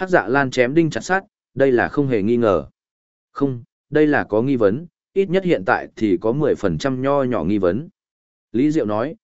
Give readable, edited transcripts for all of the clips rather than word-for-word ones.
Hắc Dạ Lan chém đinh chặt sắt, đây là không hề nghi ngờ. Không, đây là có nghi vấn, ít nhất hiện tại thì có 10% nho nhỏ nghi vấn. Lý Diệu nói,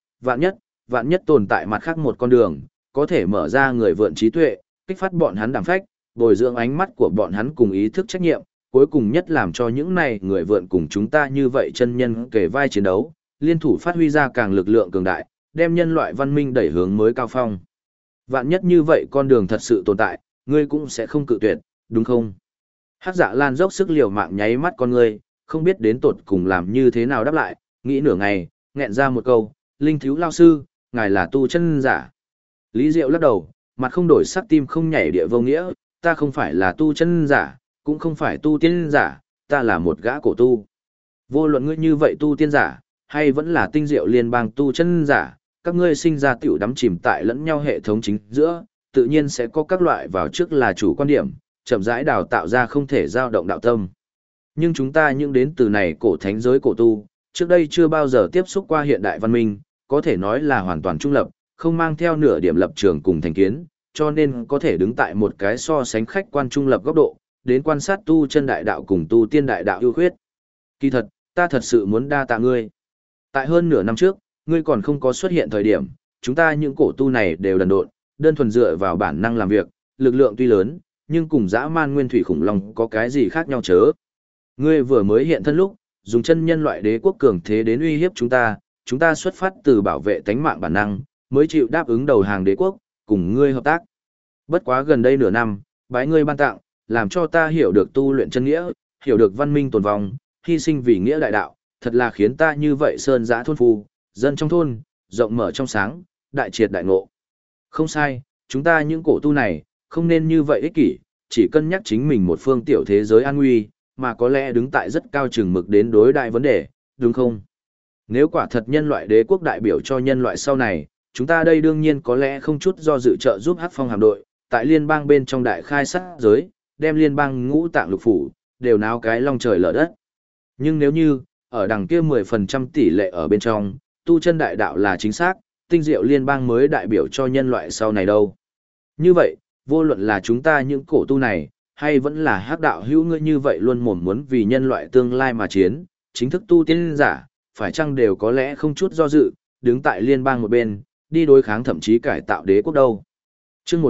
vạn nhất tồn tại mặt khác một con đường, có thể mở ra người vượn trí tuệ, kích phát bọn hắn đảm phách, bồi dưỡng ánh mắt của bọn hắn cùng ý thức trách nhiệm, cuối cùng nhất làm cho những này người vượn cùng chúng ta như vậy chân nhân kề vai chiến đấu, liên thủ phát huy ra càng lực lượng cường đại, đem nhân loại văn minh đẩy hướng mới cao phong. Vạn nhất như vậy con đường thật sự tồn tại, ngươi cũng sẽ không cự tuyệt, đúng không? Hắc Dạ Lan dốc sức liều mạng nháy mắt con ngươi, không biết đến tột cùng làm như thế nào đáp lại, nghĩ nửa ngày, nghẹn ra một câu, Linh Thiếu Lao Sư, ngài là tu chân giả. Lý Diệu lắc đầu, mặt không đổi sắc tim không nhảy địa vô nghĩa, ta không phải là tu chân giả, cũng không phải tu tiên giả, ta là một gã cổ tu. Vô luận ngươi như vậy tu tiên giả, hay vẫn là tinh diệu liên bang tu chân giả, các ngươi sinh ra tiểu đắm chìm tại lẫn nhau hệ thống chính giữa, tự nhiên sẽ có các loại vào trước là chủ quan điểm, chậm rãi đào tạo ra không thể dao động đạo tâm. Nhưng chúng ta những đến từ này cổ thánh giới cổ tu, trước đây chưa bao giờ tiếp xúc qua hiện đại văn minh, có thể nói là hoàn toàn trung lập, không mang theo nửa điểm lập trường cùng thành kiến, cho nên có thể đứng tại một cái so sánh khách quan trung lập góc độ, đến quan sát tu chân đại đạo cùng tu tiên đại đạo ưu khuyết. Kỳ thật, ta thật sự muốn đa tạ ngươi. Tại hơn nửa năm trước, ngươi còn không có xuất hiện thời điểm, chúng ta những cổ tu này đều đần độn, đơn thuần dựa vào bản năng làm việc, lực lượng tuy lớn, nhưng cùng dã man nguyên thủy khủng long có cái gì khác nhau chớ. Ngươi vừa mới hiện thân lúc, dùng chân nhân loại đế quốc cường thế đến uy hiếp chúng ta xuất phát từ bảo vệ tánh mạng bản năng, mới chịu đáp ứng đầu hàng đế quốc, cùng ngươi hợp tác. Bất quá gần đây nửa năm, bái ngươi ban tặng, làm cho ta hiểu được tu luyện chân nghĩa, hiểu được văn minh tồn vong, hy sinh vì nghĩa đại đạo, thật là khiến ta như vậy sơn giã thôn phu, dân trong thôn, rộng mở trong sáng, đại triệt đại ngộ. Không sai, chúng ta những cổ tu này, không nên như vậy ích kỷ, chỉ cân nhắc chính mình một phương tiểu thế giới an nguy, mà có lẽ đứng tại rất cao chừng mực đến đối đại vấn đề, đúng không? Nếu quả thật nhân loại đế quốc đại biểu cho nhân loại sau này, chúng ta đây đương nhiên có lẽ không chút do dự trợ giúp Hắc Phong hạm đội, tại liên bang bên trong đại khai sát giới, đem liên bang ngũ tạng lục phủ, đều náo cái long trời lở đất. Nhưng nếu như, ở đằng kia 10% tỷ lệ ở bên trong, tu chân đại đạo là chính xác, tinh diệu liên bang mới đại biểu cho nhân loại sau này đâu. Như vậy, vô luận là chúng ta những cổ tu này, hay vẫn là hắc đạo hữu ngươi như vậy luôn mồm muốn vì nhân loại tương lai mà chiến, chính thức tu tiên giả, phải chăng đều có lẽ không chút do dự, đứng tại liên bang một bên, đi đối kháng thậm chí cải tạo đế quốc đâu. Chương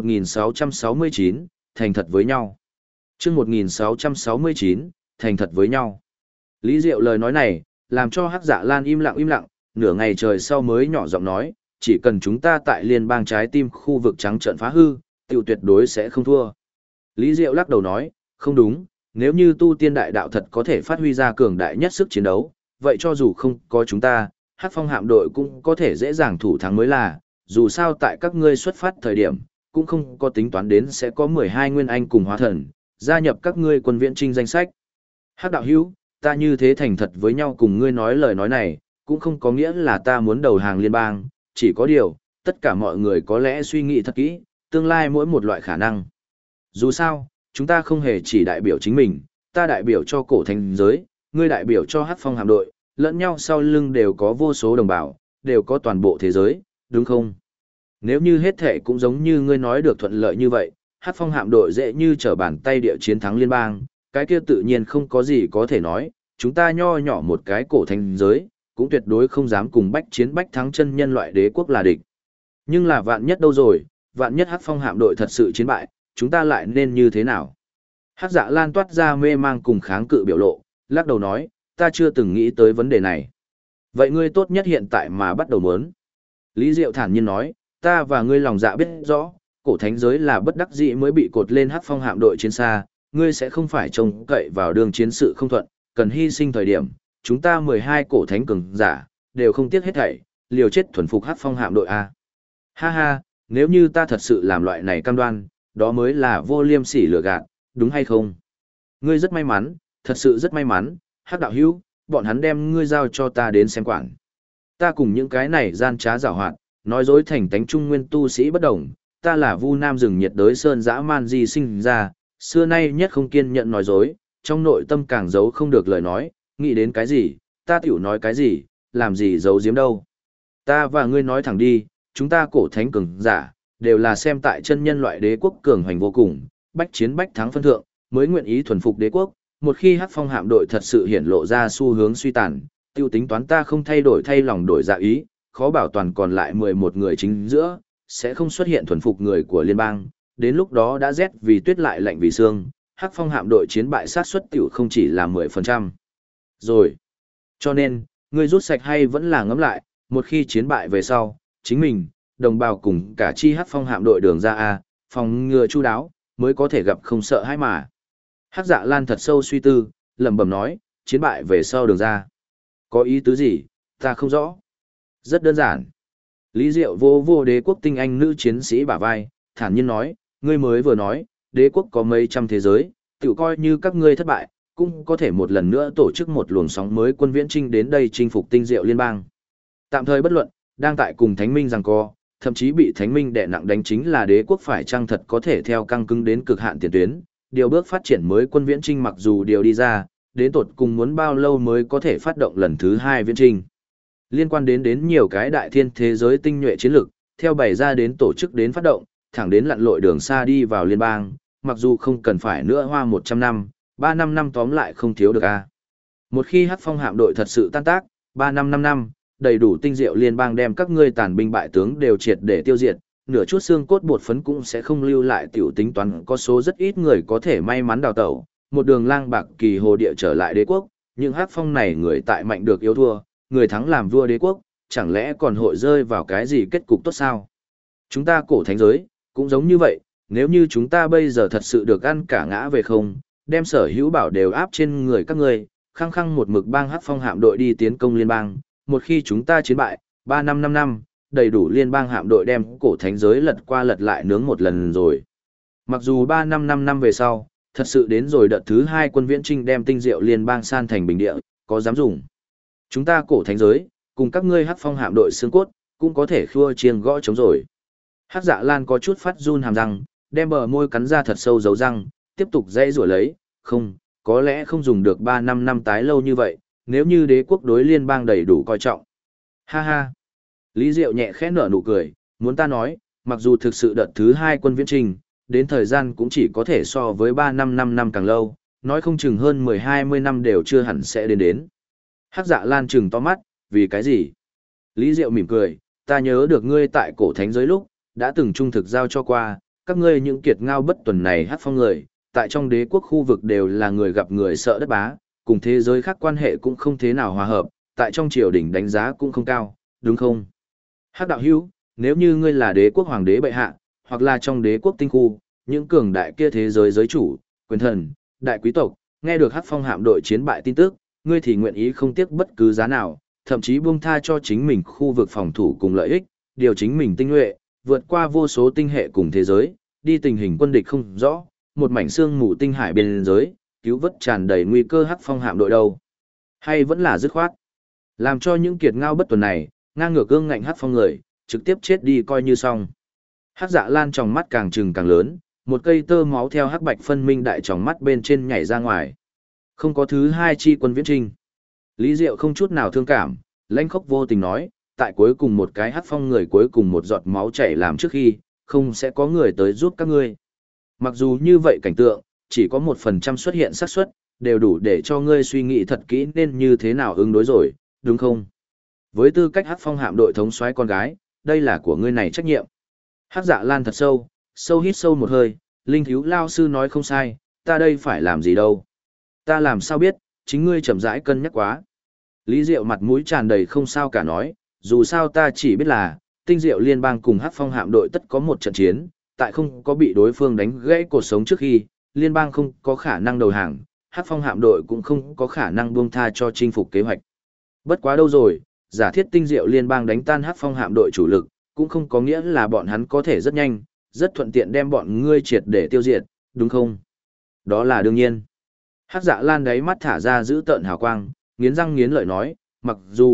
1669, thành thật với nhau. Chương 1669, thành thật với nhau. Lý Diệu lời nói này, làm cho Hắc Dạ Lan im lặng, nửa ngày trời sau mới nhỏ giọng nói, chỉ cần chúng ta tại liên bang trái tim khu vực trắng trợn phá hư, tiểu tuyệt đối sẽ không thua. Lý Diệu lắc đầu nói, không đúng, nếu như tu tiên đại đạo thật có thể phát huy ra cường đại nhất sức chiến đấu, vậy cho dù không có chúng ta, Hắc Phong hạm đội cũng có thể dễ dàng thủ thắng mới là, dù sao tại các ngươi xuất phát thời điểm, cũng không có tính toán đến sẽ có 12 nguyên anh cùng hóa thần, gia nhập các ngươi quân viễn trinh danh sách. Hắc đạo hữu, ta như thế thành thật với nhau cùng ngươi nói lời nói này, cũng không có nghĩa là ta muốn đầu hàng liên bang, chỉ có điều, tất cả mọi người có lẽ suy nghĩ thật kỹ, tương lai mỗi một loại khả năng. Dù sao, chúng ta không hề chỉ đại biểu chính mình, ta đại biểu cho cổ thành giới, ngươi đại biểu cho Hắc Phong hạm đội, lẫn nhau sau lưng đều có vô số đồng bào, đều có toàn bộ thế giới, đúng không? Nếu như hết thể cũng giống như ngươi nói được thuận lợi như vậy, Hắc Phong hạm đội dễ như trở bàn tay địa chiến thắng liên bang, cái kia tự nhiên không có gì có thể nói, chúng ta nho nhỏ một cái cổ thành giới, cũng tuyệt đối không dám cùng bách chiến bách thắng chân nhân loại đế quốc là địch. Nhưng là vạn nhất đâu rồi, vạn nhất Hắc Phong hạm đội thật sự chiến bại, chúng ta lại nên như thế nào? Hắc Dạ Lan toát ra mê mang cùng kháng cự biểu lộ, lắc đầu nói, ta chưa từng nghĩ tới vấn đề này. Vậy ngươi tốt nhất hiện tại mà bắt đầu muốn. Lý Diệu thản nhiên nói, ta và ngươi lòng dạ biết rõ, cổ thánh giới là bất đắc dĩ mới bị cột lên Hắc Phong hạm đội chiến xa, ngươi sẽ không phải trông cậy vào đường chiến sự không thuận, cần hy sinh thời điểm, chúng ta 12 cổ thánh cường giả, đều không tiếc hết thảy, liều chết thuần phục Hắc Phong hạm đội A. Ha ha, nếu như ta thật sự làm loại này cam đoan, đó mới là vô liêm sỉ lừa gạt, đúng hay không? Ngươi rất may mắn, thật sự rất may mắn, Hắc đạo hữu, bọn hắn đem ngươi giao cho ta đến xem quản. Ta cùng những cái này gian trá giảo hoạt, nói dối thành tánh trung nguyên tu sĩ bất đồng, ta là Vu Nam rừng nhiệt đới sơn dã man di sinh ra, xưa nay nhất không kiên nhẫn nói dối, trong nội tâm càng giấu không được lời nói, nghĩ đến cái gì, ta tiểu nói cái gì, làm gì giấu giếm đâu. Ta và ngươi nói thẳng đi, chúng ta cổ thánh cường giả, đều là xem tại chân nhân loại đế quốc cường hoành vô cùng, bách chiến bách thắng phân thượng, mới nguyện ý thuần phục đế quốc, một khi Hắc Phong hạm đội thật sự hiển lộ ra xu hướng suy tàn, tiêu tính toán ta không thay lòng đổi dạ ý, khó bảo toàn còn lại 11 người chính giữa, sẽ không xuất hiện thuần phục người của liên bang, đến lúc đó đã rét vì tuyết lại lạnh vì xương, Hắc Phong hạm đội chiến bại sát suất tiểu không chỉ là 10%. Rồi. Cho nên, ngươi rút sạch hay vẫn là ngẫm lại, một khi chiến bại về sau, chính mình, đồng bào cùng cả chi Hắc Phong hạm đội đường ra A, phòng ngừa chu đáo, mới có thể gặp không sợ hãi mà. Hắc Dạ Lan thật sâu suy tư, lẩm bẩm nói, chiến bại về sau đường ra. Có ý tứ gì, ta không rõ. Rất đơn giản. Lý Diệu vô đế quốc tinh anh nữ chiến sĩ bả vai, thản nhiên nói, ngươi mới vừa nói, đế quốc có mấy trăm thế giới, tự coi như các ngươi thất bại, cũng có thể một lần nữa tổ chức một luồng sóng mới quân viễn trinh đến đây chinh phục tinh diệu liên bang. Tạm thời bất luận, đang tại cùng Thánh Minh giằng co, thậm chí bị Thánh Minh đè nặng đánh chính là đế quốc phải chăng thật có thể theo căng cứng đến cực hạn tiền tuyến, điều bước phát triển mới quân viễn trinh mặc dù điều đi ra, đến tột cùng muốn bao lâu mới có thể phát động lần thứ 2 viễn trinh. Liên quan đến nhiều cái đại thiên thế giới tinh nhuệ chiến lược, theo bày ra đến tổ chức đến phát động, thẳng đến lặn lội đường xa đi vào liên bang, mặc dù không cần phải nữa hoa 100 năm, 3-5 năm tóm lại không thiếu được a. Một khi Hắc Phong hạm đội thật sự tan tác, 3-5 năm, đầy đủ tinh diệu liên bang đem các ngươi tàn binh bại tướng đều triệt để tiêu diệt, nửa chút xương cốt bột phấn cũng sẽ không lưu lại, tiểu tính toán có số rất ít người có thể may mắn đào tẩu, một đường lang bạc kỳ hồ địa trở lại đế quốc, nhưng Hắc Phong này người tại mạnh được yếu thua, người thắng làm vua đế quốc, chẳng lẽ còn hội rơi vào cái gì kết cục tốt sao? Chúng ta cổ thánh giới, cũng giống như vậy, nếu như chúng ta bây giờ thật sự được ăn cả ngã về không, đem sở hữu bảo đều áp trên người các ngươi, khăng khăng một mực bang Hắc Phong hạm đội đi tiến công liên bang, một khi chúng ta chiến bại, 3-5 năm, đầy đủ liên bang hạm đội đem cổ thánh giới lật qua lật lại nướng một lần rồi. Mặc dù 3-5 năm về sau, thật sự đến rồi đợt thứ 2 quân viễn trinh đem tinh diệu liên bang san thành bình địa, có dám dùng. Chúng ta cổ thánh giới, cùng các ngươi Hắc Phong hạm đội xương cốt, cũng có thể khua chiêng gõ trống rồi. Hắc Dạ Lan có chút phát run hàm răng, đem bờ môi cắn ra thật sâu dấu răng, tiếp tục dãy rủa lấy, không, có lẽ không dùng được 3-5 năm tái lâu như vậy, nếu như đế quốc đối liên bang đầy đủ coi trọng. Ha ha. Lý Diệu nhẹ khẽ nở nụ cười, muốn ta nói, mặc dù thực sự đợt thứ 2 quân viễn trình, đến thời gian cũng chỉ có thể so với 3-5 năm càng lâu, nói không chừng hơn 10-20 năm đều chưa hẳn sẽ đến. Hắc Dạ Lan trừng to mắt, vì cái gì? Lý Diệu mỉm cười, ta nhớ được ngươi tại cổ thánh giới lúc, đã từng trung thực giao cho qua, các ngươi những kiệt ngao bất tuần này Hắc Phong người, tại trong đế quốc khu vực đều là người gặp người sợ đất bá, cùng thế giới khác quan hệ cũng không thế nào hòa hợp, tại trong triều đình đánh giá cũng không cao, đúng không? Hắc đạo hữu, nếu như ngươi là đế quốc hoàng đế bệ hạ, hoặc là trong đế quốc tinh khu, những cường đại kia thế giới giới chủ, quyền thần, đại quý tộc, nghe được Hắc Phong hạm đội chiến bại tin tức, ngươi thì nguyện ý không tiếc bất cứ giá nào, thậm chí buông tha cho chính mình khu vực phòng thủ cùng lợi ích, điều chính mình tinh nhuệ, vượt qua vô số tinh hệ cùng thế giới, đi tình hình quân địch không rõ, một mảnh xương mù tinh hải biên giới, cứu vớt tràn đầy nguy cơ Hắc Phong hạm đội đâu. Hay vẫn là dứt khoát, làm cho những kiệt ngao bất tuần này, ngang ngược cương ngạnh Hắc Phong người, trực tiếp chết đi coi như xong. Hắc Dạ Lan trong mắt càng trừng càng lớn, một cây tơ máu theo hắc bạch phân minh đại tròng mắt bên trên nhảy ra ngoài. Không có thứ 2 chi quân viễn trinh. Lý Diệu không chút nào thương cảm, lãnh khốc vô tình nói, tại cuối cùng một cái Hắc Phong người cuối cùng một giọt máu chảy làm trước khi, không sẽ có người tới giúp các ngươi. Mặc dù như vậy cảnh tượng, chỉ có 1% xuất hiện xác suất, đều đủ để cho ngươi suy nghĩ thật kỹ nên như thế nào ứng đối rồi, đúng không? Với tư cách Hắc Phong hạm đội thống soái con gái, đây là của ngươi này trách nhiệm. Hắc Dạ Lan thật sâu, sâu hít sâu một hơi, Linh Thiếu Lao sư nói không sai, ta đây phải làm gì đâu. Ta làm sao biết, chính ngươi chậm rãi cân nhắc quá. Lý Diệu mặt mũi tràn đầy không sao cả nói, dù sao ta chỉ biết là, tinh diệu liên bang cùng Hắc Phong hạm đội tất có một trận chiến, tại không có bị đối phương đánh gãy cột sống trước khi, liên bang không có khả năng đầu hàng, Hắc Phong hạm đội cũng không có khả năng buông tha cho chinh phục kế hoạch. Bất quá đâu rồi, giả thiết tinh diệu liên bang đánh tan Hắc Phong hạm đội chủ lực, cũng không có nghĩa là bọn hắn có thể rất nhanh, rất thuận tiện đem bọn ngươi triệt để tiêu diệt, đúng không? Đó là đương nhiên. Hắc Dạ Lan đáy mắt thả ra giữ tợn hào quang, nghiến răng nghiến lợi nói, mặc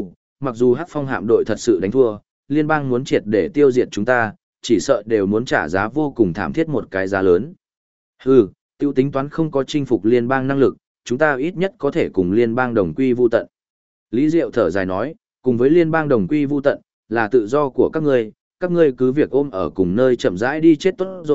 dù Hắc Phong hạm đội thật sự đánh thua, liên bang muốn triệt để tiêu diệt chúng ta, chỉ sợ đều muốn trả giá vô cùng thảm thiết một cái giá lớn. Hừ, tiêu tính toán không có chinh phục liên bang năng lực, chúng ta ít nhất có thể cùng liên bang đồng quy vu tận. Lý Diệu thở dài nói, cùng với liên bang đồng quy vu tận, là tự do của các ngươi cứ việc ôm ở cùng nơi chậm rãi đi chết tốt rồi,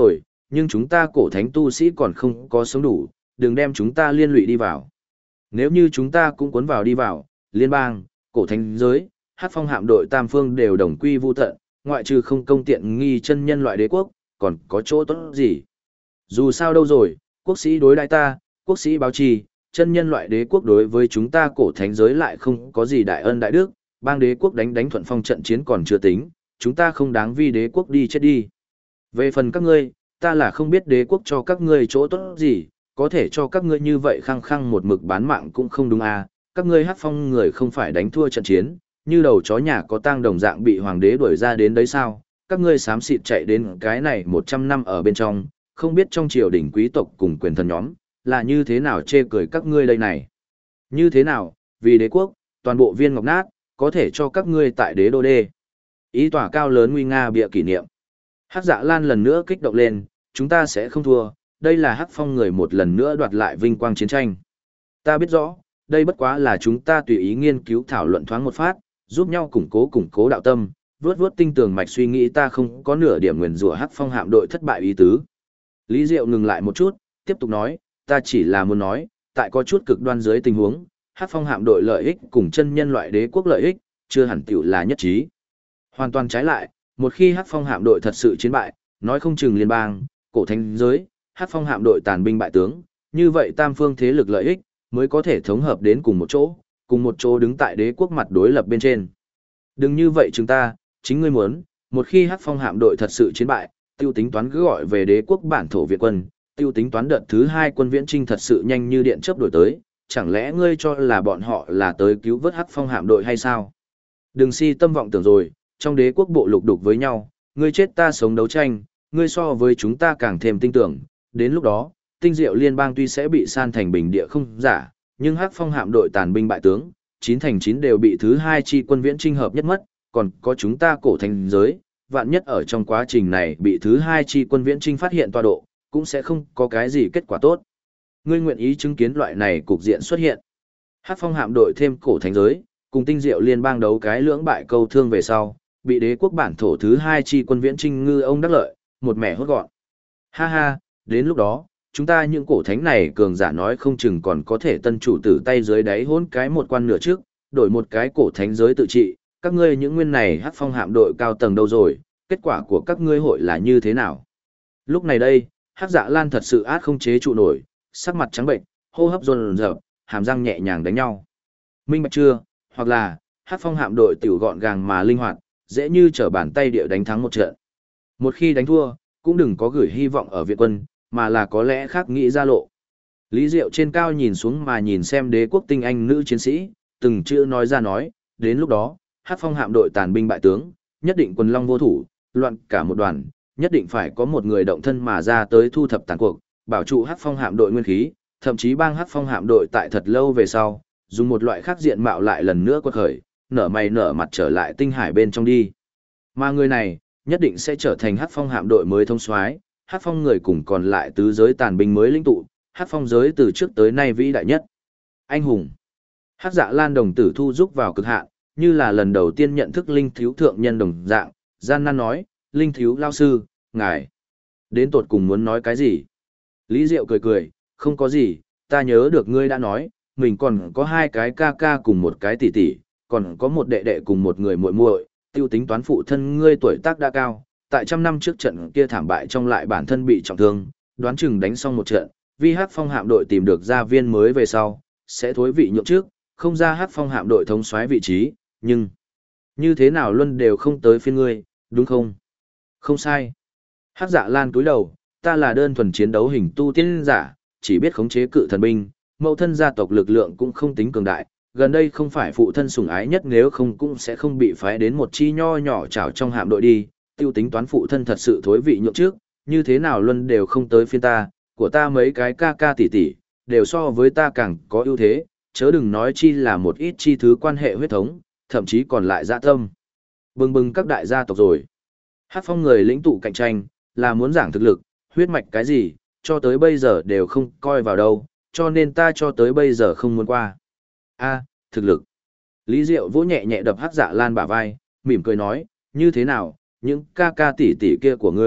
nhưng chúng ta cổ thánh tu sĩ còn không có sống đủ, đừng đem chúng ta liên lụy đi vào. Nếu như chúng ta cũng cuốn vào đi vào, liên bang, cổ thánh giới, Hắc Phong hạm đội tam phương đều đồng quy vu tận, ngoại trừ không công tiện nghi chân nhân loại đế quốc, còn có chỗ tốt gì? Dù sao đâu rồi, quốc sĩ đối đãi ta, quốc sĩ báo trì, chân nhân loại đế quốc đối với chúng ta cổ thánh giới lại không có gì đại ân đại đức, bang đế quốc đánh thuận phong trận chiến còn chưa tính, chúng ta không đáng vì đế quốc đi chết đi. Về phần các ngươi, ta là không biết đế quốc cho các ngươi chỗ tốt gì, có thể cho các ngươi như vậy khăng khăng một mực bán mạng cũng không đúng à, các ngươi Hắc Phong người không phải đánh thua trận chiến, như đầu chó nhà có tang đồng dạng bị hoàng đế đuổi ra đến đấy sao, các ngươi xám xịt chạy đến cái này 100 năm ở bên trong, không biết trong triều đình quý tộc cùng quyền thần nhóm, là như thế nào chê cười các ngươi đây này. Như thế nào, vì đế quốc, toàn bộ viên ngọc nát, có thể cho các ngươi tại đế đô đê. Ý tỏa cao lớn nguy nga bịa kỷ niệm. Hắc Dạ Lan lần nữa kích động lên, chúng ta sẽ không thua, đây là Hắc Phong người một lần nữa đoạt lại vinh quang chiến tranh. Ta biết rõ, đây bất quá là chúng ta tùy ý nghiên cứu thảo luận thoáng một phát, giúp nhau củng cố đạo tâm, vớt vớt tinh tường mạch suy nghĩ ta không có nửa điểm nguyền rủa Hắc Phong hạm đội thất bại ý tứ. Lý Diệu ngừng lại một chút, tiếp tục nói, ta chỉ là muốn nói, tại có chút cực đoan dưới tình huống, Hắc Phong hạm đội lợi ích cùng chân nhân loại đế quốc lợi ích, chưa hẳn tiểu là nhất trí. Hoàn toàn trái lại, một khi Hắc Phong hạm đội thật sự chiến bại, nói không chừng liên bang, cổ thánh giới, Hắc Phong hạm đội tàn binh bại tướng, như vậy tam phương thế lực lợi ích mới có thể thống hợp đến cùng một chỗ đứng tại đế quốc mặt đối lập bên trên. Đừng như vậy chúng ta, chính ngươi muốn, một khi Hắc Phong hạm đội thật sự chiến bại, tiêu tính toán cứ gọi về đế quốc bản thổ Việt quân, tiêu tính toán đợt thứ 2 quân viễn trinh thật sự nhanh như điện chớp đổi tới, chẳng lẽ ngươi cho là bọn họ là tới cứu vớt Hắc Phong hạm đội hay sao? Đừng si tâm vọng tưởng rồi, trong đế quốc bộ lục đục với nhau, ngươi chết ta sống đấu tranh, ngươi so với chúng ta càng thêm tin tưởng, đến lúc đó, tinh diệu liên bang tuy sẽ bị san thành bình địa không giả, nhưng Hắc Phong hạm đội tàn binh bại tướng, 9 thành 9 đều bị thứ 2 chi quân viễn trinh hợp nhất mất, còn có chúng ta cổ thành giới, vạn nhất ở trong quá trình này bị thứ 2 chi quân viễn trinh phát hiện tọa độ, cũng sẽ không có cái gì kết quả tốt. Ngươi nguyện ý chứng kiến loại này cục diện xuất hiện. Hắc Phong hạm đội thêm cổ thành giới, cùng tinh diệu liên bang đấu cái lưỡng bại câu thương về sau, bị đế quốc bản thổ thứ 2 chi quân viễn trinh ngư ông đắc lợi, một mẻ hốt gọn. Ha ha, đến lúc đó, chúng ta những cổ thánh này cường giả nói không chừng còn có thể tân chủ tử tay dưới đáy hôn cái một quan nửa trước, đổi một cái cổ thánh giới tự trị, các ngươi những nguyên này Hắc Phong hạm đội cao tầng đâu rồi, kết quả của các ngươi hội là như thế nào? Lúc này đây, Hắc Dạ Lan thật sự át không chế trụ nổi, sắc mặt trắng bệnh, hô hấp dồn dập, hàm răng nhẹ nhàng đánh nhau. Minh bạch chưa? Hoặc là, Hắc Phong hạm đội tiểu gọn gàng mà linh hoạt, dễ như trở bàn tay địa đánh thắng một trận. Một khi đánh thua, cũng đừng có gửi hy vọng ở Việt quân, mà là có lẽ khác nghĩ ra lộ. Lý Diệu trên cao nhìn xuống mà nhìn xem đế quốc tinh anh nữ chiến sĩ, từng chữ nói ra nói, đến lúc đó, Hắc Phong hạm đội tàn binh bại tướng, nhất định quần long vô thủ, loạn cả một đoàn, nhất định phải có một người động thân mà ra tới thu thập tàn cuộc, bảo trụ Hắc Phong hạm đội nguyên khí, thậm chí bang Hắc Phong hạm đội tại thật lâu về sau, dùng một loại khác diện mạo lại lần nữa quật khởi, nở mày nở mặt trở lại tinh hải bên trong đi. Mà người này, nhất định sẽ trở thành Hắc Phong hạm đội mới thông soái, Hắc Phong người cùng còn lại tứ giới tàn binh mới lĩnh tụ, Hắc Phong giới từ trước tới nay vĩ đại nhất. Anh hùng. Hắc Dạ Lan đồng tử thu rúc vào cực hạn, như là lần đầu tiên nhận thức linh thiếu thượng nhân đồng dạng, gian nan nói, linh thiếu lao sư, ngài đến tột cùng muốn nói cái gì? Lý Diệu cười cười, không có gì, ta nhớ được ngươi đã nói, mình còn có 2 cái ca ca cùng một cái tỷ tỷ, còn có một đệ đệ cùng một người muội muội, tiêu tính toán phụ thân ngươi tuổi tác đã cao, tại trăm năm trước trận kia thảm bại trong lại bản thân bị trọng thương, đoán chừng đánh xong một trận, vì Hắc Phong hạm đội tìm được gia viên mới về sau, sẽ thối vị nhượng trước, không ra Hắc Phong hạm đội thống soái vị trí, nhưng như thế nào luôn đều không tới phiên ngươi, đúng không? Không sai. Hắc Dạ Lan cúi đầu, ta là đơn thuần chiến đấu hình tu tiên giả, chỉ biết khống chế cự thần binh, mẫu thân gia tộc lực lượng cũng không tính cường đại, gần đây không phải phụ thân sủng ái nhất nếu không cũng sẽ không bị phái đến một chi nho nhỏ chảo trong hạm đội đi, tiêu tính toán phụ thân thật sự thối vị nhượng trước, như thế nào luôn đều không tới phiên ta, của ta mấy cái ca ca tỷ tỷ, đều so với ta càng có ưu thế, chớ đừng nói chi là một ít chi thứ quan hệ huyết thống, thậm chí còn lại dạ tâm. Bừng bừng các đại gia tộc rồi. Hắc Phong người lĩnh tụ cạnh tranh, là muốn giảng thực lực, huyết mạch cái gì, cho tới bây giờ đều không coi vào đâu, cho nên ta cho tới bây giờ không muốn qua. A, thực lực. Lý Diệu vỗ nhẹ nhẹ đập Hắc Dạ Lan bả vai, mỉm cười nói, như thế nào, những ca ca tỷ tỷ kia của ngươi,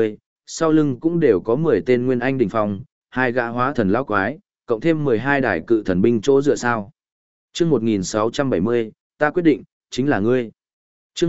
sau lưng cũng đều có 10 tên nguyên anh đỉnh phong, hai gã hóa thần lão quái, cộng thêm 12 đài cự thần binh chỗ dựa sao. Chương 1670, ta quyết định, chính là ngươi. Chương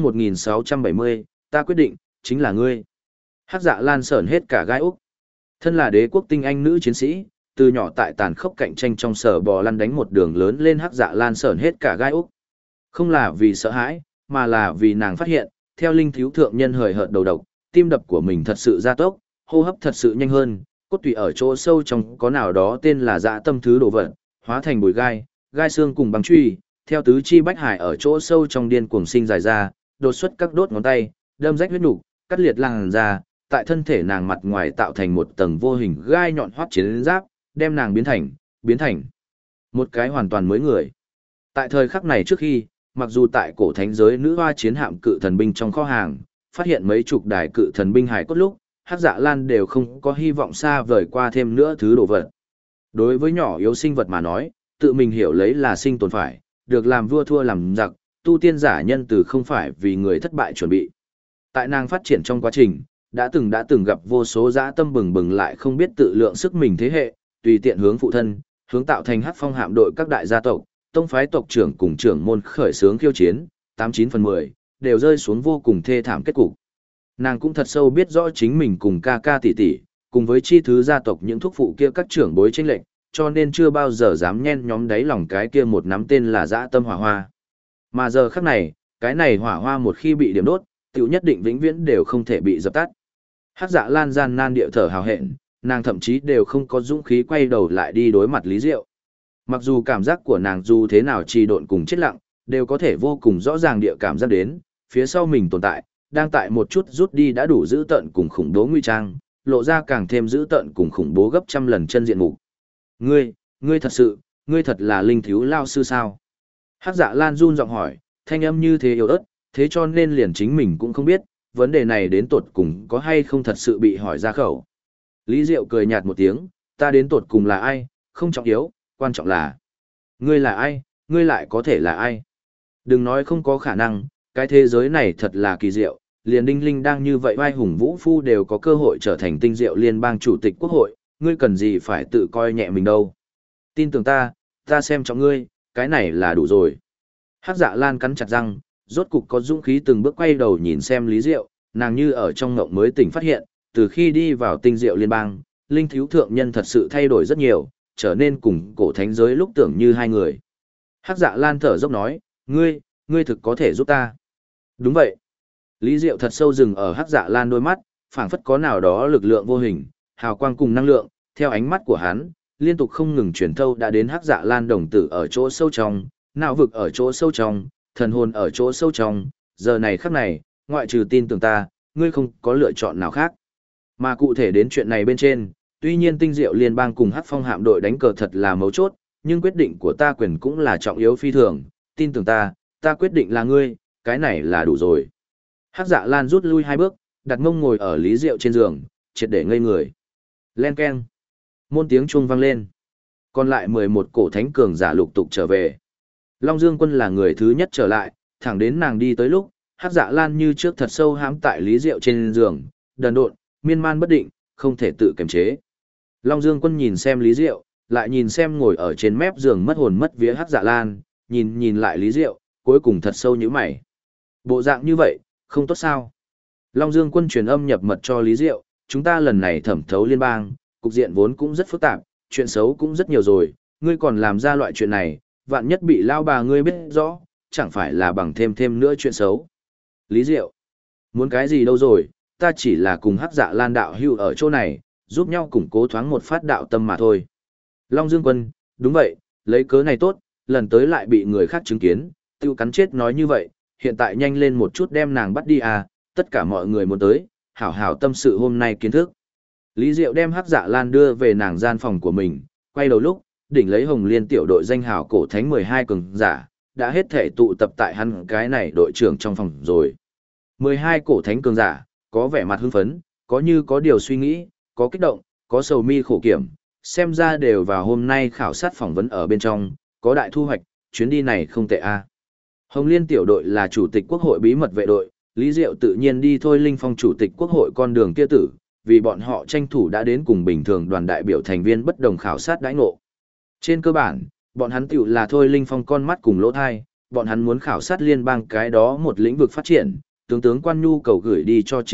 1670, ta quyết định, chính là ngươi. Hắc Dạ Lan sởn hết cả gai úc. Thân là đế quốc tinh anh nữ chiến sĩ, từ nhỏ tại tàn khốc cạnh tranh trong sở bò lăn đánh một đường lớn lên. Hắc Dạ Lan sởn hết cả gai úc. Không là vì sợ hãi, mà là vì nàng phát hiện, theo linh thiếu thượng nhân hời hợt đầu độc, tim đập của mình thật sự gia tốc, hô hấp thật sự nhanh hơn, cốt tủy ở chỗ sâu trong có nào đó tên là dạ tâm thứ đồ vật, hóa thành bụi gai, gai xương cùng băng truy, theo tứ chi bách hải ở chỗ sâu trong điên cuồng sinh dài ra, đột xuất các đốt ngón tay, đâm rách huyết nục, cắt liệt làn da, tại thân thể nàng mặt ngoài tạo thành một tầng vô hình gai nhọn hoắt chiến giáp, đem nàng biến thành một cái hoàn toàn mới người. Tại thời khắc này trước khi, mặc dù tại cổ thánh giới nữ hoa chiến hạm cự thần binh trong kho hàng, phát hiện mấy chục đài cự thần binh hải cốt lúc, Hắc Dạ Lan đều không có hy vọng xa vời qua thêm nữa thứ đồ vật. Đối với nhỏ yếu sinh vật mà nói, tự mình hiểu lấy là sinh tồn phải, được làm vua thua làm giặc, tu tiên giả nhân từ không phải vì người thất bại chuẩn bị. Tại nàng phát triển trong quá trình, đã từng gặp vô số dã tâm bừng bừng lại không biết tự lượng sức mình thế hệ, tùy tiện hướng phụ thân, hướng tạo thành Hắc Phong hạm đội các đại gia tộc, tông phái tộc trưởng cùng trưởng môn khởi xướng khiêu chiến, 89/10 đều rơi xuống vô cùng thê thảm kết cục. Nàng cũng thật sâu biết rõ chính mình cùng ca ca tỷ tỷ, cùng với chi thứ gia tộc những thúc phụ kia các trưởng bối chênh lệch, cho nên chưa bao giờ dám nhen nhóm đáy lòng cái kia một nắm tên là dã tâm hỏa hoa. Mà giờ khắc này, cái này hỏa hoa một khi bị điểm đốt, tiểu nhất định vĩnh viễn đều không thể bị dập tắt. Hắc Dạ Lan gian nan địa thở hào hẹn, nàng thậm chí đều không có dũng khí quay đầu lại đi đối mặt Lý Diệu. Mặc dù cảm giác của nàng dù thế nào trì độn cùng chết lặng, đều có thể vô cùng rõ ràng địa cảm giác đến, phía sau mình tồn tại, đang tại một chút rút đi đã đủ dữ tợn cùng khủng bố nguy trang, lộ ra càng thêm dữ tợn cùng khủng bố gấp trăm lần chân diện mục. Ngươi thật là linh thiếu lao sư sao? Hắc Dạ Lan run giọng hỏi, thanh âm như thế yếu ớt, thế cho nên liền chính mình cũng không biết, vấn đề này đến tột cùng có hay không thật sự bị hỏi ra khẩu. Lý Diệu cười nhạt một tiếng, ta đến tột cùng là ai, không trọng yếu, quan trọng là ngươi là ai, ngươi lại có thể là ai. Đừng nói không có khả năng, cái thế giới này thật là kỳ diệu, liền Đinh Linh đang như vậy vai hùng vũ phu đều có cơ hội trở thành tinh diệu liên bang chủ tịch quốc hội, ngươi cần gì phải tự coi nhẹ mình đâu. Tin tưởng ta xem trọng ngươi, cái này là đủ rồi. Hắc Dạ Lan cắn chặt răng, rốt cục có dũng khí từng bước quay đầu nhìn xem Lý Diệu, nàng như ở trong ngộng mới tỉnh phát hiện, từ khi đi vào tinh diệu liên bang, linh thiếu thượng nhân thật sự thay đổi rất nhiều, trở nên cùng cổ thánh giới lúc tưởng như hai người. Hắc Dạ Lan thở dốc nói, ngươi thực có thể giúp ta. Đúng vậy. Lý Diệu thật sâu dừng ở Hắc Dạ Lan đôi mắt, phảng phất có nào đó lực lượng vô hình, hào quang cùng năng lượng, theo ánh mắt của hắn, liên tục không ngừng truyền thâu đã đến Hắc Dạ Lan đồng tử ở chỗ sâu trong, não vực ở chỗ sâu trong, thần hồn ở chỗ sâu trong, giờ này khắc này, ngoại trừ tin tưởng ta, ngươi không có lựa chọn nào khác. Mà cụ thể đến chuyện này bên trên, tuy nhiên tinh diệu liên bang cùng Hắc Phong hạm đội đánh cờ thật là mấu chốt, nhưng quyết định của ta quyền cũng là trọng yếu phi thường, tin tưởng ta quyết định là ngươi, cái này là đủ rồi. Hắc Dạ Lan rút lui 2 bước, đặt mông ngồi ở Lý Diệu trên giường, triệt để ngây người. Len keng. Môn tiếng chuông vang lên. Còn lại 11 cổ thánh cường giả lục tục trở về. Long Dương Quân là người thứ nhất trở lại, thẳng đến nàng đi tới lúc, Hắc Dạ Lan như trước thật sâu hãm tại Lý Diệu trên giường, đần độn, miên man bất định, không thể tự kiềm chế. Long Dương Quân nhìn xem Lý Diệu, lại nhìn xem ngồi ở trên mép giường mất hồn mất vía Hắc Dạ Lan, nhìn lại Lý Diệu, cuối cùng thật sâu nhíu mày. Bộ dạng như vậy, không tốt sao? Long Dương Quân truyền âm nhập mật cho Lý Diệu, chúng ta lần này thẩm thấu liên bang, cục diện vốn cũng rất phức tạp, chuyện xấu cũng rất nhiều rồi, ngươi còn làm ra loại chuyện này, vạn nhất bị lao bà ngươi biết rõ, chẳng phải là bằng thêm nữa chuyện xấu. Lý Diệu, muốn cái gì đâu rồi, ta chỉ là cùng Hắc Dạ Lan đạo hữu ở chỗ này, giúp nhau củng cố thoáng một phát đạo tâm mà thôi. Long Dương Quân, đúng vậy, lấy cớ này tốt, lần tới lại bị người khác chứng kiến, tiêu cắn chết nói như vậy, hiện tại nhanh lên một chút đem nàng bắt đi à, tất cả mọi người muốn tới, hảo hảo tâm sự hôm nay kiến thức. Lý Diệu đem Hắc Dạ Lan đưa về nàng gian phòng của mình, quay đầu lúc, đỉnh lấy Hồng Liên tiểu đội danh hảo cổ thánh 12 cường giả, đã hết thể tụ tập tại hắn cái này đội trưởng trong phòng rồi. 12 cổ thánh cường giả, có vẻ mặt hưng phấn, có như có điều suy nghĩ, có kích động, có sầu mi khổ kiểm, xem ra đều vào hôm nay khảo sát phỏng vấn ở bên trong, có đại thu hoạch, chuyến đi này không tệ a. Hồng Liên tiểu đội là chủ tịch quốc hội bí mật vệ đội, Lý Diệu tự nhiên đi thôi linh phong chủ tịch quốc hội con đường kia tử, vì bọn họ tranh thủ đã đến cùng bình thường đoàn đại biểu thành viên bất đồng khảo sát đãi ngộ. Trên cơ bản, bọn hắn tiểu là thôi Linh Phong con mắt cùng lỗ thai, bọn hắn muốn khảo sát liên bang cái đó một lĩnh vực phát triển, tướng quan nhu cầu gửi đi cho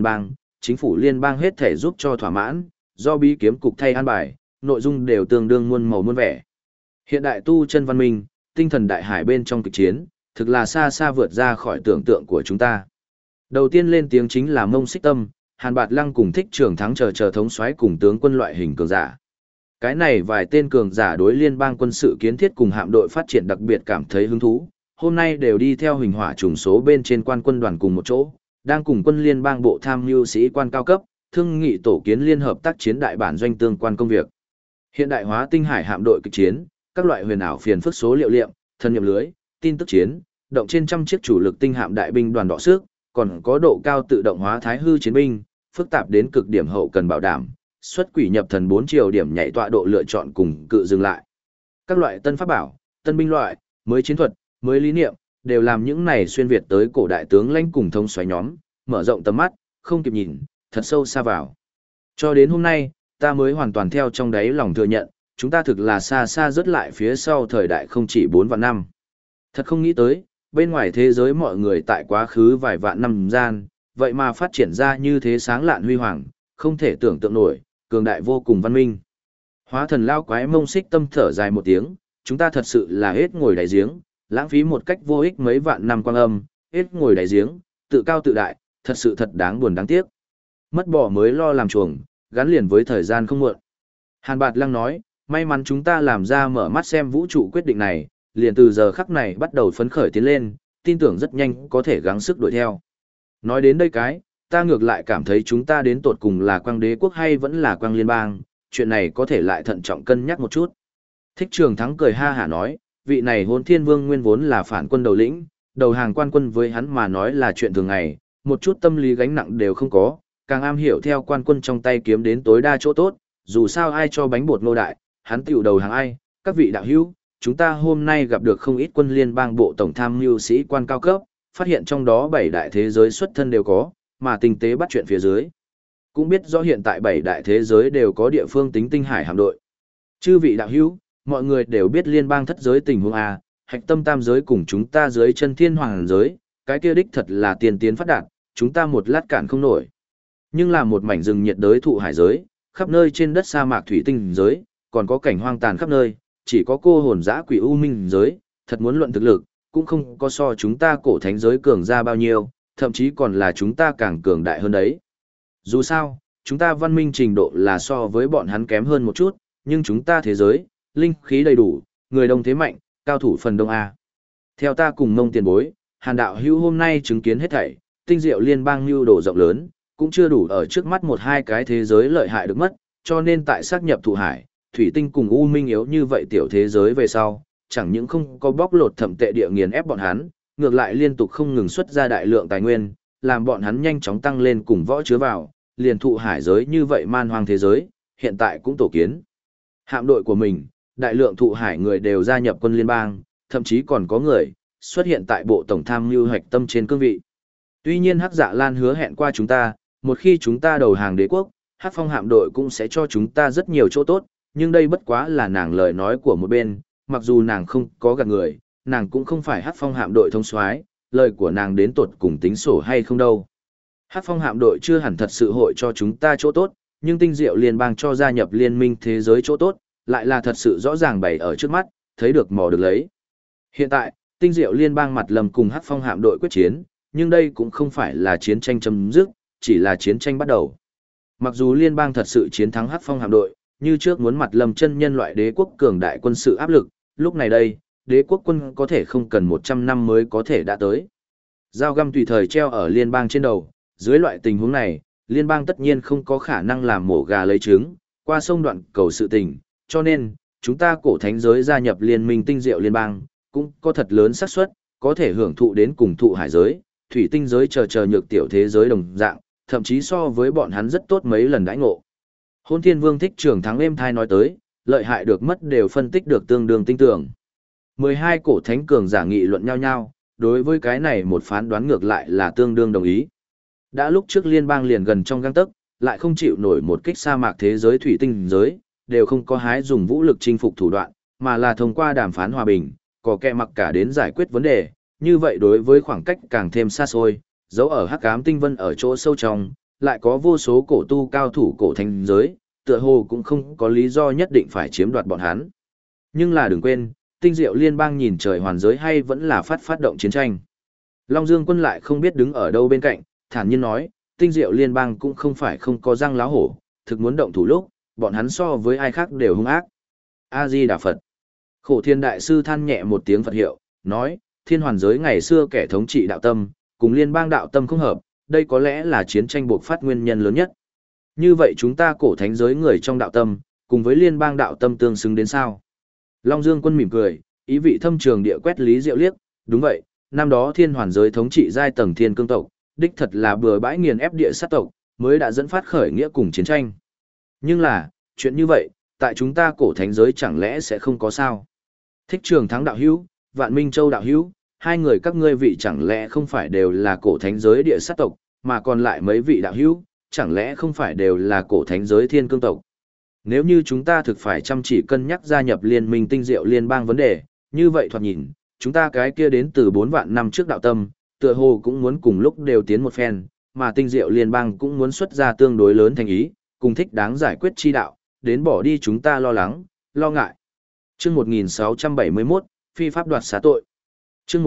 chính phủ liên bang hết thể giúp cho thỏa mãn, do bí kiếm cục thay an bài, nội dung đều tương đương muôn màu muôn vẻ. Hiện đại tu chân văn minh, tinh thần đại hải bên trong kịch chiến, thực là xa xa vượt ra khỏi tưởng tượng của chúng ta. Đầu tiên lên tiếng chính là Mông Xích Tâm, Hàn Bạt Lăng cùng Thích Trường Thắng chờ thống soái cùng tướng quân loại hình cường giả. Cái này vài tên cường giả đối liên bang quân sự kiến thiết cùng hạm đội phát triển đặc biệt cảm thấy hứng thú, hôm nay đều đi theo Huỳnh Hỏa trùng số bên trên quan quân đoàn cùng một chỗ, đang cùng quân liên bang bộ tham mưu sĩ quan cao cấp, thương nghị tổ kiến liên hợp tác chiến đại bản doanh tương quan công việc. Hiện đại hóa tinh hải hạm đội kịch chiến, các loại huyền ảo phiền phức số liệu liệm, thân nhiệm lưới, tin tức chiến, động trên trăm chiếc chủ lực tinh hạm đại binh đoàn đọ sức, còn có độ cao tự động hóa thái hư chiến binh, phức tạp đến cực điểm hậu cần bảo đảm, xuất quỷ nhập thần 4 chiều điểm nhảy tọa độ lựa chọn cùng cự dừng lại. Các loại tân pháp bảo, tân binh loại, mới chiến thuật, mới lý niệm, đều làm những này xuyên việt tới cổ đại tướng lãnh cùng thông xoáy nhóm, mở rộng tầm mắt, không kịp nhìn, thật sâu xa vào. Cho đến hôm nay, ta mới hoàn toàn theo trong đáy lòng thừa nhận, chúng ta thực là xa xa rớt lại phía sau thời đại không chỉ 4 vạn năm. Thật không nghĩ tới, bên ngoài thế giới mọi người tại quá khứ vài vạn năm gian, vậy mà phát triển ra như thế sáng lạn huy hoàng, không thể tưởng tượng nổi, cường đại vô cùng văn minh. Hóa thần lao quái Mông Xích Tâm thở dài một tiếng, chúng ta thật sự là hết ngồi đáy giếng, lãng phí một cách vô ích mấy vạn năm quang âm, hết ngồi đáy giếng, tự cao tự đại, thật sự thật đáng buồn đáng tiếc. Mất bỏ mới lo làm chuồng, gắn liền với thời gian không muộn. Hàn Bạt Lăng nói, may mắn chúng ta làm ra mở mắt xem vũ trụ quyết định này, liền từ giờ khắc này bắt đầu phấn khởi tiến lên, tin tưởng rất nhanh có thể gắng sức đuổi theo. Nói đến đây cái, ta ngược lại cảm thấy chúng ta đến tột cùng là Quang Đế quốc hay vẫn là Quang Liên bang, chuyện này có thể lại thận trọng cân nhắc một chút. Thích Trường Thắng cười ha hả nói, vị này Hỗn Thiên Vương nguyên vốn là phản quân đầu lĩnh, đầu hàng quan quân với hắn mà nói là chuyện thường ngày, một chút tâm lý gánh nặng đều không có, càng am hiểu theo quan quân trong tay kiếm đến tối đa chỗ tốt, dù sao ai cho bánh bột nô đại, hắn tiểu đầu hàng ai, các vị đạo hữu, chúng ta hôm nay gặp được không ít quân liên bang bộ tổng tham mưu sĩ quan cao cấp, phát hiện trong đó 7 đại thế giới xuất thân đều có, mà tinh tế bắt chuyện phía dưới. Cũng biết rõ hiện tại 7 đại thế giới đều có địa phương tính tinh hải hạm đội. Chư vị đạo hữu, mọi người đều biết liên bang thất giới tình huống A, hạch tâm tam giới cùng chúng ta dưới chân thiên hoàng giới, cái kia đích thật là tiên tiến phát đạt, chúng ta một lát cản không nổi. Nhưng là một mảnh rừng nhiệt đới thụ hải giới, khắp nơi trên đất sa mạc thủy tinh giới, còn có cảnh hoang tàn khắp nơi, chỉ có cô hồn dã quỷ u minh giới, thật muốn luận thực lực, cũng không có so chúng ta cổ thánh giới cường ra bao nhiêu, thậm chí còn là chúng ta càng cường đại hơn đấy. Dù sao, chúng ta văn minh trình độ là so với bọn hắn kém hơn một chút, nhưng chúng ta thế giới, linh khí đầy đủ, người đông thế mạnh, cao thủ phần đông A. Theo ta cùng Mông tiền bối, Hàn đạo hữu hôm nay chứng kiến hết thảy, tinh diệu liên bang lưu đồ rộng lớn, cũng chưa đủ ở trước mắt một hai cái thế giới lợi hại được mất, cho nên tại xác nhập thụ hải, thủy tinh cùng u minh yếu như vậy tiểu thế giới về sau, chẳng những không có bóc lột thẩm tệ địa nghiền ép bọn hắn, ngược lại liên tục không ngừng xuất ra đại lượng tài nguyên, làm bọn hắn nhanh chóng tăng lên cùng võ chứa vào, liền thụ hải giới như vậy man hoang thế giới, hiện tại cũng tổ kiến. Hạm đội của mình, đại lượng thụ hải người đều gia nhập quân liên bang, thậm chí còn có người xuất hiện tại bộ tổng tham mưu hoạch tâm trên cương vị. Tuy nhiên Hắc Dạ Lan hứa hẹn qua chúng ta, một khi chúng ta đầu hàng đế quốc, Hắc Phong hạm đội cũng sẽ cho chúng ta rất nhiều chỗ tốt, nhưng đây bất quá là nàng lời nói của một bên, mặc dù nàng không có gạt người, nàng cũng không phải Hắc Phong hạm đội thống soái, lời của nàng đến tột cùng tính sổ hay không đâu. Hắc Phong hạm đội chưa hẳn thật sự hội cho chúng ta chỗ tốt, nhưng tinh diệu liên bang cho gia nhập liên minh thế giới chỗ tốt, lại là thật sự rõ ràng bày ở trước mắt, thấy được mò được lấy. Hiện tại, tinh diệu liên bang mặt lầm cùng Hắc Phong hạm đội quyết chiến, nhưng đây cũng không phải là chiến tranh chấm dứt, chỉ là chiến tranh bắt đầu. Mặc dù liên bang thật sự chiến thắng Hắc Phong hạm đội, như trước muốn mặt lầm chân nhân loại đế quốc cường đại quân sự áp lực, lúc này đây, đế quốc quân có thể không cần 100 năm mới có thể đã tới. Dao găm tùy thời treo ở liên bang trên đầu, dưới loại tình huống này, liên bang tất nhiên không có khả năng làm mổ gà lấy trứng, qua sông đoạn cầu sự tình, cho nên, chúng ta cổ thánh giới gia nhập liên minh tinh diệu liên bang, cũng có thật lớn xác suất có thể hưởng thụ đến cùng thụ hải giới, thủy tinh giới chờ nhược tiểu thế giới đồng dạng, thậm chí so với bọn hắn rất tốt mấy lần đãi ngộ. Hôn Thiên Vương Thích Trường Thắng êm thai nói tới, lợi hại được mất đều phân tích được tương đương tinh tưởng. 12 cổ thánh cường giả nghị luận nhau nhau, đối với cái này một phán đoán ngược lại là tương đương đồng ý. Đã lúc trước liên bang liền gần trong gang tấc, lại không chịu nổi một kích sa mạc thế giới thủy tinh giới, đều không có hái dùng vũ lực chinh phục thủ đoạn, mà là thông qua đàm phán hòa bình, có kẻ mặc cả đến giải quyết vấn đề, như vậy đối với khoảng cách càng thêm xa xôi, dấu ở hắc ám tinh vân ở chỗ sâu trong, lại có vô số cổ tu cao thủ cổ thánh giới, tựa hồ cũng không có lý do nhất định phải chiếm đoạt bọn hắn. Nhưng là đừng quên, tinh diệu liên bang nhìn trời hoàn giới hay vẫn là phát động chiến tranh. Long Dương Quân lại không biết đứng ở đâu bên cạnh, thản nhiên nói, tinh diệu liên bang cũng không phải không có răng láo hổ, thực muốn động thủ lúc, bọn hắn so với ai khác đều hung ác. A-di-đà Phật. Khổ Thiên Đại Sư than nhẹ một tiếng Phật hiệu, nói, thiên hoàn giới ngày xưa kẻ thống trị đạo tâm, cùng liên bang đạo tâm không hợp, đây có lẽ là chiến tranh buộc phát nguyên nhân lớn nhất. Như vậy chúng ta cổ thánh giới người trong đạo tâm, cùng với liên bang đạo tâm tương xứng đến sao? Long Dương Quân mỉm cười, ý vị thâm trường địa quét Lý Diệu liếc, đúng vậy, năm đó thiên hoàn giới thống trị giai tầng thiên cương tộc, đích thật là bừa bãi nghiền ép địa sát tộc, mới đã dẫn phát khởi nghĩa cùng chiến tranh. Nhưng là, chuyện như vậy, tại chúng ta cổ thánh giới chẳng lẽ sẽ không có sao? Thích Trường Thắng đạo hữu, Vạn Minh Châu đạo hữu, hai người các ngươi vị chẳng lẽ không phải đều là cổ thánh giới địa sát tộc, mà còn lại mấy vị đạo hữu, chẳng lẽ không phải đều là cổ thánh giới thiên cương tộc? Nếu như chúng ta thực phải chăm chỉ cân nhắc gia nhập liên minh tinh diệu liên bang vấn đề, như vậy thoạt nhìn, chúng ta cái kia đến từ 4 vạn năm trước đạo tâm, tựa hồ cũng muốn cùng lúc đều tiến một phen, mà tinh diệu liên bang cũng muốn xuất ra tương đối lớn thành ý, cùng thích đáng giải quyết chi đạo, đến bỏ đi chúng ta lo lắng, lo ngại. Chương 1671, phi pháp đoạt xá tội. Chương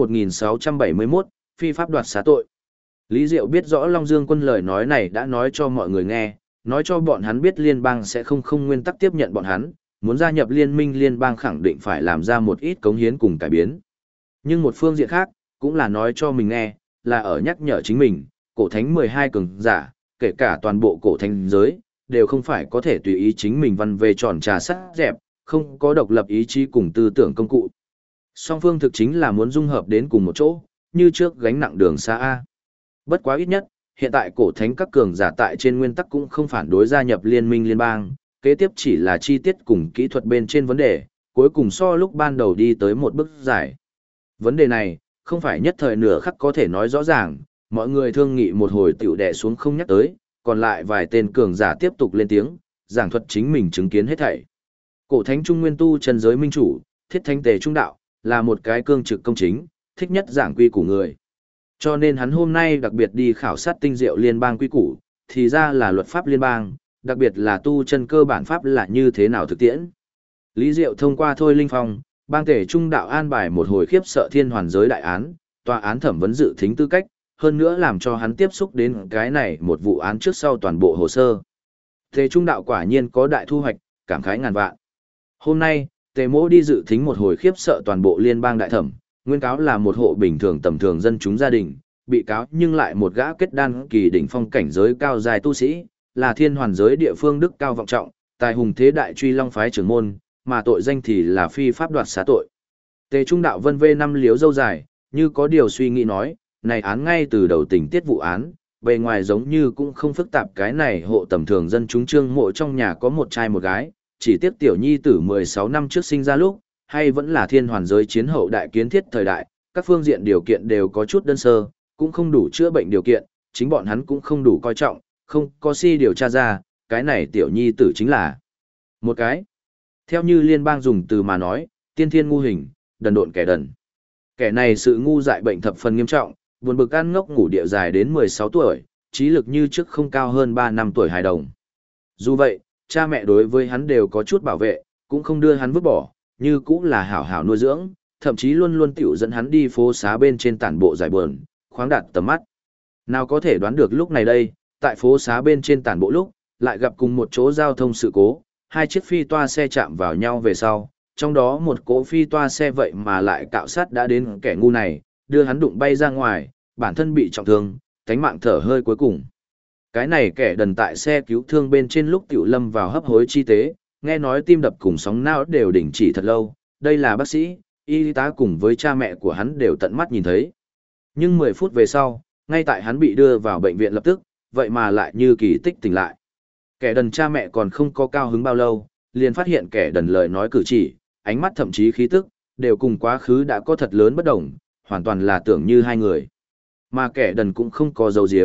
1671, phi pháp đoạt xá tội. Lý Diệu biết rõ Long Dương Quân lời nói này đã nói cho mọi người nghe, nói cho bọn hắn biết liên bang sẽ không nguyên tắc tiếp nhận bọn hắn, muốn gia nhập liên minh liên bang khẳng định phải làm ra một ít cống hiến cùng cải biến. Nhưng một phương diện khác, cũng là nói cho mình nghe, là ở nhắc nhở chính mình, cổ thánh 12 cường giả, kể cả toàn bộ cổ thánh giới, đều không phải có thể tùy ý chính mình văn về tròn trà sắt dẹp, không có độc lập ý chí cùng tư tưởng công cụ. Song phương thực chính là muốn dung hợp đến cùng một chỗ, như trước gánh nặng đường xa A. Bất quá ít nhất, hiện tại cổ thánh các cường giả tại trên nguyên tắc cũng không phản đối gia nhập liên minh liên bang, kế tiếp chỉ là chi tiết cùng kỹ thuật bên trên vấn đề, cuối cùng so lúc ban đầu đi tới một bước giải. Vấn đề này, không phải nhất thời nửa khắc có thể nói rõ ràng, mọi người thương nghị một hồi tiểu đè xuống không nhắc tới, còn lại vài tên cường giả tiếp tục lên tiếng, giảng thuật chính mình chứng kiến hết thảy. Cổ thánh trung nguyên tu chân giới minh chủ, thiết thánh tề trung đạo, là một cái cương trực công chính, thích nhất giảng quy của người. Cho nên hắn hôm nay đặc biệt đi khảo sát tinh diệu liên bang quy củ, thì ra là luật pháp liên bang, đặc biệt là tu chân cơ bản pháp là như thế nào thực tiễn. Lý Diệu thông qua Thôi Linh Phong, bang tể trung đạo an bài một hồi khiếp sợ thiên hoàn giới đại án, tòa án thẩm vấn dự thính tư cách, hơn nữa làm cho hắn tiếp xúc đến cái này một vụ án trước sau toàn bộ hồ sơ. Tề trung đạo quả nhiên có đại thu hoạch, cảm khái ngàn vạn. Hôm nay, Tề Mỗ đi dự thính một hồi khiếp sợ toàn bộ liên bang đại thẩm, nguyên cáo là một hộ bình thường tầm thường dân chúng gia đình, bị cáo nhưng lại một gã kết đan kỳ đỉnh phong cảnh giới cao dài tu sĩ, là thiên hoàn giới địa phương đức cao vọng trọng, tài hùng thế đại truy long phái trưởng môn, mà tội danh thì là phi pháp đoạt xá tội. Tề trung đạo vân vê năm liếu dâu dài, như có điều suy nghĩ nói, này án ngay từ đầu tình tiết vụ án, bề ngoài giống như cũng không phức tạp, cái này hộ tầm thường dân chúng trương mộ trong nhà có một trai một gái, chỉ tiếc tiểu nhi tử 16 năm trước sinh ra lúc, hay vẫn là thiên hoàn giới chiến hậu đại kiến thiết thời đại, các phương diện điều kiện đều có chút đơn sơ, cũng không đủ chữa bệnh điều kiện, chính bọn hắn cũng không đủ coi trọng, không có si điều tra ra, cái này tiểu nhi tử chính là một cái. Theo như liên bang dùng từ mà nói, tiên thiên ngu hình, đần độn kẻ đần. Kẻ này sự ngu dại bệnh thập phần nghiêm trọng, buồn bực ăn ngốc ngủ địa dài đến 16 tuổi, trí lực như trước không cao hơn 3 năm tuổi hài đồng. Dù vậy, cha mẹ đối với hắn đều có chút bảo vệ, cũng không đưa hắn vứt bỏ, như cũng là hảo hảo nuôi dưỡng, thậm chí luôn luôn tiểu dẫn hắn đi phố xá bên trên tản bộ giải buồn, khoáng đạt tầm mắt. Nào có thể đoán được lúc này đây, tại phố xá bên trên tản bộ lúc, lại gặp cùng một chỗ giao thông sự cố, hai chiếc phi toa xe chạm vào nhau về sau, trong đó một cỗ phi toa xe vậy mà lại cạo sát đã đến kẻ ngu này, đưa hắn đụng bay ra ngoài, bản thân bị trọng thương, cánh mạng thở hơi cuối cùng. Cái này kẻ đần tại xe cứu thương bên trên lúc tiểu lâm vào hấp hối chi tế, nghe nói tim đập cùng sóng não đều đình chỉ thật lâu, đây là bác sĩ, y tá cùng với cha mẹ của hắn đều tận mắt nhìn thấy. Nhưng 10 phút về sau, ngay tại hắn bị đưa vào bệnh viện lập tức, vậy mà lại như kỳ tích tỉnh lại. Kẻ đần cha mẹ còn không có cao hứng bao lâu, liền phát hiện kẻ đần lời nói cử chỉ, ánh mắt thậm chí khí tức, đều cùng quá khứ đã có thật lớn bất đồng, hoàn toàn là tưởng như hai người. Mà kẻ đần cũng không có dấu diếm,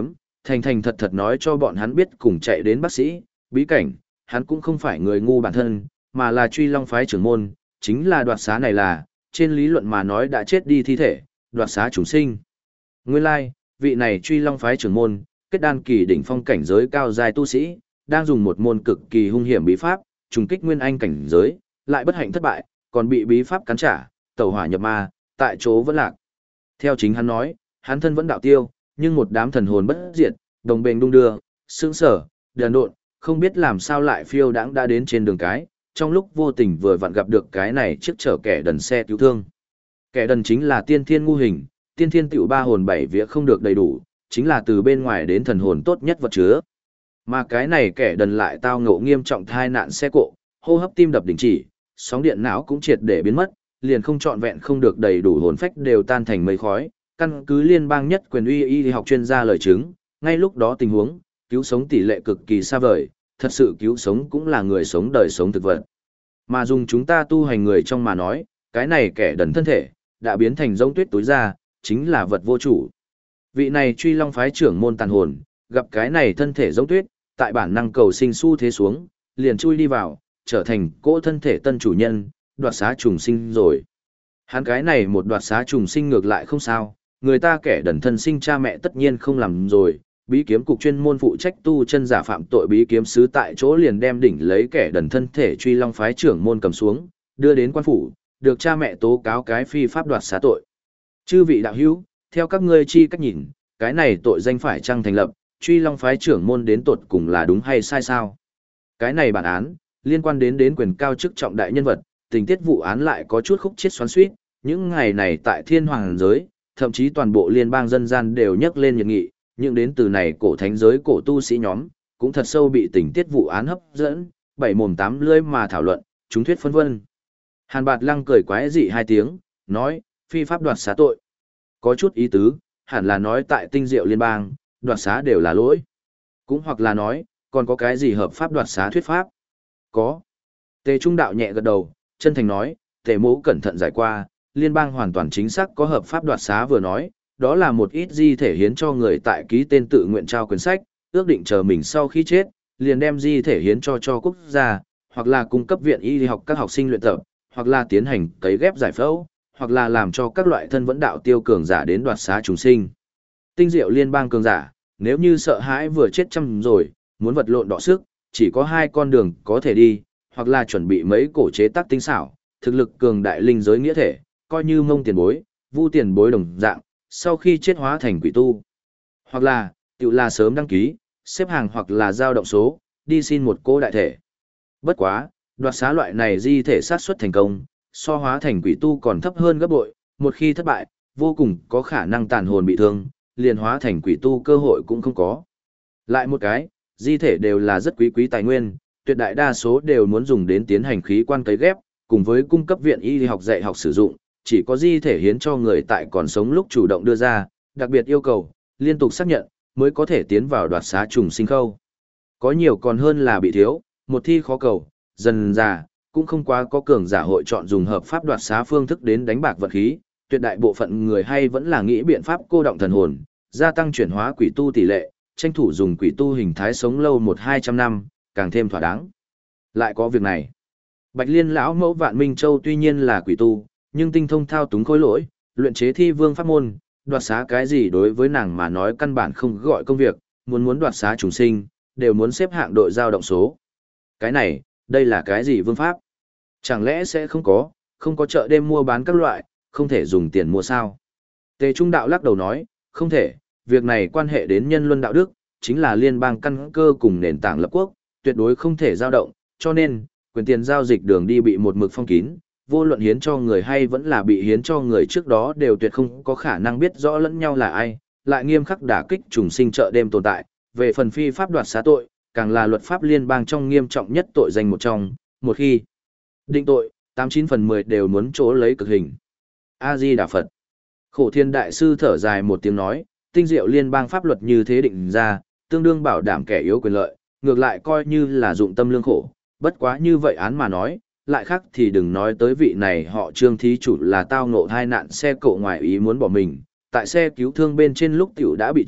Thành thành thật thật nói cho bọn hắn biết cùng chạy đến bác sĩ, bí cảnh, hắn cũng không phải người ngu bản thân, mà là truy long phái trưởng môn, chính là đoạt xá này là, trên lý luận mà nói đã chết đi thi thể, đoạt xá chúng sinh. Nguyên lai, vị này truy long phái trưởng môn, kết đan kỳ đỉnh phong cảnh giới cao dài tu sĩ, đang dùng một môn cực kỳ hung hiểm bí pháp, trùng kích nguyên anh cảnh giới, lại bất hạnh thất bại, còn bị bí pháp cắn trả, tẩu hỏa nhập ma, tại chỗ vẫn lạc. Theo chính hắn nói, hắn thân vẫn đạo tiêu, nhưng một đám thần hồn bất diệt, đồng bền đung đưa, sững sở, đần độn, không biết làm sao lại phiêu đãng đã đến trên đường cái, trong lúc vô tình vừa vặn gặp được cái này chiếc chở kẻ đần xe cứu thương. Kẻ đần chính là tiên thiên ngu hình, tiên thiên tiểu ba hồn bảy vía không được đầy đủ, chính là từ bên ngoài đến thần hồn tốt nhất vật chứa. Mà cái này kẻ đần lại tao ngộ nghiêm trọng thai nạn xe cộ, hô hấp tim đập đình chỉ, sóng điện não cũng triệt để biến mất, liền không trọn vẹn không được đầy đủ hồn phách đều tan thành mây khói. Căn cứ liên bang nhất quyền uy y học chuyên gia lời chứng, ngay lúc đó tình huống, cứu sống tỷ lệ cực kỳ xa vời, thật sự cứu sống cũng là người sống đời sống thực vật. Mà dùng chúng ta tu hành người trong mà nói, cái này kẻ đần thân thể, đã biến thành giống tuyết túi ra, chính là vật vô chủ. Vị này truy long phái trưởng môn tàn hồn, gặp cái này thân thể giống tuyết, tại bản năng cầu sinh xu thế xuống, liền chui đi vào, trở thành cỗ thân thể tân chủ nhân, đoạt xá trùng sinh rồi. Hắn cái này một đoạt xá trùng sinh ngược lại không sao, người ta kẻ đần thân sinh cha mẹ tất nhiên không làm rồi, bí kiếm cục chuyên môn phụ trách tu chân giả phạm tội bí kiếm sứ tại chỗ liền đem đỉnh lấy kẻ đần thân thể truy long phái trưởng môn cầm xuống, đưa đến quan phủ, được cha mẹ tố cáo cái phi pháp đoạt xá tội. Chư vị đạo hữu, theo các ngươi chi cách nhìn, cái này tội danh phải chăng thành lập, truy long phái trưởng môn đến tột cùng là đúng hay sai sao? Cái này bản án, liên quan đến quyền cao chức trọng đại nhân vật, tình tiết vụ án lại có chút khúc chiết xoắn xuýt, những ngày này tại thiên hoàng giới, thậm chí toàn bộ liên bang dân gian đều nhắc lên nhiệt nghị, nhưng đến từ này cổ thánh giới cổ tu sĩ nhóm, cũng thật sâu bị tình tiết vụ án hấp dẫn, bảy mồm tám lưỡi mà thảo luận, chúng thuyết phân vân. Hàn Bạt Lăng cười quái dị hai tiếng, nói, phi pháp đoạt xá tội. Có chút ý tứ, hẳn là nói tại tinh diệu liên bang, đoạt xá đều là lỗi. Cũng hoặc là nói, còn có cái gì hợp pháp đoạt xá thuyết pháp? Có. Tề Trung Đạo nhẹ gật đầu, chân thành nói, Tề Mỗ cẩn thận giải qua, liên bang hoàn toàn chính xác có hợp pháp đoạt xá vừa nói, đó là một ít di thể hiến cho người tại ký tên tự nguyện trao quyển sách, ước định chờ mình sau khi chết, liền đem di thể hiến cho quốc gia, hoặc là cung cấp viện y học các học sinh luyện tập, hoặc là tiến hành cấy ghép giải phẫu, hoặc là làm cho các loại thân vẫn đạo tiêu cường giả đến đoạt xá chúng sinh. Tinh diệu liên bang cường giả, nếu như sợ hãi vừa chết trăm rồi, muốn vật lộn đọ sức, chỉ có hai con đường có thể đi, hoặc là chuẩn bị mấy cổ chế tác tinh xảo, thực lực cường đại linh giới nghĩa thể, coi như Mông tiền bối, Vu tiền bối đồng dạng, sau khi chết hóa thành quỷ tu. Hoặc là, tự là sớm đăng ký, xếp hàng hoặc là giao động số, đi xin một cô đại thể. Bất quá, đoạt xá loại này di thể sát xuất thành công, so hóa thành quỷ tu còn thấp hơn gấp bội, một khi thất bại, vô cùng có khả năng tàn hồn bị thương, liền hóa thành quỷ tu cơ hội cũng không có. Lại một cái, di thể đều là rất quý tài nguyên, tuyệt đại đa số đều muốn dùng đến tiến hành khí quan cấy ghép, cùng với cung cấp viện y học dạy học sử dụng, chỉ có di thể hiến cho người tại còn sống lúc chủ động đưa ra, đặc biệt yêu cầu, liên tục xác nhận, mới có thể tiến vào đoạt xá trùng sinh khâu. Có nhiều còn hơn là bị thiếu, một thi khó cầu, dần già, cũng không quá có cường giả hội chọn dùng hợp pháp đoạt xá phương thức đến đánh bạc vật khí, tuyệt đại bộ phận người hay vẫn là nghĩ biện pháp cô động thần hồn, gia tăng chuyển hóa quỷ tu tỷ lệ, tranh thủ dùng quỷ tu hình thái sống lâu 100-200 năm, càng thêm thỏa đáng. Lại có việc này. Bạch Liên lão mẫu Vạn Minh Châu tuy nhiên là quỷ tu, nhưng tinh thông thao túng khối lỗi, luyện chế thi vương pháp môn, đoạt xá cái gì đối với nàng mà nói căn bản không gọi công việc, muốn đoạt xá trùng sinh, đều muốn xếp hạng đội giao động số. Cái này, đây là cái gì vương pháp? Chẳng lẽ sẽ không có chợ đêm mua bán các loại, không thể dùng tiền mua sao? Tề Trung Đạo lắc đầu nói, không thể, việc này quan hệ đến nhân luân đạo đức, chính là liên bang căn cơ cùng nền tảng lập quốc, tuyệt đối không thể dao động, cho nên, quyền tiền giao dịch đường đi bị một mực phong kín, vô luận hiến cho người hay vẫn là bị hiến cho người trước đó đều tuyệt không có khả năng biết rõ lẫn nhau là ai, lại nghiêm khắc đả kích trùng sinh chợ đêm tồn tại, về phần phi pháp đoạt xá tội, càng là luật pháp liên bang trong nghiêm trọng nhất tội danh một trong, một khi định tội, 89/10 đều muốn chỗ lấy cực hình. A-di-đà Phật. Khổ Thiên Đại Sư thở dài một tiếng nói, tinh diệu liên bang pháp luật như thế định ra, tương đương bảo đảm kẻ yếu quyền lợi, ngược lại coi như là dụng tâm lương khổ, bất quá như vậy án mà nói, lại khác thì đừng nói tới vị này họ Trương thí chủ là tao ngộ tai nạn xe cộ ngoài ý muốn bỏ mình, tại xe cứu thương bên trên lúc tiểu đã bị chết,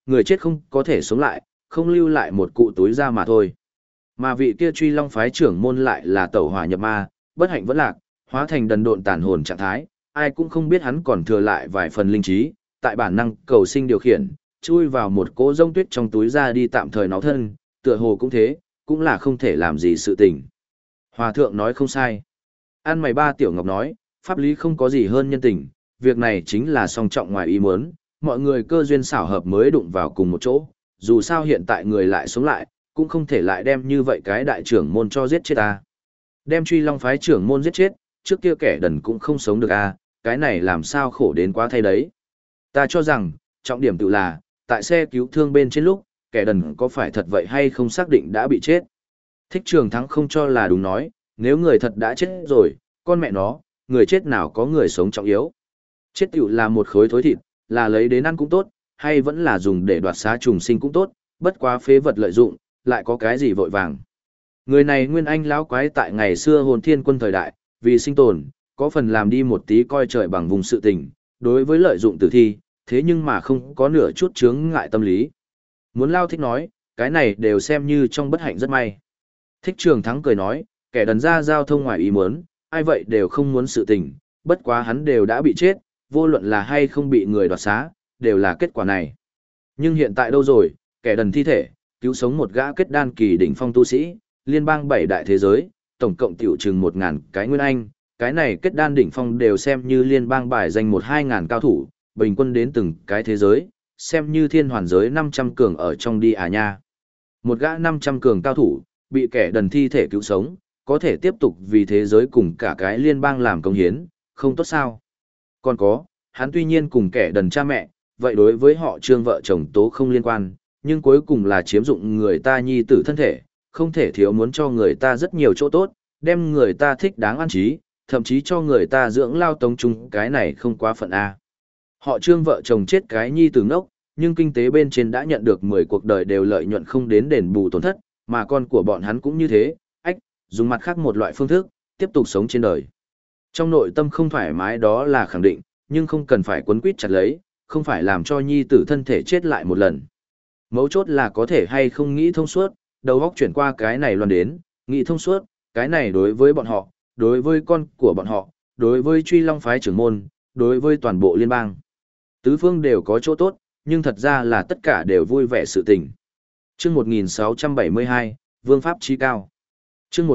người chết không có thể sống lại, không lưu lại một cụ túi ra mà thôi. Mà vị kia Truy Long phái trưởng môn lại là tẩu hỏa nhập ma, bất hạnh vẫn lạc, hóa thành đần độn tàn hồn trạng thái, ai cũng không biết hắn còn thừa lại vài phần linh trí, tại bản năng cầu sinh điều khiển, chui vào một cỗ rông tuyết trong túi ra đi tạm thời nó thân, tựa hồ cũng thế, cũng là không thể làm gì sự tình. Hòa thượng nói không sai. An mày ba tiểu ngọc nói, pháp lý không có gì hơn nhân tình, việc này chính là song trọng ngoài ý muốn, mọi người cơ duyên xảo hợp mới đụng vào cùng một chỗ, dù sao hiện tại người lại sống lại, cũng không thể lại đem như vậy cái đại trưởng môn cho giết chết ta. Đem Truy Long phái trưởng môn giết chết, trước kia kẻ đần cũng không sống được a, cái này làm sao khổ đến quá thay đấy. Ta cho rằng, trọng điểm tự là, tại xe cứu thương bên trên lúc, kẻ đần có phải thật vậy hay không xác định đã bị chết. Thích Trường Thắng không cho là đúng nói, nếu người thật đã chết rồi, con mẹ nó, người chết nào có người sống trọng yếu. Chết tiểu là một khối thối thịt, là lấy đến ăn cũng tốt, hay vẫn là dùng để đoạt xá trùng sinh cũng tốt, bất quá phế vật lợi dụng, lại có cái gì vội vàng. Người này nguyên anh lão quái tại ngày xưa Hồn Thiên Quân thời đại, vì sinh tồn, có phần làm đi một tí coi trời bằng vùng sự tình, đối với lợi dụng tử thi, thế nhưng mà không có nửa chút chướng ngại tâm lý. Muốn lao thích nói, cái này đều xem như trong bất hạnh rất may. Thích Trường Thắng cười nói, kẻ đần ra giao thông ngoài ý muốn, ai vậy đều không muốn sự tình, bất quá hắn đều đã bị chết, vô luận là hay không bị người đoạt xá, đều là kết quả này. Nhưng hiện tại đâu rồi, kẻ đần thi thể, cứu sống một gã kết đan kỳ đỉnh phong tu sĩ, liên bang 7 đại thế giới, tổng cộng tiểu chừng 1.000 cái nguyên anh, cái này kết đan đỉnh phong đều xem như liên bang bài danh 1-2 ngàn cao thủ, bình quân đến từng cái thế giới, xem như thiên hoàn giới 500 cường ở trong đi à nha. Một gã 500 cường cao thủ, bị kẻ đần thi thể cứu sống, có thể tiếp tục vì thế giới cùng cả cái liên bang làm công hiến, không tốt sao. Còn có, hắn tuy nhiên cùng kẻ đần cha mẹ, vậy đối với họ Trương vợ chồng tố không liên quan, nhưng cuối cùng là chiếm dụng người ta nhi tử thân thể, không thể thiếu muốn cho người ta rất nhiều chỗ tốt, đem người ta thích đáng an trí, thậm chí cho người ta dưỡng lao tống chung, cái này không quá phận A. Họ Trương vợ chồng chết cái nhi tử ngốc, nhưng kinh tế bên trên đã nhận được 10 cuộc đời đều lợi nhuận không đến đền bù tổn thất, mà con của bọn hắn cũng như thế, dùng mặt khác một loại phương thức, tiếp tục sống trên đời. Trong nội tâm không thoải mái đó là khẳng định, nhưng không cần phải quấn quýt chặt lấy, không phải làm cho nhi tử thân thể chết lại một lần. Mấu chốt là có thể hay không nghĩ thông suốt, đầu óc chuyển qua cái này loan đến, nghĩ thông suốt, cái này đối với bọn họ, đối với con của bọn họ, đối với Truy Long phái trưởng môn, đối với toàn bộ liên bang. Tứ phương đều có chỗ tốt, nhưng thật ra là tất cả đều vui vẻ sự tình. Chương 1672, Vương pháp chí cao. Chương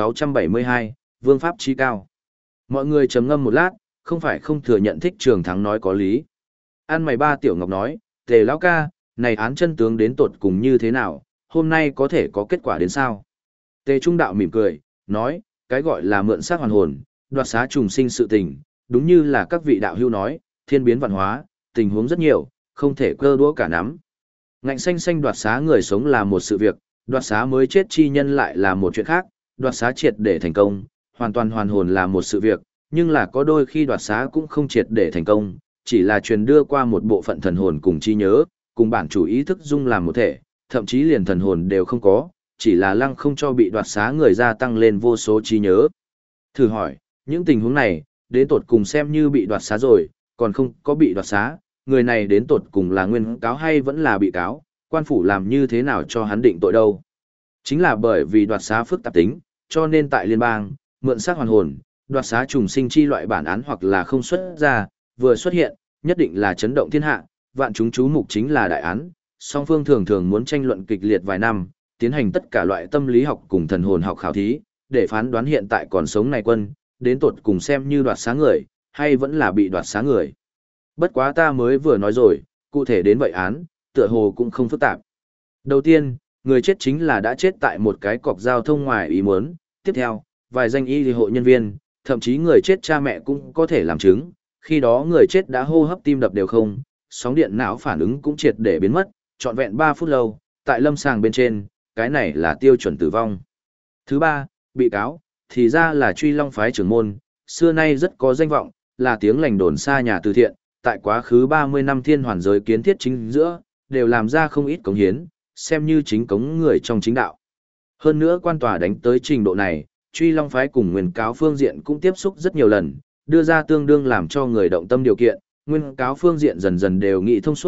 1672, Vương pháp chí cao. Mọi người trầm ngâm một lát, không phải không thừa nhận Thích Trường Thắng nói có lý. An mày ba tiểu ngọc nói, Tề lão ca, này án chân tướng đến tột cùng như thế nào, hôm nay có thể có kết quả đến sao? Tề Trung Đạo mỉm cười, nói, cái gọi là mượn xác hoàn hồn, đoạt xá trùng sinh sự tình, đúng như là các vị đạo hữu nói, thiên biến vạn hóa, tình huống rất nhiều, không thể cơ đũa cả nắm. Ngạnh xanh xanh đoạt xá người sống là một sự việc, đoạt xá mới chết chi nhân lại là một chuyện khác, đoạt xá triệt để thành công, hoàn toàn hoàn hồn là một sự việc, nhưng là có đôi khi đoạt xá cũng không triệt để thành công, chỉ là truyền đưa qua một bộ phận thần hồn cùng trí nhớ, cùng bản chủ ý thức dung làm một thể, thậm chí liền thần hồn đều không có, chỉ là lăng không cho bị đoạt xá người gia tăng lên vô số trí nhớ. Thử hỏi, những tình huống này, đến tột cùng xem như bị đoạt xá rồi, còn không có bị đoạt xá, người này đến tột cùng là nguyên cáo hay vẫn là bị cáo, quan phủ làm như thế nào cho hắn định tội đâu. Chính là bởi vì đoạt xá phức tạp tính, cho nên tại liên bang, mượn xác hoàn hồn, đoạt xá trùng sinh chi loại bản án hoặc là không xuất ra, vừa xuất hiện, nhất định là chấn động thiên hạ, vạn chúng chú mục chính là đại án, song phương thường thường muốn tranh luận kịch liệt vài năm, tiến hành tất cả loại tâm lý học cùng thần hồn học khảo thí, để phán đoán hiện tại còn sống này quân, đến tột cùng xem như đoạt xá người, hay vẫn là bị đoạt xá người. Bất quá ta mới vừa nói rồi, cụ thể đến vậy án, tựa hồ cũng không phức tạp. Đầu tiên, người chết chính là đã chết tại một cái cọc giao thông ngoài ý muốn, tiếp theo, vài danh y hộ nhân viên, thậm chí người chết cha mẹ cũng có thể làm chứng, khi đó người chết đã hô hấp tim đập đều không, sóng điện não phản ứng cũng triệt để biến mất, trọn vẹn 3 phút lâu, tại lâm sàng bên trên, cái này là tiêu chuẩn tử vong. Thứ ba, bị cáo, thì ra là Truy Long phái trưởng môn, xưa nay rất có danh vọng, là tiếng lành đồn xa nhà từ thiện, tại quá khứ 30 năm thiên hoàn giới kiến thiết chính giữa, đều làm ra không ít cống hiến, xem như chính cống người trong chính đạo. Hơn nữa quan tòa đánh tới trình độ này, Truy Long phái cùng nguyên cáo phương diện cũng tiếp xúc rất nhiều lần, đưa ra tương đương làm cho người động tâm điều kiện, nguyên cáo phương diện dần dần đều nghĩ thông suốt,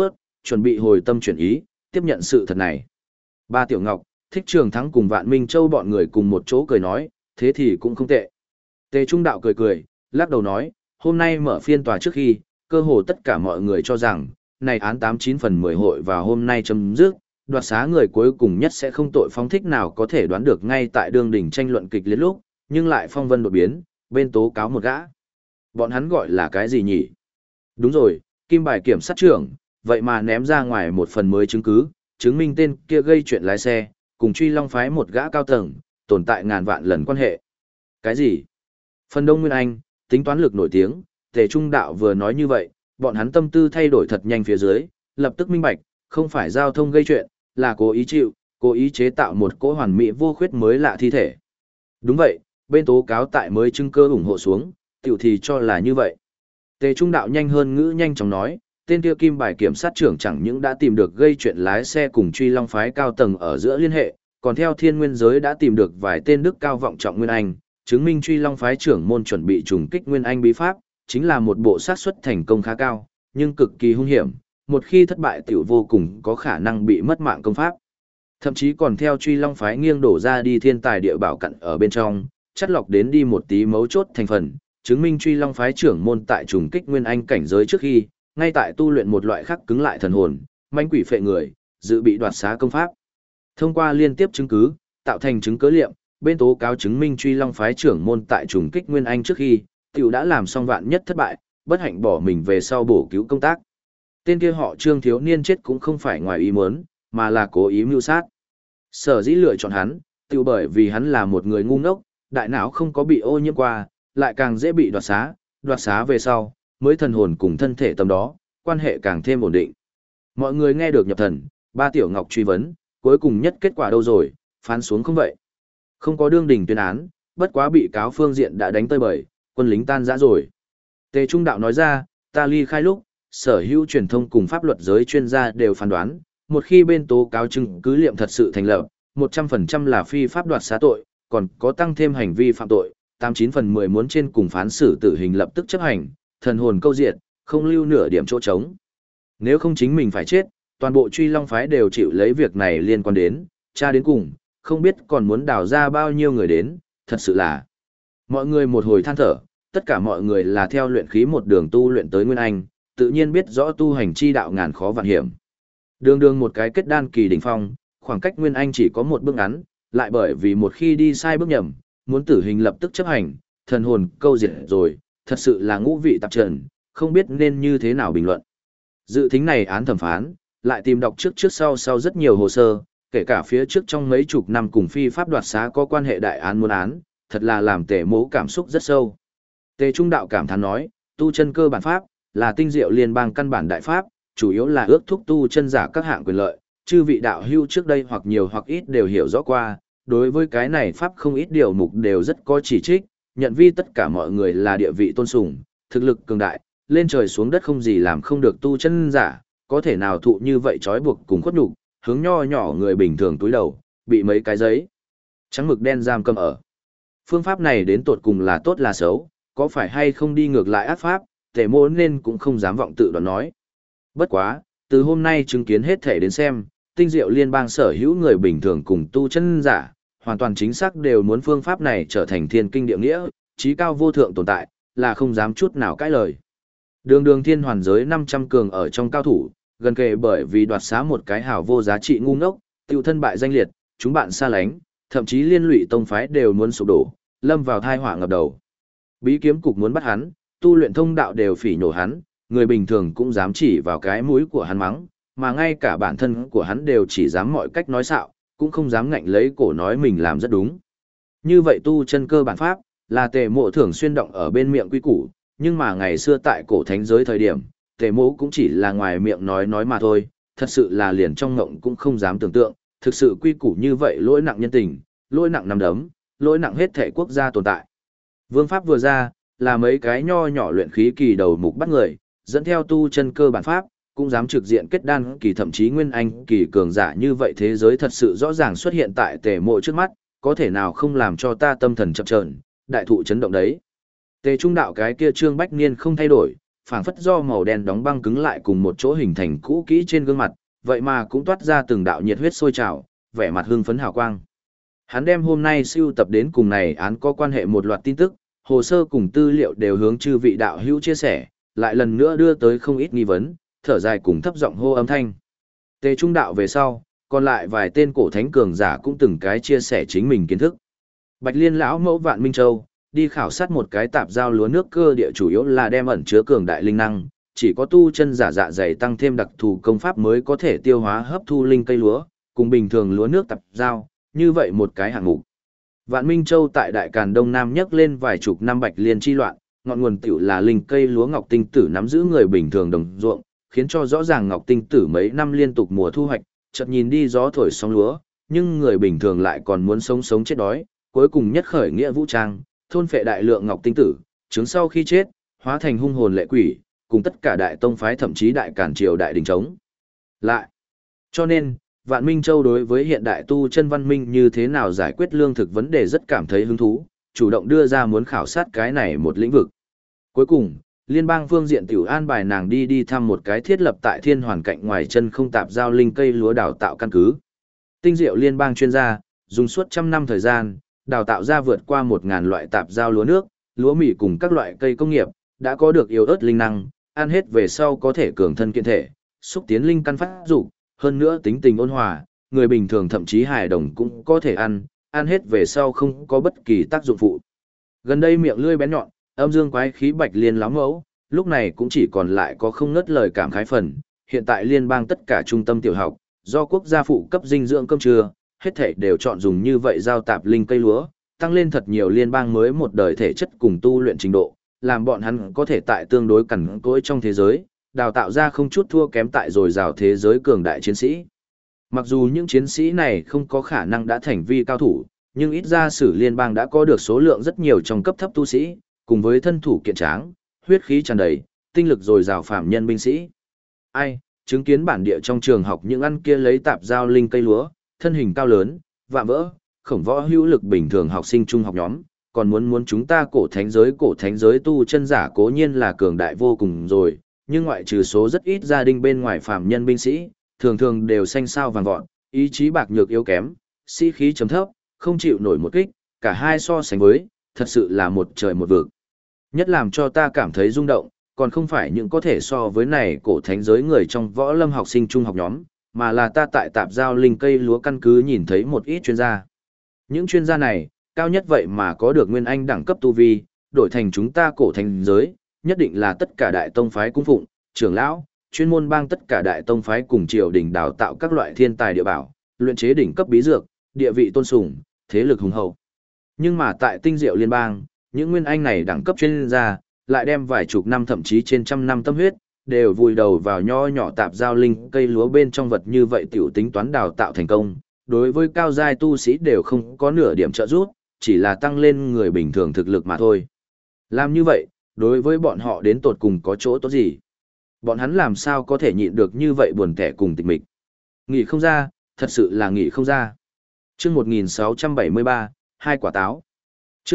chuẩn bị hồi tâm chuyển ý, tiếp nhận sự thật này. Ba Tiểu Ngọc, Thích Trường Thắng cùng Vạn Minh Châu bọn người cùng một chỗ cười nói, thế thì cũng không tệ. Tề Trung Đạo cười cười, lắc đầu nói, hôm nay mở phiên tòa trước khi, cơ hồ tất cả mọi người cho rằng, này án 89 phần 10 hội vào hôm nay chấm dứt, đoạt xá người cuối cùng nhất sẽ không tội phóng thích nào có thể đoán được ngay tại đương đỉnh tranh luận kịch liệt lúc, nhưng lại phong vân đột biến, bên tố cáo một gã. Bọn hắn gọi là cái gì nhỉ? Đúng rồi, kim bài kiểm sát trưởng, vậy mà ném ra ngoài một phần mới chứng cứ, chứng minh tên kia gây chuyện lái xe, cùng Truy Long phái một gã cao tầng, tồn tại ngàn vạn lần quan hệ. Cái gì? Phần Đông Nguyên Anh, tính toán lực nổi tiếng, Tề Trung Đạo vừa nói như vậy, bọn hắn tâm tư thay đổi thật nhanh phía dưới, lập tức minh bạch, không phải giao thông gây chuyện, là cố ý chịu, cố ý chế tạo một cỗ hoàn mỹ vô khuyết mới lạ thi thể. Đúng vậy, bên tố cáo tại mới chứng cơ ủng hộ xuống, tiểu thì cho là như vậy. Tề Trung Đạo nhanh hơn ngữ nhanh chóng nói, tên kia kim bài kiểm sát trưởng chẳng những đã tìm được gây chuyện lái xe cùng Truy Long phái cao tầng ở giữa liên hệ, còn theo thiên nguyên giới đã tìm được vài tên đức cao vọng trọng Nguyên Anh, chứng minh Truy Long phái trưởng môn chuẩn bị trùng kích Nguyên Anh bí pháp, chính là một bộ xác suất thành công khá cao, nhưng cực kỳ hung hiểm, một khi thất bại tiểu vô cùng có khả năng bị mất mạng công pháp. Thậm chí còn theo Truy Long phái nghiêng đổ ra đi thiên tài địa bảo cặn ở bên trong, chắt lọc đến đi một tí mấu chốt thành phần, chứng minh Truy Long phái trưởng môn tại trùng kích Nguyên Anh cảnh giới trước khi, ngay tại tu luyện một loại khắc cứng lại thần hồn, manh quỷ phệ người, dự bị đoạt xá công pháp. Thông qua liên tiếp chứng cứ, tạo thành chứng cứ liệm, bên tố cáo chứng minh Truy Long phái trưởng môn tại trùng kích Nguyên Anh trước khi, tiểu đã làm xong vạn nhất thất bại, bất hạnh bỏ mình về sau bổ cứu công tác. Tên kia họ Trương thiếu niên chết cũng không phải ngoài ý muốn, mà là cố ý mưu sát. Sở dĩ lựa chọn hắn, tiểu bởi vì hắn là một người ngu ngốc, đại não không có bị ô nhiễm qua, lại càng dễ bị đoạt xá về sau, mới thần hồn cùng thân thể tâm đó, quan hệ càng thêm ổn định. Mọi người nghe được nhập thần, Ba Tiểu Ngọc truy vấn, cuối cùng nhất kết quả đâu rồi, phán xuống không vậy? Không có đương đình tuyên án, bất quá bị cáo phương diện đã đánh tơi bời, quân lính tan rã rồi. Tề Trung Đạo nói ra, ta ly khai lúc, sở hữu truyền thông cùng pháp luật giới chuyên gia đều phán đoán, một khi bên tố cáo chứng cứ liệm thật sự thành lập, 100% là phi pháp đoạt xá tội, còn có tăng thêm hành vi phạm tội, 89 phần 10 muốn trên cùng phán xử tử hình lập tức chấp hành, thần hồn câu diệt, không lưu nửa điểm chỗ trống. Nếu không chính mình phải chết, toàn bộ Truy Long phái đều chịu lấy việc này liên quan đến, tra đến cùng, không biết còn muốn đào ra bao nhiêu người đến, thật sự là. Mọi người một hồi than thở, tất cả mọi người là theo luyện khí một đường tu luyện tới Nguyên Anh, tự nhiên biết rõ tu hành chi đạo ngàn khó vạn hiểm. Đường đường một cái kết đan kỳ đỉnh phong, khoảng cách Nguyên Anh chỉ có một bước ngắn, lại bởi vì một khi đi sai bước nhầm, muốn tử hình lập tức chấp hành, thần hồn câu diệt rồi, thật sự là ngũ vị tạp trần, không biết nên như thế nào bình luận. Dự thính này án thẩm phán, lại tìm đọc trước sau rất nhiều hồ sơ, kể cả phía trước trong mấy chục năm cùng phi pháp đoạt xá có quan hệ đại án muôn án, thật là làm Tề Mỗ cảm xúc rất sâu. Tề Trung Đạo cảm thán nói, tu chân cơ bản pháp, là tinh diệu liên bang căn bản đại pháp, chủ yếu là ước thúc tu chân giả các hạng quyền lợi, chư vị đạo hưu trước đây hoặc nhiều hoặc ít đều hiểu rõ qua, đối với cái này pháp không ít điều mục đều rất có chỉ trích, nhận vi tất cả mọi người là địa vị tôn sùng, thực lực cường đại, lên trời xuống đất không gì làm không được tu chân giả, có thể nào thụ như vậy trói buộc cùng khuất nhục, hướng nho nhỏ người bình thường túi đầu, bị mấy cái giấy trắng mực đen giam cầm ở. Phương pháp này đến tột cùng là tốt là xấu, có phải hay không đi ngược lại ác pháp, Tề Mỗ nên cũng không dám vọng tự đoán nói. Bất quá, từ hôm nay chứng kiến hết thể đến xem, tinh diệu liên bang sở hữu người bình thường cùng tu chân giả, hoàn toàn chính xác đều muốn phương pháp này trở thành thiên kinh địa nghĩa, trí cao vô thượng tồn tại, là không dám chút nào cãi lời. Đường đường thiên hoàn giới 500 cường ở trong cao thủ, gần kề bởi vì đoạt xá một cái hảo vô giá trị ngu ngốc, tiêu thân bại danh liệt, chúng bạn xa lánh, thậm chí liên lụy tông phái đều muốn sụp đổ, lâm vào thai họa ngập đầu. Bí kiếm cục muốn bắt hắn, tu luyện thông đạo đều phỉ nhổ hắn, người bình thường cũng dám chỉ vào cái mũi của hắn mắng, mà ngay cả bản thân của hắn đều chỉ dám mọi cách nói xạo, cũng không dám ngạnh lấy cổ nói mình làm rất đúng. Như vậy tu chân cơ bản pháp, là Tề Mộ thường xuyên động ở bên miệng quy củ, nhưng mà ngày xưa tại cổ thánh giới thời điểm, Tề Mộ cũng chỉ là ngoài miệng nói mà thôi, thật sự là liền trong ngộng cũng không dám tưởng tượng, thực sự quy củ như vậy lỗi nặng nhân tình, lỗi nặng nắm đấm, lỗi nặng hết thể quốc gia tồn tại. Vương pháp vừa ra, là mấy cái nho nhỏ luyện khí kỳ đầu mục bắt người, dẫn theo tu chân cơ bản pháp, cũng dám trực diện kết đan kỳ thậm chí nguyên anh kỳ cường giả như vậy, thế giới thật sự rõ ràng xuất hiện tại Tề Mộ trước mắt, có thể nào không làm cho ta tâm thần chập chờn, đại thụ chấn động đấy. Tề Trung Đạo cái kia Trương Bách Niên không thay đổi, phảng phất do màu đen đóng băng cứng lại cùng một chỗ hình thành cũ kỹ trên gương mặt, vậy mà cũng toát ra từng đạo nhiệt huyết sôi trào, vẻ mặt hưng phấn hào quang. Hắn đem hôm nay sưu tập đến cùng này án có quan hệ một loạt tin tức, hồ sơ cùng tư liệu đều hướng chư vị đạo hữu chia sẻ, lại lần nữa đưa tới không ít nghi vấn, thở dài cùng thấp giọng hô âm thanh. Tề trung đạo về sau, còn lại vài tên cổ thánh cường giả cũng từng cái chia sẻ chính mình kiến thức. Bạch Liên lão mẫu Vạn Minh Châu, đi khảo sát một cái tạp giao lúa nước cơ địa chủ yếu là đem ẩn chứa cường đại linh năng, chỉ có tu chân giả dạ dày tăng thêm đặc thù công pháp mới có thể tiêu hóa hấp thu linh cây lúa, cùng bình thường lúa nước tạp giao, như vậy một cái hạng mục. Vạn Minh Châu tại Đại Càn Đông Nam nhấc lên vài chục năm Bạch Liên chi loạn, ngọn nguồn tiểu là linh cây lúa ngọc tinh tử nắm giữ người bình thường đồng ruộng, khiến cho rõ ràng ngọc tinh tử mấy năm liên tục mùa thu hoạch, chợt nhìn đi gió thổi sóng lúa, nhưng người bình thường lại còn muốn sống sống chết đói, cuối cùng nhất khởi nghĩa vũ trang, thôn phệ đại lượng ngọc tinh tử, chứng sau khi chết, hóa thành hung hồn lệ quỷ, cùng tất cả đại tông phái thậm chí đại càn triều đại đình chống. Lại, cho nên, Vạn Minh Châu đối với hiện đại tu chân văn minh như thế nào giải quyết lương thực vấn đề rất cảm thấy hứng thú, chủ động đưa ra muốn khảo sát cái này một lĩnh vực. Cuối cùng, liên bang phương diện tiểu an bài nàng đi thăm một cái thiết lập tại thiên hoàn cạnh ngoài chân không tạp giao linh cây lúa đào tạo căn cứ. Tinh diệu liên bang chuyên gia, dùng suốt trăm năm thời gian, đào tạo ra vượt qua 1000 loại tạp giao lúa nước, lúa mì cùng các loại cây công nghiệp, đã có được yếu ớt linh năng, ăn hết về sau có thể cường thân kiện thể, xúc tiến linh căn phát dục, hơn nữa tính tình ôn hòa, người bình thường thậm chí hài đồng cũng có thể ăn hết về sau không có bất kỳ tác dụng phụ. Gần đây miệng lưỡi bén nhọn, âm dương quái khí Bạch Liên láo mẫu, lúc này cũng chỉ còn lại có không ngớt lời cảm khái phần, hiện tại liên bang tất cả trung tâm tiểu học, do quốc gia phụ cấp dinh dưỡng cơm trưa, hết thảy đều chọn dùng như vậy giao tạp linh cây lúa, tăng lên thật nhiều liên bang mới một đời thể chất cùng tu luyện trình độ, làm bọn hắn có thể tại tương đối cằn cỗi trong thế giới, đào tạo ra không chút thua kém tại rồi rào thế giới cường đại chiến sĩ. Mặc dù những chiến sĩ này không có khả năng đã thành vi cao thủ, nhưng ít ra sử liên bang đã có được số lượng rất nhiều trong cấp thấp tu sĩ, cùng với thân thủ kiện tráng, huyết khí tràn đầy, tinh lực dồi dào phạm nhân binh sĩ. Ai, chứng kiến bản địa trong trường học những ăn kia lấy tạp giao linh cây lúa, thân hình cao lớn, vạm vỡ, khổng võ hữu lực bình thường học sinh trung học nhóm, còn muốn chúng ta cổ thánh giới tu chân giả cố nhiên là cường đại vô cùng rồi, nhưng ngoại trừ số rất ít gia đình bên ngoài phạm nhân binh sĩ, thường thường đều xanh sao vàng vọt, ý chí bạc nhược yếu kém, sĩ khí chấm thấp, không chịu nổi một kích, cả hai so sánh với, thật sự là một trời một vực. Nhất làm cho ta cảm thấy rung động, còn không phải những có thể so với này cổ thánh giới người trong võ lâm học sinh trung học nhóm, mà là ta tại tạp giao linh cây lúa căn cứ nhìn thấy một ít chuyên gia. Những chuyên gia này, cao nhất vậy mà có được nguyên anh đẳng cấp tu vi, đổi thành chúng ta cổ thánh giới, nhất định là tất cả đại tông phái cung phụng, trưởng lão, chuyên môn bang tất cả đại tông phái cùng triều đình đào tạo các loại thiên tài địa bảo, luyện chế đỉnh cấp bí dược, địa vị tôn sùng, thế lực hùng hậu. Nhưng mà tại tinh diệu liên bang, những nguyên anh này đẳng cấp chuyên gia, lại đem vài chục năm thậm chí trên trăm năm tâm huyết, đều vùi đầu vào nho nhỏ tạp giao linh cây lúa bên trong vật như vậy tiểu tính toán đào tạo thành công. Đối với cao giai tu sĩ đều không có nửa điểm trợ giúp, chỉ là tăng lên người bình thường thực lực mà thôi. Làm như vậy, đối với bọn họ đến tột cùng có chỗ tốt gì? Bọn hắn làm sao có thể nhịn được như vậy buồn tẻ cùng tịch mịch? Nghĩ không ra, thật sự là nghĩ không ra. Chương 1673, hai quả táo. Chương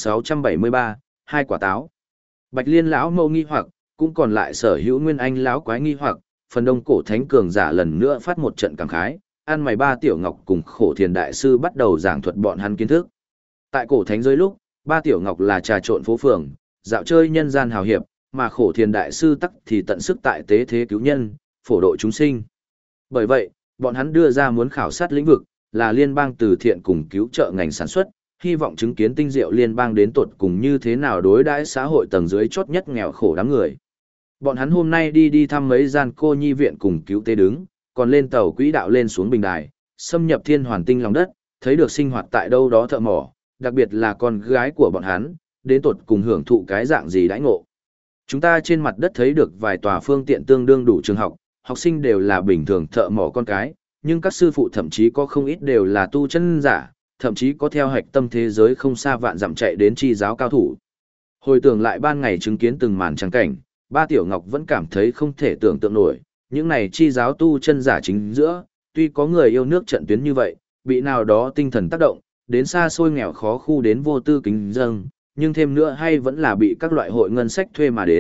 1673, hai quả táo. Bạch Liên lão mâu nghi hoặc, cũng còn lại sở hữu nguyên anh lão quái nghi hoặc, phần đông cổ thánh cường giả lần nữa phát một trận cảm khái, ăn mày ba tiểu ngọc cùng khổ thiền đại sư bắt đầu giảng thuật bọn hắn kiến thức. Tại cổ thánh giới lúc, ba tiểu ngọc là trà trộn phố phường, dạo chơi nhân gian hào hiệp, mà khổ thiền đại sư tắc thì tận sức tại tế thế cứu nhân, phổ độ chúng sinh. Bởi vậy, bọn hắn đưa ra muốn khảo sát lĩnh vực, là liên bang từ thiện cùng cứu trợ ngành sản xuất, hy vọng chứng kiến tinh diệu liên bang đến tột cùng như thế nào đối đãi xã hội tầng dưới chót nhất nghèo khổ đám người. Bọn hắn hôm nay đi thăm mấy gian cô nhi viện cùng cứu tế đứng, còn lên tàu quỹ đạo lên xuống bình đài, xâm nhập thiên hoàn tinh lòng đất, thấy được sinh hoạt tại đâu đó thợ mỏ, đặc biệt là con gái của bọn hắn, đến tột cùng hưởng thụ cái dạng gì đãi ngộ. Chúng ta trên mặt đất thấy được vài tòa phương tiện tương đương đủ trường học, học sinh đều là bình thường thợ mỏ con cái, nhưng các sư phụ thậm chí có không ít đều là tu chân giả, thậm chí có theo hạch tâm thế giới không xa vạn dặm chạy đến chi giáo cao thủ. Hồi tưởng lại ban ngày chứng kiến từng màn trắng cảnh, ba tiểu ngọc vẫn cảm thấy không thể tưởng tượng nổi, những này chi giáo tu chân giả chính giữa, tuy có người yêu nước trận tuyến như vậy, bị nào đó tinh thần tác động, đến xa xôi nghèo khó khu đến vô tư kính dâng, nhưng thêm nữa hay vẫn là bị các loại hội ngân sách thuê mà đến,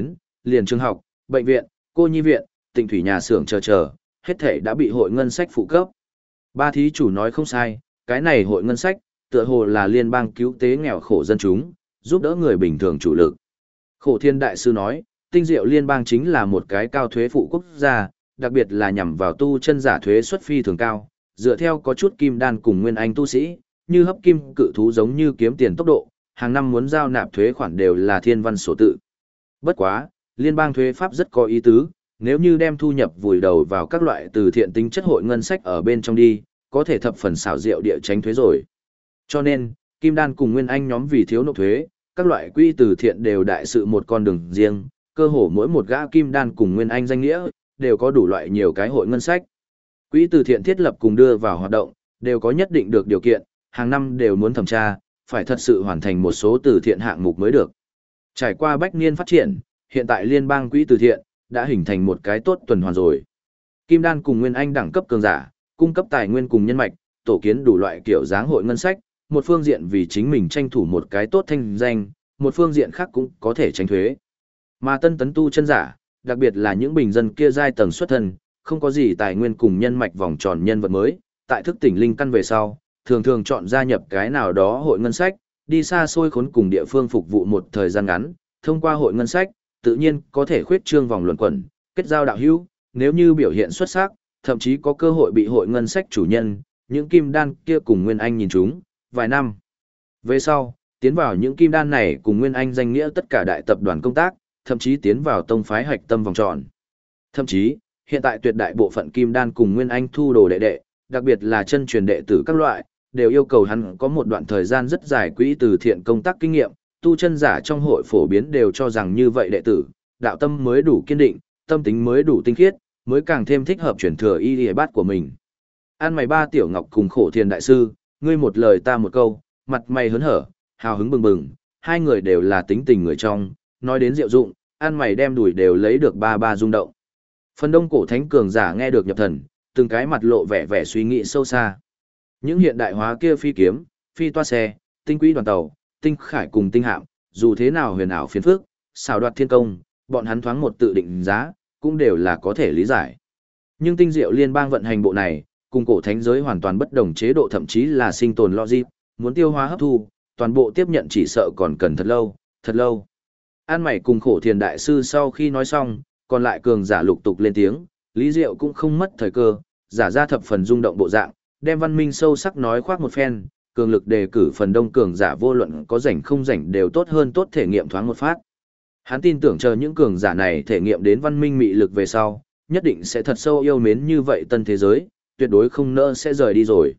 liền trường học, bệnh viện, cô nhi viện, tịnh thủy nhà xưởng chờ, hết thể đã bị hội ngân sách phụ cấp. Ba thí chủ nói không sai, cái này hội ngân sách, tựa hồ là liên bang cứu tế nghèo khổ dân chúng, giúp đỡ người bình thường chủ lực. Khổ Thiên Đại Sư nói, tinh diệu liên bang chính là một cái cao thuế phụ quốc gia, đặc biệt là nhằm vào tu chân giả thuế suất phi thường cao, dựa theo có chút kim đan cùng nguyên anh tu sĩ, như hấp kim cự thú giống như kiếm tiền tốc độ, hàng năm muốn giao nạp thuế khoản đều là thiên văn sổ tự. Bất quá, liên bang thuế pháp rất có ý tứ, nếu như đem thu nhập vùi đầu vào các loại từ thiện tính chất hội ngân sách ở bên trong đi, có thể thập phần xảo diệu địa tránh thuế rồi. Cho nên, kim đan cùng nguyên anh nhóm vì thiếu nộp thuế, các loại quỹ từ thiện đều đại sự một con đường riêng, cơ hồ mỗi một gã kim đan cùng nguyên anh danh nghĩa, đều có đủ loại nhiều cái hội ngân sách. Quỹ từ thiện thiết lập cùng đưa vào hoạt động, đều có nhất định được điều kiện, hàng năm đều muốn thẩm tra, phải thật sự hoàn thành một số từ thiện hạng mục mới được. Trải qua bách niên phát triển, hiện tại liên bang quỹ từ thiện đã hình thành một cái tốt tuần hoàn rồi. Kim đan cùng nguyên anh đẳng cấp cường giả, cung cấp tài nguyên cùng nhân mạch, tổ kiến đủ loại kiểu dáng hội ngân sách, một phương diện vì chính mình tranh thủ một cái tốt thanh danh, một phương diện khác cũng có thể tránh thuế. Mà tân tấn tu chân giả, đặc biệt là những bình dân kia giai tầng xuất thân, không có gì tài nguyên cùng nhân mạch vòng tròn nhân vật mới, tại thức tỉnh linh căn về sau, thường thường chọn gia nhập cái nào đó hội ngân sách, đi xa xôi khốn cùng địa phương phục vụ một thời gian ngắn, thông qua hội ngân sách, tự nhiên có thể khuyết trương vòng luẩn quẩn, kết giao đạo hữu, nếu như biểu hiện xuất sắc, thậm chí có cơ hội bị hội ngân sách chủ nhân, những kim đan kia cùng nguyên anh nhìn chúng, vài năm. Về sau, tiến vào những kim đan này cùng nguyên anh danh nghĩa tất cả đại tập đoàn công tác, thậm chí tiến vào tông phái hạch tâm vòng tròn. Thậm chí, hiện tại tuyệt đại bộ phận kim đan cùng nguyên anh thu đồ đệ đệ, đặc biệt là chân truyền đệ tử các loại, đều yêu cầu hắn có một đoạn thời gian rất dài quỹ từ thiện công tác kinh nghiệm, tu chân giả trong hội phổ biến đều cho rằng như vậy đệ tử, đạo tâm mới đủ kiên định, tâm tính mới đủ tinh khiết, mới càng thêm thích hợp chuyển thừa y y bát của mình. An mày ba tiểu ngọc cùng Khổ Thiền đại sư, ngươi một lời ta một câu, mặt mày hớn hở, hào hứng bừng bừng, hai người đều là tính tình người trong, nói đến diệu dụng, an mày đem đuổi đều lấy được ba rung động. Phần đông cổ thánh cường giả nghe được nhập thần, từng cái mặt lộ vẻ suy nghĩ sâu xa. Những hiện đại hóa kia phi kiếm, phi toa xe, tinh quỹ đoàn tàu, tinh khải cùng tinh hạm, dù thế nào huyền ảo phiền phức, xảo đoạt thiên công, bọn hắn thoáng một tự định giá, cũng đều là có thể lý giải. Nhưng tinh diệu liên bang vận hành bộ này, cùng cổ thánh giới hoàn toàn bất đồng chế độ, thậm chí là sinh tồn logic, muốn tiêu hóa hấp thu, toàn bộ tiếp nhận chỉ sợ còn cần thật lâu, thật lâu. An mày cùng Khổ Thiền đại sư sau khi nói xong, còn lại cường giả lục tục lên tiếng, Lý Diệu cũng không mất thời cơ, giả ra thập phần rung động bộ dạng, đem văn minh sâu sắc nói khoác một phen, cường lực đề cử phần đông cường giả vô luận có rảnh không rảnh đều tốt hơn tốt thể nghiệm thoáng một phát. Hắn tin tưởng chờ những cường giả này thể nghiệm đến văn minh mị lực về sau, nhất định sẽ thật sâu yêu mến như vậy tân thế giới, tuyệt đối không nỡ sẽ rời đi rồi.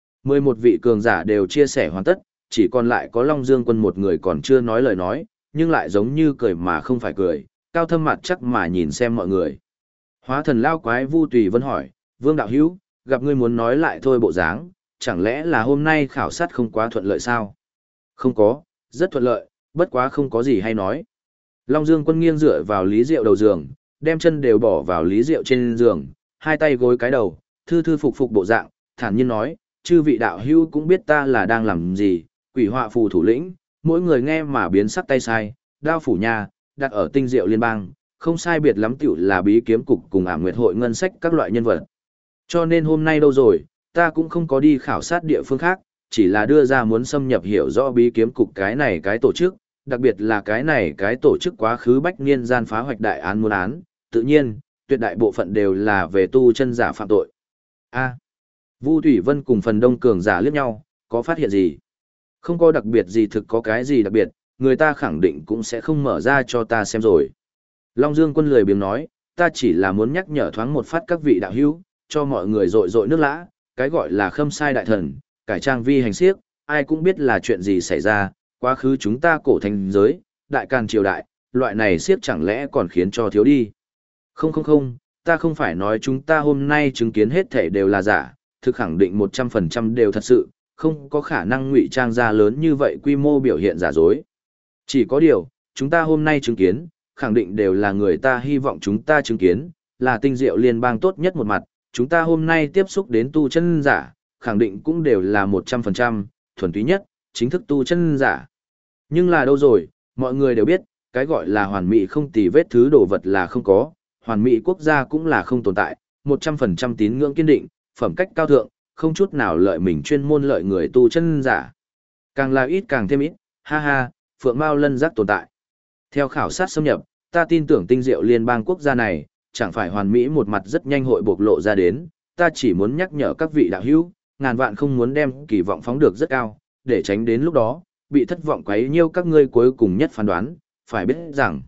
11 vị cường giả đều chia sẻ hoàn tất, chỉ còn lại có Long Dương Quân một người còn chưa nói lời nói, nhưng lại giống như cười mà không phải cười, cao thâm mặt chắc mà nhìn xem mọi người. Hóa thần lao quái Vu Tùy Vân hỏi, Vương Đạo Hữu, gặp ngươi muốn nói lại thôi bộ dáng, chẳng lẽ là hôm nay khảo sát không quá thuận lợi sao? Không có, rất thuận lợi, bất quá không có gì hay nói. Long Dương Quân nghiêng dựa vào Lý Diệu đầu giường, đem chân đều bỏ vào Lý Diệu trên giường, hai tay gối cái đầu, thư thư phục phục bộ dạng, thản nhiên nói, chư vị đạo hữu cũng biết ta là đang làm gì, quỷ họa phù thủ lĩnh, mỗi người nghe mà biến sắc tay sai, đao phủ nhà, đặt ở tinh diệu liên bang, không sai biệt lắm tiểu là bí kiếm cục cùng Ảm Nguyệt hội ngân sách các loại nhân vật. Cho nên hôm nay đâu rồi, ta cũng không có đi khảo sát địa phương khác, chỉ là đưa ra muốn xâm nhập hiểu rõ bí kiếm cục cái này cái tổ chức, đặc biệt là cái này cái tổ chức quá khứ bách niên gian phá hoạch đại án muôn án, tự nhiên, tuyệt đại bộ phận đều là về tu chân giả phạm tội. A. Vu Thủy Vân cùng phần đông cường giả liếc nhau, có phát hiện gì? Không có đặc biệt gì, thực có cái gì đặc biệt, người ta khẳng định cũng sẽ không mở ra cho ta xem rồi. Long Dương Quân lười biếng nói, ta chỉ là muốn nhắc nhở thoáng một phát các vị đạo hữu, cho mọi người rội rội nước lã, cái gọi là khâm sai đại thần, cải trang vi hành siếc, ai cũng biết là chuyện gì xảy ra, quá khứ chúng ta cổ thành giới, đại càn triều đại, loại này siếc chẳng lẽ còn khiến cho thiếu đi. Không, ta không phải nói chúng ta hôm nay chứng kiến hết thể đều là giả, thực khẳng định 100% đều thật sự, không có khả năng ngụy trang ra lớn như vậy quy mô biểu hiện giả dối. Chỉ có điều, chúng ta hôm nay chứng kiến, khẳng định đều là người ta hy vọng chúng ta chứng kiến, là tinh diệu liên bang tốt nhất một mặt, chúng ta hôm nay tiếp xúc đến tu chân giả, khẳng định cũng đều là 100%, thuần túy nhất, chính thức tu chân giả. Nhưng là đâu rồi, mọi người đều biết, cái gọi là hoàn mỹ không tì vết thứ đồ vật là không có, hoàn mỹ quốc gia cũng là không tồn tại, 100% tín ngưỡng kiên định, phẩm cách cao thượng, không chút nào lợi mình chuyên môn lợi người tu chân giả. Càng là ít càng thêm ít, ha ha, phượng mao lân giác tồn tại. Theo khảo sát xâm nhập, ta tin tưởng tinh diệu liên bang quốc gia này, chẳng phải hoàn mỹ một mặt rất nhanh hội bộc lộ ra đến, ta chỉ muốn nhắc nhở các vị đạo hữu, ngàn vạn không muốn đem kỳ vọng phóng được rất cao, để tránh đến lúc đó, bị thất vọng quấy nhiêu các ngươi cuối cùng nhất phán đoán, phải biết rằng,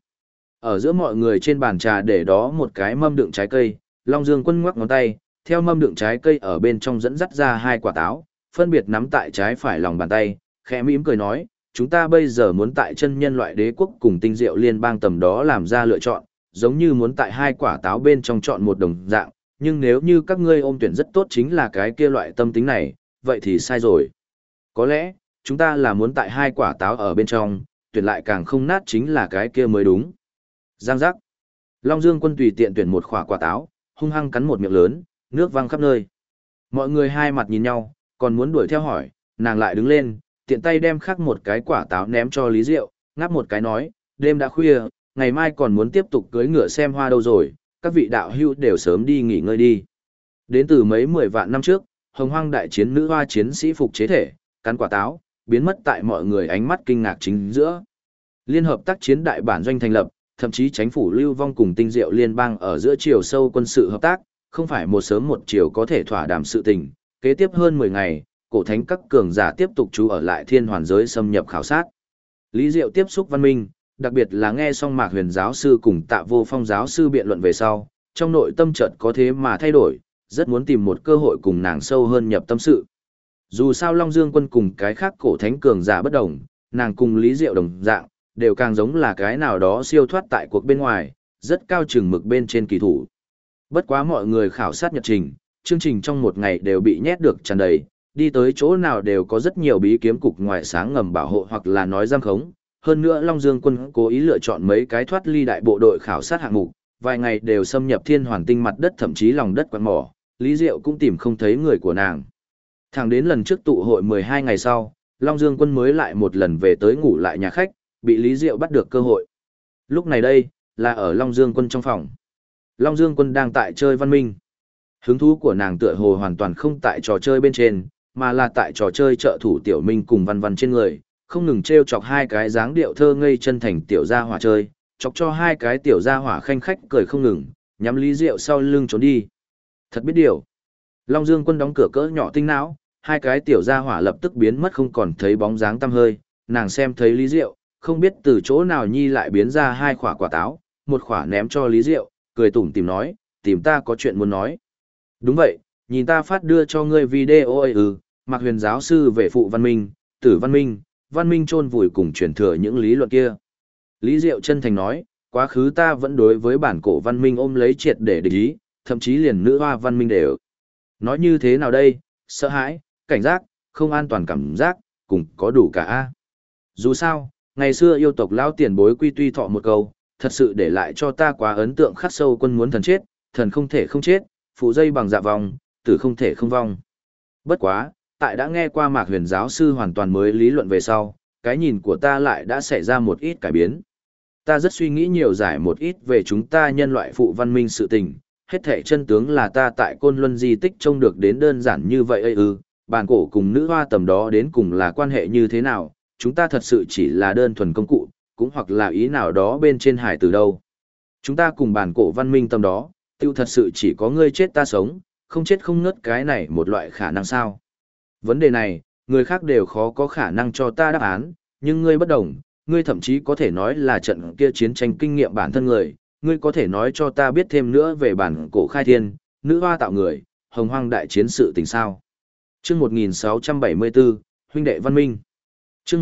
ở giữa mọi người trên bàn trà để đó một cái mâm đựng trái cây, Long Dương Quân ngoắc ngón tay, theo mâm đựng trái cây ở bên trong dẫn dắt ra hai quả táo, phân biệt nắm tại trái phải lòng bàn tay, khẽ mỉm cười nói, chúng ta bây giờ muốn tại chân nhân loại đế quốc cùng tinh diệu liên bang tầm đó làm ra lựa chọn, giống như muốn tại hai quả táo bên trong chọn một đồng dạng, nhưng nếu như các ngươi ôm tuyển rất tốt chính là cái kia loại tâm tính này, vậy thì sai rồi. Có lẽ, chúng ta là muốn tại hai quả táo ở bên trong, tuyển lại càng không nát chính là cái kia mới đúng. Giang giác. Long Dương Quân tùy tiện tuyển một quả táo, hung hăng cắn một miệng lớn, nước văng khắp nơi. Mọi người hai mặt nhìn nhau, còn muốn đuổi theo hỏi, nàng lại đứng lên, tiện tay đem khắc một cái quả táo ném cho Lý Diệu, ngáp một cái nói, đêm đã khuya, ngày mai còn muốn tiếp tục cưỡi ngựa xem hoa đâu rồi, các vị đạo hữu đều sớm đi nghỉ ngơi đi. Đến từ mấy 10 vạn năm trước, hồng hoang đại chiến nữ hoa chiến sĩ phục chế thể, cắn quả táo, biến mất tại mọi người ánh mắt kinh ngạc chính giữa. Liên hợp tác chiến đại bản doanh thành lập, thậm chí chính phủ lưu vong cùng tinh diệu liên bang ở giữa chiều sâu quân sự hợp tác, không phải một sớm một chiều có thể thỏa đàm sự tình. Kế tiếp hơn 10 ngày, cổ thánh các cường giả tiếp tục trú ở lại thiên hoàn giới xâm nhập khảo sát. Lý Diệu tiếp xúc văn minh, đặc biệt là nghe xong Mạc Huyền giáo sư cùng Tạ Vô Phong giáo sư biện luận về sau, trong nội tâm chợt có thế mà thay đổi, rất muốn tìm một cơ hội cùng nàng sâu hơn nhập tâm sự. Dù sao Long Dương Quân cùng cái khác cổ thánh cường giả bất đồng, nàng cùng Lý Diệu đồng dạng, đều càng giống là cái nào đó siêu thoát tại cuộc bên ngoài, rất cao chừng mực bên trên kỳ thủ. Bất quá mọi người khảo sát nhật trình, chương trình trong một ngày đều bị nhét được tràn đầy, đi tới chỗ nào đều có rất nhiều bí kiếm cục ngoại sáng ngầm bảo hộ hoặc là nói giam khống. Hơn nữa Long Dương Quân cố ý lựa chọn mấy cái thoát ly đại bộ đội khảo sát hạng mục, vài ngày đều xâm nhập thiên hoàn tinh mặt đất thậm chí lòng đất quặng mỏ, Lý Diệu cũng tìm không thấy người của nàng. Thẳng đến lần trước tụ hội 12 ngày sau, Long Dương Quân mới lại một lần về tới ngủ lại nhà khách, bị Lý Diệu bắt được cơ hội. Lúc này đây, là ở Long Dương Quân trong phòng. Long Dương Quân đang tại chơi văn minh. Hứng thú của nàng tựa hồ hoàn toàn không tại trò chơi bên trên, mà là tại trò chơi trợ thủ Tiểu Minh cùng Văn Văn trên người, không ngừng trêu chọc hai cái dáng điệu thơ ngây chân thành tiểu gia hỏa chơi, chọc cho hai cái tiểu gia hỏa khanh khách cười không ngừng, nhắm Lý Diệu sau lưng trốn đi. Thật biết điều. Long Dương Quân đóng cửa cỡ nhỏ tinh não, hai cái tiểu gia hỏa lập tức biến mất không còn thấy bóng dáng tăm hơi, nàng xem thấy Lý Diệu, không biết từ chỗ nào nhi lại biến ra hai quả táo, một quả ném cho Lý Diệu, cười tủm tỉm nói, tìm ta có chuyện muốn nói. Đúng vậy, nhìn ta phát đưa cho ngươi video ấy Mạc Huyền giáo sư về phụ văn minh, tử văn minh chôn vùi cùng truyền thừa những lý luận kia. Lý Diệu chân thành nói, quá khứ ta vẫn đối với bản cổ văn minh ôm lấy triệt để địch ý, thậm chí liền nữ hoa văn minh đều. Nói như thế nào đây, sợ hãi, cảnh giác, không an toàn cảm giác, cùng có đủ cả. Dù sao, ngày xưa yêu tộc lao tiền bối quy tuy thọ một câu, thật sự để lại cho ta quá ấn tượng khắc sâu quân muốn thần chết, thần không thể không chết, phụ dây bằng dạ vòng, tử không thể không vong. Bất quá, tại đã nghe qua Mạc Huyền giáo sư hoàn toàn mới lý luận về sau, cái nhìn của ta lại đã xảy ra một ít cải biến. Ta rất suy nghĩ nhiều giải một ít về chúng ta nhân loại phụ văn minh sự tình, hết thể chân tướng là ta tại Côn Luân di tích trông được đến đơn giản như vậy bản cổ cùng nữ hoa tầm đó đến cùng là quan hệ như thế nào, chúng ta thật sự chỉ là đơn thuần công cụ, cũng hoặc là ý nào đó bên trên hải từ đâu. Chúng ta cùng bản cổ văn minh tầm đó, tiêu thật sự chỉ có ngươi chết ta sống, không chết không ngất cái này một loại khả năng sao. Vấn đề này, người khác đều khó có khả năng cho ta đáp án, nhưng ngươi bất đồng, ngươi thậm chí có thể nói là trận kia chiến tranh kinh nghiệm bản thân người, ngươi có thể nói cho ta biết thêm nữa về bản cổ khai thiên, nữ hoa tạo người, hồng hoang đại chiến sự tình sao. Chương 1674, huynh đệ văn minh. Chương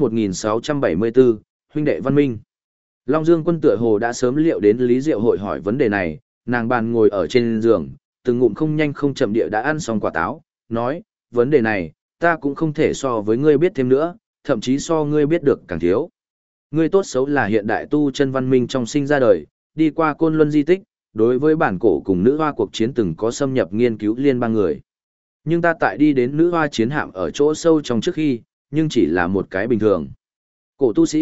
1674, huynh đệ văn minh. Long Dương Quân tựa hồ đã sớm liệu đến Lý Diệu hội hỏi vấn đề này, nàng bàn ngồi ở trên giường, từng ngụm không nhanh không chậm địa đã ăn xong quả táo, nói, vấn đề này, ta cũng không thể so với ngươi biết thêm nữa, thậm chí so ngươi biết được càng thiếu. Ngươi tốt xấu là hiện đại tu chân văn minh trong sinh ra đời, đi qua Côn Luân di tích, đối với bản cổ cùng nữ hoa cuộc chiến từng có xâm nhập nghiên cứu liên bang người. Nhưng ta tại đi đến nữ hoa chiến hạm ở chỗ sâu trong trước khi, nhưng chỉ là một cái bình thường. Cổ tu sĩ,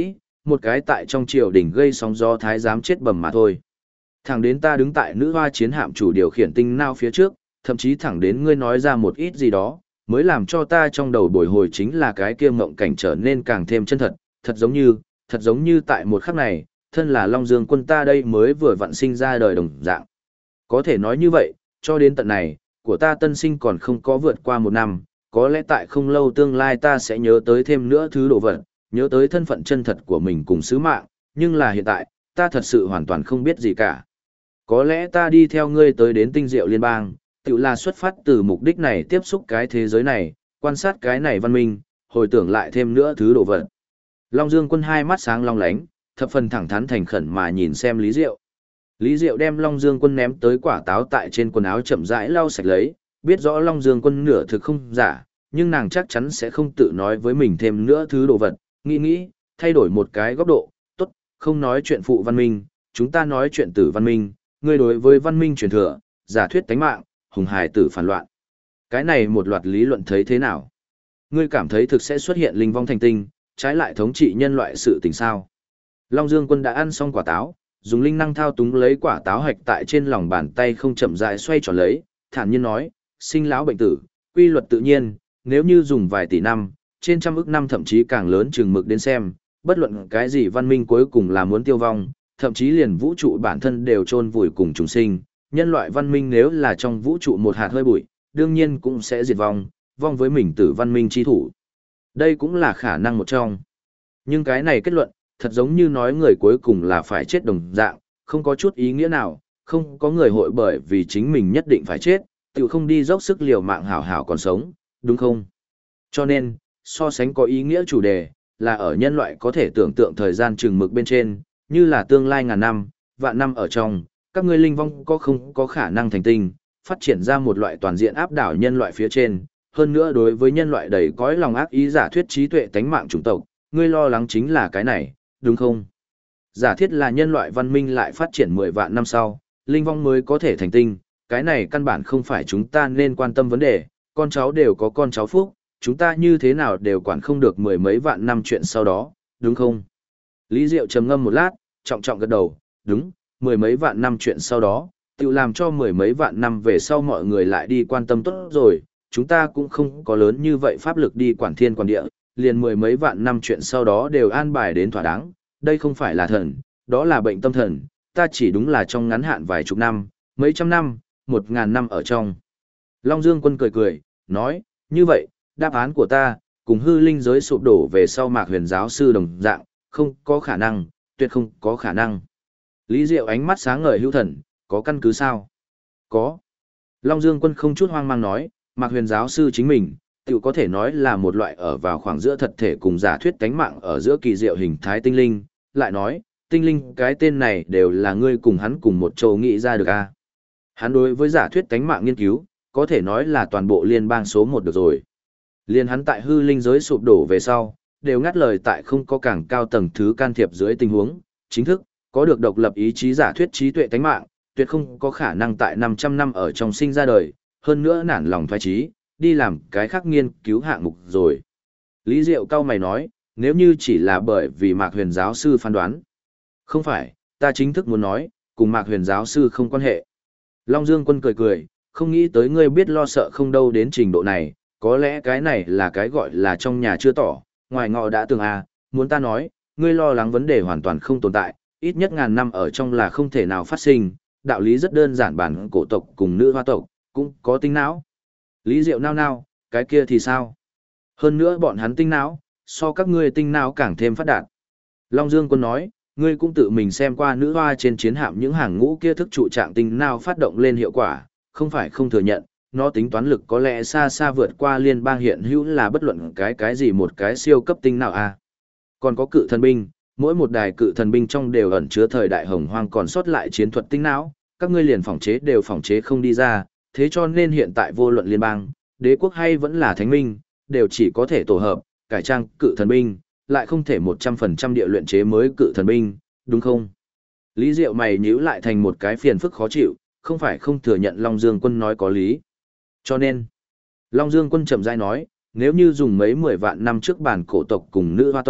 một cái tại trong triều đình gây sóng gió thái giám chết bầm mà thôi. Thẳng đến ta đứng tại nữ hoa chiến hạm chủ điều khiển tinh nao phía trước, thậm chí thẳng đến ngươi nói ra một ít gì đó, mới làm cho ta trong đầu bồi hồi chính là cái kia mộng cảnh trở nên càng thêm chân thật, thật giống như tại một khắc này, thân là Long Dương quân ta đây mới vừa vặn sinh ra đời đồng dạng. Có thể nói như vậy, cho đến tận này, của ta tân sinh còn không có vượt qua 1 năm, có lẽ tại không lâu tương lai ta sẽ nhớ tới thêm nữa thứ đồ vật, nhớ tới thân phận chân thật của mình cùng sứ mạng, nhưng là hiện tại, ta thật sự hoàn toàn không biết gì cả. Có lẽ ta đi theo ngươi tới đến tinh diệu liên bang, tự là xuất phát từ mục đích này tiếp xúc cái thế giới này, quan sát cái này văn minh, hồi tưởng lại thêm nữa thứ đồ vật. Long Dương quân hai mắt sáng long lánh, thập phần thẳng thắn thành khẩn mà nhìn xem Lý Diệu. Lý Diệu đem Long Dương quân ném tới quả táo tại trên quần áo chậm rãi lau sạch lấy, biết rõ Long Dương quân nửa thực không giả, nhưng nàng chắc chắn sẽ không tự nói với mình thêm nữa thứ đồ vật, nghĩ, thay đổi một cái góc độ, tốt, không nói chuyện phụ văn minh, chúng ta nói chuyện tử văn minh, ngươi đối với văn minh truyền thừa, giả thuyết tánh mạng, hùng hài tử phản loạn. Cái này một loạt lý luận thấy thế nào? Ngươi cảm thấy thực sẽ xuất hiện linh vong thành tinh, trái lại thống trị nhân loại sự tình sao? Long Dương quân đã ăn xong quả táo, dùng linh năng thao túng lấy quả táo hạch tại trên lòng bàn tay không chậm rãi xoay tròn lấy, thản nhiên nói, sinh lão bệnh tử, quy luật tự nhiên, nếu như dùng vài tỷ năm, trên trăm ức năm thậm chí càng lớn chừng mực đến xem, bất luận cái gì văn minh cuối cùng là muốn tiêu vong, thậm chí liền vũ trụ bản thân đều chôn vùi cùng chúng sinh, nhân loại văn minh nếu là trong vũ trụ một hạt hơi bụi, đương nhiên cũng sẽ diệt vong, vong với mình tử văn minh chi thủ. Đây cũng là khả năng một trong. Nhưng cái này kết luận, thật giống như nói người cuối cùng là phải chết đồng dạng, không có chút ý nghĩa nào, không có người hội bởi vì chính mình nhất định phải chết, tự không đi dốc sức liều mạng hảo hảo còn sống, đúng không? Cho nên, so sánh có ý nghĩa chủ đề, là ở nhân loại có thể tưởng tượng thời gian chừng mực bên trên, như là tương lai ngàn năm, vạn năm ở trong, các ngươi linh vong có không có khả năng thành tinh, phát triển ra một loại toàn diện áp đảo nhân loại phía trên, hơn nữa đối với nhân loại đầy cõi lòng ác ý giả thuyết trí tuệ tánh mạng chủng tộc, ngươi lo lắng chính là cái này, đúng không? Giả thiết là nhân loại văn minh lại phát triển 10 vạn năm sau, linh vong mới có thể thành tinh, cái này căn bản không phải chúng ta nên quan tâm vấn đề, con cháu đều có con cháu phúc, chúng ta như thế nào đều quản không được 10 mấy vạn năm chuyện sau đó, đúng không? Lý Diệu trầm ngâm một lát, trọng trọng gật đầu, đúng, 10 mấy vạn năm chuyện sau đó, tự làm cho 10 mấy vạn năm về sau mọi người lại đi quan tâm tốt rồi, chúng ta cũng không có lớn như vậy pháp lực đi quản thiên quản địa, liền 10 mấy vạn năm chuyện sau đó đều an bài đến thỏa đáng, đây không phải là thần, đó là bệnh tâm thần, ta chỉ đúng là trong ngắn hạn vài chục năm, mấy trăm năm, 1000 năm ở trong. Long Dương quân cười, nói, như vậy, đáp án của ta, cùng hư linh giới sụp đổ về sau Mạc Huyền giáo sư đồng dạng, không có khả năng, tuyệt không có khả năng. Lý Diệu ánh mắt sáng ngời hữu thần, có căn cứ sao? Có. Long Dương quân không chút hoang mang nói, Mạc Huyền giáo sư chính mình, tự có thể nói là một loại ở vào khoảng giữa thật thể cùng giả thuyết tánh mạng ở giữa kỳ diệu hình thái tinh linh, lại nói, tinh linh cái tên này đều là ngươi cùng hắn cùng một chỗ nghĩ ra được à? Hắn đối với giả thuyết tánh mạng nghiên cứu, có thể nói là toàn bộ liên bang số 1 được rồi. Liên hắn tại hư linh giới sụp đổ về sau, đều ngắt lời tại không có càng cao tầng thứ can thiệp dưới tình huống, chính thức, có được độc lập ý chí giả thuyết trí tuệ tánh mạng, tuyệt không có khả năng tại 500 năm ở trong sinh ra đời, hơn nữa nản lòng thoái trí, đi làm cái khác nghiên cứu hạng mục rồi. Lý Diệu cao mày nói, nếu như chỉ là bởi vì Mạc Huyền giáo sư phán đoán. Không phải, ta chính thức muốn nói, cùng Mạc Huyền giáo sư không quan hệ. Long Dương quân cười, không nghĩ tới ngươi biết lo sợ không đâu đến trình độ này, có lẽ cái này là cái gọi là trong nhà chưa tỏ, ngoài ngọ đã tường à, muốn ta nói, ngươi lo lắng vấn đề hoàn toàn không tồn tại, ít nhất ngàn năm ở trong là không thể nào phát sinh, đạo lý rất đơn giản, bản cổ tộc cùng nữ hoa tộc, cũng có tinh não. Lý Diệu nao, cái kia thì sao? Hơn nữa bọn hắn tinh não, so các ngươi tinh não càng thêm phát đạt. Long Dương quân nói, ngươi cũng tự mình xem qua nữ hoa trên chiến hạm những hàng ngũ kia thức trụ trạng tinh não phát động lên hiệu quả, không phải không thừa nhận, nó tính toán lực có lẽ xa xa vượt qua liên bang hiện hữu là bất luận cái gì một cái siêu cấp tinh não à. Còn có cự thần binh, mỗi một đài cự thần binh trong đều ẩn chứa thời đại hồng hoang còn sót lại chiến thuật tinh não, các ngươi liền phòng chế đều phòng chế không đi ra, thế cho nên hiện tại vô luận liên bang, đế quốc hay vẫn là thánh minh, đều chỉ có thể tổ hợp, cải trang cự thần binh, lại không thể 100% địa luyện chế mới cự thần binh, đúng không? Lý Diệu mày nhíu lại thành một cái phiền phức khó chịu, không phải không thừa nhận Long Dương quân nói có lý. Cho nên, Long Dương quân chậm rãi nói, nếu như dùng mấy 10 vạn năm trước bản cổ tộc cùng nữ hoa tộc,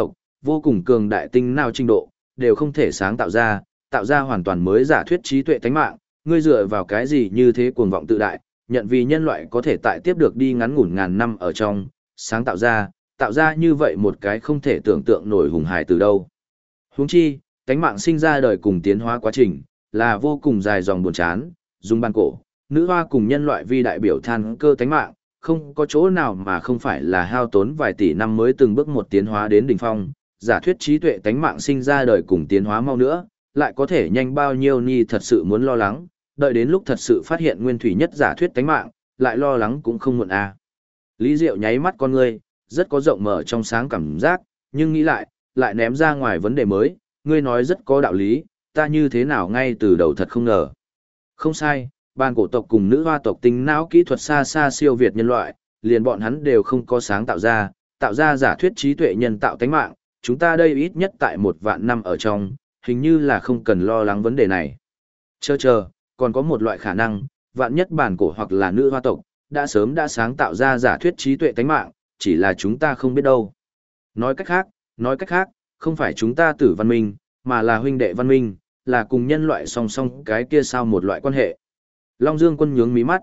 vô cùng cường đại tinh não trình độ, đều không thể sáng tạo ra hoàn toàn mới giả thuyết trí tuệ tánh mạng, ngươi dựa vào cái gì như thế cuồng vọng tự đại, nhận vì nhân loại có thể tại tiếp được đi ngắn ngủn ngàn năm ở trong, sáng tạo ra như vậy một cái không thể tưởng tượng nổi hùng hài từ đâu. Huống chi, tánh mạng sinh ra đời cùng tiến hóa quá trình, là vô cùng dài dòng buồn chán, dùng ban cổ, nữ hoa cùng nhân loại vi đại biểu than cơ tánh mạng, không có chỗ nào mà không phải là hao tốn vài tỷ năm mới từng bước một tiến hóa đến đỉnh phong, giả thuyết trí tuệ tánh mạng sinh ra đời cùng tiến hóa mau nữa, lại có thể nhanh bao nhiêu ni thật sự muốn lo lắng, đợi đến lúc thật sự phát hiện nguyên thủy nhất giả thuyết tánh mạng, lại lo lắng cũng không muộn à. Lý Diệu nháy mắt con ngươi, rất có rộng mở trong sáng cảm giác, nhưng nghĩ lại ném ra ngoài vấn đề mới, ngươi nói rất có đạo lý, ta như thế nào ngay từ đầu thật không ngờ. Không sai, ban cổ tộc cùng nữ hoa tộc tinh não kỹ thuật xa xa siêu việt nhân loại, liền bọn hắn đều không có sáng tạo ra giả thuyết trí tuệ nhân tạo tánh mạng, chúng ta đây ít nhất tại 1.000.000 năm ở trong, hình như là không cần lo lắng vấn đề này. Chờ, còn có một loại khả năng, vạn nhất bản cổ hoặc là nữ hoa tộc, đã sớm đã sáng tạo ra giả thuyết trí tuệ tánh mạng, chỉ là chúng ta không biết đâu. Nói cách khác, không phải chúng ta tử văn minh, mà là huynh đệ văn minh, là cùng nhân loại song song cái kia sao một loại quan hệ. Long Dương Quân nhướng mí mắt,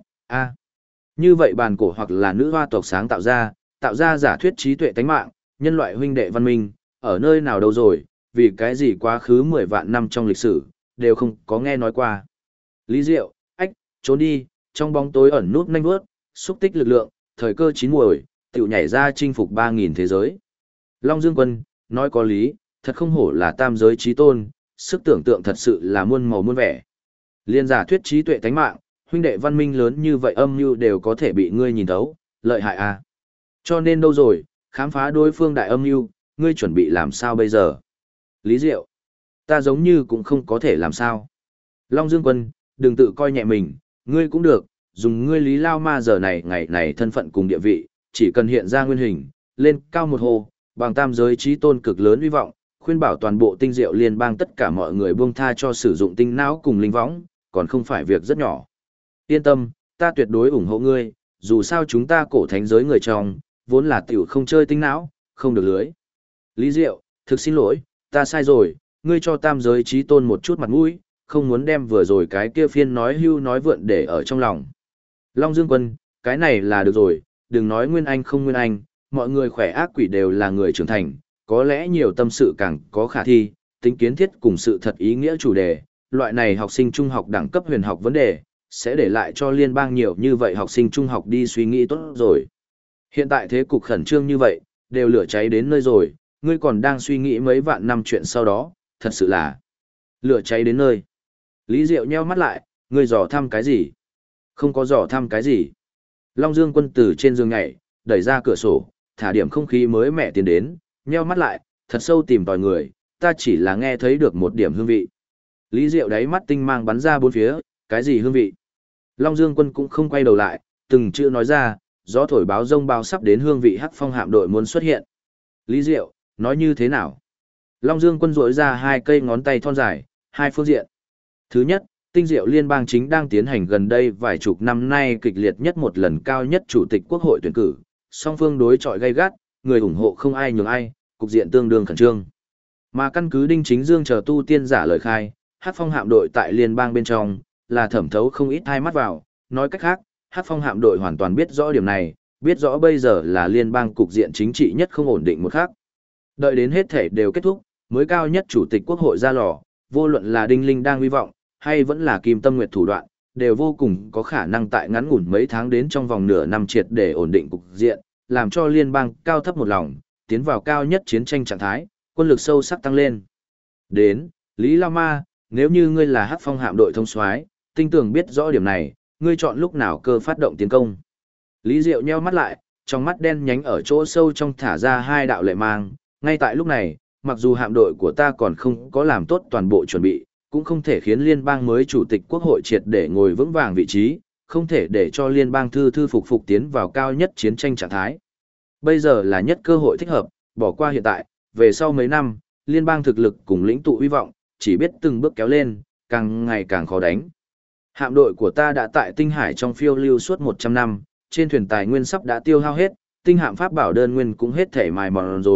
như vậy bản cổ hoặc là nữ hoa tộc sáng tạo ra giả thuyết trí tuệ tánh mạng, nhân loại huynh đệ văn minh, ở nơi nào đâu rồi, vì cái gì quá khứ 10 vạn năm trong lịch sử, đều không có nghe nói qua. Lý Diệu, trốn đi, trong bóng tối ẩn nút nhanh vớt, xúc tích lực lượng, thời cơ chín muồi, tiểu nhảy ra chinh phục 3.000 thế giới. Long Dương Quân, nói có lý, thật không hổ là tam giới trí tôn, sức tưởng tượng thật sự là muôn màu muôn vẻ. Liên giả thuyết trí tuệ tánh mạng, huynh đệ văn minh lớn như vậy âm mưu đều có thể bị ngươi nhìn thấu, lợi hại à. Cho nên đâu rồi, khám phá đối phương đại âm mưu, ngươi chuẩn bị làm sao bây giờ? Lý Diệu, ta giống như cũng không có thể làm sao. Long Dương Quân, đừng tự coi nhẹ mình, ngươi cũng được, dùng ngươi Lý Lao Ma giờ này ngày này thân phận cùng địa vị, chỉ cần hiện ra nguyên hình, lên cao một hồ, bằng tam giới trí tôn cực lớn uy vọng, khuyên bảo toàn bộ tinh diệu liên bang tất cả mọi người buông tha cho sử dụng tinh não cùng linh võng, còn không phải việc rất nhỏ. Yên tâm, ta tuyệt đối ủng hộ ngươi, dù sao chúng ta cổ thánh giới người trong, vốn là tiểu không chơi tinh não, không được lưới. Lý Diệu, thực xin lỗi, ta sai rồi, ngươi cho tam giới trí tôn một chút mặt mũi, không muốn đem vừa rồi cái kia phiên nói hưu nói vượn để ở trong lòng. Long Dương Quân, cái này là được rồi, đừng nói nguyên anh không nguyên anh, mọi người khỏe ác quỷ đều là người trưởng thành, có lẽ nhiều tâm sự càng có khả thi, tính kiến thiết cùng sự thật ý nghĩa chủ đề, loại này học sinh trung học đẳng cấp huyền học vấn đề, sẽ để lại cho liên bang nhiều như vậy học sinh trung học đi suy nghĩ tốt rồi. Hiện tại thế cục khẩn trương như vậy, đều lửa cháy đến nơi rồi, ngươi còn đang suy nghĩ mấy vạn năm chuyện sau đó, thật sự là lửa cháy đến nơi. Lý Diệu nheo mắt lại, ngươi dò thăm cái gì? Không có dò thăm cái gì. Long Dương Quân từ trên giường nhảy, đẩy ra cửa sổ, thả điểm không khí mới mẻ tiến đến, nheo mắt lại, thật sâu tìm tòi người, ta chỉ là nghe thấy được một điểm hương vị. Lý Diệu đáy mắt tinh mang bắn ra bốn phía, cái gì hương vị? Long Dương Quân cũng không quay đầu lại, từng chữ nói ra, gió thổi báo rông bao sắp đến hương vị Hắc Phong hạm đội muốn xuất hiện. Lý Diệu, nói như thế nào? Long Dương Quân rỗi ra hai cây ngón tay thon dài, hai phương diện. Thứ nhất, tinh diệu liên bang chính đang tiến hành gần đây vài chục năm nay kịch liệt nhất một lần cao nhất chủ tịch quốc hội tuyển cử, song phương đối chọi gay gắt, người ủng hộ không ai nhường ai, cục diện tương đương khẩn trương. Mà căn cứ Đinh Chính Dương chờ tu tiên giả lời khai, Hắc Phong hạm đội tại liên bang bên trong là thẩm thấu không ít hai mắt vào, nói cách khác, Hắc Phong hạm đội hoàn toàn biết rõ điểm này, biết rõ bây giờ là liên bang cục diện chính trị nhất không ổn định một khác. Đợi đến hết thể đều kết thúc, mới cao nhất chủ tịch quốc hội ra lò, vô luận là Đinh Linh đang hy vọng, hay vẫn là Kim Tâm Nguyệt thủ đoạn, đều vô cùng có khả năng tại ngắn ngủn mấy tháng đến trong vòng nửa năm triệt để ổn định cục diện, làm cho liên bang cao thấp một lòng, tiến vào cao nhất chiến tranh trạng thái, quân lực sâu sắc tăng lên. Đến, Lý Lao Ma, nếu như ngươi là Hắc Phong hạm đội thông soái, tinh tường biết rõ điểm này, ngươi chọn lúc nào cơ phát động tiến công. Lý Diệu nheo mắt lại, trong mắt đen nhánh ở chỗ sâu trong thả ra hai đạo lệ mang, ngay tại lúc này, mặc dù hạm đội của ta còn không có làm tốt toàn bộ chuẩn bị, cũng không thể khiến liên bang mới chủ tịch quốc hội triệt để ngồi vững vàng vị trí, không thể để cho liên bang thư phục tiến vào cao nhất chiến tranh trạng thái. Bây giờ là nhất cơ hội thích hợp, bỏ qua hiện tại, về sau mấy năm, liên bang thực lực cùng lĩnh tụ hy vọng, chỉ biết từng bước kéo lên, càng ngày càng khó đánh. Hạm đội của ta đã tại tinh hải trong phiêu lưu suốt 100 năm, trên thuyền tài nguyên sắp đã tiêu hao hết, tinh hạm pháp bảo đơn nguyên cũng hết thể mài mòn rồi,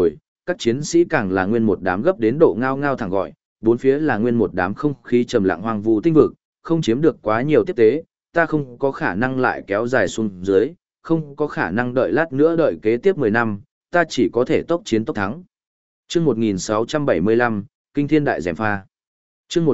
các chiến sĩ càng là nguyên một đám gấp đến độ ngao ngao thẳng gọi, bốn phía là nguyên một đám không khí trầm lặng hoang vu tinh vực, không chiếm được quá nhiều tiếp tế, ta không có khả năng lại kéo dài xuống dưới, không có khả năng đợi lát nữa đợi kế tiếp 10 năm, ta chỉ có thể tốc chiến tốc thắng. Chương 1675, Kinh Thiên Đại Gièm Pha. Chương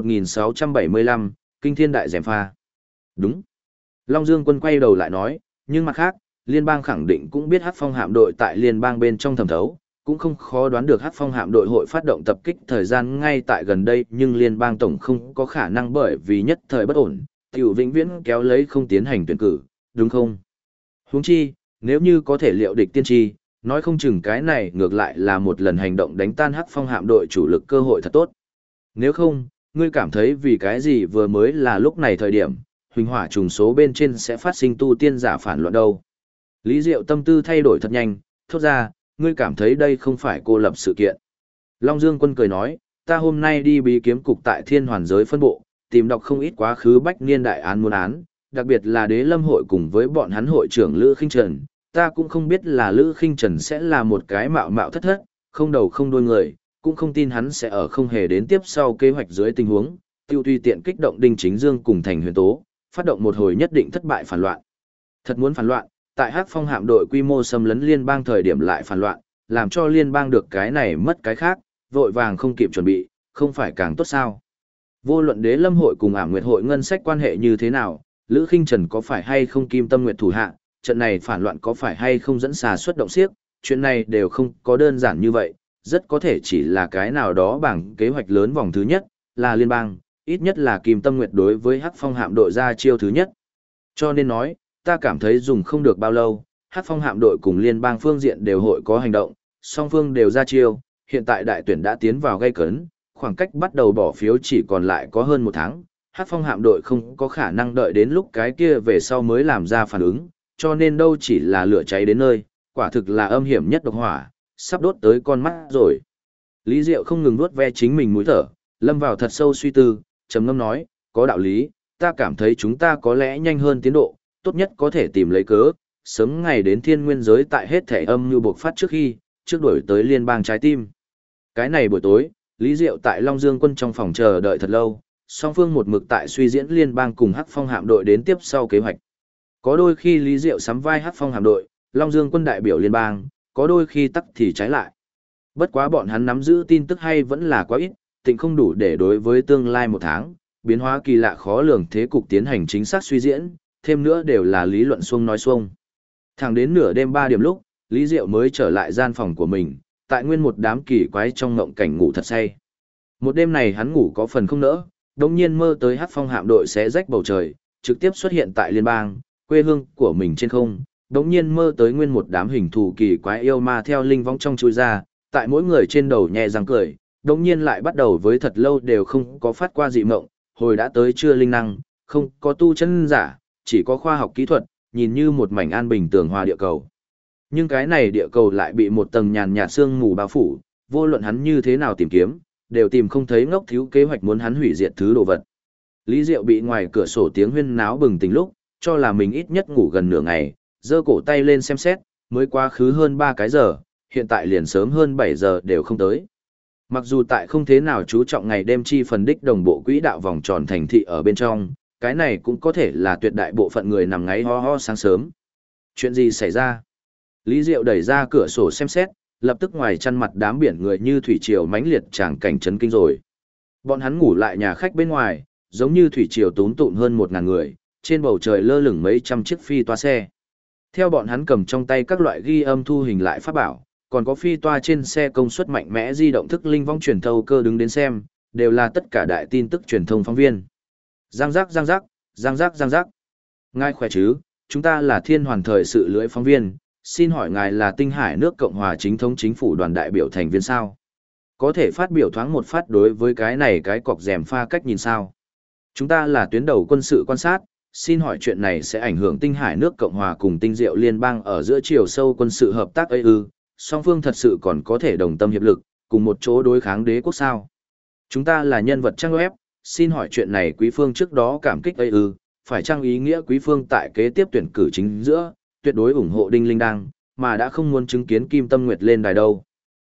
1675, Kinh Thiên Đại Gièm Pha. Đúng. Long Dương Quân quay đầu lại nói, nhưng mặt khác, liên bang khẳng định cũng biết Hắc Phong hạm đội tại liên bang bên trong thẩm thấu, cũng không khó đoán được Hắc Phong hạm đội hội phát động tập kích thời gian ngay tại gần đây, nhưng liên bang tổng không có khả năng bởi vì nhất thời bất ổn, tiểu vĩnh viễn kéo lấy không tiến hành tuyển cử, đúng không? Huống chi, nếu như có thể liệu địch tiên tri, nói không chừng cái này ngược lại là một lần hành động đánh tan Hắc Phong hạm đội chủ lực cơ hội thật tốt. Nếu không, ngươi cảm thấy vì cái gì vừa mới là lúc này thời điểm, huỳnh hỏa trùng số bên trên sẽ phát sinh tu tiên giả phản loạn đâu? Lý Diệu tâm tư thay đổi thật nhanh, thốt ra, ngươi cảm thấy đây không phải cô lập sự kiện. Long Dương Quân cười nói, ta hôm nay đi bí kiếm cục tại Thiên Hoàn giới phân bộ, tìm đọc không ít quá khứ bách niên đại án muôn án, đặc biệt là Đế Lâm hội cùng với bọn hắn hội trưởng Lữ Khinh Trần, ta cũng không biết là Lữ Khinh Trần sẽ là một cái mạo mạo thất thất, không đầu không đuôi người, cũng không tin hắn sẽ ở không hề đến tiếp sau kế hoạch dưới tình huống, tiêu tùy tiện kích động Đinh Chính Dương cùng Thành Huyền Tố, phát động một hồi nhất định thất bại phản loạn. Thật muốn phản loạn, tại Hắc Phong hạm đội quy mô xâm lấn liên bang thời điểm lại phản loạn, làm cho liên bang được cái này mất cái khác, vội vàng không kịp chuẩn bị, không phải càng tốt sao? Vô luận Đế Lâm hội cùng Ảm Nguyệt hội ngân sách quan hệ như thế nào, Lữ Khinh Trần có phải hay không Kim Tâm Nguyệt thủ hạ, trận này phản loạn có phải hay không dẫn xà xuất động xiếc, chuyện này đều không có đơn giản như vậy, rất có thể chỉ là cái nào đó bảng kế hoạch lớn vòng thứ nhất, là liên bang, ít nhất là Kim Tâm Nguyệt đối với Hắc Phong hạm đội ra chiêu thứ nhất. Cho nên nói, ta cảm thấy dùng không được bao lâu, Hắc Phong hạm đội cùng liên bang phương diện đều hội có hành động, song phương đều ra chiêu, hiện tại đại tuyển đã tiến vào gây cấn, khoảng cách bắt đầu bỏ phiếu chỉ còn lại có hơn 1 tháng, Hắc Phong hạm đội không có khả năng đợi đến lúc cái kia về sau mới làm ra phản ứng, cho nên đâu chỉ là lửa cháy đến nơi, quả thực là âm hiểm nhất độc hỏa, sắp đốt tới con mắt rồi. Lý Diệu không ngừng nuốt ve chính mình mũi thở, lâm vào thật sâu suy tư, trầm ngâm nói, có đạo lý, ta cảm thấy chúng ta có lẽ nhanh hơn tiến độ, tốt nhất có thể tìm lấy cớ, sớm ngày đến thiên nguyên giới tại hết thể âm như buộc phát trước khi, trước đuổi tới liên bang trái tim. Cái này buổi tối, Lý Diệu tại Long Dương Quân trong phòng chờ đợi thật lâu, song phương một mực tại suy diễn liên bang cùng Hắc Phong hạm đội đến tiếp sau kế hoạch. Có đôi khi Lý Diệu sắm vai Hắc Phong hạm đội, Long Dương Quân đại biểu liên bang, có đôi khi tắc thì trái lại. Bất quá bọn hắn nắm giữ tin tức hay vẫn là quá ít, tịnh không đủ để đối với tương lai 1 tháng, biến hóa kỳ lạ khó lường thế cục tiến hành chính xác suy diễn, thêm nữa đều là lý luận xuông nói xuông. Thẳng đến nửa đêm 3 điểm lúc, Lý Diệu mới trở lại gian phòng của mình, tại nguyên một đám kỳ quái trong ngộng cảnh ngủ thật say. Một đêm này hắn ngủ có phần không nỡ, đồng nhiên mơ tới Hắc Phong hạm đội xé rách bầu trời, trực tiếp xuất hiện tại liên bang, quê hương của mình trên không. Đồng nhiên mơ tới nguyên một đám hình thù kỳ quái yêu ma theo linh vong trong chui ra, tại mỗi người trên đầu nhẹ răng cười, đồng nhiên lại bắt đầu với thật lâu đều không có phát qua dị mộng, hồi đã tới chưa linh năng, không có tu chân giả, chỉ có khoa học kỹ thuật, nhìn như một mảnh an bình tường hòa địa cầu. Nhưng cái này địa cầu lại bị một tầng nhàn nhạt sương mù bao phủ, vô luận hắn như thế nào tìm kiếm, đều tìm không thấy ngốc thiếu kế hoạch muốn hắn hủy diệt thứ đồ vật. Lý Diệu bị ngoài cửa sổ tiếng huyên náo bừng tỉnh lúc, cho là mình ít nhất ngủ gần nửa ngày, giơ cổ tay lên xem xét, mới quá khứ hơn 3 cái giờ, hiện tại liền sớm hơn 7 giờ đều không tới. Mặc dù tại không thế nào chú trọng ngày đêm chi phần đích đồng bộ quỹ đạo vòng tròn thành thị ở bên trong, cái này cũng có thể là tuyệt đại bộ phận người nằm ngáy ho ho sáng sớm. Chuyện gì xảy ra? Lý Diệu đẩy ra cửa sổ xem xét, lập tức ngoài chăn mặt đám biển người như thủy triều mãnh liệt tràng cảnh chấn kinh rồi. Bọn hắn ngủ lại nhà khách bên ngoài, giống như thủy triều tún tụn hơn 1.000 người, trên bầu trời lơ lửng mấy trăm chiếc phi toa xe. Theo bọn hắn cầm trong tay các loại ghi âm thu hình lại pháp bảo, còn có phi toa trên xe công suất mạnh mẽ di động thức linh vong truyền thâu cơ đứng đến xem, đều là tất cả đại tin tức truyền thông phóng viên. Giang giác giang giác, giang giác giang giác. Ngài khỏe chứ, chúng ta là Thiên Hoàn thời sự lưỡi phóng viên, xin hỏi ngài là Tinh Hải nước Cộng hòa chính thống chính phủ đoàn đại biểu thành viên sao? Có thể phát biểu thoáng một phát đối với cái này cái cọc rèm pha cách nhìn sao? Chúng ta là tuyến đầu quân sự quan sát, xin hỏi chuyện này sẽ ảnh hưởng Tinh Hải nước Cộng hòa cùng Tinh Diệu liên bang ở giữa chiều sâu quân sự hợp tác ấy ư? Song phương thật sự còn có thể đồng tâm hiệp lực, cùng một chỗ đối kháng đế quốc sao? Chúng ta là nhân vật trang web, xin hỏi chuyện này quý phương trước đó cảm kích ấy ư? Phải chăng ý nghĩa quý phương tại kế tiếp tuyển cử chính giữa, tuyệt đối ủng hộ Đinh Linh Đăng, mà đã không muốn chứng kiến Kim Tâm Nguyệt lên đài đâu?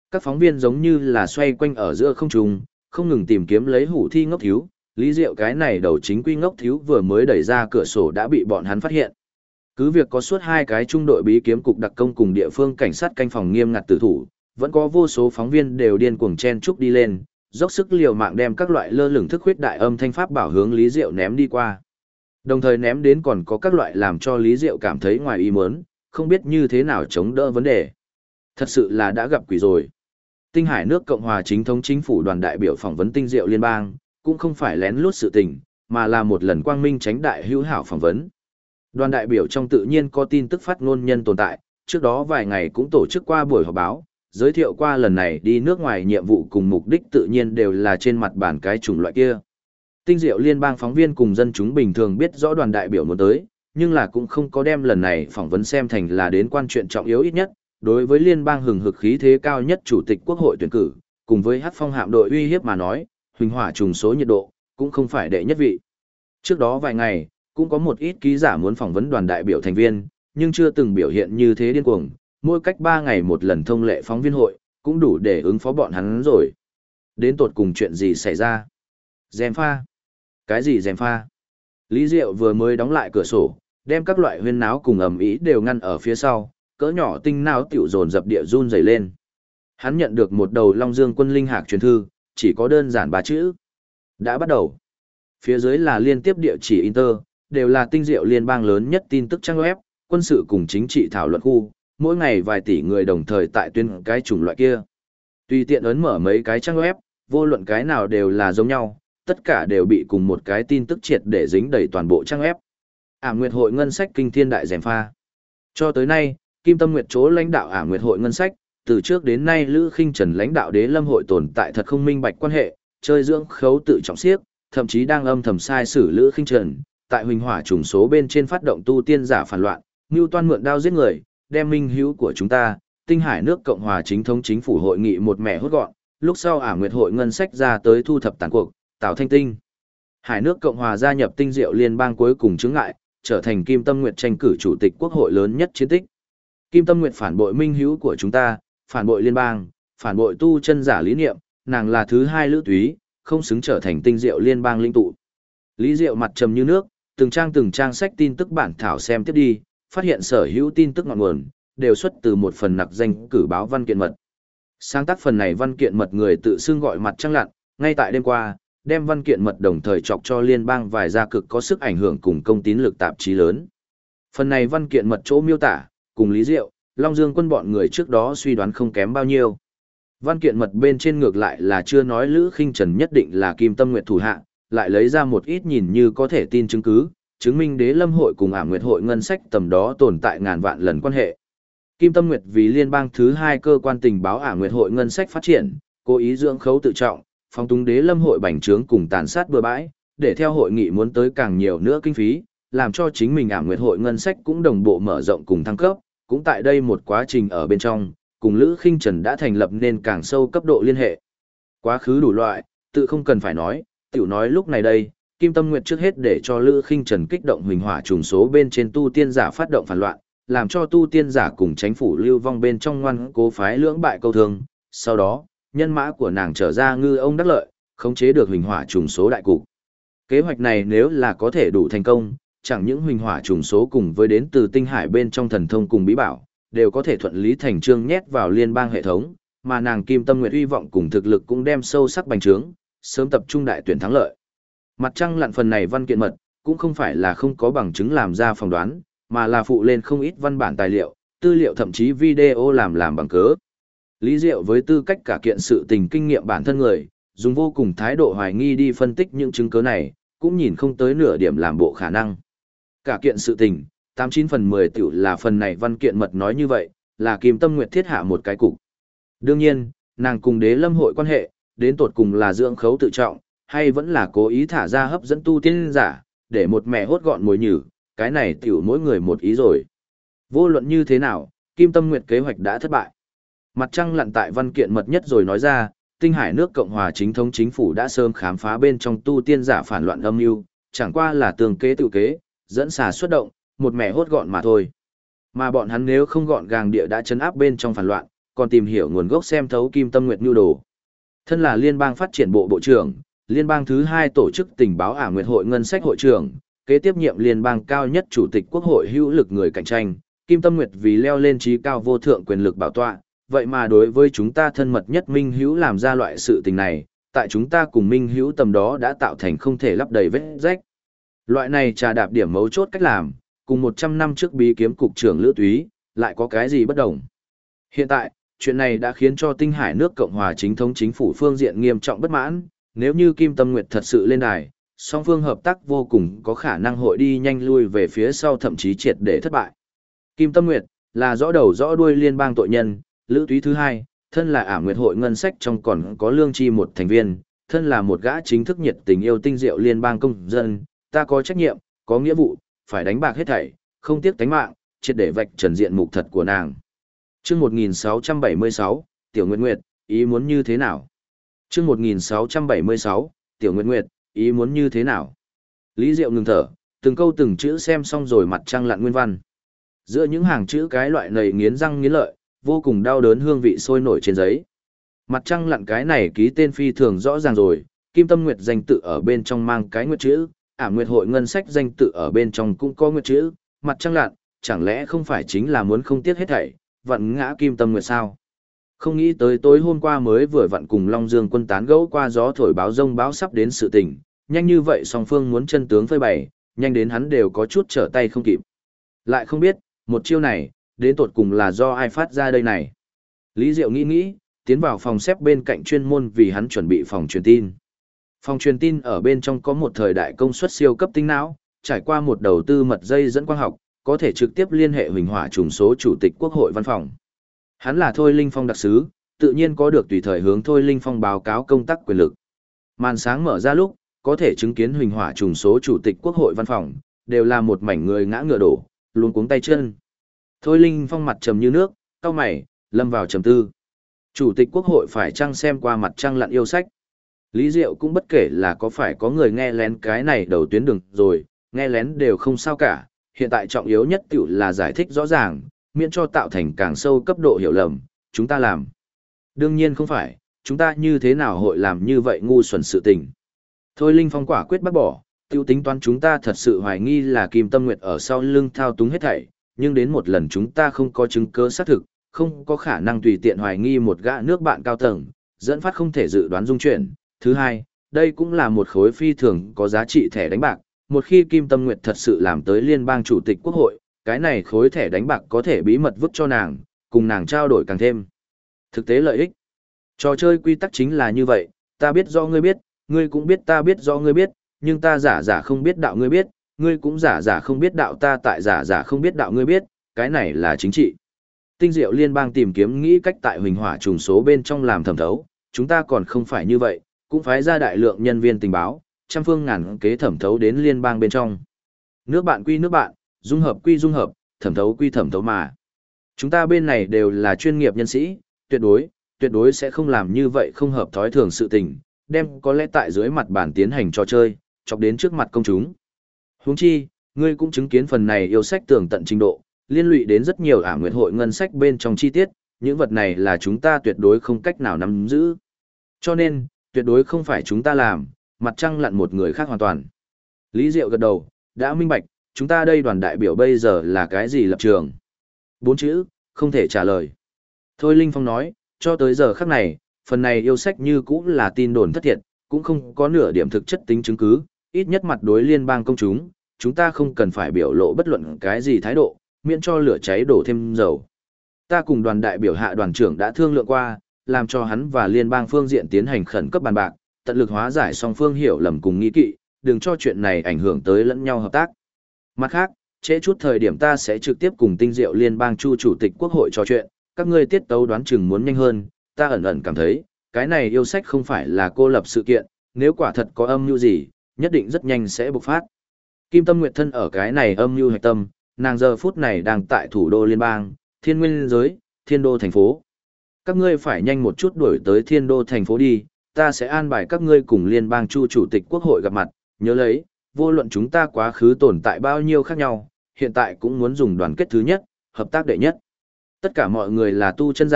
Các phóng viên giống như là xoay quanh ở giữa không trung, không ngừng tìm kiếm lấy Hủ Thi ngốc thiếu. Lý Diệu cái này đầu chính quy ngốc thiếu vừa mới đẩy ra cửa sổ đã bị bọn hắn phát hiện. Cứ việc có suốt hai cái trung đội bí kiếm cục đặc công cùng địa phương cảnh sát canh phòng nghiêm ngặt tử thủ, vẫn có vô số phóng viên đều điên cuồng chen chúc đi lên, dốc sức liều mạng đem các loại lơ lửng thức khuyết đại âm thanh pháp bảo hướng Lý Diệu ném đi qua. Đồng thời ném đến còn có các loại làm cho Lý Diệu cảm thấy ngoài ý muốn, không biết như thế nào chống đỡ vấn đề. Thật sự là đã gặp quỷ rồi. Tinh Hải nước Cộng hòa chính thống chính phủ đoàn đại biểu phỏng vấn Tinh Diệu liên bang, cũng không phải lén lút sự tình, mà là một lần quang minh tránh đại hữu hảo phỏng vấn. Đoàn đại biểu trong tự nhiên có tin tức phát ngôn nhân tồn tại, trước đó vài ngày cũng tổ chức qua buổi họp báo, giới thiệu qua lần này đi nước ngoài nhiệm vụ cùng mục đích tự nhiên đều là trên mặt bản cái chủng loại kia. Tinh Diệu liên bang phóng viên cùng dân chúng bình thường biết rõ đoàn đại biểu muốn tới, nhưng là cũng không có đem lần này phỏng vấn xem thành là đến quan chuyện trọng yếu ít nhất, đối với liên bang hừng hực khí thế cao nhất chủ tịch quốc hội tuyển cử, cùng với Hắc Phong hạm đội uy hiếp mà nói, huỳnh hỏa trùng số nhiệt độ, cũng không phải đệ nhất vị. Trước đó vài ngày, cũng có một ít ký giả muốn phỏng vấn đoàn đại biểu thành viên, nhưng chưa từng biểu hiện như thế điên cuồng, mỗi cách 3 ngày một lần thông lệ phóng viên hội, cũng đủ để ứng phó bọn hắn rồi. Đến tột cùng chuyện gì xảy ra? Gièm pha? Cái gì gièm pha? Lý Diệu vừa mới đóng lại cửa sổ, đem các loại huyên náo cùng ầm ĩ đều ngăn ở phía sau, cỡ nhỏ tinh não tiểu dồn dập địa run rẩy lên. Hắn nhận được một đầu Long Dương quân linh hạc truyền thư, chỉ có đơn giản 3 chữ. Đã bắt đầu. Phía dưới là liên tiếp địa chỉ Inter, đều là Tinh Diệu liên bang lớn nhất tin tức trang web, quân sự cùng chính trị thảo luận khu, mỗi ngày vài tỷ người đồng thời tại tuyên cái chủng loại kia. Tùy tiện ấn mở mấy cái trang web, vô luận cái nào đều là giống nhau, tất cả đều bị cùng một cái tin tức triệt để dính đầy toàn bộ trang web. Nguyệt hội ngân sách kinh thiên đại gièm pha. Cho tới nay, Kim Tâm Nguyệt chỗ lãnh đạo Nguyệt hội ngân sách, từ trước đến nay Lữ Khinh Trần lãnh đạo Đế Lâm hội tồn tại thật không minh bạch quan hệ, chơi dưỡng khấu tự trọng siếc, thậm chí đang âm thầm sai xử Lữ Khinh Trần, tại huỳnh hỏa trùng số bên trên phát động tu tiên giả phản loạn, mưu toan mượn đao giết người, đem minh hữu của chúng ta, Tinh Hải nước Cộng hòa chính thống chính phủ hội nghị một mẻ hốt gọn, lúc sau Nguyệt hội ngân sách ra tới thu thập tàn cuộc, tạo thanh tinh. Hải nước Cộng hòa gia nhập Tinh Diệu liên bang cuối cùng chứng ngại, trở thành Kim Tâm Nguyệt tranh cử chủ tịch quốc hội lớn nhất chiến tích. Kim Tâm Nguyệt phản bội minh hữu của chúng ta, phản bội liên bang, phản bội tu chân giả lý niệm, nàng là thứ hai Lữ Túy, không xứng trở thành Tinh Diệu liên bang linh tụ. Lý Diệu mặt trầm như nước, từng trang sách tin tức bản thảo xem tiếp đi, phát hiện sở hữu tin tức ngọn nguồn, đều xuất từ một phần nặc danh cử báo văn kiện mật. Sáng tác phần này văn kiện mật người tự xưng gọi mặt trăng lặn, ngay tại đêm qua, đem văn kiện mật đồng thời chọc cho liên bang vài gia cực có sức ảnh hưởng cùng công tín lực tạp chí lớn. Phần này văn kiện mật chỗ miêu tả, cùng Lý Diệu, Long Dương quân bọn người trước đó suy đoán không kém bao nhiêu. Văn kiện mật bên trên ngược lại là chưa nói Lữ Khinh Trần nhất định là Kim Tâm Nguyệt thủ hạ, lại lấy ra một ít nhìn như có thể tin chứng cứ, chứng minh Đế Lâm hội cùng Nguyệt hội ngân sách tầm đó tồn tại ngàn vạn lần quan hệ. Kim Tâm Nguyệt vì liên bang thứ hai cơ quan tình báo Nguyệt hội ngân sách phát triển, cố ý dưỡng khấu tự trọng, phóng túng Đế Lâm hội bành trướng cùng tàn sát bừa bãi, để theo hội nghị muốn tới càng nhiều nữa kinh phí, làm cho chính mình Nguyệt hội ngân sách cũng đồng bộ mở rộng cùng thăng cấp, cũng tại đây một quá trình ở bên trong, cùng Lữ Khinh Trần đã thành lập nên càng sâu cấp độ liên hệ. Quá khứ đủ loại, tự không cần phải nói, tiểu nói lúc này đây, Kim Tâm Nguyệt trước hết để cho Lữ Khinh Trần kích động huỳnh hỏa trùng số bên trên tu tiên giả phát động phản loạn, làm cho tu tiên giả cùng chính phủ lưu vong bên trong ngoan cố phái lưỡng bại câu thương, sau đó, nhân mã của nàng trở ra ngư ông đắc lợi, khống chế được huỳnh hỏa trùng số đại cục. Kế hoạch này nếu là có thể đủ thành công, chẳng những huỳnh hỏa trùng số cùng với đến từ tinh hải bên trong thần thông cùng bí bảo, đều có thể thuận lý thành chương nhét vào liên bang hệ thống, mà nàng Kim Tâm Nguyệt hy vọng cùng thực lực cũng đem sâu sắc bành trướng, sớm tập trung đại tuyển thắng lợi. Mặt trăng lặn phần này văn kiện mật, cũng không phải là không có bằng chứng làm ra phỏng đoán, mà là phụ lên không ít văn bản tài liệu, tư liệu thậm chí video làm bằng cớ. Lý Diệu với tư cách cả kiện sự tình kinh nghiệm bản thân người, dùng vô cùng thái độ hoài nghi đi phân tích những chứng cứ này, cũng nhìn không tới nửa điểm làm bộ khả năng. Cả kiện sự tình, 89 phần 10 tiểu là phần này văn kiện mật nói như vậy, là Kim Tâm Nguyệt thiết hạ một cái cục. Đương nhiên, nàng cùng Đế Lâm hội quan hệ, đến tột cùng là dưỡng khấu tự trọng, hay vẫn là cố ý thả ra hấp dẫn tu tiên giả, để một mẹ hốt gọn mồi nhử, cái này tiểu mỗi người một ý rồi. Vô luận như thế nào, Kim Tâm Nguyệt kế hoạch đã thất bại. Mặt trăng lặn tại văn kiện mật nhất rồi nói ra, Tinh Hải nước Cộng hòa chính thống chính phủ đã sớm khám phá bên trong tu tiên giả phản loạn âm mưu, chẳng qua là tường kế tự kế, dẫn xà xuất động, một mẹ hốt gọn mà thôi. Mà bọn hắn nếu không gọn gàng địa đã chấn áp bên trong phản loạn, còn tìm hiểu nguồn gốc xem thấu Kim Tâm Nguyệt nhu đồ. Thân là Liên bang phát triển bộ bộ trưởng, Liên bang thứ 2 tổ chức tình báo Ả Nguyệt hội ngân sách hội trưởng, kế tiếp nhiệm Liên bang cao nhất chủ tịch quốc hội hữu lực người cạnh tranh, Kim Tâm Nguyệt vì leo lên trí cao vô thượng quyền lực bảo tọa, vậy mà đối với chúng ta thân mật nhất Minh Hữu làm ra loại sự tình này, tại chúng ta cùng Minh Hữu tầm đó đã tạo thành không thể lấp đầy vết rách. Loại này trà đạp điểm mấu chốt cách làm, cùng 100 năm trước bí kiếm cục trưởng Lữ Túy, lại có cái gì bất đồng. Hiện tại, chuyện này đã khiến cho Tinh Hải nước Cộng hòa chính thống chính phủ phương diện nghiêm trọng bất mãn, nếu như Kim Tâm Nguyệt thật sự lên đài, song phương hợp tác vô cùng có khả năng hội đi nhanh lui về phía sau thậm chí triệt để thất bại. Kim Tâm Nguyệt là rõ đầu rõ đuôi liên bang tội nhân, Lữ Túy thứ 2, thân là Ả Nguyệt hội ngân sách trong còn có Lương Chi một thành viên, thân là một gã chính thức nhiệt tình yêu tinh diệu liên bang công dân, ta có trách nhiệm, có nghĩa vụ, phải đánh bạc hết thảy, không tiếc tánh mạng, triệt để vạch trần diện mục thật của nàng. Chương 1676, Tiểu Nguyệt Nguyệt, ý muốn như thế nào? Chương 1676, Tiểu Nguyệt Nguyệt, ý muốn như thế nào? Lý Diệu ngừng thở, từng câu từng chữ xem xong rồi mặt trăng lặn nguyên văn. Giữa những hàng chữ cái loại nầy nghiến răng nghiến lợi, vô cùng đau đớn hương vị sôi nổi trên giấy. Mặt trăng lặn cái này ký tên phi thường rõ ràng rồi, Kim Tâm Nguyệt danh tự ở bên trong mang cái nguyệt chữ, Ả Nguyệt hội ngân sách danh tự ở bên trong cũng có nguyệt chữ, mặt trăng lặn, chẳng lẽ không phải chính là muốn không tiếc hết thảy, vặn ngã Kim Tâm Nguyệt sao? Không nghĩ tới tối hôm qua mới vừa vặn cùng Long Dương quân tán gẫu qua gió thổi báo rông báo sắp đến sự tình, nhanh như vậy song phương muốn chân tướng phơi bày, nhanh đến hắn đều có chút trở tay không kịp. Lại không biết, một chiêu này, đến tột cùng là do ai phát ra đây này. Lý Diệu nghĩ, tiến vào phòng xếp bên cạnh chuyên môn vì hắn chuẩn bị phòng truyền tin. Phòng truyền tin ở bên trong có một thời đại công suất siêu cấp tinh não, trải qua một đầu tư mật dây dẫn quang học, có thể trực tiếp liên hệ huỳnh hỏa trùng số chủ tịch quốc hội văn phòng. Hắn là Thôi Linh Phong đặc sứ, tự nhiên có được tùy thời hướng Thôi Linh Phong báo cáo công tác quyền lực. Màn sáng mở ra lúc, có thể chứng kiến huỳnh hỏa trùng số chủ tịch quốc hội văn phòng, đều là một mảnh người ngã ngựa đổ, luống cuống tay chân. Thôi Linh Phong mặt trầm như nước, cau mày, lâm vào trầm tư. Chủ tịch quốc hội phải chăng xem qua mặt trăng lặn yêu sách? Lý Diệu cũng bất kể là có phải có người nghe lén cái này đầu tuyến đường rồi, nghe lén đều không sao cả, hiện tại trọng yếu nhất tiểu là giải thích rõ ràng, miễn cho tạo thành càng sâu cấp độ hiểu lầm, chúng ta làm. Đương nhiên không phải, chúng ta như thế nào hội làm như vậy ngu xuẩn sự tình. Thôi Linh Phong quả quyết bác bỏ, tiêu tính toán chúng ta thật sự hoài nghi là Kim Tâm Nguyệt ở sau lưng thao túng hết thảy, nhưng đến một lần chúng ta không có chứng cứ xác thực, không có khả năng tùy tiện hoài nghi một gã nước bạn cao tầng, dẫn phát không thể dự đoán dung chuyển. Thứ hai, đây cũng là một khối phi thường có giá trị thẻ đánh bạc, một khi Kim Tâm Nguyệt thật sự làm tới liên bang chủ tịch quốc hội, cái này khối thẻ đánh bạc có thể bí mật vứt cho nàng, cùng nàng trao đổi càng thêm thực tế lợi ích. Trò chơi quy tắc chính là như vậy, ta biết do ngươi biết, ngươi cũng biết ta biết do ngươi biết, nhưng ta giả không biết đạo ngươi biết, ngươi cũng giả không biết đạo ta tại giả không biết đạo ngươi biết, cái này là chính trị. Tinh diệu liên bang tìm kiếm nghĩ cách tại huỳnh hỏa trùng số bên trong làm thẩm thấu, chúng ta còn không phải như vậy, cũng phái ra đại lượng nhân viên tình báo, trăm phương ngàn kế thẩm thấu đến liên bang bên trong. Nước bạn quy nước bạn, dung hợp quy dung hợp, thẩm thấu quy thẩm thấu mà. Chúng ta bên này đều là chuyên nghiệp nhân sĩ, tuyệt đối sẽ không làm như vậy không hợp thói thường sự tình, đem có lẽ tại dưới mặt bàn tiến hành trò chơi, chọc đến trước mặt công chúng. Huống chi, ngươi cũng chứng kiến phần này yêu sách tường tận trình độ, liên lụy đến rất nhiều Ả Nguyệt hội ngân sách bên trong chi tiết, những vật này là chúng ta tuyệt đối không cách nào nắm giữ. Cho nên, tuyệt đối không phải chúng ta làm, mặt trăng lặn một người khác hoàn toàn. Lý Diệu gật đầu, đã minh bạch, chúng ta đây đoàn đại biểu bây giờ là cái gì lập trường? 4 chữ, không thể trả lời. Thôi Linh Phong nói, cho tới giờ khắc này, phần này yêu sách như cũng là tin đồn thất thiệt, cũng không có nửa điểm thực chất tính chứng cứ, ít nhất mặt đối liên bang công chúng ta không cần phải biểu lộ bất luận cái gì thái độ, miễn cho lửa cháy đổ thêm dầu. Ta cùng đoàn đại biểu hạ đoàn trưởng đã thương lượng qua, làm cho hắn và liên bang phương diện tiến hành khẩn cấp bàn bạc, tận lực hóa giải song phương hiểu lầm cùng nghi kỵ, đừng cho chuyện này ảnh hưởng tới lẫn nhau hợp tác. Mặt khác, trễ chút thời điểm ta sẽ trực tiếp cùng Tinh Diệu Liên bang Chu chủ tịch quốc hội trò chuyện, các ngươi tiết tấu đoán chừng muốn nhanh hơn, ta ẩn ẩn cảm thấy, cái này yêu sách không phải là cô lập sự kiện, nếu quả thật có âm mưu gì, nhất định rất nhanh sẽ bộc phát. Kim Tâm Nguyệt thân ở cái này âm mưu hạch tâm, nàng giờ phút này đang tại thủ đô liên bang, Thiên Nguyên giới, Thiên Đô thành phố. Các ngươi phải nhanh một chút đuổi tới Thiên Đô thành phố đi, ta sẽ an bài các ngươi cùng liên bang Chu chủ tịch quốc hội gặp mặt, nhớ lấy, vô luận chúng ta quá khứ tồn tại bao nhiêu khác nhau, hiện tại cũng muốn dùng đoàn kết thứ nhất, hợp tác đệ nhất. Tất cả mọi người là tu chân giả,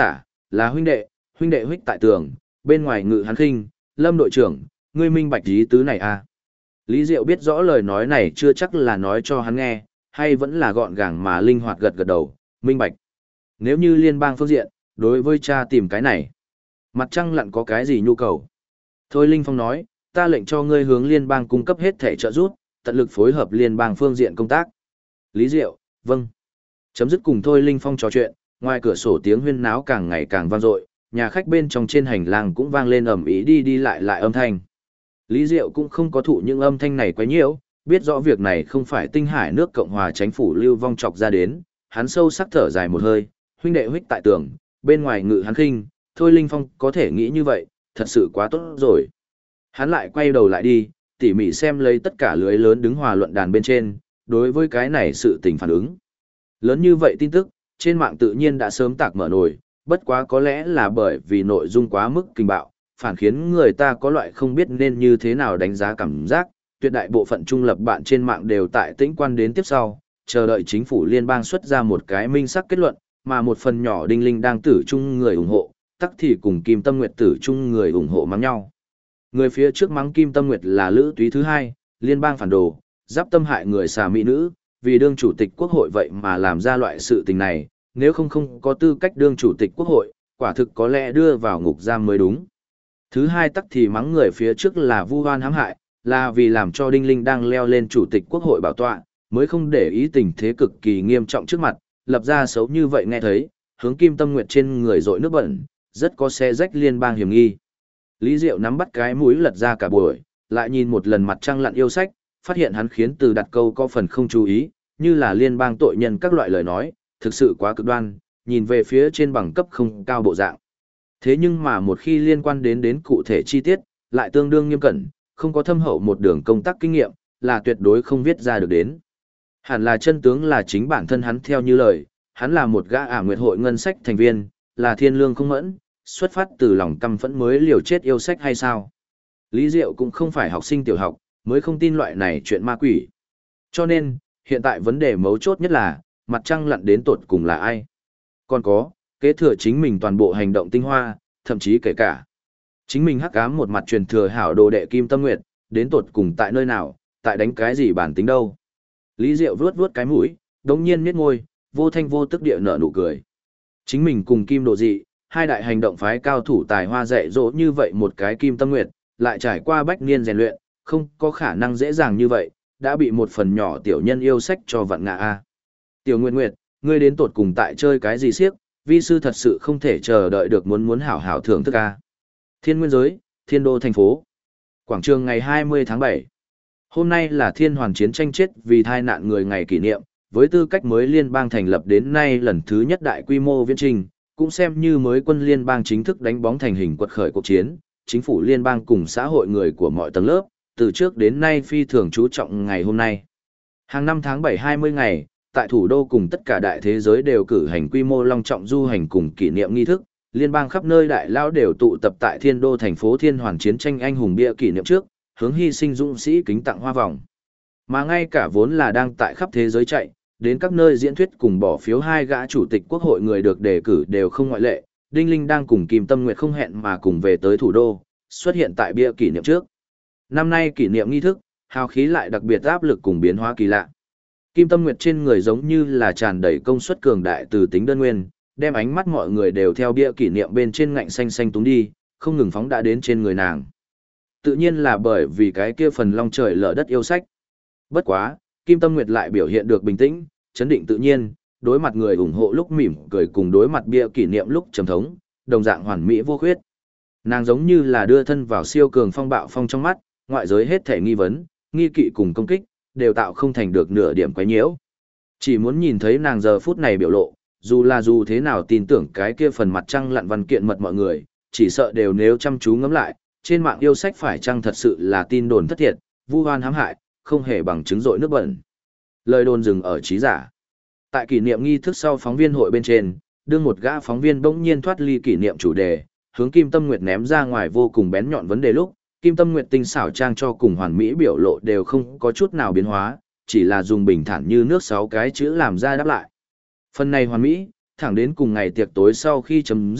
Là huynh đệ huyết tại tường, bên ngoài ngự hắn khinh, Lâm đội trưởng, ngươi minh bạch ý tứ này à? Lý Diệu biết rõ lời nói này chưa chắc là nói cho hắn nghe, hay vẫn là gọn gàng mà linh hoạt gật gật đầu, minh bạch. Nếu như liên bang phương diện, đối với cha tìm cái này, mặt trăng lặn có cái gì nhu cầu? Thôi Linh Phong nói, ta lệnh cho ngươi hướng liên bang cung cấp hết thể trợ giúp, tận lực phối hợp liên bang phương diện công tác. Lý Diệu, vâng. Chấm dứt cùng Thôi Linh Phong trò chuyện, ngoài cửa sổ tiếng huyên náo càng ngày càng vang dội, nhà khách bên trong trên hành lang cũng vang lên ầm ĩ đi đi lại âm thanh. Lý Diệu cũng không có thụ những âm thanh này quá nhiều, biết rõ việc này không phải Tinh Hải nước Cộng hòa chính phủ lưu vong chọc ra đến, hắn sâu sắc thở dài một hơi, huynh đệ huyết tại tường, bên ngoài ngự hắn khinh, Thôi Linh Phong có thể nghĩ như vậy, thật sự quá tốt rồi. Hắn lại quay đầu lại đi, tỉ mỉ xem lấy tất cả lưới lớn đứng hòa luận đàn bên trên, đối với cái này sự tình phản ứng. Lớn như vậy tin tức, trên mạng tự nhiên đã sớm tạc mở nồi, bất quá có lẽ là bởi vì nội dung quá mức kinh bạo, phản khiến người ta có loại không biết nên như thế nào đánh giá cảm giác, tuyệt đại bộ phận trung lập bạn trên mạng đều tại tĩnh quan đến tiếp sau, chờ đợi chính phủ liên bang xuất ra một cái minh sắc kết luận, mà một phần nhỏ đinh linh đang tử chung người ủng hộ, tắc thì cùng Kim Tâm Nguyệt tử chung người ủng hộ mắng nhau. Người phía trước mắng Kim Tâm Nguyệt là lữ túy thứ hai, liên bang phản đồ, giáp tâm hại người xà mỹ nữ, vì đương chủ tịch quốc hội vậy mà làm ra loại sự tình này, nếu không có tư cách đương chủ tịch quốc hội, quả thực có lẽ đưa vào ngục giam mới đúng. Thứ hai tắc thì mắng người phía trước là vu oan hãm hại, là vì làm cho Đinh Linh đang leo lên chủ tịch quốc hội bảo tọa, mới không để ý tình thế cực kỳ nghiêm trọng trước mặt, lập ra xấu như vậy nghe thấy, hướng Kim Tâm Nguyệt trên người dội nước bẩn, rất có xé rách liên bang hiểm nghi. Lý Diệu nắm bắt cái mũi lật ra cả buổi, lại nhìn một lần mặt trăng lặn yêu sách, phát hiện hắn khiến từ đặt câu có phần không chú ý, như là liên bang tội nhân các loại lời nói, thực sự quá cực đoan, nhìn về phía trên bằng cấp không cao bộ dạng. Thế nhưng mà một khi liên quan đến cụ thể chi tiết, lại tương đương nghiêm cẩn, không có thâm hậu một đường công tác kinh nghiệm, là tuyệt đối không viết ra được đến. Hẳn là chân tướng là chính bản thân hắn theo như lời, hắn là một gã nguyệt hội ngân sách thành viên, là thiên lương không mẫn, xuất phát từ lòng căm phẫn mới liều chết yêu sách hay sao. Lý Diệu cũng không phải học sinh tiểu học, mới không tin loại này chuyện ma quỷ. Cho nên, hiện tại vấn đề mấu chốt nhất là, mặt trăng lặn đến tột cùng là ai? Còn có, kế thừa chính mình toàn bộ hành động tinh hoa, thậm chí kể cả. Chính mình hắc ám một mặt truyền thừa hảo đồ đệ Kim Tâm Nguyệt, đến tột cùng tại nơi nào, tại đánh cái gì bản tính đâu. Lý Diệu vuốt vuốt cái mũi, đống nhiên miết môi, vô thanh vô tức địa nở nụ cười. Chính mình cùng Kim Độ Dị, hai đại hành động phái cao thủ tài hoa dạy dỗ như vậy một cái Kim Tâm Nguyệt, lại trải qua bách niên rèn luyện, không có khả năng dễ dàng như vậy, đã bị một phần nhỏ tiểu nhân yêu sách cho vặn ngã a. Tiểu Nguyệt Nguyệt, ngươi đến tột cùng tại chơi cái gì siếc, vi sư thật sự không thể chờ đợi được muốn hảo hảo thưởng thức a. Thiên Nguyên Giới, Thiên Đô thành phố. Quảng trường ngày 20 tháng 7. Hôm nay là Thiên Hoàn chiến tranh chết vì tai nạn người ngày kỷ niệm, với tư cách mới liên bang thành lập đến nay lần thứ nhất đại quy mô viễn trình, cũng xem như mới quân liên bang chính thức đánh bóng thành hình quật khởi cuộc chiến, chính phủ liên bang cùng xã hội người của mọi tầng lớp, từ trước đến nay phi thường chú trọng ngày hôm nay. Hàng năm tháng 7 20 ngày, tại thủ đô cùng tất cả đại thế giới đều cử hành quy mô long trọng du hành cùng kỷ niệm nghi thức, liên bang khắp nơi đại lao đều tụ tập tại Thiên Đô thành phố Thiên Hoàn chiến tranh anh hùng bia kỷ niệm trước, hướng hy sinh dũng sĩ kính tặng hoa vòng. Mà ngay cả vốn là đang tại khắp thế giới chạy, đến các nơi diễn thuyết cùng bỏ phiếu hai gã chủ tịch quốc hội người được đề cử đều không ngoại lệ, Đinh Linh đang cùng Kim Tâm Nguyệt không hẹn mà cùng về tới thủ đô, xuất hiện tại bia kỷ niệm trước. Năm nay kỷ niệm nghi thức, hào khí lại đặc biệt áp lực cùng biến hóa kỳ lạ. Kim Tâm Nguyệt trên người giống như là tràn đầy công suất cường đại từ tính đơn nguyên, đem ánh mắt mọi người đều theo bia kỷ niệm bên trên ngạnh xanh xanh túng đi, không ngừng phóng đã đến trên người nàng. Tự nhiên là bởi vì cái kia phần long trời lở đất yêu sách. Bất quá, Kim Tâm Nguyệt lại biểu hiện được bình tĩnh, chấn định tự nhiên, đối mặt người ủng hộ lúc mỉm cười cùng đối mặt bia kỷ niệm lúc trầm thống, đồng dạng hoàn mỹ vô khuyết. Nàng giống như là đưa thân vào siêu cường phong bạo phong trong mắt, ngoại giới hết thể nghi vấn, nghi kỵ cùng công kích, đều tạo không thành được nửa điểm quấy nhiễu. Chỉ muốn nhìn thấy nàng giờ phút này biểu lộ, dù thế nào tin tưởng cái kia phần mặt trăng lặn văn kiện mật mọi người, chỉ sợ đều nếu chăm chú ngẫm lại, trên mạng yêu sách phải chăng thật sự là tin đồn thất thiệt, vu oan hãm hại, không hề bằng chứng dội nước bẩn. Lời đồn dừng ở trí giả. Tại kỷ niệm nghi thức sau phóng viên hội bên trên, đương một gã phóng viên bỗng nhiên thoát ly kỷ niệm chủ đề, hướng Kim Tâm Nguyệt ném ra ngoài vô cùng bén nhọn vấn đề lúc, Kim Tâm Nguyệt tinh xảo trang cho cùng hoàn mỹ biểu lộ đều không có chút nào biến hóa, chỉ là dùng bình thản như nước 6 cái chữ làm ra đáp lại. Phần này hoàn mỹ, thẳng đến cùng ngày tiệc tối sau khi chấm dứt,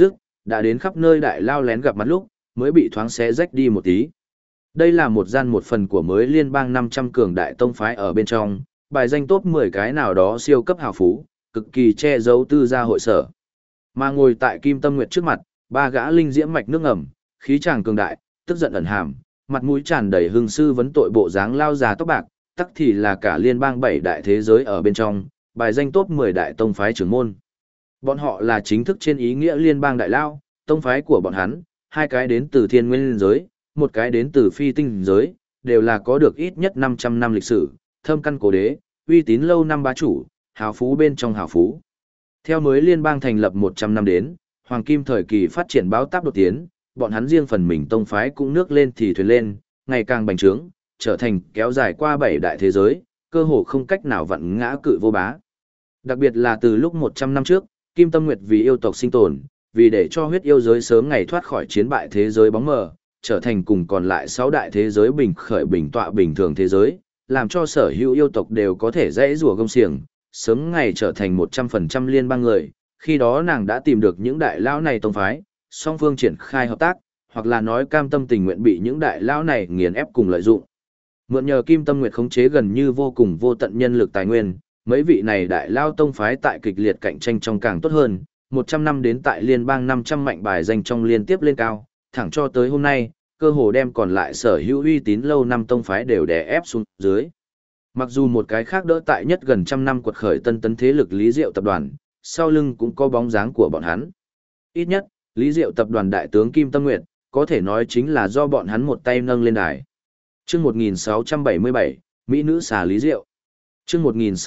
đã đến khắp nơi đại lao lén gặp mặt lúc, mới bị thoáng xé rách đi một tí. Đây là một gian một phần của mới liên bang 500 cường đại tông phái ở bên trong, bài danh top 10 cái nào đó siêu cấp hào phú, cực kỳ che giấu tư gia hội sở. Mà ngồi tại Kim Tâm Nguyệt trước mặt, ba gã linh diễm mạch nước ngầm, khí chàng cường đại, tức giận ẩn hàm, mặt mũi tràn đầy hưng sư vấn tội bộ dáng lao già tóc bạc, tắc thì là cả liên bang 7 đại thế giới ở bên trong, bài danh top 10 đại tông phái trưởng môn. Bọn họ là chính thức trên ý nghĩa liên bang đại lao, tông phái của bọn hắn, hai cái đến từ thiên nguyên giới, một cái đến từ phi tinh giới, đều là có được ít nhất 500 năm lịch sử, thâm căn cố đế, uy tín lâu năm bá chủ, hào phú bên trong hào phú. Theo mới liên bang thành lập 100 năm đến, hoàng kim thời kỳ phát triển báo táp đột tiến, bọn hắn riêng phần mình tông phái cũng nước lên thì thuyền lên, ngày càng bành trướng, trở thành kéo dài qua 7 đại thế giới, cơ hồ không cách nào vặn ngã cự vô bá. Đặc biệt là từ lúc 100 năm trước, Kim Tâm Nguyệt vì yêu tộc sinh tồn, vì để cho huyết yêu giới sớm ngày thoát khỏi chiến bại thế giới bóng mờ, trở thành cùng còn lại 6 đại thế giới bình khởi bình tọa bình thường thế giới, làm cho sở hữu yêu tộc đều có thể dễ rùa gông xiềng, sớm ngày trở thành 100% liên bang người. Khi đó nàng đã tìm được những đại lão này tông phái, song phương triển khai hợp tác, hoặc là nói cam tâm tình nguyện bị những đại lão này nghiền ép cùng lợi dụng. Mượn nhờ Kim Tâm Nguyệt khống chế gần như vô cùng vô tận nhân lực tài nguyên, mấy vị này đại lao tông phái tại kịch liệt cạnh tranh trong càng tốt hơn, 100 năm đến tại liên bang 500 mạnh bài danh trong liên tiếp lên cao, thẳng cho tới hôm nay, cơ hồ đem còn lại sở hữu uy tín lâu năm tông phái đều đè ép xuống dưới. Mặc dù một cái khác đỡ tại nhất gần trăm năm quật khởi tân tấn thế lực Lý Diệu tập đoàn, sau lưng cũng có bóng dáng của bọn hắn. Ít nhất, Lý Diệu tập đoàn đại tướng Kim Tâm Nguyệt, có thể nói chính là do bọn hắn một tay nâng lên đài. Chương 1677, Mỹ nữ xà Lý Diệu. Chương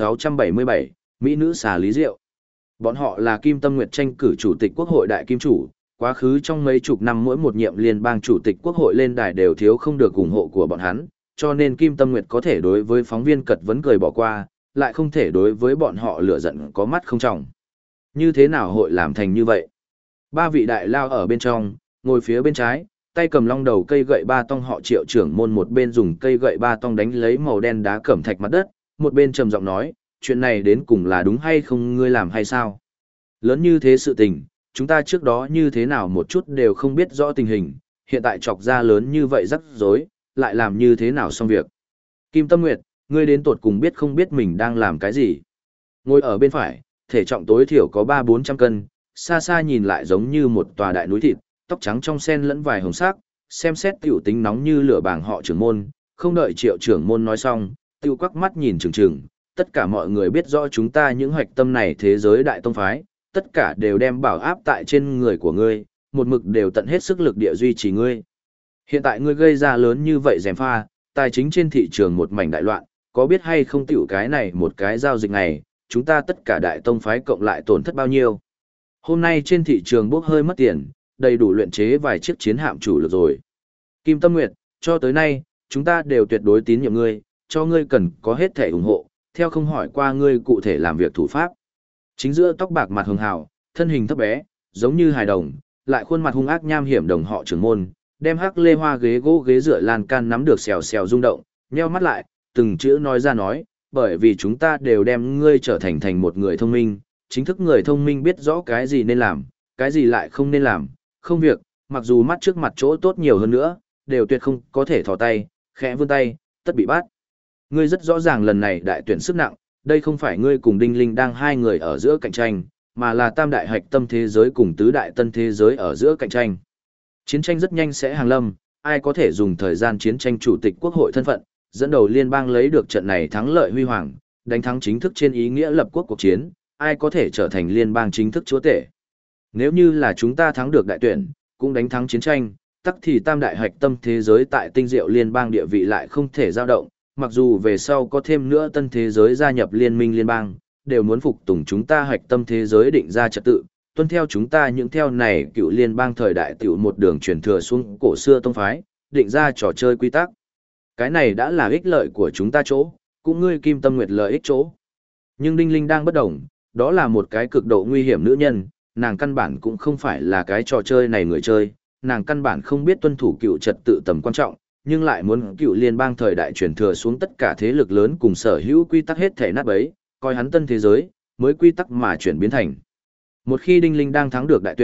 1677, Mỹ nữ xà Lý Diệu. Bọn họ là Kim Tâm Nguyệt tranh cử chủ tịch quốc hội đại kim chủ, quá khứ trong mấy chục năm mỗi một nhiệm liên bang chủ tịch quốc hội lên đài đều thiếu không được ủng hộ của bọn hắn, cho nên Kim Tâm Nguyệt có thể đối với phóng viên cật vấn cười bỏ qua, lại không thể đối với bọn họ lửa giận có mắt không trọng. Như thế nào hội làm thành như vậy? Ba vị đại lao ở bên trong, ngồi phía bên trái, tay cầm long đầu cây gậy ba tong họ Triệu trưởng môn, một bên dùng cây gậy ba tong đánh lấy màu đen đá cẩm thạch mặt đất, một bên trầm giọng nói, chuyện này đến cùng là đúng hay không, ngươi làm hay sao? Lớn như thế sự tình, chúng ta trước đó như thế nào một chút đều không biết rõ tình hình, hiện tại chọc ra lớn như vậy rắc rối, lại làm như thế nào xong việc. Kim Tâm Nguyệt, ngươi đến tột cùng biết không biết mình đang làm cái gì? Ngồi ở bên phải, thể trọng tối thiểu có 300-400 cân, xa xa nhìn lại giống như một tòa đại núi thịt, tóc trắng trong sen lẫn vài hồng sắc, xem xét tiểu tính nóng như lửa bảng họ trưởng môn, không đợi Triệu trưởng môn nói xong, tiêu quắc mắt nhìn chừng chừng, tất cả mọi người biết rõ chúng ta những hoạch tâm này thế giới đại tông phái, tất cả đều đem bảo áp tại trên người của ngươi, một mực đều tận hết sức lực địa duy trì ngươi. Hiện tại ngươi gây ra lớn như vậy gièm pha, tài chính trên thị trường một mảnh đại loạn, có biết hay không tiểu cái này một cái giao dịch này, chúng ta tất cả đại tông phái cộng lại tổn thất bao nhiêu. Hôm nay trên thị trường bốc hơi mất tiền, đầy đủ luyện chế vài chiếc chiến hạm chủ lực rồi. Kim Tâm Nguyệt, cho tới nay, chúng ta đều tuyệt đối tín nhiệm ngươi, cho ngươi cần có hết thể ủng hộ, theo không hỏi qua ngươi cụ thể làm việc thủ pháp. Chính giữa tóc bạc mặt hường hào, thân hình thấp bé, giống như hài đồng, lại khuôn mặt hung ác nham hiểm đồng họ trưởng môn, đem hắc lê hoa ghế gỗ ghế dựa lan can nắm được xèo xèo rung động, nheo mắt lại, từng chữ nói ra nói, bởi vì chúng ta đều đem ngươi trở thành một người thông minh, chính thức người thông minh biết rõ cái gì nên làm, cái gì lại không nên làm, không việc, mặc dù mắt trước mặt chỗ tốt nhiều hơn nữa, đều tuyệt không có thể thò tay, khẽ vươn tay, tất bị bắt. Ngươi rất rõ ràng lần này đại tuyển sức nặng, đây không phải ngươi cùng Đinh Linh đang hai người ở giữa cạnh tranh, mà là tam đại hạch tâm thế giới cùng tứ đại tân thế giới ở giữa cạnh tranh. Chiến tranh rất nhanh sẽ hàng lâm, ai có thể dùng thời gian chiến tranh chủ tịch quốc hội thân phận, dẫn đầu liên bang lấy được trận này thắng lợi huy hoàng, đánh thắng chính thức trên ý nghĩa lập quốc cuộc chiến, ai có thể trở thành liên bang chính thức chúa tể. Nếu như là chúng ta thắng được đại tuyển, cũng đánh thắng chiến tranh, tắc thì tam đại hạch tâm thế giới tại tinh diệu liên bang địa vị lại không thể dao động, mặc dù về sau có thêm nữa tân thế giới gia nhập liên minh liên bang, đều muốn phục tùng chúng ta hạch tâm thế giới định ra trật tự, tuân theo chúng ta những theo này cựu liên bang thời đại tiểu một đường truyền thừa xuống cổ xưa tông phái, định ra trò chơi quy tắc. Cái này đã là ích lợi của chúng ta chỗ, cũng ngươi Kim Tâm Nguyệt lợi ích chỗ. Nhưng Đinh Linh đang bất đồng, đó là một cái cực độ nguy hiểm nữ nhân, nàng căn bản cũng không phải là cái trò chơi này người chơi, nàng căn bản không biết tuân thủ cựu trật tự tầm quan trọng, nhưng lại muốn cựu liên bang thời đại truyền thừa xuống tất cả thế lực lớn cùng sở hữu quy tắc hết thể nát bấy, coi hắn tân thế giới, mới quy tắc mà chuyển biến thành. Một khi Đinh Linh đang thắng được đại tuyển,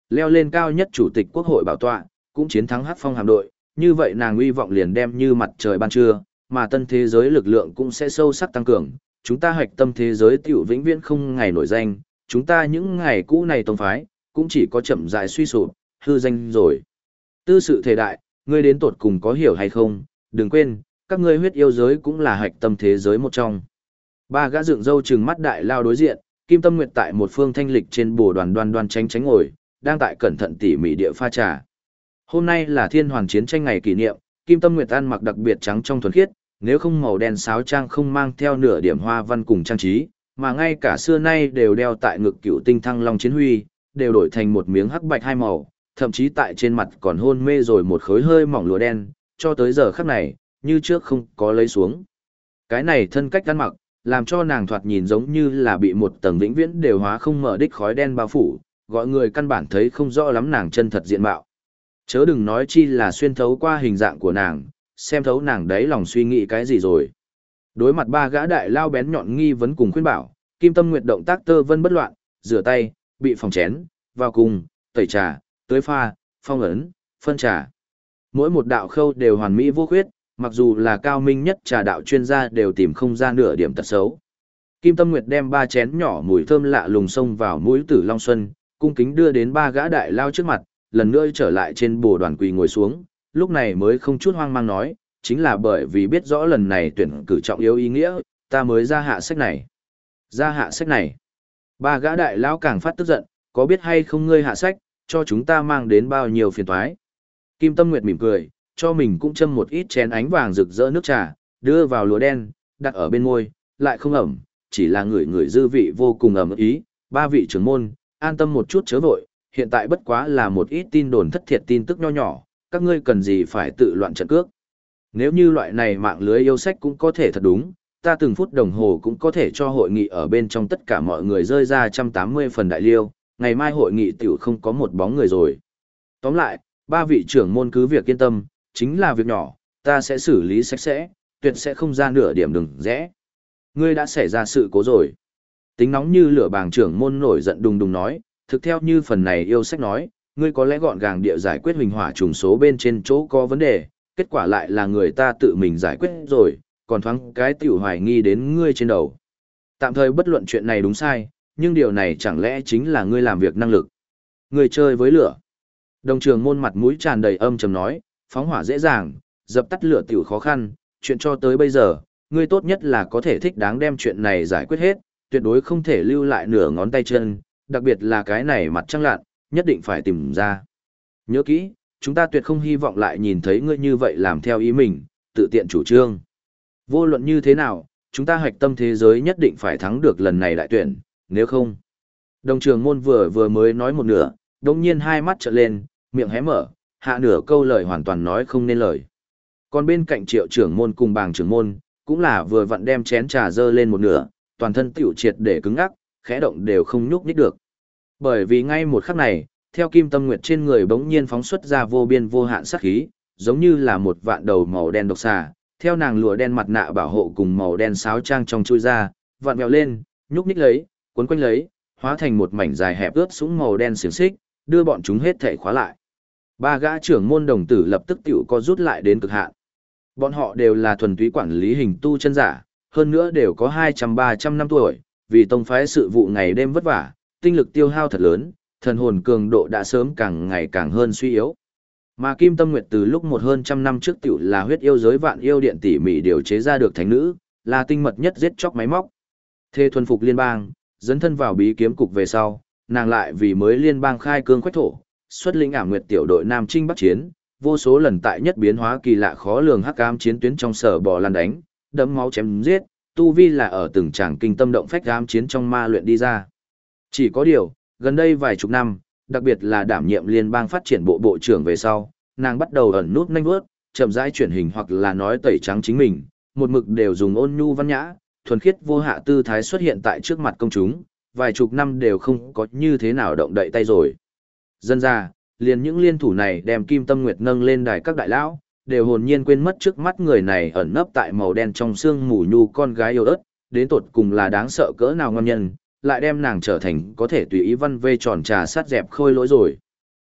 leo lên cao nhất chủ tịch quốc hội bảo tọa, cũng chiến thắng Hắc Phong hạm đội, như vậy nàng uy vọng liền đem như mặt trời ban trưa, mà tân thế giới lực lượng cũng sẽ sâu sắc tăng cường, chúng ta hoạch tâm thế giới tiểu vĩnh viễn không ngày nổi danh, chúng ta những ngày cũ này tông phái, cũng chỉ có chậm rãi suy sụp, hư danh rồi. Tư sự thể đại, ngươi đến tột cùng có hiểu hay không, đừng quên, các ngươi huyết yêu giới cũng là hoạch tâm thế giới một trong. Ba gã dựng râu trừng mắt đại lao đối diện, Kim Tâm Nguyệt tại một phương thanh lịch trên bồ đoàn đoan đoan tránh tránh ngồi, đang tại cẩn thận tỉ mỉ địa pha trà. Hôm nay là Thiên Hoàn chiến tranh ngày kỷ niệm, Kim Tâm Nguyệt ăn mặc đặc biệt trắng trong thuần khiết, nếu không màu đen sáo trang không mang theo nửa điểm hoa văn cùng trang trí, mà ngay cả xưa nay đều đeo tại ngực cựu tinh thăng long chiến huy, đều đổi thành một miếng hắc bạch hai màu, thậm chí tại trên mặt còn hôn mê rồi một khối hơi mỏng lụa đen, cho tới giờ khắc này, như trước không có lấy xuống. Cái này thân cách ăn mặc, làm cho nàng thoạt nhìn giống như là bị một tầng vĩnh viễn đều hóa không mở đích khói đen bao phủ, gọi người căn bản thấy không rõ lắm nàng chân thật diện mạo. Chớ đừng nói chi là xuyên thấu qua hình dạng của nàng, xem thấu nàng đấy lòng suy nghĩ cái gì rồi. Đối mặt ba gã đại lao bén nhọn nghi vấn cùng khuyên bảo, Kim Tâm Nguyệt động tác tơ vân bất loạn, rửa tay, bị phòng chén, vào cùng, tẩy trà, tưới pha, phong ấn, phân trà. Mỗi một đạo khâu đều hoàn mỹ vô khuyết, mặc dù là cao minh nhất trà đạo chuyên gia đều tìm không ra nửa điểm tật xấu. Kim Tâm Nguyệt đem ba chén nhỏ mùi thơm lạ lùng xông vào mũi Tử Long Xuân, cung kính đưa đến ba gã đại lao trước mặt, lần nữa trở lại trên bồ đoàn quỳ ngồi xuống, lúc này mới không chút hoang mang nói, chính là bởi vì biết rõ lần này tuyển cử trọng yếu ý nghĩa, ta mới ra hạ sách này. Ra hạ sách này. Ba gã đại lao càng phát tức giận, có biết hay không ngươi hạ sách, cho chúng ta mang đến bao nhiêu phiền toái. Kim Tâm Nguyệt mỉm cười, cho mình cũng châm một ít chén ánh vàng rực rỡ nước trà, đưa vào lúa đen, đặt ở bên môi, lại không ẩm, chỉ là ngửi dư vị vô cùng ẩm ý. Ba vị trưởng môn, an tâm một chút chớ vội, hiện tại bất quá là một ít tin đồn thất thiệt tin tức nho nhỏ, các ngươi cần gì phải tự loạn trận cước. Nếu như loại này mạng lưới yêu sách cũng có thể thật đúng, ta từng phút đồng hồ cũng có thể cho hội nghị ở bên trong tất cả mọi người rơi ra 180 phần đại liêu, ngày mai hội nghị tiểu không có một bóng người rồi. Tóm lại, ba vị trưởng môn cứ việc yên tâm, chính là việc nhỏ, ta sẽ xử lý sạch sẽ, tuyệt sẽ không ra nửa điểm đừng rẽ. Ngươi đã xảy ra sự cố rồi. Tính nóng như lửa bàng trưởng môn nổi giận đùng đùng nói, thực theo như phần này yêu sách nói, ngươi có lẽ gọn gàng địa giải quyết huỳnh hỏa trùng số bên trên chỗ có vấn đề, kết quả lại là người ta tự mình giải quyết rồi, còn thoáng cái tiểu hoài nghi đến ngươi trên đầu. Tạm thời bất luận chuyện này đúng sai, nhưng điều này chẳng lẽ chính là ngươi làm việc năng lực. Ngươi chơi với lửa. Đồng trường môn mặt mũi tràn đầy âm trầm nói, phóng hỏa dễ dàng, dập tắt lửa tiểu khó khăn, chuyện cho tới bây giờ, ngươi tốt nhất là có thể thích đáng đem chuyện này giải quyết hết, tuyệt đối không thể lưu lại nửa ngón tay chân, đặc biệt là cái này mặt trăng lạn, nhất định phải tìm ra. Nhớ kỹ, chúng ta tuyệt không hy vọng lại nhìn thấy ngươi như vậy làm theo ý mình, tự tiện chủ trương. Vô luận như thế nào, chúng ta hoạch tâm thế giới nhất định phải thắng được lần này đại tuyển, nếu không. Đồng trường môn vừa mới nói một nửa, đồng nhiên hai mắt trợn lên, miệng hé mở, hạ nửa câu lời hoàn toàn nói không nên lời. Còn bên cạnh Triệu trưởng môn cùng Bàng trưởng môn, cũng là vừa vặn đem chén trà dơ lên một nửa, toàn thân tiểu triệt để cứng ngắc, khẽ động đều không nhúc nhích được. Bởi vì ngay một khắc này, theo Kim Tâm Nguyệt trên người bỗng nhiên phóng xuất ra vô biên vô hạn sát khí, giống như là một vạn đầu màu đen độc xà, theo nàng lụa đen mặt nạ bảo hộ cùng màu đen sáo trang trong chui ra, vặn vẹo lên, nhúc nhích lấy, cuốn quanh lấy, hóa thành một mảnh dài hẹp ướt sũng màu đen xiềng xích, đưa bọn chúng hết thảy khóa lại. Ba gã trưởng môn đồng tử lập tức tiểu co rút lại đến cực hạn. Bọn họ đều là thuần túy quản lý hình tu chân giả, hơn nữa đều có 200-300 năm tuổi, vì tông phái sự vụ ngày đêm vất vả, tinh lực tiêu hao thật lớn, thần hồn cường độ đã sớm càng ngày càng hơn suy yếu. Mà Kim Tâm Nguyệt từ lúc một hơn trăm năm trước tiểu là huyết yêu giới vạn yêu điện tỉ mỉ điều chế ra được thánh nữ, là tinh mật nhất giết chóc máy móc. Thê thuần phục liên bang, dấn thân vào bí kiếm cục về sau, nàng lại vì mới liên bang khai cương khoách thổ, xuất lĩnh Ảm Nguyệt tiểu đội Nam Trinh Bắc chiến, vô số lần tại nhất biến hóa kỳ lạ khó lường hắc ám chiến tuyến trong sở bò lăn đánh, đẫm máu chém giết, tu vi là ở từng tràng kinh tâm động phách ám chiến trong ma luyện đi ra. Chỉ có điều, gần đây vài chục năm, đặc biệt là đảm nhiệm liên bang phát triển bộ bộ trưởng về sau, nàng bắt đầu ẩn nút nhanh vớt, chậm rãi chuyển hình hoặc là nói tẩy trắng chính mình, một mực đều dùng ôn nhu văn nhã, thuần khiết vô hạ tư thái xuất hiện tại trước mặt công chúng, vài chục năm đều không có như thế nào động đậy tay rồi. Dân ra, liền những liên thủ này đem Kim Tâm Nguyệt nâng lên đài các đại lão, đều hồn nhiên quên mất trước mắt người này ẩn nấp tại màu đen trong xương mù nhu con gái yêu ớt, đến tột cùng là đáng sợ cỡ nào ngon nhân, lại đem nàng trở thành có thể tùy ý văn vê tròn trà sát dẹp khôi lỗi rồi.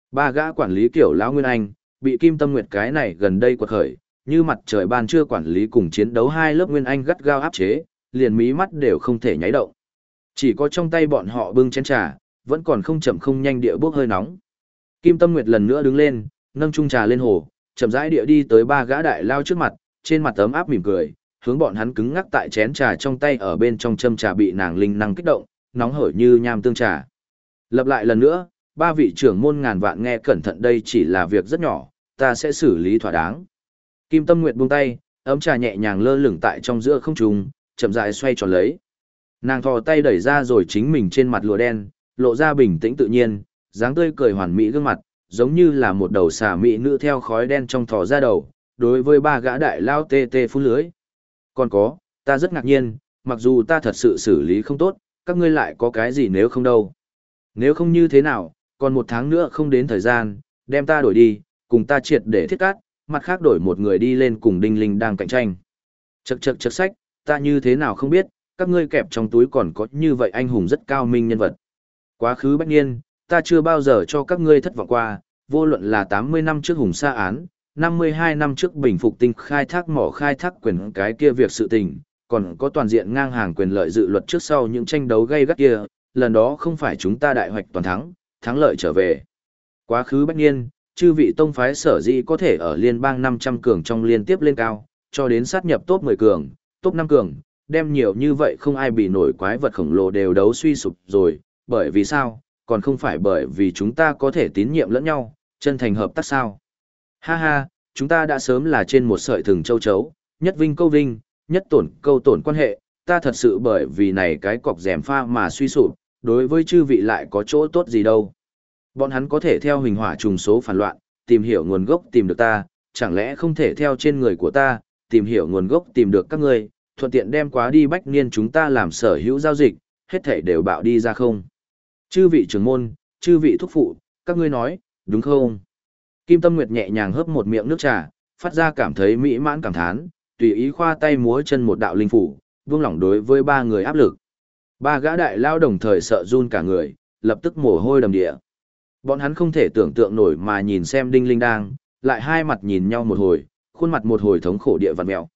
Ba gã quản lý kiểu lão Nguyên Anh, bị Kim Tâm Nguyệt cái này gần đây quật khởi, như mặt trời ban trưa quản lý cùng chiến đấu hai lớp Nguyên Anh gắt gao áp chế, liền mí mắt đều không thể nháy động. Chỉ có trong tay bọn họ bưng chén trà, vẫn còn không chậm không nhanh địa bốc hơi nóng. Kim Tâm Nguyệt lần nữa đứng lên, nâng chung trà lên hồ, chậm rãi địa đi tới ba gã đại lao trước mặt, trên mặt ấm áp mỉm cười, hướng bọn hắn cứng ngắc tại chén trà trong tay ở bên trong châm trà bị nàng linh năng kích động, nóng hổi như nham tương trà. Lặp lại lần nữa, ba vị trưởng môn ngàn vạn nghe cẩn thận, đây chỉ là việc rất nhỏ, ta sẽ xử lý thỏa đáng. Kim Tâm Nguyệt buông tay, ấm trà nhẹ nhàng lơ lửng tại trong giữa không trung, chậm rãi xoay tròn lấy. Nàng thò tay đẩy ra rồi chính mình trên mặt lụa đen, lộ ra bình tĩnh tự nhiên, dáng tươi cười hoàn mỹ gương mặt, giống như là một đầu xà mỹ nữ theo khói đen trong thò ra đầu, đối với ba gã đại lao tê tê phun lưới. Còn có, ta rất ngạc nhiên, mặc dù ta thật sự xử lý không tốt, các ngươi lại có cái gì nếu không đâu. Nếu không như thế nào, còn một tháng nữa không đến thời gian, đem ta đổi đi, cùng ta triệt để thiết cát, mặt khác đổi một người đi lên cùng Đinh Linh đang cạnh tranh. Chậc chậc chậc sách, ta như thế nào không biết, các ngươi kẹp trong túi còn có như vậy anh hùng rất cao minh nhân vật. Quá khứ bách niên, ta chưa bao giờ cho các ngươi thất vọng qua, vô luận là 80 năm trước Hùng Sa án, 52 năm trước bình phục tinh khai thác mỏ khai thác quyền cái kia việc sự tình, còn có toàn diện ngang hàng quyền lợi dự luật trước sau những tranh đấu gay gắt kia, lần đó không phải chúng ta đại hoạch toàn thắng, thắng lợi trở về. Quá khứ bách niên, chư vị tông phái sở dĩ có thể ở liên bang 500 cường trong liên tiếp lên cao, cho đến sát nhập top 10 cường, top 5 cường, đem nhiều như vậy không ai bị nổi quái vật khổng lồ đều đấu suy sụp rồi, bởi vì sao, còn không phải bởi vì chúng ta có thể tín nhiệm lẫn nhau, chân thành hợp tác sao. Ha ha, chúng ta đã sớm là trên một sợi thừng châu chấu, nhất vinh câu vinh, nhất tổn câu tổn quan hệ, ta thật sự bởi vì này cái cọc rèm pha mà suy sụp, đối với chư vị lại có chỗ tốt gì đâu. Bọn hắn có thể theo hình hỏa trùng số phản loạn, tìm hiểu nguồn gốc tìm được ta, chẳng lẽ không thể theo trên người của ta, tìm hiểu nguồn gốc tìm được các ngươi, thuận tiện đem quá đi bách niên chúng ta làm sở hữu giao dịch, hết thảy đều bạo đi ra không. Chư vị trưởng môn, chư vị thúc phụ, các ngươi nói, đúng không? Kim Tâm Nguyệt nhẹ nhàng hớp một miệng nước trà, phát ra cảm thấy mỹ mãn cảm thán, tùy ý khoa tay múa chân một đạo linh phủ, buông lỏng đối với ba người áp lực. Ba gã đại lao đồng thời sợ run cả người, lập tức mồ hôi đầm địa. Bọn hắn không thể tưởng tượng nổi mà nhìn xem Đinh Linh đang, lại hai mặt nhìn nhau một hồi, khuôn mặt một hồi thống khổ địa vặn mèo.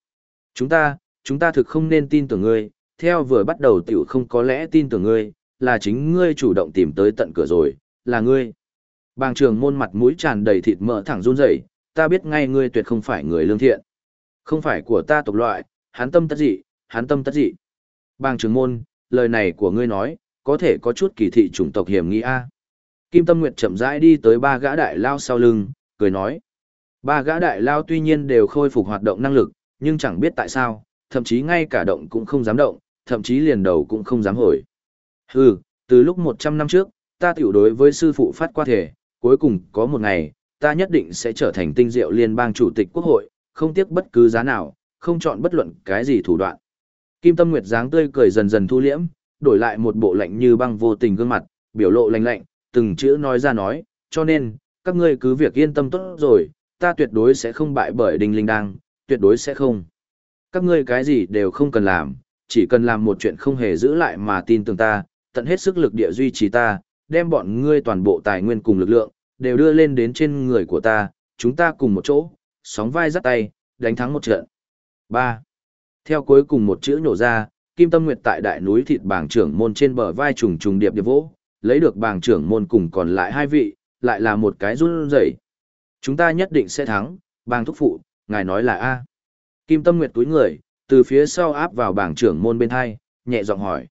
Chúng ta thực không nên tin tưởng ngươi, theo vừa bắt đầu tiểu không có lẽ tin tưởng ngươi, là chính ngươi chủ động tìm tới tận cửa rồi, là ngươi. Bàng trường môn mặt mũi tràn đầy thịt mỡ thẳng run rẩy, ta biết ngay ngươi tuyệt không phải người lương thiện. Không phải của ta tộc loại, hắn tâm tất dị, hắn tâm tất dị. Bàng trường môn, lời này của ngươi nói, có thể có chút kỳ thị chủng tộc hiểm nghi a. Kim Tâm Nguyệt chậm rãi đi tới ba gã đại lao sau lưng, cười nói. Ba gã đại lao tuy nhiên đều khôi phục hoạt động năng lực, nhưng chẳng biết tại sao, thậm chí ngay cả động cũng không dám động, thậm chí liền đầu cũng không dám hồi. Hừ, từ lúc 100 năm trước, ta tiểu đối với sư phụ phát qua thể, cuối cùng có một ngày, ta nhất định sẽ trở thành tinh diệu liên bang chủ tịch quốc hội, không tiếc bất cứ giá nào, không chọn bất luận cái gì thủ đoạn. Kim Tâm Nguyệt dáng tươi cười dần dần thu liễm, đổi lại một bộ lạnh như băng vô tình gương mặt, biểu lộ lạnh lạnh, từng chữ nói ra nói, cho nên, các ngươi cứ việc yên tâm tốt rồi, ta tuyệt đối sẽ không bại bởi Đinh Linh Đang, tuyệt đối sẽ không. Các ngươi cái gì đều không cần làm, chỉ cần làm một chuyện không hề giữ lại mà tin tưởng ta, tận hết sức lực địa duy trì ta, đem bọn ngươi toàn bộ tài nguyên cùng lực lượng, đều đưa lên đến trên người của ta, chúng ta cùng một chỗ, sóng vai dắt tay, đánh thắng một trận. 3. Theo cuối cùng một chữ nhổ ra, Kim Tâm Nguyệt tại đại núi thịt bảng trưởng môn trên bờ vai trùng trùng điệp điệp vỗ, lấy được bảng trưởng môn cùng còn lại hai vị, lại là một cái run rẩy. Chúng ta nhất định sẽ thắng, bàng thúc phụ, ngài nói là A. Kim Tâm Nguyệt túi người, từ phía sau áp vào bảng trưởng môn bên hai, nhẹ giọng hỏi.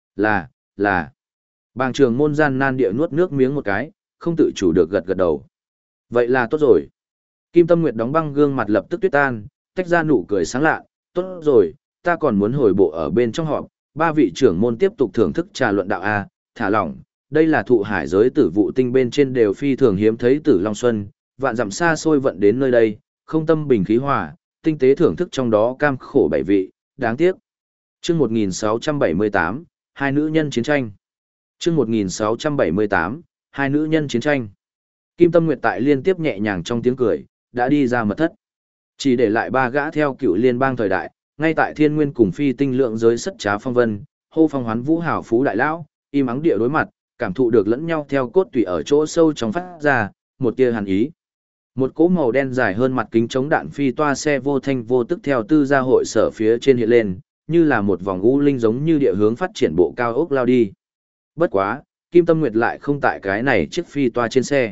Là. Bàng trưởng môn gian nan địa nuốt nước miếng một cái, không tự chủ được gật gật đầu. Vậy là tốt rồi. Kim Tâm Nguyệt đóng băng gương mặt lập tức tuyết tan, tách ra nụ cười sáng lạ, tốt rồi, ta còn muốn hồi bộ ở bên trong họp, ba vị trưởng môn tiếp tục thưởng thức trà luận đạo A, thả lỏng, đây là thụ hải giới tử vụ tinh bên trên đều phi thường hiếm thấy tử Long Xuân, vạn dặm xa xôi vận đến nơi đây, không tâm bình khí hòa, tinh tế thưởng thức trong đó cam khổ bảy vị, đáng tiếc. Chương 1678, hai nữ nhân chiến tranh. Chương 1678, hai nữ nhân chiến tranh. Kim Tâm Nguyệt tại liên tiếp nhẹ nhàng trong tiếng cười, đã đi ra mật thất. Chỉ để lại ba gã theo cựu liên bang thời đại, ngay tại thiên nguyên cùng phi tinh lượng giới sất trá phong vân, hô phong hoán vũ hảo phú đại lão, im ắng địa đối mặt, cảm thụ được lẫn nhau theo cốt tủy ở chỗ sâu trong phát ra, một tia hàn ý. Một cỗ màu đen dài hơn mặt kính chống đạn phi toa xe vô thanh vô tức theo tư gia hội sở phía trên hiện lên, như là một vòng u linh giống như địa hướng phát triển bộ cao ốc lao đi. Bất quá, Kim Tâm Nguyệt lại không tại cái này chiếc phi toa trên xe.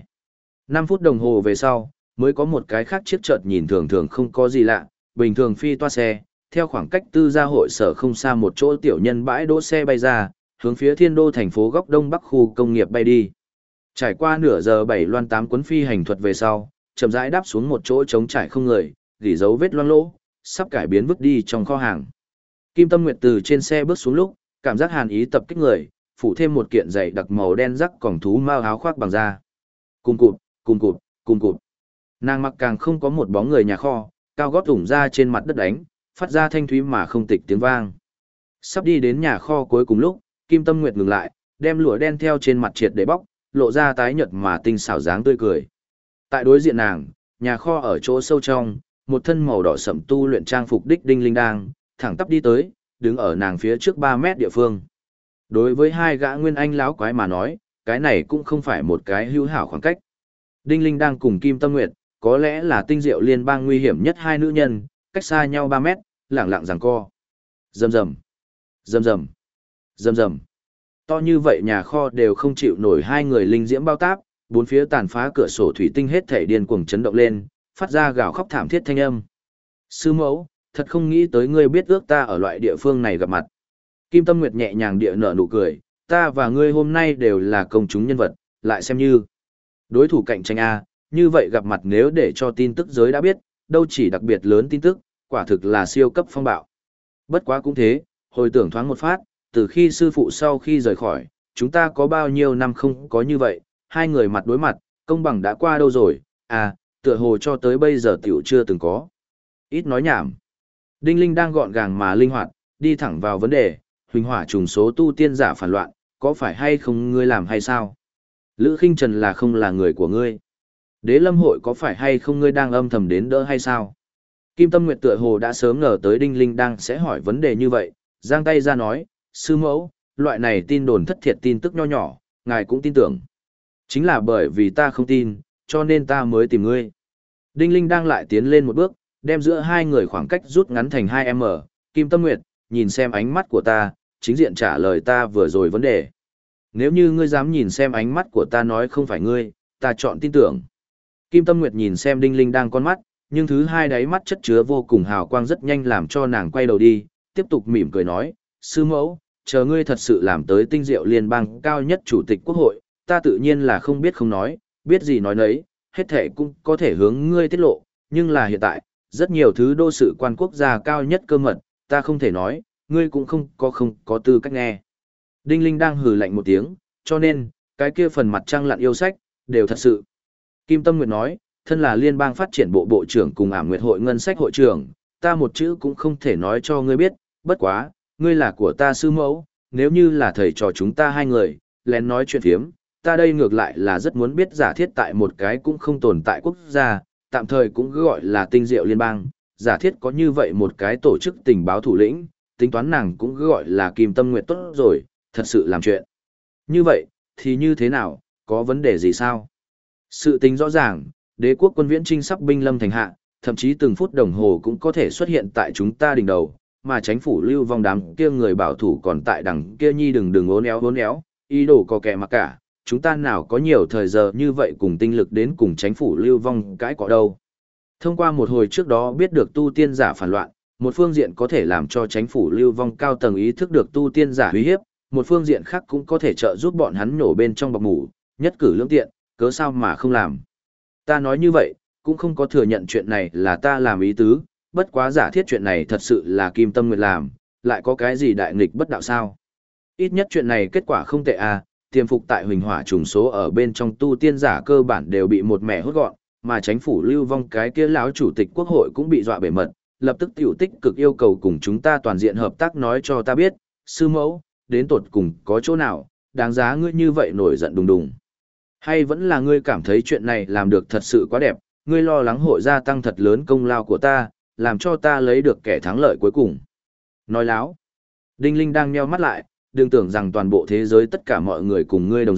5 phút đồng hồ về sau, mới có một cái khác chiếc chợt nhìn thường thường không có gì lạ, bình thường phi toa xe, theo khoảng cách tư gia hội sở không xa một chỗ tiểu nhân bãi đỗ xe bay ra, hướng phía Thiên Đô thành phố góc đông bắc khu công nghiệp bay đi. Trải qua nửa giờ 7 loan 8 cuốn phi hành thuật về sau, chậm rãi đáp xuống một chỗ trống trải không người, gỉ dấu vết loang lỗ, sắp cải biến vứt đi trong kho hàng. Kim Tâm Nguyệt từ trên xe bước xuống lúc, cảm giác hàn ý tập kích người, phủ thêm một kiện giày đặc màu đen rắc còng thú mao áo khoác bằng da. Cùng cụt, cùng cụt, cùng cụt. Nàng mặc càng không có một bóng người nhà kho, cao gót ủng ra trên mặt đất đánh, phát ra thanh thúy mà không tịch tiếng vang. Sắp đi đến nhà kho cuối cùng lúc, Kim Tâm Nguyệt ngừng lại, đem lụa đen theo trên mặt triệt để bóc, lộ ra tái nhợt mà tinh xảo dáng tươi cười. Tại đối diện nàng, nhà kho ở chỗ sâu trong, một thân màu đỏ sẫm tu luyện trang phục đích đinh linh đang, thẳng tắp đi tới, đứng ở nàng phía trước 3 mét địa phương. Đối với hai gã nguyên anh láo quái mà nói, cái này cũng không phải một cái hữu hảo khoảng cách. Đinh linh đang cùng Kim Tâm Nguyệt, có lẽ là tinh diệu liên bang nguy hiểm nhất hai nữ nhân, cách xa nhau 3 mét, lẳng lặng giằng co. Rầm rầm, rầm rầm, rầm rầm. To như vậy nhà kho đều không chịu nổi hai người linh diễm bao táp, bốn phía tàn phá cửa sổ thủy tinh hết thảy điên cuồng chấn động lên, phát ra gào khóc thảm thiết thanh âm. Sư mẫu, thật không nghĩ tới ngươi biết ước ta ở loại địa phương này gặp mặt. Kim Tâm Nguyệt nhẹ nhàng địa nở nụ cười, ta và ngươi hôm nay đều là công chúng nhân vật, lại xem như đối thủ cạnh tranh A, như vậy gặp mặt nếu để cho tin tức giới đã biết, đâu chỉ đặc biệt lớn tin tức, quả thực là siêu cấp phong bạo. Bất quá cũng thế, hồi tưởng thoáng một phát, từ khi sư phụ sau khi rời khỏi, chúng ta có bao nhiêu năm không có như vậy, hai người mặt đối mặt, công bằng đã qua đâu rồi, à, tựa hồ cho tới bây giờ tiểu chưa từng có. Ít nói nhảm. Đinh Linh đang gọn gàng mà linh hoạt, đi thẳng vào vấn đề, huỳnh hỏa trùng số tu tiên giả phản loạn, có phải hay không ngươi làm hay sao? Lữ Khinh Trần là không là người của ngươi. Đế Lâm hội có phải hay không ngươi đang âm thầm đến đỡ hay sao? Kim Tâm Nguyệt tựa hồ đã sớm ngờ tới Đinh Linh đang sẽ hỏi vấn đề như vậy, giang tay ra nói, sư mẫu, loại này tin đồn thất thiệt tin tức nho nhỏ, ngài cũng tin tưởng. Chính là bởi vì ta không tin, cho nên ta mới tìm ngươi. Đinh Linh đang lại tiến lên một bước, đem giữa hai người khoảng cách rút ngắn thành 2m, Kim Tâm Nguyệt, nhìn xem ánh mắt của ta, chính diện trả lời ta vừa rồi vấn đề. Nếu như ngươi dám nhìn xem ánh mắt của ta nói không phải ngươi, ta chọn tin tưởng. Kim Tâm Nguyệt nhìn xem Đinh Linh đang con mắt, nhưng thứ hai đáy mắt chất chứa vô cùng hào quang rất nhanh làm cho nàng quay đầu đi, tiếp tục mỉm cười nói, sư mẫu, chờ ngươi thật sự làm tới tinh diệu liên bang cao nhất chủ tịch quốc hội, ta tự nhiên là không biết không nói, biết gì nói nấy, hết thể cũng có thể hướng ngươi tiết lộ, nhưng là hiện tại, rất nhiều thứ đô sự quan quốc gia cao nhất cơ mật, ta không thể nói, ngươi cũng không có tư cách nghe. Đinh Linh đang hừ lạnh một tiếng, cho nên, cái kia phần mặt trăng lặn yêu sách, đều thật sự. Kim Tâm Nguyệt nói, thân là liên bang phát triển bộ bộ trưởng cùng Ảm Nguyệt hội ngân sách hội trưởng, ta một chữ cũng không thể nói cho ngươi biết, bất quá, ngươi là của ta sư mẫu, nếu như là thầy trò chúng ta hai người, lén nói chuyện phiếm, ta đây ngược lại là rất muốn biết giả thiết tại một cái cũng không tồn tại quốc gia, tạm thời cũng gọi là tinh diệu liên bang, giả thiết có như vậy một cái tổ chức tình báo thủ lĩnh, tính toán nàng cũng gọi là Kim Tâm Nguyệt tốt rồi, thật sự làm chuyện. Như vậy, thì như thế nào, có vấn đề gì sao? Sự tính rõ ràng, đế quốc quân viễn trinh sắp binh lâm thành hạ, thậm chí từng phút đồng hồ cũng có thể xuất hiện tại chúng ta đỉnh đầu, mà chính phủ lưu vong đám kia người bảo thủ còn tại đằng kia nhi đừng ốn éo, ý đồ có kẻ mặc cả, chúng ta nào có nhiều thời giờ như vậy cùng tinh lực đến cùng chính phủ lưu vong cãi cọ đâu. Thông qua một hồi trước đó biết được tu tiên giả phản loạn, một phương diện có thể làm cho chính phủ lưu vong cao tầng ý thức được tu tiên giả uy hiếp, một phương diện khác cũng có thể trợ giúp bọn hắn nổ bên trong bọc mủ, nhất cử lưỡng tiện, cớ sao mà không làm. Ta nói như vậy, cũng không có thừa nhận chuyện này là ta làm ý tứ, bất quá giả thiết chuyện này thật sự là Kim Tâm Nguyệt làm, lại có cái gì đại nghịch bất đạo sao. Ít nhất chuyện này kết quả không tệ à, tiềm phục tại huỳnh hỏa trùng số ở bên trong tu tiên giả cơ bản đều bị một mẻ hốt gọn, mà chính phủ lưu vong cái kia lão chủ tịch quốc hội cũng bị dọa bể mật, lập tức tiểu tích cực yêu cầu cùng chúng ta toàn diện hợp tác nói cho ta biết, sư mẫu, đến tột cùng có chỗ nào, đáng giá ngươi như vậy nổi giận đùng đùng. Hay vẫn là ngươi cảm thấy chuyện này làm được thật sự quá đẹp, ngươi lo lắng hội gia tăng thật lớn công lao của ta, làm cho ta lấy được kẻ thắng lợi cuối cùng. Nói láo. Đinh Linh đang nheo mắt lại, đừng tưởng rằng toàn bộ thế giới tất cả mọi người cùng ngươi đồng dạng,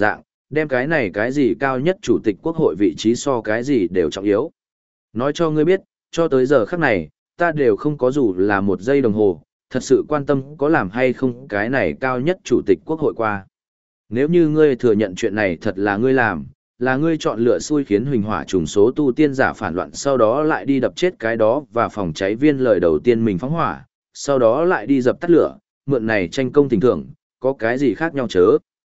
Đem cái này cái gì cao nhất chủ tịch quốc hội vị trí so cái gì đều trọng yếu. Nói cho ngươi biết, cho tới giờ khắc này, ta đều không có dù là một giây đồng hồ, thật sự quan tâm có làm hay không cái này cao nhất chủ tịch quốc hội qua. Nếu như ngươi thừa nhận chuyện này thật là ngươi làm, là ngươi chọn lựa xui khiến huỳnh hỏa trùng số tu tiên giả phản loạn sau đó lại đi đập chết cái đó và phòng cháy viên lời đầu tiên mình phóng hỏa, sau đó lại đi dập tắt lửa, mượn này tranh công tình thưởng, có cái gì khác nhau chớ.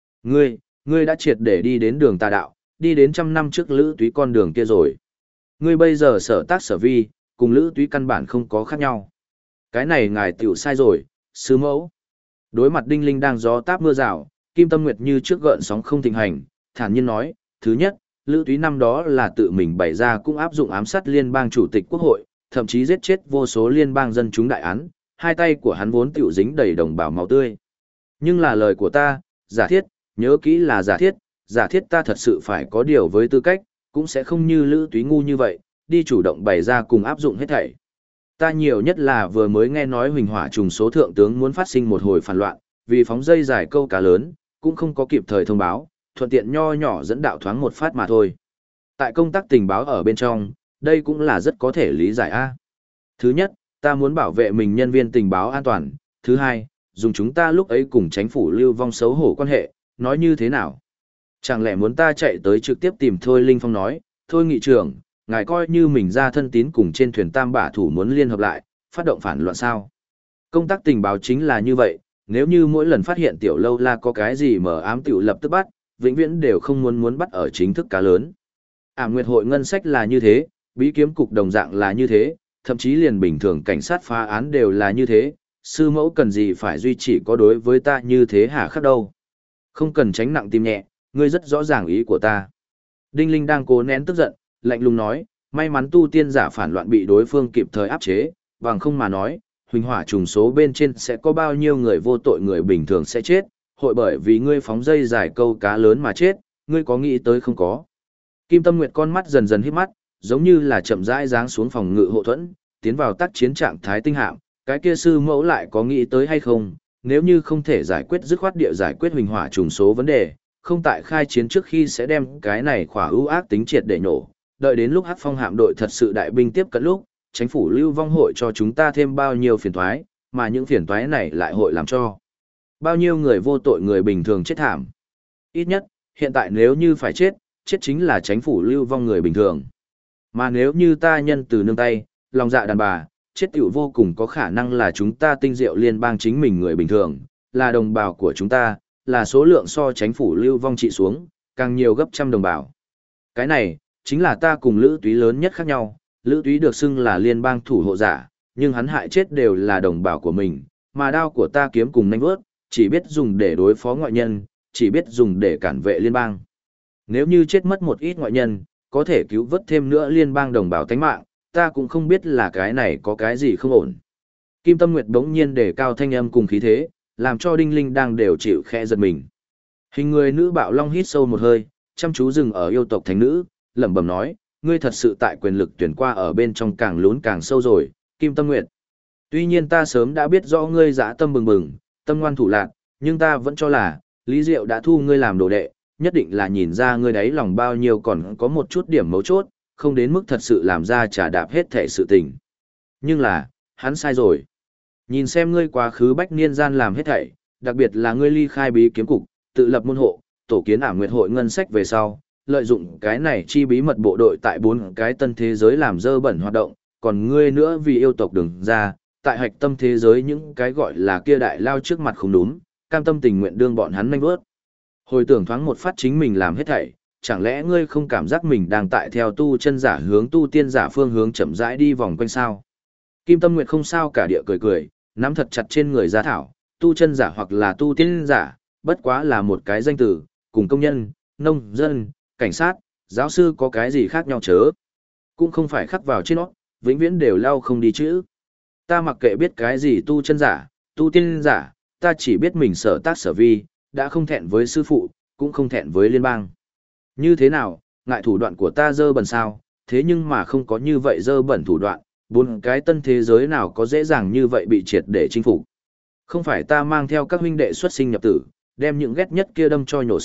Ngươi đã triệt để đi đến đường tà đạo, đi đến 100 năm trước Lữ Túy con đường kia rồi. Ngươi bây giờ sở tác sở vi, cùng Lữ Túy căn bản không có khác nhau. Cái này ngài tiểu sai rồi, sư mẫu. Đối mặt Đinh Linh đang gió táp mưa rào, Kim Tâm Nguyệt như trước gợn sóng không thịnh hành, thản nhiên nói, thứ nhất, Lữ Túy năm đó là tự mình bày ra cũng áp dụng ám sát liên bang chủ tịch quốc hội, thậm chí giết chết vô số liên bang dân chúng đại án, hai tay của hắn vốn tiểu dính đầy đồng bào máu tươi. Nhưng là lời của ta, giả thiết, nhớ kỹ là giả thiết ta thật sự phải có điều với tư cách, cũng sẽ không như Lữ Túy ngu như vậy, đi chủ động bày ra cùng áp dụng hết thảy. Ta nhiều nhất là vừa mới nghe nói huỳnh hỏa trùng số thượng tướng muốn phát sinh một hồi phản loạn, vì phóng dây dài câu cá lớn, cũng không có kịp thời thông báo, thuận tiện nho nhỏ dẫn đạo thoáng một phát mà thôi. Tại công tác tình báo ở bên trong, đây cũng là rất có thể lý giải a. Thứ nhất, ta muốn bảo vệ mình nhân viên tình báo an toàn. Thứ hai, dùng chúng ta lúc ấy cùng chính phủ lưu vong xấu hổ quan hệ, nói như thế nào? Chẳng lẽ muốn ta chạy tới trực tiếp tìm Thôi Linh Phong nói, thôi nghị trưởng, ngài coi như mình ra thân tín cùng trên thuyền tam bả thủ muốn liên hợp lại, phát động phản loạn sao? Công tác tình báo chính là như vậy, nếu như mỗi lần phát hiện tiểu lâu la có cái gì mờ ám tiểu lập tức bắt, vĩnh viễn đều không muốn bắt ở chính thức cá lớn. Nguyệt hội ngân sách là như thế, bí kiếm cục đồng dạng là như thế, thậm chí liền bình thường cảnh sát phá án đều là như thế, sư mẫu cần gì phải duy trì có đối với ta như thế hả khắc đâu. Không cần tránh nặng tim nhẹ, ngươi rất rõ ràng ý của ta. Đinh Linh đang cố nén tức giận, lạnh lùng nói, may mắn tu tiên giả phản loạn bị đối phương kịp thời áp chế, bằng không mà nói, huỳnh hỏa trùng số bên trên sẽ có bao nhiêu người vô tội người bình thường sẽ chết, hội bởi vì ngươi phóng dây dài câu cá lớn mà chết, ngươi có nghĩ tới không có. Kim Tâm Nguyệt con mắt dần dần híp mắt, giống như là chậm rãi giáng xuống phòng ngự hộ thuẫn, tiến vào tác chiến trạng thái tinh hạm, cái kia sư mẫu lại có nghĩ tới hay không, nếu như không thể giải quyết dứt khoát địa giải quyết huỳnh hỏa trùng số vấn đề, không tại khai chiến trước khi sẽ đem cái này khỏa ưu ác tính triệt để nhổ, đợi đến lúc Hắc Phong hạm đội thật sự đại binh tiếp cận lúc, chính phủ lưu vong hội cho chúng ta thêm bao nhiêu phiền toái, mà những phiền toái này lại hội làm cho bao nhiêu người vô tội người bình thường chết thảm. Ít nhất, hiện tại nếu như phải chết chính là chính phủ lưu vong người bình thường. Mà nếu như ta nhân từ nương tay, lòng dạ đàn bà, chết tiểu vô cùng có khả năng là chúng ta tinh diệu liên bang chính mình người bình thường, là đồng bào của chúng ta, là số lượng so chính phủ lưu vong trị xuống, càng nhiều gấp trăm đồng bào. Cái này, chính là ta cùng Lữ Túy lớn nhất khác nhau, Lữ Túy được xưng là liên bang thủ hộ giả, nhưng hắn hại chết đều là đồng bào của mình, mà đao của ta kiếm cùng nanh vớt, chỉ biết dùng để đối phó ngoại nhân, chỉ biết dùng để cản vệ liên bang. Nếu như chết mất một ít ngoại nhân, có thể cứu vớt thêm nữa liên bang đồng bào tánh mạng, ta cũng không biết là cái này có cái gì không ổn. Kim Tâm Nguyệt đống nhiên đề cao thanh âm cùng khí thế, làm cho Đinh Linh đang đều chịu khẽ giật mình. Hình người nữ bạo long hít sâu một hơi, chăm chú dừng ở yêu tộc thánh nữ, lẩm bẩm nói, ngươi thật sự tại quyền lực tuyển qua ở bên trong càng lún càng sâu rồi, Kim Tâm Nguyệt. Tuy nhiên ta sớm đã biết rõ ngươi dã tâm bừng bừng, tâm ngoan thủ lạn, nhưng ta vẫn cho là, Lý Diệu đã thu ngươi làm đồ đệ, nhất định là nhìn ra ngươi đấy lòng bao nhiêu còn có một chút điểm mấu chốt, không đến mức thật sự làm ra trả đạp hết thể sự tình. Nhưng là, hắn sai rồi. Nhìn xem ngươi quá khứ bách niên gian làm hết thảy, đặc biệt là ngươi ly khai bí kiếm cục, tự lập môn hộ, tổ kiến Nguyệt hội ngân sách về sau, lợi dụng cái này chi bí mật bộ đội tại 4 cái tân thế giới làm dơ bẩn hoạt động, còn ngươi nữa vì yêu tộc đừng ra, tại hạch tâm thế giới những cái gọi là kia đại lao trước mặt không đúng, cam tâm tình nguyện đương bọn hắn nhanh vớt. Hồi tưởng thoáng một phát chính mình làm hết thảy, chẳng lẽ ngươi không cảm giác mình đang tại theo tu chân giả hướng tu tiên giả phương hướng chậm rãi đi vòng quanh sao? Kim Tâm Nguyệt không sao cả địa cười cười, nắm thật chặt trên người Gia Thảo, tu chân giả hoặc là tu tiên giả, bất quá là một cái danh từ, cùng công nhân, nông dân, cảnh sát, giáo sư có cái gì khác nhau chớ. Cũng không phải khắc vào trên nó, vĩnh viễn đều lao không đi chữ. Ta mặc kệ biết cái gì tu chân giả, tu tiên giả, ta chỉ biết mình sở tác sở vi, đã không thẹn với sư phụ, cũng không thẹn với liên bang. Như thế nào, ngại thủ đoạn của ta dơ bẩn sao, thế nhưng mà không có như vậy dơ bẩn thủ đoạn, 4 cái tân thế giới nào có dễ dàng như vậy bị triệt để chinh phục. Không phải ta mang theo các huynh đệ xuất sinh nhập tử, đem những ghét nhất kia đâm cho nhổ sạch,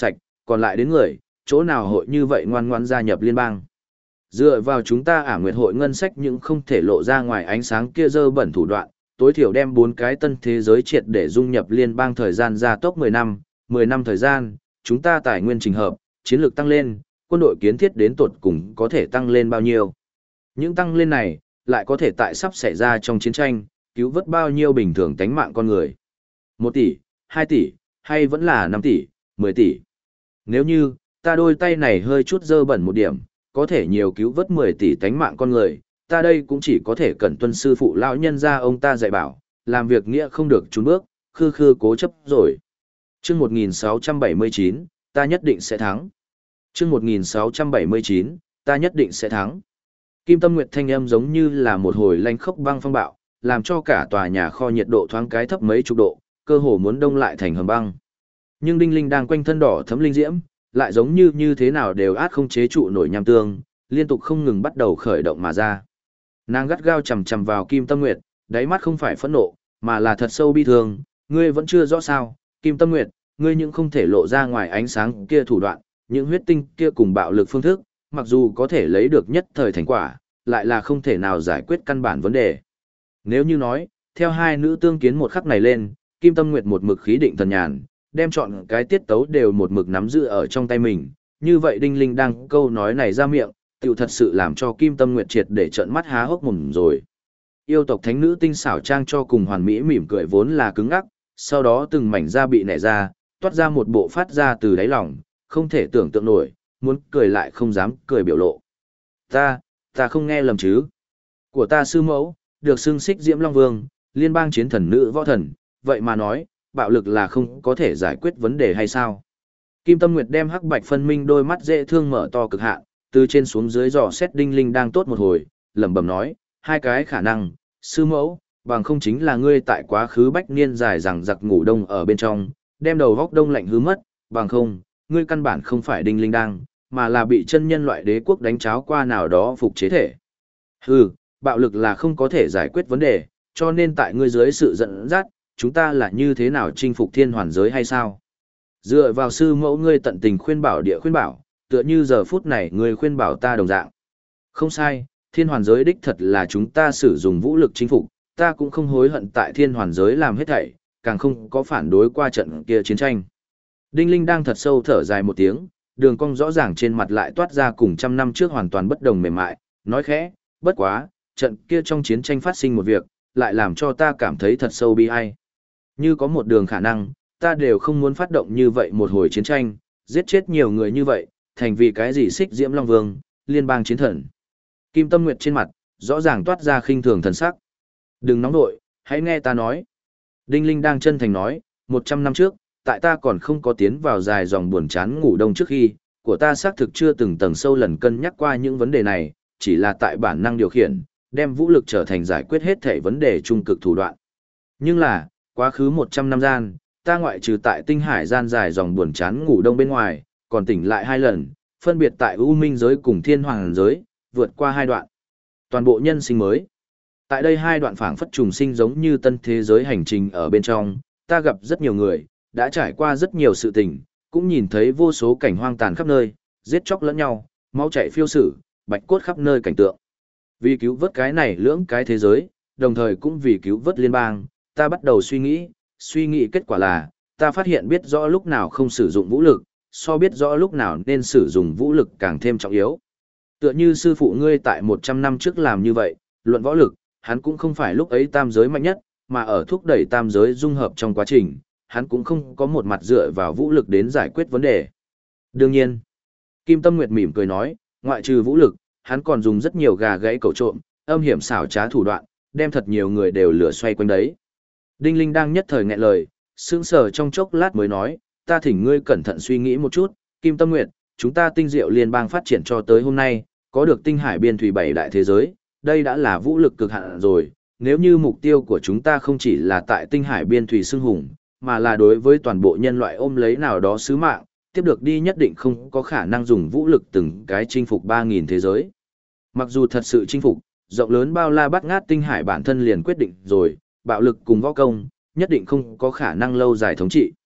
còn lại đến người, chỗ nào hội như vậy ngoan ngoãn gia nhập liên bang. Dựa vào chúng ta Ả Nguyệt hội ngân sách nhưng không thể lộ ra ngoài ánh sáng kia dơ bẩn thủ đoạn, tối thiểu đem 4 cái tân thế giới triệt để dung nhập liên bang thời gian gia tốc 10 năm thời gian, chúng ta tài nguyên trình hợp, chiến lược tăng lên, quân đội kiến thiết đến tột cùng có thể tăng lên bao nhiêu. Những tăng lên này, lại có thể tại sắp xảy ra trong chiến tranh, cứu vớt bao nhiêu bình thường tánh mạng con người. 1 tỷ, 2 tỷ, hay vẫn là 5 tỷ, 10 tỷ. Nếu như, ta đôi tay này hơi chút dơ bẩn một điểm, có thể nhiều cứu vớt 10 tỷ tánh mạng con người, ta đây cũng chỉ có thể cẩn tuân sư phụ lão nhân gia ông ta dạy bảo, làm việc nghĩa không được trốn bước, khư khư cố chấp rồi. Chương 1679, ta nhất định sẽ thắng. Chương 1679, ta nhất định sẽ thắng. Kim Tâm Nguyệt thanh âm giống như là một hồi lanh khốc băng phong bạo, làm cho cả tòa nhà kho nhiệt độ thoáng cái thấp mấy chục độ, cơ hồ muốn đông lại thành hầm băng. Nhưng Đinh Linh đang quanh thân đỏ thấm linh diễm, lại giống như thế nào đều át không chế trụ nổi nham tương, liên tục không ngừng bắt đầu khởi động mà ra. Nàng gắt gao chằm chằm vào Kim Tâm Nguyệt, đáy mắt không phải phẫn nộ, mà là thật sâu bi thương, ngươi vẫn chưa rõ sao, Kim Tâm Nguyệt, ngươi những không thể lộ ra ngoài ánh sáng kia thủ đoạn, những huyết tinh kia cùng bạo lực phương thức, mặc dù có thể lấy được nhất thời thành quả, lại là không thể nào giải quyết căn bản vấn đề. Nếu như nói, theo hai nữ tương kiến một khắc này lên, Kim Tâm Nguyệt một mực khí định thần nhàn, đem chọn cái tiết tấu đều một mực nắm giữ ở trong tay mình, như vậy Đinh Linh đang câu nói này ra miệng, tiểu thật sự làm cho Kim Tâm Nguyệt triệt để trợn mắt há hốc mồm rồi. Yêu tộc thánh nữ tinh xảo trang cho cùng hoàn mỹ mỉm cười vốn là cứng ngắc, sau đó từng mảnh da bị nẻ ra, toát ra một bộ phát ra từ đáy lòng, không thể tưởng tượng nổi, muốn cười lại không dám cười biểu lộ. Ta không nghe lầm chứ. Của ta sư mẫu, được xưng xích Diễm Long Vương, liên bang chiến thần nữ võ thần, vậy mà nói, bạo lực là không có thể giải quyết vấn đề hay sao? Kim Tâm Nguyệt đem hắc bạch phân minh đôi mắt dễ thương mở to cực hạn, từ trên xuống dưới dò xét Đinh Linh đang tốt một hồi, lẩm bẩm nói, hai cái khả năng, sư mẫu, bằng không chính là ngươi tại quá khứ bách niên dài rằng giặc ngủ đông ở bên trong, đem đầu góc đông lạnh hứ mất, bằng không, ngươi căn bản không phải Đinh Linh đang, mà là bị chân nhân loại đế quốc đánh cháo qua nào đó phục chế thể. Hừ, bạo lực là không có thể giải quyết vấn đề, cho nên tại ngươi dưới sự dẫn dắt, chúng ta là như thế nào chinh phục thiên hoàn giới hay sao? Dựa vào sư mẫu ngươi tận tình khuyên bảo địa khuyên bảo, tựa như giờ phút này ngươi khuyên bảo ta đồng dạng. Không sai, thiên hoàn giới đích thật là chúng ta sử dụng vũ lực chinh phục, ta cũng không hối hận tại thiên hoàn giới làm hết thảy, càng không có phản đối qua trận kia chiến tranh. Đinh Linh đang thật sâu thở dài một tiếng, đường cong rõ ràng trên mặt lại toát ra cùng trăm năm trước hoàn toàn bất đồng mềm mại, nói khẽ, bất quá, trận kia trong chiến tranh phát sinh một việc, lại làm cho ta cảm thấy thật sâu bi ai. Như có một đường khả năng, ta đều không muốn phát động như vậy một hồi chiến tranh, giết chết nhiều người như vậy, thành vì cái gì xích Diễm Long Vương, liên bang chiến thần. Kim Tâm Nguyệt trên mặt, rõ ràng toát ra khinh thường thần sắc. Đừng nóng nội, hãy nghe ta nói. Đinh Linh đang chân thành nói, 100 năm trước, tại ta còn không có tiến vào dài dòng buồn chán ngủ đông trước khi, của ta xác thực chưa từng tầng sâu lần cân nhắc qua những vấn đề này, chỉ là tại bản năng điều khiển, đem vũ lực trở thành giải quyết hết thể vấn đề trung cực thủ đoạn. Nhưng là, quá khứ 100 năm gian, ta ngoại trừ tại tinh hải gian dài dòng buồn chán ngủ đông bên ngoài, còn tỉnh lại 2 lần, phân biệt tại U Minh giới cùng Thiên Hoàng giới, vượt qua 2 đoạn. Toàn bộ nhân sinh mới. Tại đây 2 đoạn phảng phất trùng sinh giống như tân thế giới hành trình ở bên trong, ta gặp rất nhiều người, đã trải qua rất nhiều sự tình, cũng nhìn thấy vô số cảnh hoang tàn khắp nơi, giết chóc lẫn nhau, máu chảy phiêu sử, bạch cốt khắp nơi cảnh tượng. Vì cứu vớt cái này lưỡng cái thế giới, đồng thời cũng vì cứu vớt liên bang, ta bắt đầu suy nghĩ kết quả là, ta phát hiện biết rõ lúc nào không sử dụng vũ lực, so biết rõ lúc nào nên sử dụng vũ lực càng thêm trọng yếu. Tựa như sư phụ ngươi tại 100 năm trước làm như vậy, luận võ lực, hắn cũng không phải lúc ấy tam giới mạnh nhất, mà ở thúc đẩy tam giới dung hợp trong quá trình, hắn cũng không có một mặt dựa vào vũ lực đến giải quyết vấn đề. Đương nhiên, Kim Tâm Nguyệt mỉm cười nói, ngoại trừ vũ lực, hắn còn dùng rất nhiều gà gãy cẩu trộm, âm hiểm xảo trá thủ đoạn, đem thật nhiều người đều lửa xoay quanh đấy. Đinh Linh đang nhất thời nghẹn lời, sững sờ trong chốc lát mới nói, ta thỉnh ngươi cẩn thận suy nghĩ một chút, Kim Tâm Nguyệt, chúng ta tinh diệu liên bang phát triển cho tới hôm nay, có được tinh hải biên thủy 7 đại thế giới, đây đã là vũ lực cực hạn rồi, nếu như mục tiêu của chúng ta không chỉ là tại tinh hải biên thủy xưng hùng, mà là đối với toàn bộ nhân loại ôm lấy nào đó sứ mạng, tiếp được đi nhất định không có khả năng dùng vũ lực từng cái chinh phục 3.000 thế giới. Mặc dù thật sự chinh phục, rộng lớn bao la bát ngát tinh hải bản thân liền quyết định rồi, bạo lực cùng võ công, nhất định không có khả năng lâu dài thống trị.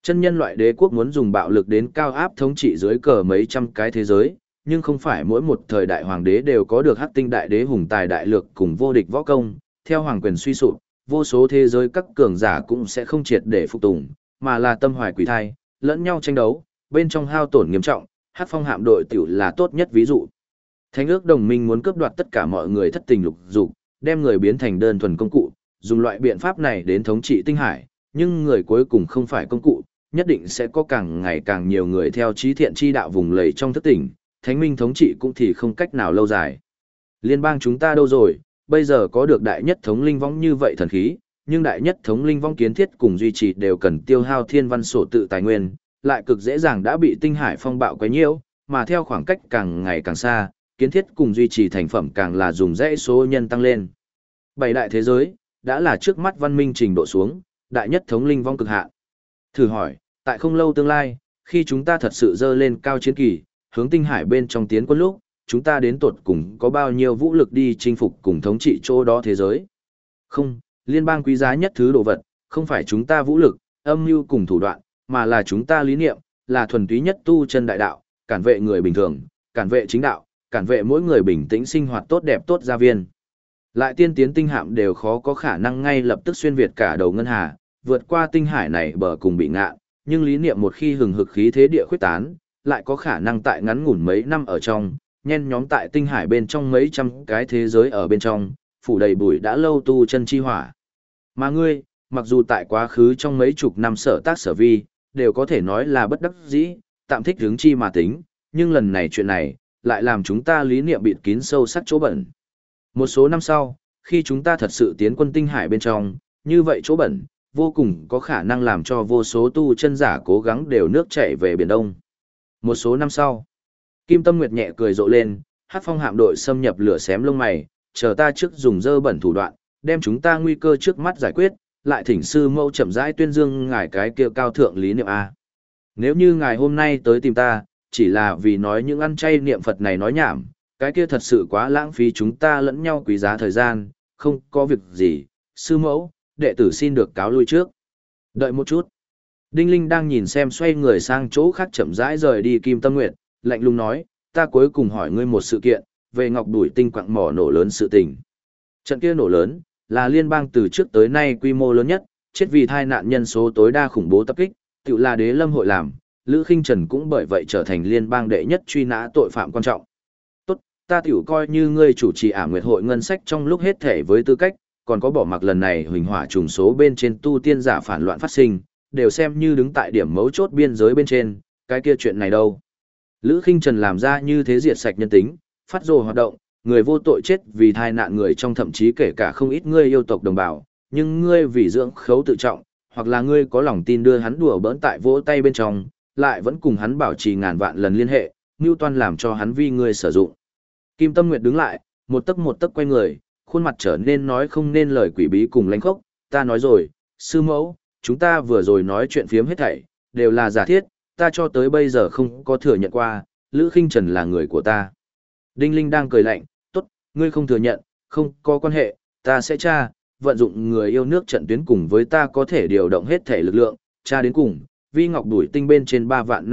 Chân nhân loại đế quốc muốn dùng bạo lực đến cao áp thống trị dưới cờ mấy trăm cái thế giới, nhưng không phải mỗi một thời đại hoàng đế đều có được hắc tinh đại đế hùng tài đại lược cùng vô địch võ công, theo hoàng quyền suy sụp, vô số thế giới các cường giả cũng sẽ không triệt để phục tùng, mà là tâm hoài quỷ thai, lẫn nhau tranh đấu, bên trong hao tổn nghiêm trọng, Hắc Phong hạm đội tiểu là tốt nhất ví dụ. Thánh ước đồng minh muốn cướp đoạt tất cả mọi người thất tình lục dục, đem người biến thành đơn thuần công cụ, dùng loại biện pháp này đến thống trị tinh hải, nhưng người cuối cùng không phải công cụ, nhất định sẽ có càng ngày càng nhiều người theo chí thiện chi đạo vùng lầy trong thất tỉnh, thánh minh thống trị cũng thì không cách nào lâu dài. Liên bang chúng ta đâu rồi, bây giờ có được đại nhất thống linh vong như vậy thần khí, nhưng đại nhất thống linh vong kiến thiết cùng duy trì đều cần tiêu hao thiên văn sổ tự tài nguyên, lại cực dễ dàng đã bị tinh hải phong bạo quấy nhiễu, mà theo khoảng cách càng ngày càng xa, kiến thiết cùng duy trì thành phẩm càng là dùng dãy số nhân tăng lên. Bảy đại thế giới, đã là trước mắt văn minh trình độ xuống, đại nhất thống linh vong cực hạn. Thử hỏi, tại không lâu tương lai, khi chúng ta thật sự dơ lên cao chiến kỳ, hướng tinh hải bên trong tiến quân lúc, chúng ta đến tột cùng có bao nhiêu vũ lực đi chinh phục cùng thống trị chỗ đó thế giới? Không, liên bang quý giá nhất thứ đồ vật, không phải chúng ta vũ lực, âm mưu cùng thủ đoạn, mà là chúng ta lý niệm, là thuần túy nhất tu chân đại đạo, cản vệ người bình thường, cản vệ chính đạo, cản vệ mỗi người bình tĩnh sinh hoạt tốt đẹp tốt gia viên. Lại tiên tiến tinh hạm đều khó có khả năng ngay lập tức xuyên việt cả đầu ngân hà, vượt qua tinh hải này bờ cùng bị ngạn, nhưng lý niệm một khi hừng hực khí thế địa khuyết tán, lại có khả năng tại ngắn ngủn mấy năm ở trong, nhen nhóm tại tinh hải bên trong mấy trăm cái thế giới ở bên trong, phủ đầy bụi đã lâu tu chân chi hỏa. Mà ngươi, mặc dù tại quá khứ trong mấy chục năm sở tác sở vi, đều có thể nói là bất đắc dĩ, tạm thích hướng chi mà tính, nhưng lần này chuyện này, lại làm chúng ta lý niệm bịt kín sâu sắc chỗ bẩn. Một số năm sau, khi chúng ta thật sự tiến quân tinh hải bên trong, như vậy chỗ bẩn, vô cùng có khả năng làm cho vô số tu chân giả cố gắng đều nước chảy về Biển Đông. Một số năm sau, Kim Tâm Nguyệt nhẹ cười rộ lên, Hắc Phong hạm đội xâm nhập lửa xém lông mày, chờ ta trước dùng dơ bẩn thủ đoạn, đem chúng ta nguy cơ trước mắt giải quyết, lại thỉnh sư mẫu chậm rãi tuyên dương ngài cái kia cao thượng lý niệm a. Nếu như ngài hôm nay tới tìm ta, chỉ là vì nói những ăn chay niệm Phật này nói nhảm, cái kia thật sự quá lãng phí chúng ta lẫn nhau quý giá thời gian, không có việc gì, sư mẫu, đệ tử xin được cáo lui trước. Đợi một chút. Đinh Linh đang nhìn xem xoay người sang chỗ khác chậm rãi rời đi Kim Tâm Nguyệt, lạnh lùng nói, ta cuối cùng hỏi ngươi một sự kiện, về ngọc đuổi tinh quặng mỏ nổ lớn sự tình. Trận kia nổ lớn, là liên bang từ trước tới nay quy mô lớn nhất, chết vì thai nạn nhân số tối đa khủng bố tập kích, tự là Đế Lâm hội làm, Lữ Khinh Trần cũng bởi vậy trở thành liên bang đệ nhất truy nã tội phạm quan trọng. Tốt, ta tiểu coi như ngươi chủ trì Ả Nguyệt hội ngân sách trong lúc hết thể với tư cách, còn có bỏ mặc lần này huỳnh hỏa trùng số bên trên tu tiên giả phản loạn phát sinh, đều xem như đứng tại điểm mấu chốt biên giới bên trên, cái kia chuyện này đâu. Lữ Khinh Trần làm ra như thế diệt sạch nhân tính, phát rồ hoạt động, người vô tội chết vì thai nạn người trong thậm chí kể cả không ít ngươi yêu tộc đồng bào, nhưng ngươi vì dưỡng khấu tự trọng, hoặc là ngươi có lòng tin đưa hắn đùa bỡn tại vỗ tay bên trong, lại vẫn cùng hắn bảo trì ngàn vạn lần liên hệ, mưu toan làm cho hắn vi ngươi sử dụng. Kim Tâm Nguyệt đứng lại, một tấc quay người, khuôn mặt trở nên nói không nên lời quỷ bí cùng lãnh khốc, ta nói rồi, sư mẫu, chúng ta vừa rồi nói chuyện phiếm hết thảy, đều là giả thiết, ta cho tới bây giờ không có thừa nhận qua, Lữ Khinh Trần là người của ta. Đinh Linh đang cười lạnh, tốt, ngươi không thừa nhận, không có quan hệ, ta sẽ tra, vận dụng người yêu nước trận tuyến cùng với ta có thể điều động hết thể lực lượng, tra đến cùng, vi ngọc đuổi tinh bên trên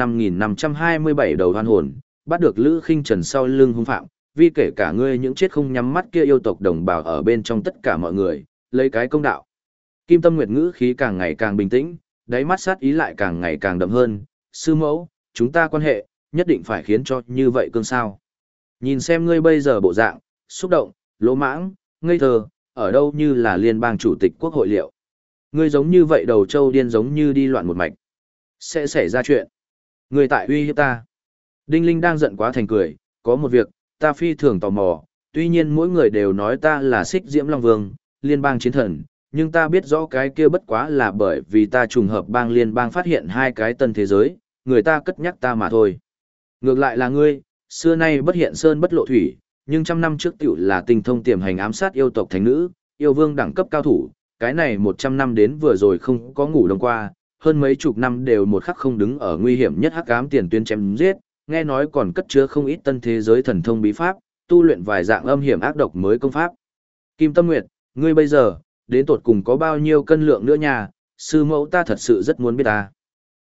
3.5527 đầu hoan hồn, bắt được Lữ Khinh Trần sau lưng hung phạm, vi kể cả ngươi những chết không nhắm mắt kia yêu tộc đồng bào ở bên trong tất cả mọi người, lấy cái công đạo. Kim Tâm Nguyệt ngữ khí càng ngày càng bình tĩnh, đáy mắt sát ý lại càng ngày càng đậm hơn, sư mẫu, chúng ta quan hệ, nhất định phải khiến cho như vậy cương sao. Nhìn xem ngươi bây giờ bộ dạng, xúc động, lỗ mãng, ngây thơ, ở đâu như là liên bang chủ tịch quốc hội liệu. Ngươi giống như vậy đầu trâu điên giống như đi loạn một mạch. Sẽ xảy ra chuyện. Ngươi tại uy hiếp ta. Đinh Linh đang giận quá thành cười, có một việc, ta phi thường tò mò, tuy nhiên mỗi người đều nói ta là Xích Diễm Long Vương, liên bang chiến thần, nhưng ta biết rõ cái kia bất quá là bởi vì ta trùng hợp bang liên bang phát hiện hai cái tân thế giới, người ta cất nhắc ta mà thôi. Ngược lại là ngươi, xưa nay bất hiện sơn bất lộ thủy, nhưng trăm năm trước tiểu là tinh thông tiềm hành ám sát yêu tộc thánh nữ, yêu vương đẳng cấp cao thủ, cái này 100 năm đến vừa rồi không có ngủ đông qua, hơn mấy chục năm đều một khắc không đứng ở nguy hiểm nhất hắc ám tiền tuyến chém giết, nghe nói còn cất chứa không ít tân thế giới thần thông bí pháp, tu luyện vài dạng âm hiểm ác độc mới công pháp. Kim Tâm Nguyệt, ngươi bây giờ, đến tột cùng có bao nhiêu cân lượng nữa nha, sư mẫu ta thật sự rất muốn biết ta.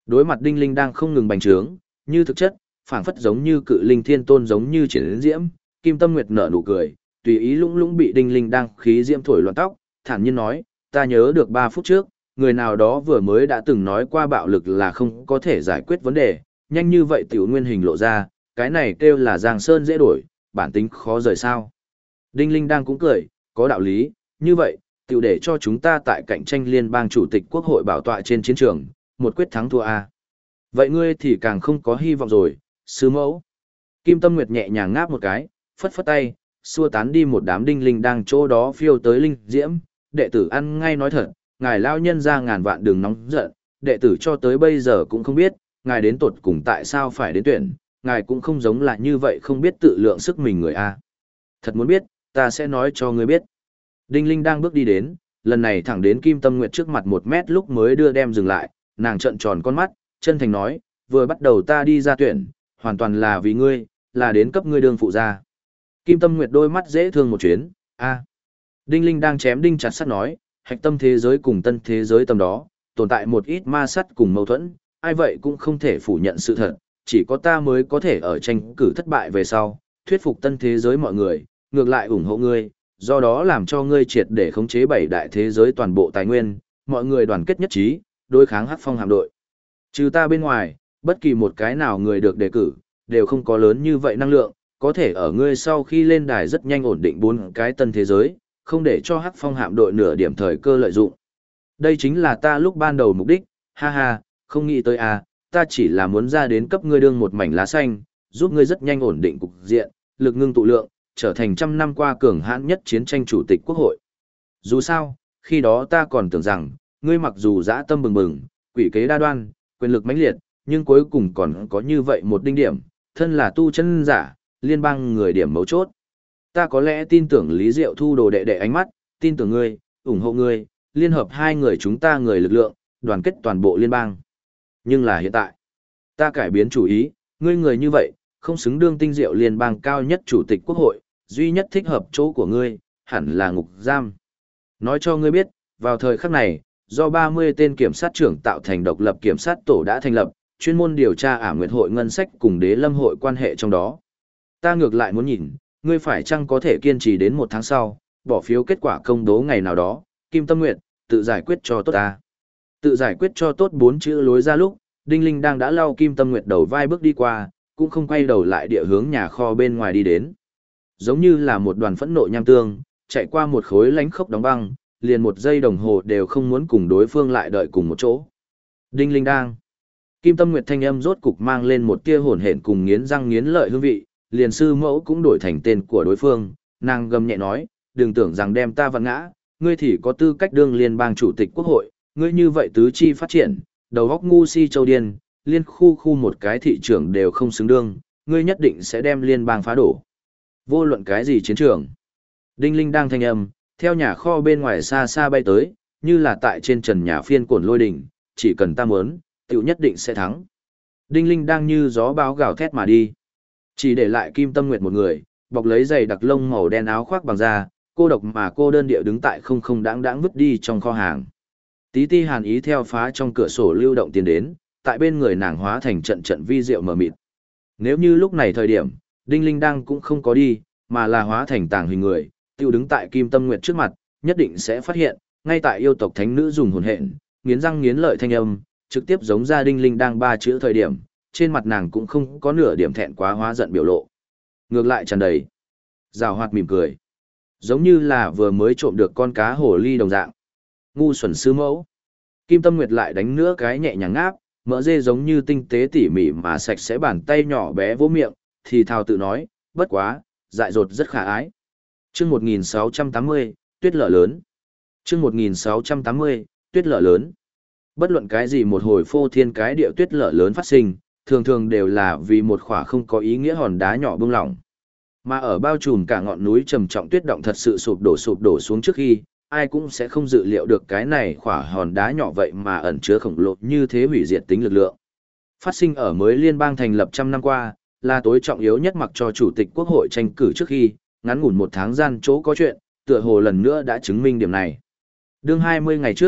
Đối mặt Đinh Linh đang không ngừng bành trướng, như thực chất, phảng phất giống như cự linh thiên tôn giống như triển diễm, Kim Tâm Nguyệt nở nụ cười, tùy ý lũng lũng bị Đinh Linh đang khí diễm thổi loạn tóc, thản nhiên nói, ta nhớ được 3 phút trước, người nào đó vừa mới đã từng nói qua bạo lực là không có thể giải quyết vấn đề, nhanh như vậy tiểu nguyên hình lộ ra, cái này kêu là Giang Sơn dễ đổi, bản tính khó rời sao. Đinh Linh đang cũng cười, có đạo lý, như vậy, tiểu để cho chúng ta tại cạnh tranh liên bang chủ tịch quốc hội bảo tọa trên chiến trường, một quyết thắng thua a. Vậy ngươi thì càng không có hy vọng rồi, sư mẫu. Kim Tâm Nguyệt nhẹ nhàng ngáp một cái, phất phất tay, xua tán đi một đám Đinh Linh đang chỗ đó phiêu tới linh diễm, đệ tử ăn ngay nói thật, ngài lao nhân ra ngàn vạn đừng nóng giận, đệ tử cho tới bây giờ cũng không biết, ngài đến tột cùng tại sao phải đến tuyển, ngài cũng không giống là như vậy không biết tự lượng sức mình người a. Thật muốn biết, ta sẽ nói cho ngươi biết. Đinh Linh đang bước đi đến, lần này thẳng đến Kim Tâm Nguyệt trước mặt 1 mét lúc mới đưa đem dừng lại, nàng trợn tròn con mắt, chân thành nói, vừa bắt đầu ta đi ra tuyển, hoàn toàn là vì ngươi, là đến cấp ngươi đương phụ gia. Kim Tâm Nguyệt đôi mắt dễ thương một chuyến, a. Đinh Linh đang chém đinh chặt sắt nói, hạch tâm thế giới cùng tân thế giới tầm đó, tồn tại một ít ma sắt cùng mâu thuẫn, ai vậy cũng không thể phủ nhận sự thật, chỉ có ta mới có thể ở tranh cử thất bại về sau, thuyết phục tân thế giới mọi người, ngược lại ủng hộ ngươi, do đó làm cho ngươi triệt để khống chế 7 đại thế giới toàn bộ tài nguyên, mọi người đoàn kết nhất trí, đối kháng Hắc Phong hạm đội. Trừ ta bên ngoài, bất kỳ một cái nào người được đề cử, đều không có lớn như vậy năng lượng, có thể ở ngươi sau khi lên đài rất nhanh ổn định 4 cái tân thế giới, không để cho Hắc Phong hạm đội nửa điểm thời cơ lợi dụng. Đây chính là ta lúc ban đầu mục đích, ha ha, không nghĩ tới à, ta chỉ là muốn ra đến cấp ngươi đương một mảnh lá xanh, giúp ngươi rất nhanh ổn định cục diện, lực ngưng tụ lượng, trở thành trăm năm qua cường hãn nhất chiến tranh chủ tịch quốc hội. Dù sao, khi đó ta còn tưởng rằng, ngươi mặc dù dã tâm bừng bừng, quỷ kế đa đoan, quyền lực mãnh liệt, nhưng cuối cùng còn có như vậy một đinh điểm, thân là tu chân giả, liên bang người điểm mấu chốt. Ta có lẽ tin tưởng Lý Diệu thu đồ đệ đệ ánh mắt, tin tưởng ngươi, ủng hộ ngươi, liên hợp hai người chúng ta người lực lượng, đoàn kết toàn bộ liên bang. Nhưng là hiện tại, ta cải biến chủ ý, ngươi người như vậy, không xứng đương tinh diệu liên bang cao nhất chủ tịch quốc hội, duy nhất thích hợp chỗ của ngươi, hẳn là ngục giam. Nói cho ngươi biết, vào thời khắc này, do 30 tên kiểm sát trưởng tạo thành độc lập kiểm sát tổ đã thành lập, chuyên môn điều tra Ả Nguyệt hội ngân sách cùng Đế Lâm hội quan hệ trong đó. Ta ngược lại muốn nhìn, ngươi phải chăng có thể kiên trì đến 1 tháng sau, bỏ phiếu kết quả công bố ngày nào đó, Kim Tâm Nguyệt, tự giải quyết cho tốt ta. Tự giải quyết cho tốt 4 chữ lối ra lúc, Đinh Linh đang đã lau Kim Tâm Nguyệt đầu vai bước đi qua, cũng không quay đầu lại địa hướng nhà kho bên ngoài đi đến. Giống như là một đoàn phẫn nộ nham tương, chạy qua một khối lánh khốc đóng băng, liền 1 giây đồng hồ đều không muốn cùng đối phương lại đợi cùng một chỗ. Đinh Linh đang. Kim Tâm Nguyệt thanh âm rốt cục mang lên một tia hồn hển cùng nghiến răng nghiến lợi hương vị, liền sư mẫu cũng đổi thành tên của đối phương, nàng gầm nhẹ nói, đừng tưởng rằng đem ta vặn ngã, ngươi thì có tư cách đương liên bang chủ tịch quốc hội, ngươi như vậy tứ chi phát triển, đầu óc ngu si châu điên, liên khu một cái thị trường đều không xứng đương, ngươi nhất định sẽ đem liên bang phá đổ. Vô luận cái gì chiến trường. Đinh Linh đang thanh âm, theo nhà kho bên ngoài xa xa bay tới, như là tại trên trần nhà phiên cuộn lôi đỉnh, chỉ cần ta muốn, tiểu nhất định sẽ thắng. Đinh Linh đang như gió bão gào thét mà đi. Chỉ để lại Kim Tâm Nguyệt một người, bọc lấy giày đặc lông màu đen áo khoác bằng da, cô độc mà cô đơn địa đứng tại không không đáng đáng vứt đi trong kho hàng. Tí ti hàn ý theo phá trong cửa sổ lưu động tiến đến, tại bên người nàng hóa thành trận trận vi diệu mờ mịt. Nếu như lúc này thời điểm, Đinh Linh đang cũng không có đi, mà là hóa thành tàng hình người, tiêu đứng tại Kim Tâm Nguyệt trước mặt, nhất định sẽ phát hiện, ngay tại yêu tộc thánh nữ dùng hồn hện, nghiến răng nghiến lợi thanh âm, trực tiếp giống ra Đinh Linh đang 3 chữ thời điểm, trên mặt nàng cũng không có nửa điểm thẹn quá hóa giận biểu lộ. Ngược lại tràn đầy rào hoạt mỉm cười, giống như là vừa mới trộm được con cá hồ ly đồng dạng. Ngu xuẩn sư mẫu. Kim Tâm Nguyệt lại đánh nữa cái nhẹ nhàng ngáp, mỡ dê giống như tinh tế tỉ mỉ mà sạch sẽ bàn tay nhỏ bé vỗ miệng, thì thào tự nói, bất quá, dại dột rất khả ái. Chương 1680, tuyết lở lớn. Chương 1680, tuyết lở lớn. Bất luận cái gì một hồi phô thiên cái địa tuyết lở lớn phát sinh, thường thường đều là vì một khỏa không có ý nghĩa hòn đá nhỏ bung lỏng. Mà ở bao trùm cả ngọn núi trầm trọng tuyết động thật sự sụp đổ xuống trước khi, ai cũng sẽ không dự liệu được cái này khỏa hòn đá nhỏ vậy mà ẩn chứa khổng lồ như thế hủy diệt tính lực lượng. Phát sinh ở mới liên bang thành lập 100 năm qua, là tối trọng yếu nhất mặc cho chủ tịch quốc hội tranh cử trước khi, ngắn ngủn 1 tháng gian chỗ có chuyện, tựa hồ lần nữa đã chứng minh điểm này. Đương 20 ngày trước,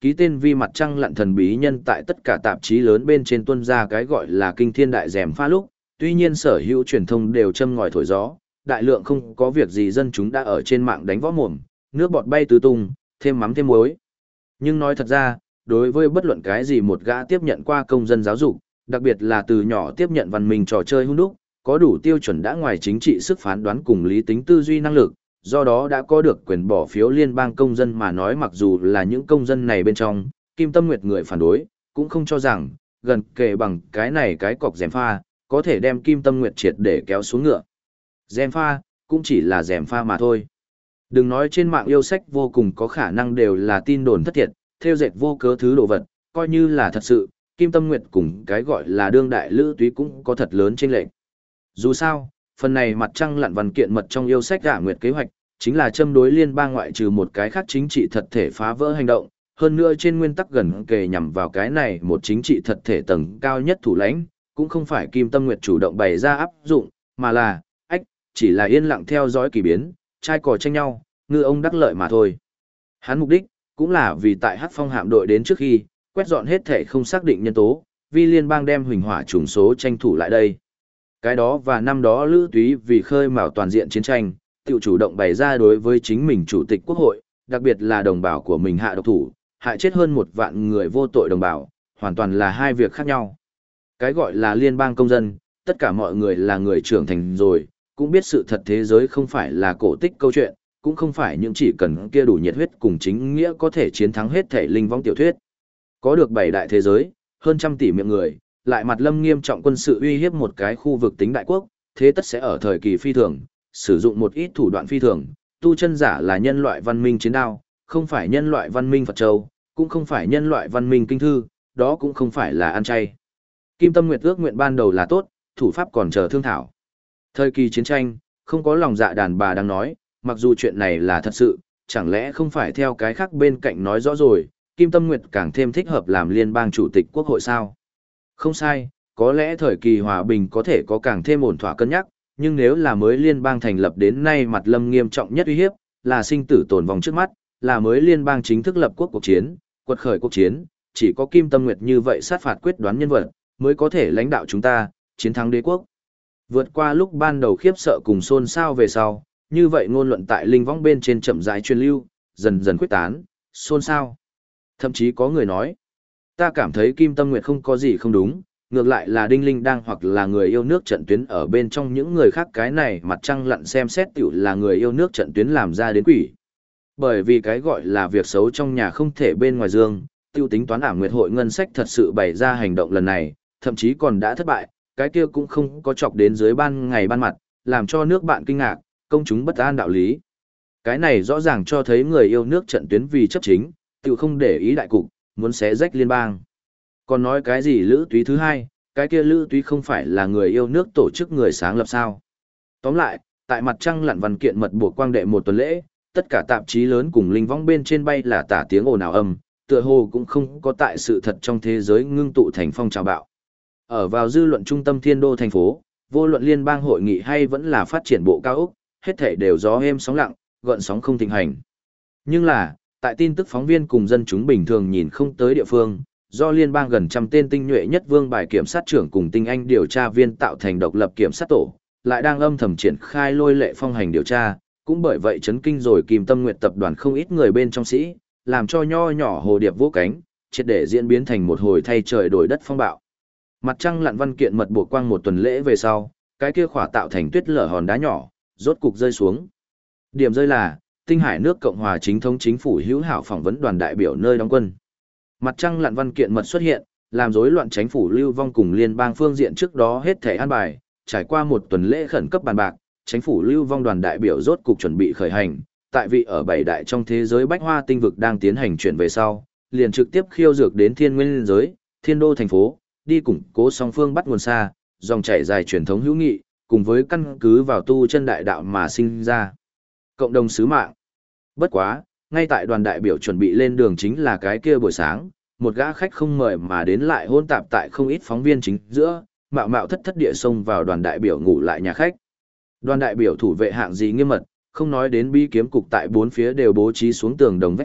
ký tên vi mặt trăng lặn thần bí nhân tại tất cả tạp chí lớn bên trên tuân ra cái gọi là kinh thiên đại rèm pha lúc, tuy nhiên sở hữu truyền thông đều châm ngòi thổi gió, đại lượng không có việc gì dân chúng đã ở trên mạng đánh võ mồm, nước bọt bay tứ tung, thêm mắm thêm muối. Nhưng nói thật ra, đối với bất luận cái gì một gã tiếp nhận qua công dân giáo dục, đặc biệt là từ nhỏ tiếp nhận văn minh trò chơi hun đúc, có đủ tiêu chuẩn đã ngoài chính trị sức phán đoán cùng lý tính tư duy năng lực, do đó đã có được quyền bỏ phiếu liên bang công dân mà nói, mặc dù là những công dân này bên trong, Kim Tâm Nguyệt người phản đối, cũng không cho rằng, gần kề bằng cái này cái cọc rèm pha, có thể đem Kim Tâm Nguyệt triệt để kéo xuống ngựa. Rèm pha, cũng chỉ là rèm pha mà thôi. Đừng nói trên mạng yêu sách vô cùng có khả năng đều là tin đồn thất thiệt, theo dệt vô cớ thứ đồ vật, coi như là thật sự, Kim Tâm Nguyệt cùng cái gọi là đương đại lữ túy cũng có thật lớn chênh lệch. Dù sao, phần này mặt trăng lặn văn kiện mật trong yêu sách Ả Nguyệt kế hoạch, chính là châm đối liên bang ngoại trừ một cái khác chính trị thật thể phá vỡ hành động, hơn nữa trên nguyên tắc gần kề nhằm vào cái này một chính trị thật thể tầng cao nhất thủ lãnh, cũng không phải Kim Tâm Nguyệt chủ động bày ra áp dụng, mà là, chỉ là yên lặng theo dõi kỳ biến, trai cò tranh nhau, ngư ông đắc lợi mà thôi. Hắn mục đích, cũng là vì tại Hắc Phong hạm đội đến trước khi, quét dọn hết thể không xác định nhân tố, vì liên bang đem huỳnh hỏa trùng số tranh thủ lại đây. Cái đó và năm đó Lữ Túy vì khơi mào toàn diện chiến tranh, tự chủ động bày ra đối với chính mình chủ tịch quốc hội, đặc biệt là đồng bào của mình hạ độc thủ, hại chết hơn 1 vạn người vô tội đồng bào, hoàn toàn là hai việc khác nhau. Cái gọi là liên bang công dân, tất cả mọi người là người trưởng thành rồi, cũng biết sự thật thế giới không phải là cổ tích câu chuyện, cũng không phải những chỉ cần kia đủ nhiệt huyết cùng chính nghĩa có thể chiến thắng hết thể linh vong tiểu thuyết. Có được 7 đại thế giới, hơn 100 tỷ miệng người, lại mặt lâm nghiêm trọng quân sự uy hiếp một cái khu vực tính đại quốc, thế tất sẽ ở thời kỳ phi thường, sử dụng một ít thủ đoạn phi thường, tu chân giả là nhân loại văn minh chiến đao, không phải nhân loại văn minh Phật Châu, cũng không phải nhân loại văn minh kinh thư, đó cũng không phải là ăn chay. Kim Tâm Nguyệt ước nguyện ban đầu là tốt, thủ pháp còn chờ thương thảo. Thời kỳ chiến tranh, không có lòng dạ đàn bà đang nói, mặc dù chuyện này là thật sự, chẳng lẽ không phải theo cái khác bên cạnh nói rõ rồi, Kim Tâm Nguyệt càng thêm thích hợp làm liên bang chủ tịch quốc hội sao? Không sai, có lẽ thời kỳ hòa bình có thể có càng thêm ổn thỏa cân nhắc, nhưng nếu là mới liên bang thành lập đến nay mặt lâm nghiêm trọng nhất uy hiếp, là sinh tử tồn vong trước mắt, là mới liên bang chính thức lập quốc cuộc chiến, quật khởi cuộc chiến, chỉ có Kim Tâm Nguyệt như vậy sát phạt quyết đoán nhân vật, mới có thể lãnh đạo chúng ta, chiến thắng đế quốc. Vượt qua lúc ban đầu khiếp sợ cùng xôn xao về sau, như vậy ngôn luận tại linh võng bên trên chậm rãi truyền lưu, dần dần quyết tán, xôn xao. Thậm chí có người nói, ta cảm thấy Kim Tâm Nguyệt không có gì không đúng, ngược lại là Đinh Linh đang hoặc là người yêu nước trận tuyến ở bên trong những người khác, cái này mặt trăng lặn xem xét tiểu là người yêu nước trận tuyến làm ra đến quỷ. Bởi vì cái gọi là việc xấu trong nhà không thể bên ngoài dương, tiêu tính toán Ả Nguyệt hội ngân sách thật sự bày ra hành động lần này, thậm chí còn đã thất bại, cái kia cũng không có chọc đến dưới ban ngày ban mặt, làm cho nước bạn kinh ngạc, công chúng bất an đạo lý. Cái này rõ ràng cho thấy người yêu nước trận tuyến vì chấp chính, tự không để ý đại cục, muốn xé rách liên bang. Còn nói cái gì Lữ Túy thứ hai, cái kia Lữ Túy không phải là người yêu nước tổ chức người sáng lập sao. Tóm lại, tại mặt trăng lặn văn kiện mật buộc quang đệ một tuần lễ, tất cả tạp chí lớn cùng linh võng bên trên bay là tả tiếng ồn ào âm, tựa hồ cũng không có tại sự thật trong thế giới ngưng tụ thành phong trào bạo. Ở vào dư luận trung tâm thiên đô thành phố, vô luận liên bang hội nghị hay vẫn là phát triển bộ cao ốc, hết thảy đều gió êm sóng lặng, gợn sóng không thịnh hành. Nhưng là, tại tin tức phóng viên cùng dân chúng bình thường nhìn không tới địa phương, do liên bang gần 100 tên tinh nhuệ nhất vương bài kiểm sát trưởng cùng tinh anh điều tra viên tạo thành độc lập kiểm sát tổ, lại đang âm thầm triển khai lôi lệ phong hành điều tra, cũng bởi vậy chấn kinh rồi Kim Tâm Nguyệt tập đoàn không ít người bên trong sĩ, làm cho nho nhỏ hồ điệp vỗ cánh, triệt để diễn biến thành một hồi thay trời đổi đất phong bạo. Mặt trăng lặn văn kiện mật buộc quang một tuần lễ về sau, cái kia khỏa tạo thành tuyết lở hòn đá nhỏ, rốt cục rơi xuống. Điểm rơi là, Tinh Hải nước Cộng hòa chính thống chính phủ hữu hảo phỏng vấn đoàn đại biểu nơi đóng quân. Mặt trăng lặn văn kiện mật xuất hiện, làm rối loạn chính phủ lưu vong cùng liên bang phương diện trước đó hết thể an bài, trải qua một tuần lễ khẩn cấp bàn bạc, chính phủ lưu vong đoàn đại biểu rốt cục chuẩn bị khởi hành, tại vị ở 7 đại trong thế giới bách hoa tinh vực đang tiến hành chuyển về sau, liền trực tiếp khiêu dược đến thiên nguyên giới, thiên đô thành phố, đi củng cố song phương bắt nguồn xa, dòng chảy dài truyền thống hữu nghị, cùng với căn cứ vào tu chân đại đạo mà sinh ra. Cộng đồng sứ mạng. Bất quá, ngay tại đoàn đại biểu chuẩn bị lên đường chính là cái kia buổi sáng, một gã khách không mời mà đến lại hôn tạp tại không ít phóng viên chính giữa, mạo mạo thất thất địa xông vào đoàn đại biểu ngủ lại nhà khách. Đoàn đại biểu thủ vệ hạng gì nghiêm mật, không nói đến bi kiếm cục tại bốn phía đều bố trí xuống tường đồng vách sắt,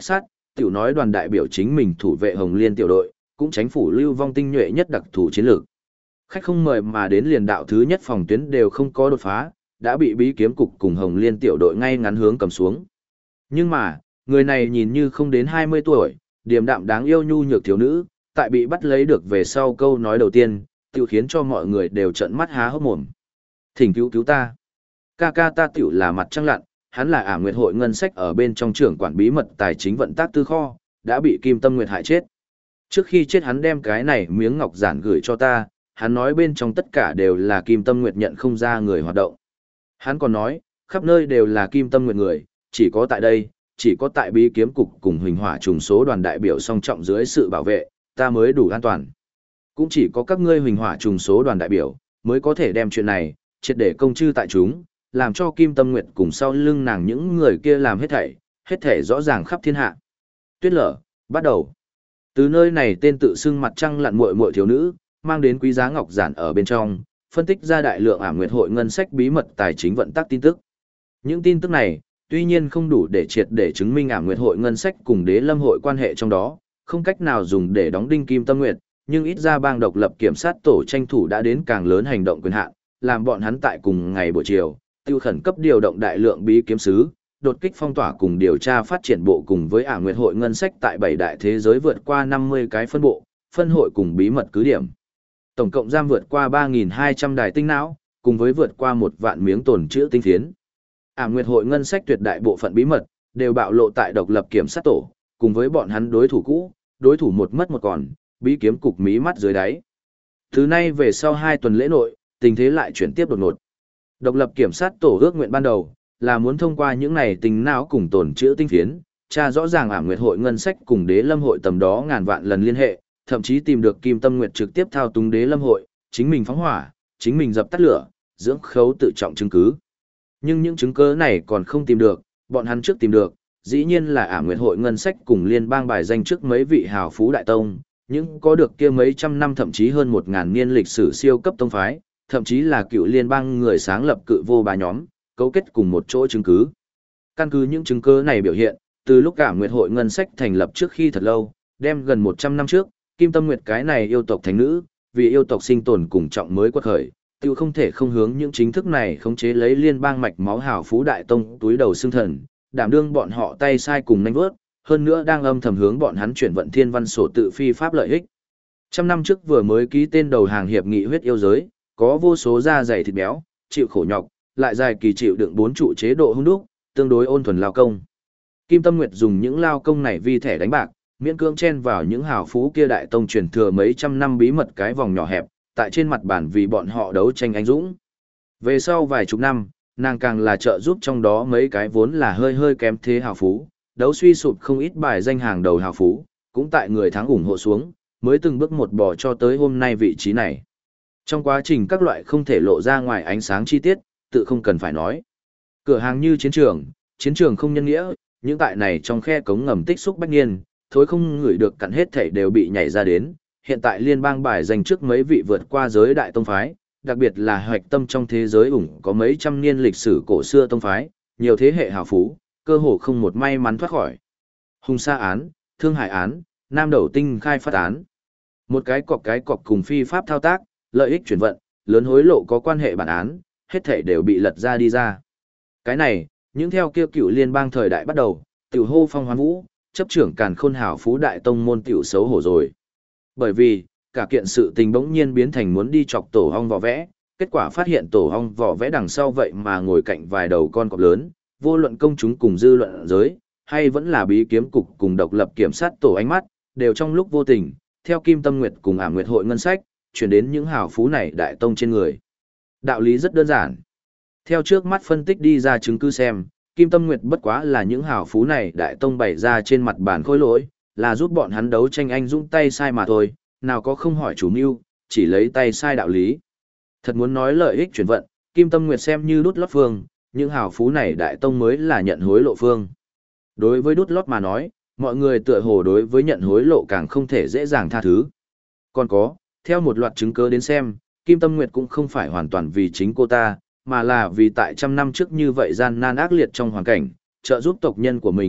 tiểu nói đoàn đại biểu chính mình thủ vệ Hồng Liên tiểu đội, cũng tránh phủ lưu vong tinh nhuệ nhất đặc thù chiến lược. Khách không mời mà đến liền đạo thứ nhất phòng tuyến đều không có đột phá, đã bị bí kiếm cục cùng Hồng Liên tiểu đội ngay ngắn hướng cầm xuống. Nhưng mà, người này nhìn như không đến 20 tuổi, điềm đạm đáng yêu nhu nhược thiếu nữ, tại bị bắt lấy được về sau câu nói đầu tiên, tiểu khiến cho mọi người đều trợn mắt há hốc mồm. Thỉnh cứu cứu ta. Ca ca ta tiểu là mặt trăng lặn, hắn là Nguyệt hội ngân sách ở bên trong trưởng quản bí mật tài chính vận tác tư kho, đã bị Kim Tâm Nguyệt hại chết. Trước khi chết hắn đem cái này miếng ngọc giản gửi cho ta, hắn nói bên trong tất cả đều là Kim Tâm Nguyệt nhận không ra người hoạt động. Hắn còn nói, khắp nơi đều là Kim Tâm Nguyệt người, chỉ có tại đây, chỉ có tại bí kiếm cục cùng Huỳnh Hỏa trùng số đoàn đại biểu song trọng dưới sự bảo vệ, ta mới đủ an toàn. Cũng chỉ có các ngươi Huỳnh Hỏa trùng số đoàn đại biểu, mới có thể đem chuyện này, triệt để công chư tại chúng, làm cho Kim Tâm Nguyệt cùng sau lưng nàng những người kia làm hết thảy rõ ràng khắp thiên hạ. Tuyết Lở, bắt đầu. Từ nơi này tên tự xưng mặt trăng lặn muội muội thiếu nữ, mang đến quý giá ngọc giản ở bên trong, phân tích ra đại lượng Ảm Nguyệt hội ngân sách bí mật tài chính vận tắc tin tức. Những tin tức này, tuy nhiên không đủ để triệt để chứng minh Ảm Nguyệt hội ngân sách cùng Đế Lâm hội quan hệ trong đó, không cách nào dùng để đóng đinh Kim Tâm Nguyệt, nhưng ít ra bang độc lập kiểm sát tổ tranh thủ đã đến càng lớn hành động quyền hạn, làm bọn hắn tại cùng ngày buổi chiều, tiêu khẩn cấp điều động đại lượng bí kiếm sứ, đột kích phong tỏa cùng điều tra phát triển bộ cùng với Ảm Nguyệt hội ngân sách tại 7 đại thế giới vượt qua 50 cái phân bộ, phân hội cùng bí mật cứ điểm. Tổng cộng giam vượt qua 3.200 đài tinh não, cùng với vượt qua 1 vạn miếng tồn trữ tinh phiến. Ảm Nguyệt hội ngân sách tuyệt đại bộ phận bí mật đều bạo lộ tại độc lập kiểm sát tổ, cùng với bọn hắn đối thủ cũ, đối thủ một mất một còn, bí kiếm cục mí mắt dưới đáy. Thứ nay về sau 2 tuần lễ nội, tình thế lại chuyển tiếp đột ngột. Độc lập kiểm sát tổ ước nguyện ban đầu là muốn thông qua những này tinh não cùng tồn trữ tinh phiến, tra rõ ràng Ảm Nguyệt hội ngân sách cùng Đế Lâm hội tầm đó ngàn vạn lần liên hệ, thậm chí tìm được Kim Tâm Nguyệt trực tiếp thao túng Đế Lâm hội, chính mình phóng hỏa, chính mình dập tắt lửa, dưỡng khấu tự trọng chứng cứ. Nhưng những chứng cứ này còn không tìm được, bọn hắn trước tìm được, dĩ nhiên là Ảm Nguyệt hội ngân sách cùng liên bang bài danh trước mấy vị hào phú đại tông, những có được kia mấy trăm năm thậm chí hơn 1000 niên lịch sử siêu cấp tông phái, thậm chí là cựu liên bang người sáng lập cự vô bá nhóm, cấu kết cùng một chỗ chứng cứ. Căn cứ những chứng cứ này biểu hiện, từ lúc Ảm Nguyệt hội ngân sách thành lập trước khi thật lâu, đem gần 100 năm trước, Kim Tâm Nguyệt cái này yêu tộc thánh nữ, vì yêu tộc sinh tồn cùng trọng mới quật khởi, tiêu không thể không hướng những chính thức này khống chế lấy liên bang mạch máu hào phú đại tông túi đầu xương thần, đảm đương bọn họ tay sai cùng nanh vớt, hơn nữa đang âm thầm hướng bọn hắn chuyển vận thiên văn sổ tự phi pháp lợi ích. Trăm năm trước vừa mới ký tên đầu hàng hiệp nghị huyết yêu giới, có vô số da dày thịt béo, chịu khổ nhọc, lại dài kỳ chịu đựng 4 trụ chế độ hung đúc, tương đối ôn thuần lao công. Kim Tâm Nguyệt dùng những lao công này vi thẻ đánh bạc, miễn cưỡng chen vào những hào phú kia đại tông truyền thừa mấy trăm năm bí mật cái vòng nhỏ hẹp, tại trên mặt bản vì bọn họ đấu tranh anh dũng. Về sau vài chục năm, nàng càng là trợ giúp trong đó mấy cái vốn là hơi kém thế hào phú, đấu suy sụp không ít bài danh hàng đầu hào phú, cũng tại người thắng ủng hộ xuống, mới từng bước một bò cho tới hôm nay vị trí này. Trong quá trình các loại không thể lộ ra ngoài ánh sáng chi tiết, tự không cần phải nói. Cửa hàng như chiến trường không nhân nghĩa, những tại này trong khe cống ngầm tích xúc bách niên, thối không ngửi được cặn hết thảy đều bị nhảy ra đến. Hiện tại liên bang bài dành trước mấy vị vượt qua giới đại tông phái, đặc biệt là hoạch tâm trong thế giới ủng có mấy trăm niên lịch sử cổ xưa tông phái, nhiều thế hệ hào phú, cơ hồ không một may mắn thoát khỏi. Hùng Sa án, Thương Hải án, Nam Đầu Tinh khai phát án. Một cái cọc cùng phi pháp thao tác, lợi ích chuyển vận, lớn hối lộ có quan hệ bản án, hết thảy đều bị lật ra đi ra. Cái này, những theo kia cựu liên bang thời đại bắt đầu, tiểu hô phong hoán vũ, chấp trưởng càn khôn hảo phú đại tông môn tiểu xấu hổ rồi. Bởi vì, cả kiện sự tình bỗng nhiên biến thành muốn đi chọc tổ ong vỏ vẽ, kết quả phát hiện tổ ong vỏ vẽ đằng sau vậy mà ngồi cạnh vài đầu con cọp lớn, vô luận công chúng cùng dư luận giới, hay vẫn là bí kiếm cục cùng độc lập kiểm sát tổ ánh mắt, đều trong lúc vô tình, theo Kim Tâm Nguyệt cùng Ảm Nguyệt hội ngân sách, chuyển đến những hào phú này đại tông trên người. Đạo lý rất đơn giản. Theo trước mắt phân tích đi ra chứng cứ xem, Kim Tâm Nguyệt bất quá là những hào phú này đại tông bày ra trên mặt bàn khối lỗi, là giúp bọn hắn đấu tranh anh dũng tay sai mà thôi, nào có không hỏi chủ mưu, chỉ lấy tay sai đạo lý. Thật muốn nói lợi ích chuyển vận, Kim Tâm Nguyệt xem như đút lót phương, những hào phú này đại tông mới là nhận hối lộ phương. Đối với đút lót mà nói, mọi người tựa hồ đối với nhận hối lộ càng không thể dễ dàng tha thứ. Còn có, theo một loạt chứng cứ đến xem, Kim Tâm Nguyệt cũng không phải hoàn toàn vì chính cô ta, mà là vì tại trăm năm trước như vậy gian nan ác liệt trong hoàn cảnh, trợ giúp tộc nhân của mình,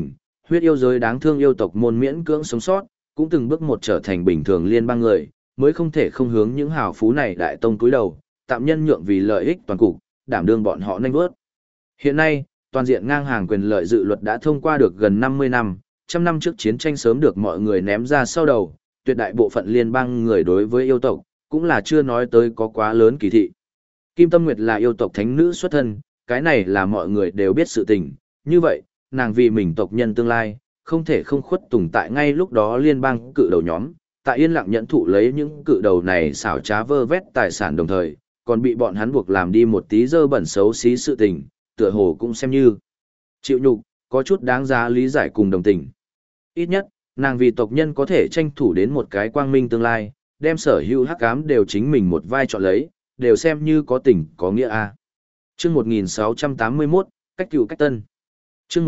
Huyết yêu giới đáng thương yêu tộc môn miễn cưỡng sống sót, cũng từng bước một trở thành bình thường liên bang người, mới không thể không hướng những hào phú này đại tông cúi đầu, tạm nhân nhượng vì lợi ích toàn cục, đảm đương bọn họ nanh vớt. Hiện nay, toàn diện ngang hàng quyền lợi dự luật đã thông qua được gần 50 năm, trăm năm trước chiến tranh sớm được mọi người ném ra sau đầu, tuyệt đại bộ phận liên bang người đối với yêu tộc, cũng là chưa nói tới có quá lớn kỳ thị. Kim Tâm Nguyệt là yêu tộc thánh nữ xuất thân, cái này là mọi người đều biết sự tình, như vậy, nàng vì mình tộc nhân tương lai, không thể không khuất tùng tại ngay lúc đó liên bang cự đầu nhóm, tại yên lặng nhận thụ lấy những cự đầu này xảo trá vơ vét tài sản đồng thời, còn bị bọn hắn buộc làm đi một tí dơ bẩn xấu xí sự tình, tựa hồ cũng xem như chịu nhục, có chút đáng giá lý giải cùng đồng tình. Ít nhất, nàng vì tộc nhân có thể tranh thủ đến một cái quang minh tương lai, đem sở hữu hắc ám đều chính mình một vai chọn lấy, đều xem như có tình có nghĩa a. Chương 1681, cách cựu cách tân. Chương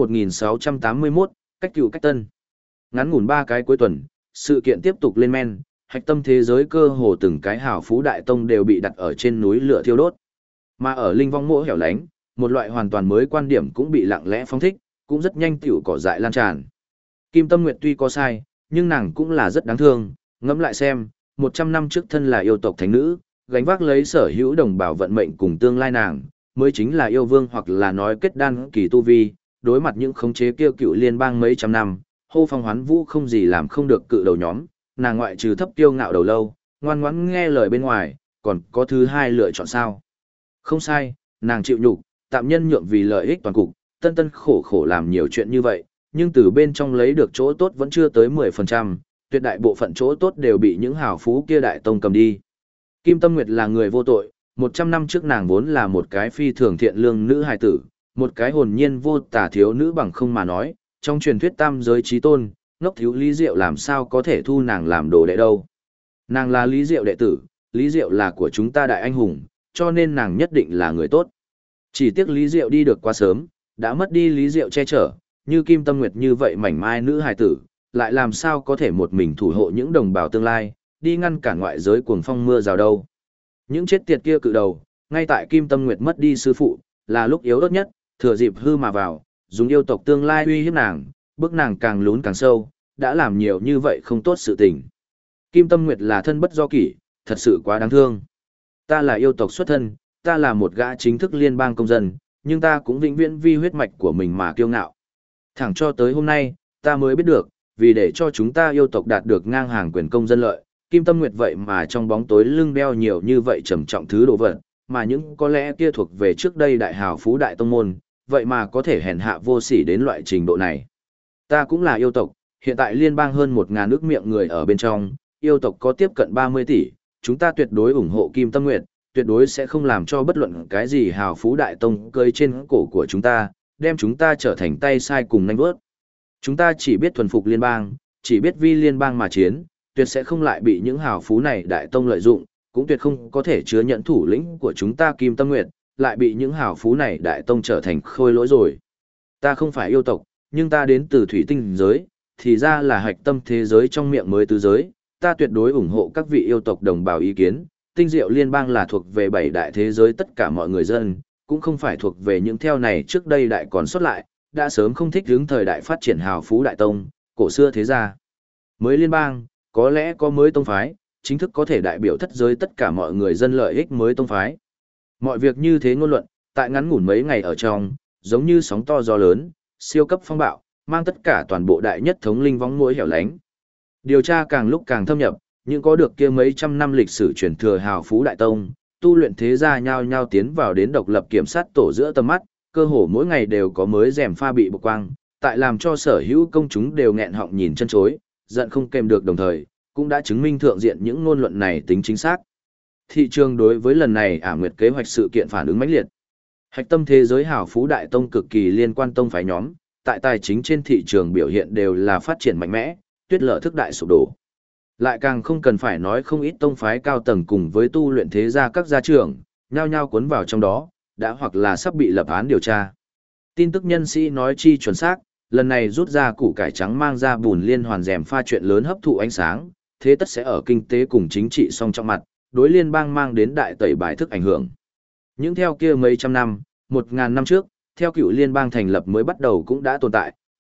1681, cách cựu cách tân. Ngắn ngủn 3 cái cuối tuần, sự kiện tiếp tục lên men, hạch tâm thế giới cơ hồ từng cái hào phú đại tông đều bị đặt ở trên núi lửa thiêu đốt. Mà ở linh vong mỗ hẻo lánh, một loại hoàn toàn mới quan điểm cũng bị lặng lẽ phóng thích, cũng rất nhanh tiểu cỏ dại lan tràn. Kim Tâm Nguyệt tuy có sai, nhưng nàng cũng là rất đáng thương, ngẫm lại xem, 100 năm trước thân là yêu tộc thánh nữ, gánh vác lấy sở hữu đồng bào vận mệnh cùng tương lai nàng, mới chính là yêu vương hoặc là nói kết đan kỳ tu vi, đối mặt những khống chế kêu cựu liên bang mấy trăm năm, hô phong hoán vũ không gì làm không được cự đầu nhóm, nàng ngoại trừ thấp tiêu ngạo đầu lâu, ngoan ngoãn nghe lời bên ngoài, còn có thứ hai lựa chọn sao? Không sai, nàng chịu nhục, tạm nhân nhượng vì lợi ích toàn cục, tân tân khổ khổ làm nhiều chuyện như vậy, nhưng từ bên trong lấy được chỗ tốt vẫn chưa tới 10%, tuyệt đại bộ phận chỗ tốt đều bị những hào phú kia đại tông cầm đi. Kim Tâm Nguyệt là người vô tội, 100 năm trước nàng vốn là một cái phi thường thiện lương nữ hài tử, một cái hồn nhiên vô tà thiếu nữ bằng không mà nói, trong truyền thuyết tam giới trí tôn, ngốc thiếu Lý Diệu làm sao có thể thu nàng làm đồ đệ đâu. Nàng là Lý Diệu đệ tử, Lý Diệu là của chúng ta đại anh hùng, cho nên nàng nhất định là người tốt. Chỉ tiếc Lý Diệu đi được quá sớm, đã mất đi Lý Diệu che chở, như Kim Tâm Nguyệt như vậy mảnh mai nữ hài tử, lại làm sao có thể một mình thủ hộ những đồng bào tương lai, đi ngăn cản ngoại giới cuồng phong mưa rào đâu. Những chết tiệt kia cự đầu, ngay tại Kim Tâm Nguyệt mất đi sư phụ, là lúc yếu ớt nhất, thừa dịp hư mà vào, dùng yêu tộc tương lai uy hiếp nàng, bức nàng càng lún càng sâu, đã làm nhiều như vậy không tốt sự tình. Kim Tâm Nguyệt là thân bất do kỷ, thật sự quá đáng thương. Ta là yêu tộc xuất thân, ta là một gã chính thức liên bang công dân, nhưng ta cũng vĩnh viễn vi huyết mạch của mình mà kiêu ngạo. Thẳng cho tới hôm nay, ta mới biết được, vì để cho chúng ta yêu tộc đạt được ngang hàng quyền công dân lợi, Kim Tâm Nguyệt vậy mà trong bóng tối lưng đeo nhiều như vậy trầm trọng thứ đồ vật, mà những có lẽ kia thuộc về trước đây đại hào phú đại tông môn, vậy mà có thể hèn hạ vô sỉ đến loại trình độ này. Ta cũng là yêu tộc, hiện tại liên bang hơn 1.000 nước miệng người ở bên trong, yêu tộc có tiếp cận 30 tỷ, chúng ta tuyệt đối ủng hộ Kim Tâm Nguyệt, tuyệt đối sẽ không làm cho bất luận cái gì hào phú đại tông cơi trên cổ của chúng ta, đem chúng ta trở thành tay sai cùng nanh vớt. Chúng ta chỉ biết thuần phục liên bang, chỉ biết vi liên bang mà chiến, tuyệt sẽ không lại bị những hào phú này đại tông lợi dụng, cũng tuyệt không có thể chứa nhận thủ lĩnh của chúng ta Kim Tâm Nguyệt, lại bị những hào phú này đại tông trở thành khôi lỗi rồi. Ta không phải yêu tộc, nhưng ta đến từ thủy tinh giới, thì ra là hạch tâm thế giới trong miệng mới tứ giới, ta tuyệt đối ủng hộ các vị yêu tộc đồng bào ý kiến, tinh diệu liên bang là thuộc về 7 đại thế giới tất cả mọi người dân, cũng không phải thuộc về những theo này trước đây đại còn xuất lại, đã sớm không thích hướng thời đại phát triển hào phú đại tông, cổ xưa thế gia. Mới liên bang, có lẽ có mới tông phái, chính thức có thể đại biểu thất giới tất cả mọi người dân lợi ích mới tông phái. Mọi việc như thế ngôn luận, tại ngắn ngủn mấy ngày ở trong, giống như sóng to gió lớn, siêu cấp phong bạo, mang tất cả toàn bộ đại nhất thống linh vong mỗi hẻo lánh. Điều tra càng lúc càng thâm nhập, những có được kia mấy trăm năm lịch sử truyền thừa hào phú đại tông, tu luyện thế gia nhau nhau tiến vào đến độc lập kiểm sát tổ giữa tầm mắt, cơ hồ mỗi ngày đều có mới rèm pha bị bộc quang, tại làm cho sở hữu công chúng đều nghẹn họng nhìn chân chối, giận không kèm được đồng thời, cũng đã chứng minh thượng diện những ngôn luận này tính chính xác. Thị trường đối với lần này Ả Nguyệt kế hoạch sự kiện phản ứng mãnh liệt. Hạch tâm thế giới hào phú đại tông cực kỳ liên quan tông phái nhóm, tại tài chính trên thị trường biểu hiện đều là phát triển mạnh mẽ, tuyết lở thức đại sụp đổ. Lại càng không cần phải nói không ít tông phái cao tầng cùng với tu luyện thế gia các gia trưởng, nhao nhao cuốn vào trong đó, đã hoặc là sắp bị lập án điều tra. Tin tức nhân sĩ nói chi chuẩn xác, lần này rút ra củ cải trắng mang ra bùn liên hoàn rèm pha chuyện lớn hấp thụ ánh sáng, thế tất sẽ ở kinh tế cùng chính trị song trong mặt, đối liên bang mang đến đại tẩy bài thức ảnh hưởng. Những theo kia mấy trăm năm, 1.000 năm trước, theo cựu liên bang thành lập mới bắt đầu cũng đã tồn tại,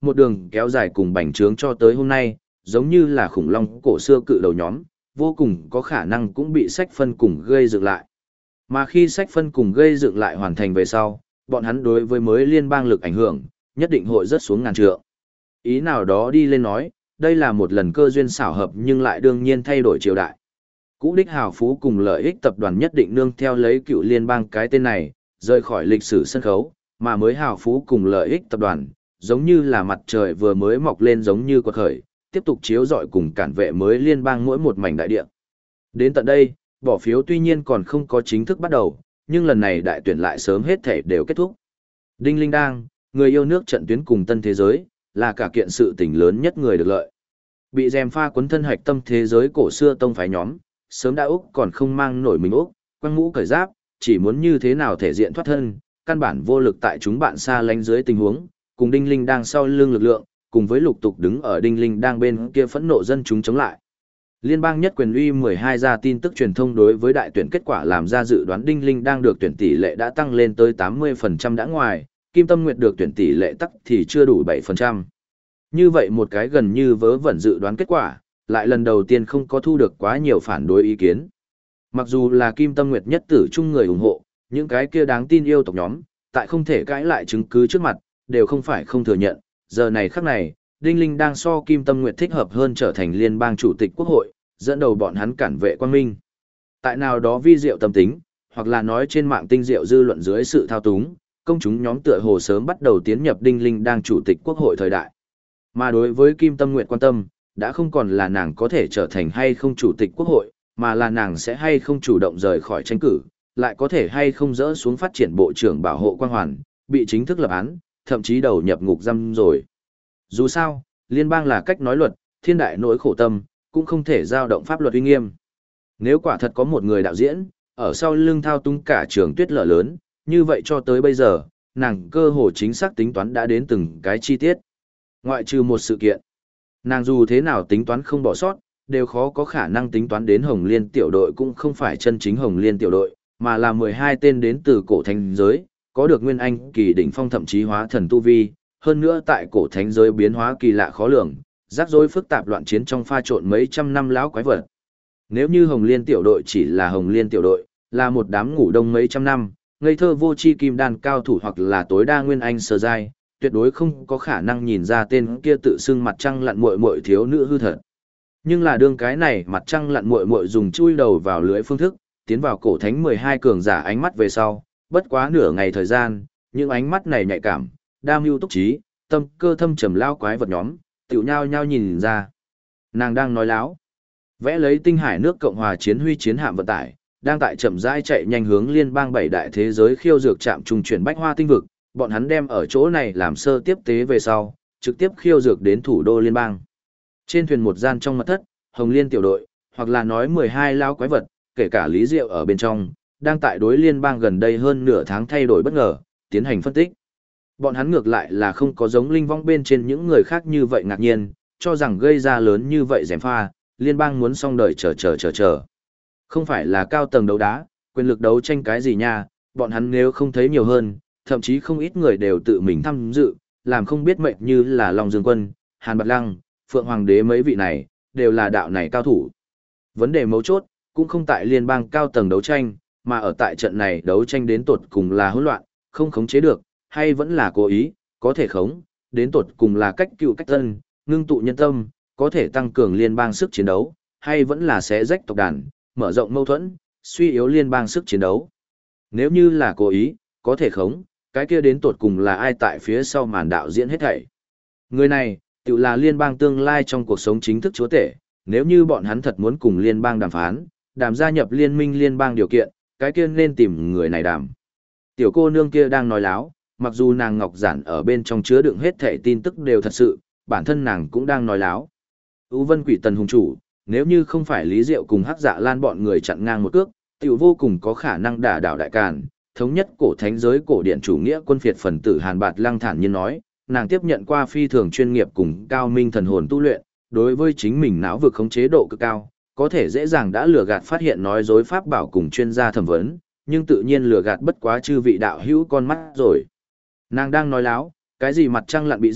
một đường kéo dài cùng bành trướng cho tới hôm nay, giống như là khủng long cổ xưa cự đầu nhóm, vô cùng có khả năng cũng bị sách phân cùng gây dựng lại. Mà khi sách phân cùng gây dựng lại hoàn thành về sau, bọn hắn đối với mới liên bang lực ảnh hưởng, nhất định hội rất xuống ngàn trượng. Ý nào đó đi lên nói, đây là một lần cơ duyên xảo hợp nhưng lại đương nhiên thay đổi triều đại. Cũ đích hào phú cùng lợi ích tập đoàn nhất định nương theo lấy cựu liên bang cái tên này, rời khỏi lịch sử sân khấu, mà mới hào phú cùng lợi ích tập đoàn, giống như là mặt trời vừa mới mọc lên giống như quật khởi, tiếp tục chiếu rọi cùng cản vệ mới liên bang mỗi một mảnh đại địa. Đến tận đây, bỏ phiếu tuy nhiên còn không có chính thức bắt đầu, nhưng lần này đại tuyển lại sớm hết thể đều kết thúc. Đinh Linh Đang, người yêu nước trận tuyến cùng tân thế giới, là cả kiện sự tình lớn nhất người được lợi. Bị rèm pha cuốn thân hạch tâm thế giới cổ xưa tông phái nhóm, sớm đã Úc còn không mang nổi mình Úc, quăng mũ cởi giáp, chỉ muốn như thế nào thể diện thoát thân, căn bản vô lực tại chúng bạn xa lánh dưới tình huống, cùng Đinh Linh đang sau lưng lực lượng, cùng với lục tục đứng ở Đinh Linh đang bên kia phẫn nộ dân chúng chống lại. Liên bang nhất quyền uy 12 ra tin tức truyền thông đối với đại tuyển kết quả làm ra dự đoán Đinh Linh đang được tuyển tỷ lệ đã tăng lên tới 80% đã ngoài, Kim Tâm Nguyệt được tuyển tỷ lệ tắc thì chưa đủ 7%. Như vậy một cái gần như vớ vẩn dự đoán kết quả, lại lần đầu tiên không có thu được quá nhiều phản đối ý kiến. Mặc dù là Kim Tâm Nguyệt nhất tử chung người ủng hộ, những cái kia đáng tin yêu tộc nhóm, tại không thể cãi lại chứng cứ trước mặt, đều không phải không thừa nhận, giờ này khắc này, Đinh Linh đang so Kim Tâm Nguyệt thích hợp hơn trở thành liên bang chủ tịch quốc hội, dẫn đầu bọn hắn cản vệ quang minh. Tại nào đó vi diệu tâm tính, hoặc là nói trên mạng tinh diệu dư luận dưới sự thao túng, công chúng nhóm tựa hồ sớm bắt đầu tiến nhập Đinh Linh đang chủ tịch quốc hội thời đại. Mà đối với Kim Tâm Nguyệt quan tâm, đã không còn là nàng có thể trở thành hay không chủ tịch quốc hội, mà là nàng sẽ hay không chủ động rời khỏi tranh cử, lại có thể hay không dỡ xuống phát triển bộ trưởng bảo hộ quang hoàn, bị chính thức lập án, thậm chí đầu nhập ngục giam rồi. Dù sao, liên bang là cách nói luật, thiên đại nỗi khổ tâm, cũng không thể giao động pháp luật uy nghiêm. Nếu quả thật có một người đạo diễn, ở sau lưng thao túng cả trường tuyết lở lớn, như vậy cho tới bây giờ, nàng cơ hồ chính xác tính toán đã đến từng cái chi tiết. Ngoại trừ một sự kiện, nàng dù thế nào tính toán không bỏ sót, đều khó có khả năng tính toán đến Hồng Liên tiểu đội cũng không phải chân chính Hồng Liên tiểu đội, mà là 12 tên đến từ cổ thánh giới, có được nguyên anh kỳ đỉnh phong thậm chí hóa thần tu vi, hơn nữa tại cổ thánh giới biến hóa kỳ lạ khó lường, rắc rối phức tạp loạn chiến trong pha trộn mấy trăm năm lão quái vật. Nếu như Hồng Liên tiểu đội chỉ là Hồng Liên tiểu đội, là một đám ngủ đông mấy trăm năm, ngây thơ vô tri kim đan cao thủ hoặc là tối đa nguyên anh sơ giai, tuyệt đối không có khả năng nhìn ra tên kia tự xưng mặt trăng lặn muội muội thiếu nữ hư thật. Nhưng là đương cái này mặt trăng lặn muội muội dùng chui đầu vào lưới phương thức, tiến vào cổ thánh 12 cường giả ánh mắt về sau, bất quá nửa ngày thời gian, những ánh mắt này nhạy cảm, đa mưu túc trí, tâm cơ thâm trầm lao quái vật nhóm, tiểu nhao nhao nhìn ra. Nàng đang nói láo. Vẽ lấy tinh hải nước Cộng hòa chiến huy chiến hạm vận tải, đang tại chậm rãi chạy nhanh hướng liên bang 7 đại thế giới khiêu dược trạm trung chuyển bách hoa tinh vực, bọn hắn đem ở chỗ này làm sơ tiếp tế về sau, trực tiếp khiêu dược đến thủ đô liên bang. Trên thuyền một gian trong mật thất, Hồng Liên tiểu đội, hoặc là nói 12 lao quái vật, kể cả Lý Diệu ở bên trong, đang tại đối liên bang gần đây hơn nửa tháng thay đổi bất ngờ, tiến hành phân tích. Bọn hắn ngược lại là không có giống linh vong bên trên những người khác như vậy ngạc nhiên, cho rằng gây ra lớn như vậy gièm pha, liên bang muốn xong đời chờ. Không phải là cao tầng đấu đá, quyền lực đấu tranh cái gì nha, bọn hắn nếu không thấy nhiều hơn, thậm chí không ít người đều tự mình tham dự, làm không biết mệnh như là Long Dương Quân, Hàn Bạt Lăng, Phượng Hoàng đế mấy vị này, đều là đạo này cao thủ. Vấn đề mấu chốt, cũng không tại liên bang cao tầng đấu tranh, mà ở tại trận này đấu tranh đến tột cùng là hỗn loạn, không khống chế được, hay vẫn là cố ý, có thể khống, đến tột cùng là cách cựu cách tân, ngưng tụ nhân tâm, có thể tăng cường liên bang sức chiến đấu, hay vẫn là xé rách tộc đàn, mở rộng mâu thuẫn, suy yếu liên bang sức chiến đấu. Nếu như là cố ý, có thể khống, cái kia đến tột cùng là ai tại phía sau màn đạo diễn hết thảy. Người này, tự là liên bang tương lai trong cuộc sống chính thức chúa tể, nếu như bọn hắn thật muốn cùng liên bang đàm phán, đàm gia nhập liên minh liên bang điều kiện, cái kia nên tìm người này đàm. Tiểu cô nương kia đang nói láo, mặc dù nàng ngọc giản ở bên trong chứa đựng hết thảy tin tức đều thật sự, bản thân nàng cũng đang nói láo. U Vân Quỷ Tần hùng chủ, nếu như không phải Lý Diệu cùng Hắc Dạ Lan bọn người chặn ngang một cước, tiểu vô cùng có khả năng đả đảo đại càn, thống nhất cổ thánh giới cổ điển chủ nghĩa quân phiệt phần tử Hàn Bạt Lăng thản nhiên nói, nàng tiếp nhận qua phi thường chuyên nghiệp cùng cao minh thần hồn tu luyện, đối với chính mình não vực khống chế độ cực cao, có thể dễ dàng đã lừa gạt phát hiện nói dối pháp bảo cùng chuyên gia thẩm vấn, nhưng tự nhiên lừa gạt bất quá chư vị đạo hữu con mắt rồi. Nàng đang nói láo, cái gì mặt trăng lặn bị giết,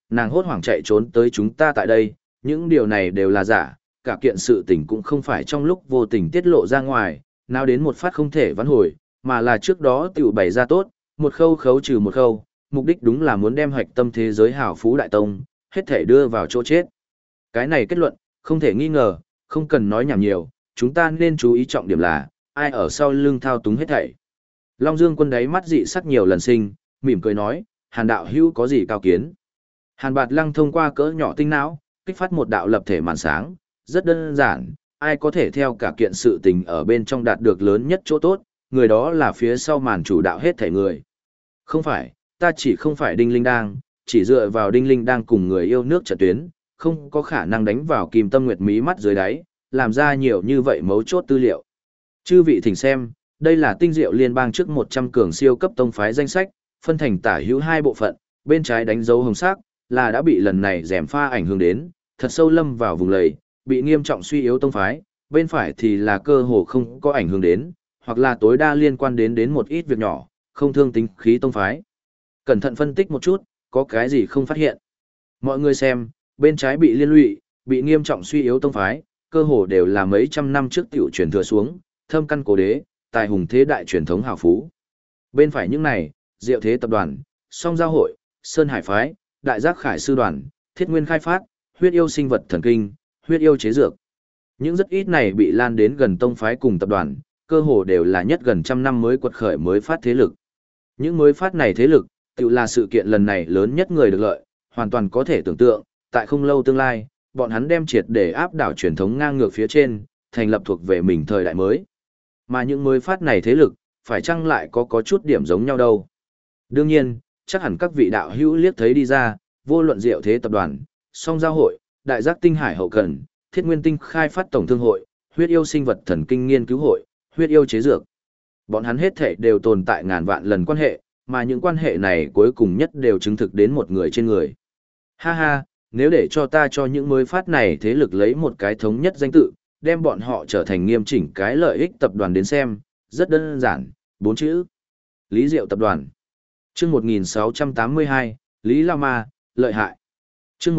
nàng hốt hoảng chạy trốn tới chúng ta tại đây, những điều này đều là giả, cả kiện sự tình cũng không phải trong lúc vô tình tiết lộ ra ngoài, nào đến một phát không thể vãn hồi, mà là trước đó tiểu bày ra tốt, một khâu khấu trừ một khâu, mục đích đúng là muốn đem hoạch tâm thế giới hảo phú đại tông, hết thể đưa vào chỗ chết. Cái này kết luận, không thể nghi ngờ, không cần nói nhảm nhiều, chúng ta nên chú ý trọng điểm là, ai ở sau lưng thao túng hết thảy. Long Dương Quân đáy mắt dị sắc nhiều lần sinh, mỉm cười nói, Hàn đạo hữu có gì cao kiến. Hàn Bạt Lăng thông qua cỡ nhỏ tinh não, kích phát một đạo lập thể màn sáng, rất đơn giản, ai có thể theo cả kiện sự tình ở bên trong đạt được lớn nhất chỗ tốt, người đó là phía sau màn chủ đạo hết thảy người. Không phải, ta chỉ không phải Đinh Linh Đang, chỉ dựa vào Đinh Linh Đang cùng người yêu nước trận tuyến, không có khả năng đánh vào Kim Tâm Nguyệt mí mắt dưới đáy, làm ra nhiều như vậy mấu chốt tư liệu. Chư vị thỉnh xem, đây là tinh diệu liên bang trước 100 cường siêu cấp tông phái danh sách, phân thành tả hữu hai bộ phận, bên trái đánh dấu hồng sắc, là đã bị lần này rèm pha ảnh hưởng đến, thật sâu lâm vào vùng lầy, bị nghiêm trọng suy yếu tông phái, bên phải thì là cơ hồ không có ảnh hưởng đến, hoặc là tối đa liên quan đến một ít việc nhỏ, không thương tính khí tông phái. Cẩn thận phân tích một chút, có cái gì không phát hiện. Mọi người xem, bên trái bị liên lụy, bị nghiêm trọng suy yếu tông phái, cơ hồ đều là mấy trăm năm trước tiểu truyền thừa xuống, thâm căn cố đế, tài hùng thế đại truyền thống hào phú. Bên phải những này, Diệu Thế tập đoàn, Song Giao hội, Sơn Hải phái, Đại Giác Khải sư đoàn, Thiết Nguyên khai phát, Huyết yêu sinh vật thần kinh, Huyết yêu chế dược. Những rất ít này bị lan đến gần tông phái cùng tập đoàn, cơ hồ đều là nhất gần trăm năm mới quật khởi mới phát thế lực. Những mới phát này thế lực, tự là sự kiện lần này lớn nhất người được lợi, hoàn toàn có thể tưởng tượng, tại không lâu tương lai, bọn hắn đem triệt để áp đảo truyền thống ngang ngược phía trên, thành lập thuộc về mình thời đại mới. Mà những mới phát này thế lực, phải chăng lại có chút điểm giống nhau đâu. Đương nhiên, chắc hẳn các vị đạo hữu liếc thấy đi ra, vô luận Diệu Thế tập đoàn, Song Giao hội, Đại Giác tinh hải hậu cần, Thiết Nguyên tinh khai phát tổng thương hội, Huyết yêu sinh vật thần kinh nghiên cứu hội, Huyết yêu chế dược. Bọn hắn hết thể đều tồn tại ngàn vạn lần quan hệ, mà những quan hệ này cuối cùng nhất đều chứng thực đến một người trên người. Ha ha, nếu để cho ta cho những mới phát này thế lực lấy một cái thống nhất danh tự, đem bọn họ trở thành nghiêm chỉnh cái lợi ích tập đoàn đến xem, rất đơn giản, 4 chữ. Lý Diệu tập đoàn. Chương 1682, Lý Lao Ma, lợi hại. Chương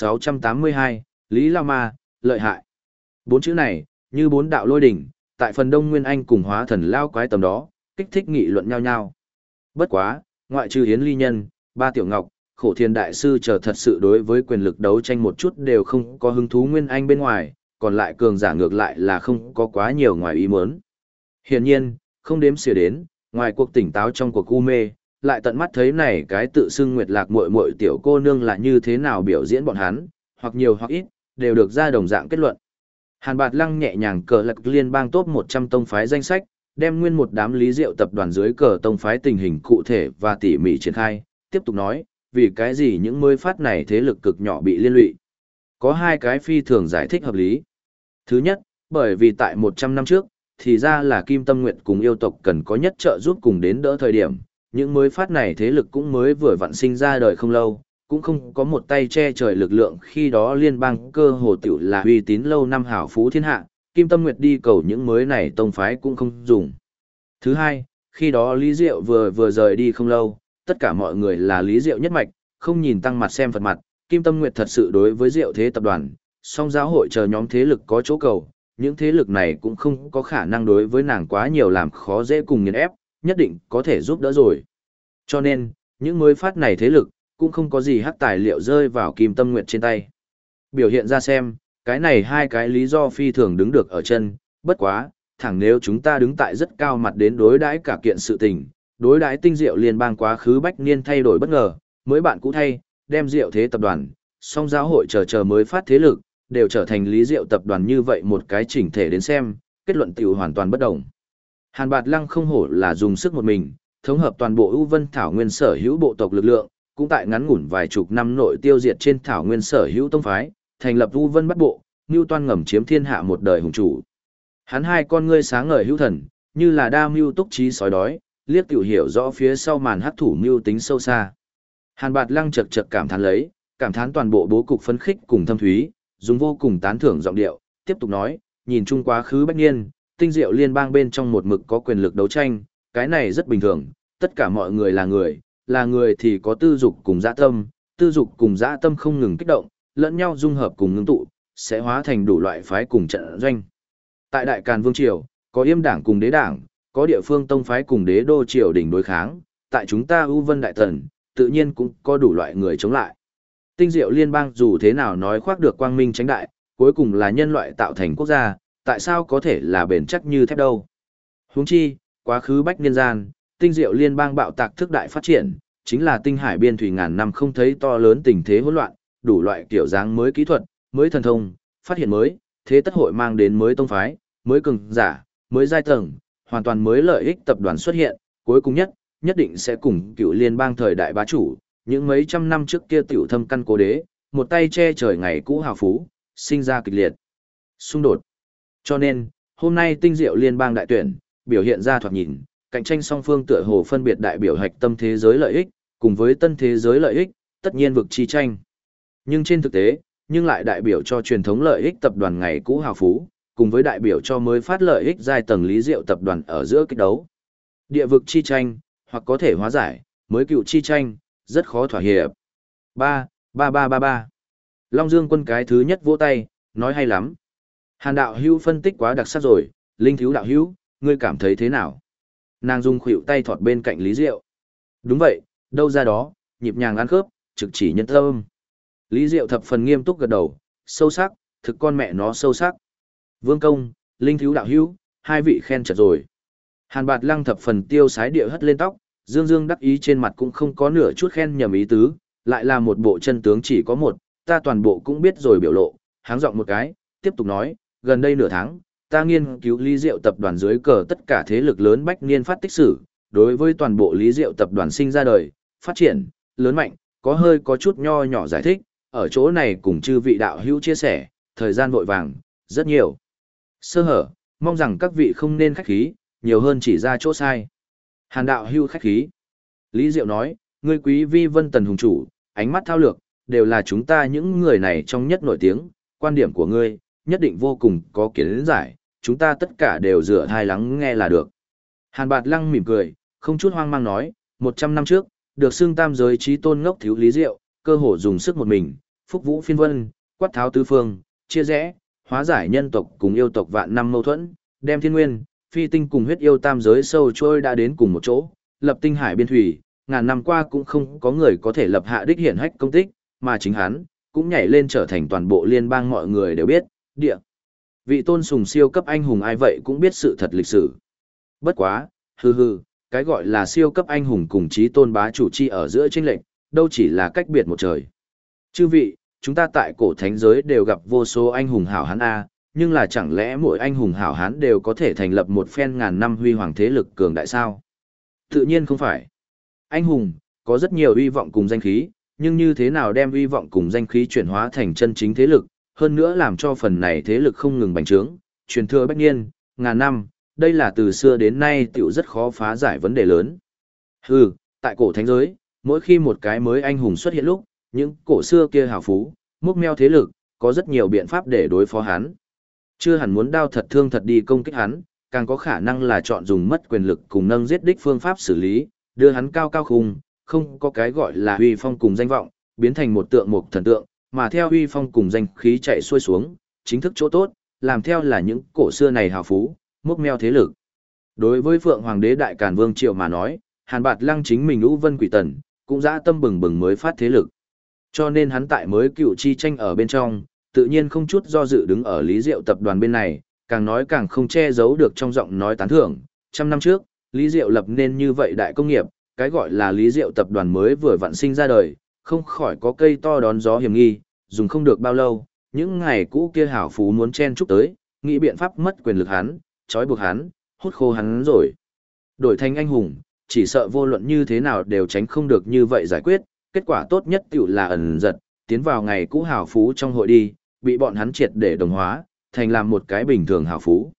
1682, Lý Lao Ma, lợi hại. 4 chữ này, như 4 đạo lôi đỉnh, tại phần Đông Nguyên Anh cùng hóa thần lao quái tầm đó, kích thích nghị luận nhau nhau. Bất quá, ngoại trừ Hiến Ly Nhân, Ba Tiểu Ngọc, Khổ Thiên Đại Sư chờ thật sự đối với quyền lực đấu tranh một chút đều không có hứng thú Nguyên Anh bên ngoài, còn lại cường giả ngược lại là không có quá nhiều ngoài ý muốn. Hiển nhiên, không đếm xỉa đến, ngoài cuộc tỉnh táo trong cuộc u mê, lại tận mắt thấy này cái tự xưng Nguyệt Lạc muội muội tiểu cô nương là như thế nào biểu diễn bọn hắn, hoặc nhiều hoặc ít, đều được ra đồng dạng kết luận. Hàn Bạt Lăng nhẹ nhàng cờ lật liên bang top 100 tông phái danh sách, đem nguyên một đám Lý Diệu tập đoàn dưới cờ tông phái tình hình cụ thể và tỉ mỉ triển khai, tiếp tục nói, vì cái gì những mới phát này thế lực cực nhỏ bị liên lụy. Có hai cái phi thường giải thích hợp lý. Thứ nhất, bởi vì tại 100 năm trước, thì ra là Kim Tâm Nguyệt cùng yêu tộc cần có nhất trợ giúp cùng đến đỡ thời điểm, những mới phát này thế lực cũng mới vừa vặn sinh ra đời không lâu, cũng không có một tay che trời lực lượng, khi đó liên bang cơ hồ tiểu là uy tín lâu năm hảo phú thiên hạ, Kim Tâm Nguyệt đi cầu những mới này tông phái cũng không dùng. Thứ hai, khi đó Lý Diệu vừa rời đi không lâu, tất cả mọi người là Lý Diệu nhất mạch, không nhìn tăng mặt xem Phật mặt, Kim Tâm Nguyệt thật sự đối với Diệu Thế tập đoàn, Song Giáo hội chờ nhóm thế lực có chỗ cầu, những thế lực này cũng không có khả năng đối với nàng quá nhiều làm khó dễ cùng nghiền ép, nhất định có thể giúp đỡ rồi. Cho nên, những mới phát này thế lực, cũng không có gì hắc tài liệu rơi vào Kim Tâm Nguyệt trên tay. Biểu hiện ra xem, cái này hai cái lý do phi thường đứng được ở chân, bất quá, thẳng nếu chúng ta đứng tại rất cao mặt đến đối đãi cả kiện sự tình, đối đãi tinh diệu liên bang quá khứ bách niên thay đổi bất ngờ, mới bạn cũ thay, đem Diệu Thế tập đoàn, Song Giáo hội chờ mới phát thế lực, đều trở thành Lý Diệu tập đoàn như vậy một cái chỉnh thể đến xem, kết luận tiểu hoàn toàn bất đồng. Hàn Bạt Lăng không hổ là dùng sức một mình, thống hợp toàn bộ ưu vân thảo nguyên sở hữu bộ tộc lực lượng, cũng tại ngắn ngủn vài chục năm nội tiêu diệt trên thảo nguyên sở hữu tông phái, thành lập ưu vân bắt bộ, mưu toan ngầm chiếm thiên hạ một đời hùng chủ. Hắn hai con ngươi sáng ngời hữu thần, như là đa mưu túc trí sói đói, liếc tiểu hiểu rõ phía sau màn hắc thủ mưu tính sâu xa. Hàn Bạt Lăng chật chật cảm thán toàn bộ bố cục phấn khích cùng thâm thúy, dùng vô cùng tán thưởng giọng điệu, tiếp tục nói, nhìn chung quá khứ bách niên, tinh diệu liên bang bên trong một mực có quyền lực đấu tranh, cái này rất bình thường, tất cả mọi người là người thì có tư dục cùng dã tâm, tư dục cùng dã tâm không ngừng kích động, lẫn nhau dung hợp cùng ngưng tụ, sẽ hóa thành đủ loại phái cùng trận doanh. Tại Đại Càn Vương Triều, có Yêm Đảng cùng Đế Đảng, có địa phương tông phái cùng đế đô triều đình đối kháng, tại chúng ta ưu vân đại thần, tự nhiên cũng có đủ loại người chống lại. Tinh diệu liên bang dù thế nào nói khoác được quang minh tránh đại, cuối cùng là nhân loại tạo thành quốc gia, tại sao có thể là bền chắc như thép đâu. Huống chi, quá khứ bách niên gian, tinh diệu liên bang bạo tạc thức đại phát triển, chính là tinh hải biên thủy ngàn năm không thấy to lớn tình thế hỗn loạn, đủ loại kiểu dáng mới kỹ thuật, mới thần thông, phát hiện mới, thế tất hội mang đến mới tông phái, mới cường giả, mới giai tầng, hoàn toàn mới lợi ích tập đoàn xuất hiện, cuối cùng nhất định sẽ cùng cựu liên bang thời đại bá chủ, những mấy trăm năm trước kia tiểu thâm căn cố đế, một tay che trời ngày cũ hào phú, sinh ra kịch liệt xung đột. Cho nên, hôm nay tinh diệu liên bang đại tuyển, biểu hiện ra thoạt nhìn, cạnh tranh song phương tựa hồ phân biệt đại biểu hạch tâm thế giới lợi ích, cùng với tân thế giới lợi ích, tất nhiên vực chi tranh. Nhưng trên thực tế, nhưng lại đại biểu cho truyền thống lợi ích tập đoàn ngày cũ hào phú, cùng với đại biểu cho mới phát lợi ích giai tầng lý diệu tập đoàn ở giữa kích đấu. Địa vực chi tranh, hoặc có thể hóa giải, mới cựu chi tranh, rất khó thỏa hiệp. 3. Long Dương Quân cái thứ nhất vỗ tay, nói hay lắm. Hàn đạo hữu phân tích quá đặc sắc rồi, Linh thiếu đạo hữu, ngươi cảm thấy thế nào? Nàng dùng khuỷu tay thọt bên cạnh Lý Diệu. Đúng vậy, đâu ra đó, nhịp nhàng ăn khớp, trực chỉ nhân tâm. Lý Diệu thập phần nghiêm túc gật đầu, sâu sắc, thực con mẹ nó sâu sắc. Vương Công, Linh thiếu đạo hữu, hai vị khen chật rồi. Hàn Bạt Lăng thập phần tiêu sái địa hất lên tóc, dương dương đắc ý trên mặt cũng không có nửa chút khen nhầm ý tứ, lại là một bộ chân tướng chỉ có một, ta toàn bộ cũng biết rồi biểu lộ, háng giọng một cái, tiếp tục nói, gần đây nửa tháng, ta nghiên cứu Lý Diệu tập đoàn dưới cờ tất cả thế lực lớn bách niên phát tích sử, đối với toàn bộ Lý Diệu tập đoàn sinh ra đời, phát triển, lớn mạnh, có chút nho nhỏ giải thích, ở chỗ này cùng chư vị đạo hữu chia sẻ, thời gian vội vàng, rất nhiều sơ hở, mong rằng các vị không nên khách khí, nhiều hơn chỉ ra chỗ sai. Hàn đạo hữu khách khí. Lý Diệu nói, ngươi quý vi vân tần hùng chủ, ánh mắt thao lược, đều là chúng ta những người này trong nhất nổi tiếng, quan điểm của ngươi, nhất định vô cùng có kiến giải, chúng ta tất cả đều dựa thai lắng nghe là được. Hàn Bạt Lăng mỉm cười, không chút hoang mang nói, 100 năm trước, được xưng tam giới trí tôn ngốc thiếu Lý Diệu, cơ hồ dùng sức một mình, phúc vũ phiên vân, quát tháo tứ phương, chia rẽ, hóa giải nhân tộc cùng yêu tộc vạn năm mâu thuẫn, đem thiên nguyên, phi tinh cùng huyết yêu tam giới sâu trôi đã đến cùng một chỗ, lập tinh hải biên thủy, ngàn năm qua cũng không có người có thể lập hạ đích hiển hách công tích, mà chính hắn cũng nhảy lên trở thành toàn bộ liên bang mọi người đều biết, địa. Vị tôn sùng siêu cấp anh hùng ai vậy cũng biết sự thật lịch sử. Bất quá, cái gọi là siêu cấp anh hùng cùng chí tôn bá chủ chi ở giữa chênh lệch, đâu chỉ là cách biệt một trời. Chư vị, chúng ta tại cổ thánh giới đều gặp vô số anh hùng hảo hán A, nhưng là chẳng lẽ mỗi anh hùng hảo hán đều có thể thành lập một phen ngàn năm huy hoàng thế lực cường đại sao? Tự nhiên không phải. Anh hùng, có rất nhiều uy vọng cùng danh khí, nhưng như thế nào đem uy vọng cùng danh khí chuyển hóa thành chân chính thế lực, hơn nữa làm cho phần này thế lực không ngừng bành trướng, truyền thừa bách niên, ngàn năm, đây là từ xưa đến nay tiểu rất khó phá giải vấn đề lớn. Tại cổ thánh giới, mỗi khi một cái mới anh hùng xuất hiện lúc, những cổ xưa kia hào phú, múc meo thế lực, có rất nhiều biện pháp để đối phó hắn. Chưa hẳn muốn đao thật thương thật đi công kích hắn, càng có khả năng là chọn dùng mất quyền lực cùng nâng giết đích phương pháp xử lý, đưa hắn cao cao khung, không có cái gọi là uy phong cùng danh vọng, biến thành một tượng mục thần tượng, mà theo uy phong cùng danh khí chạy xuôi xuống, chính thức chỗ tốt, làm theo là những cổ xưa này hào phú, múc meo thế lực. Đối với Phượng Hoàng đế Đại Càn Vương Triều mà nói, Hàn Bạt Lăng chính mình Lũ Vân Quỷ Tần, cũng dã tâm bừng bừng mới phát thế lực. Cho nên hắn tại mới cựu chi tranh ở bên trong, tự nhiên không chút do dự đứng ở Lý Diệu tập đoàn bên này, càng nói càng không che giấu được trong giọng nói tán thưởng. 100 năm trước, Lý Diệu lập nên như vậy đại công nghiệp, cái gọi là Lý Diệu tập đoàn mới vừa vặn sinh ra đời, không khỏi có cây to đón gió hiểm nghi, dùng không được bao lâu, những ngày cũ kia hảo phú muốn chen chúc tới, nghĩ biện pháp mất quyền lực hắn, trói buộc hắn, hút khô hắn rồi. Đổi thành anh hùng, chỉ sợ vô luận như thế nào đều tránh không được như vậy giải quyết, kết quả tốt nhất tiểu là ẩn giật, tiến vào ngày cũ hảo phú trong hội đi, bị bọn hắn triệt để đồng hóa, thành làm một cái bình thường hảo phú.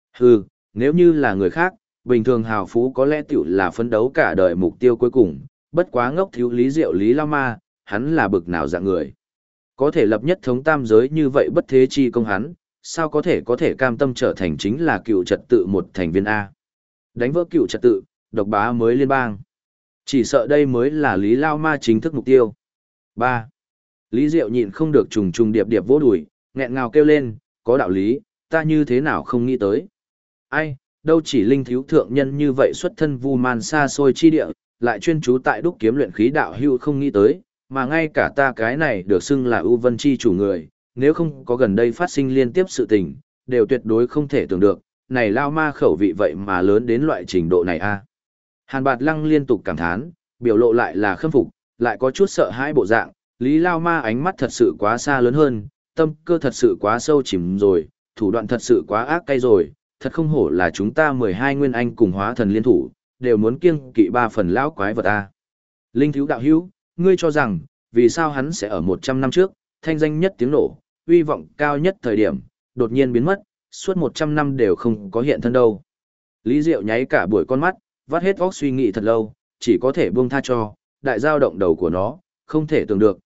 Nếu như là người khác, bình thường hào phú có lẽ tiểu là phấn đấu cả đời mục tiêu cuối cùng, bất quá ngốc thiếu Lý Diệu Lý Lao Ma, hắn là bực nào dạng người. Có thể lập nhất thống tam giới như vậy bất thế chi công hắn, sao có thể cam tâm trở thành chính là cựu trật tự một thành viên A. Đánh vỡ cựu trật tự, độc bá mới liên bang. Chỉ sợ đây mới là Lý Lao Ma chính thức mục tiêu. 3. Lý Diệu nhịn không được trùng trùng điệp điệp vỗ đùi, nghẹn ngào kêu lên, có đạo lý, ta như thế nào không nghĩ tới. Ai, đâu chỉ linh thiếu thượng nhân như vậy xuất thân vu man xa xôi chi địa, lại chuyên trú tại đúc kiếm luyện khí đạo hưu không nghĩ tới, mà ngay cả ta cái này được xưng là ưu vân chi chủ người, nếu không có gần đây phát sinh liên tiếp sự tình, đều tuyệt đối không thể tưởng được, này lao ma khẩu vị vậy mà lớn đến loại trình độ này a. Hàn Bạt Lăng liên tục cảm thán, biểu lộ lại là khâm phục, lại có chút sợ hãi bộ dạng, Lý Lao Ma ánh mắt thật sự quá xa lớn hơn, tâm cơ thật sự quá sâu chìm rồi, thủ đoạn thật sự quá ác cay rồi, thật không hổ là chúng ta 12 nguyên anh cùng hóa thần liên thủ, đều muốn kiêng kỵ 3 phần lão quái vật a. Linh thiếu đạo hữu, ngươi cho rằng, vì sao hắn sẽ ở 100 năm trước, thanh danh nhất tiếng nổ, uy vọng cao nhất thời điểm, đột nhiên biến mất, suốt 100 năm đều không có hiện thân đâu. Lý Diệu nháy cả buổi con mắt, vắt hết óc suy nghĩ thật lâu, chỉ có thể buông tha cho, đại dao động đầu của nó, không thể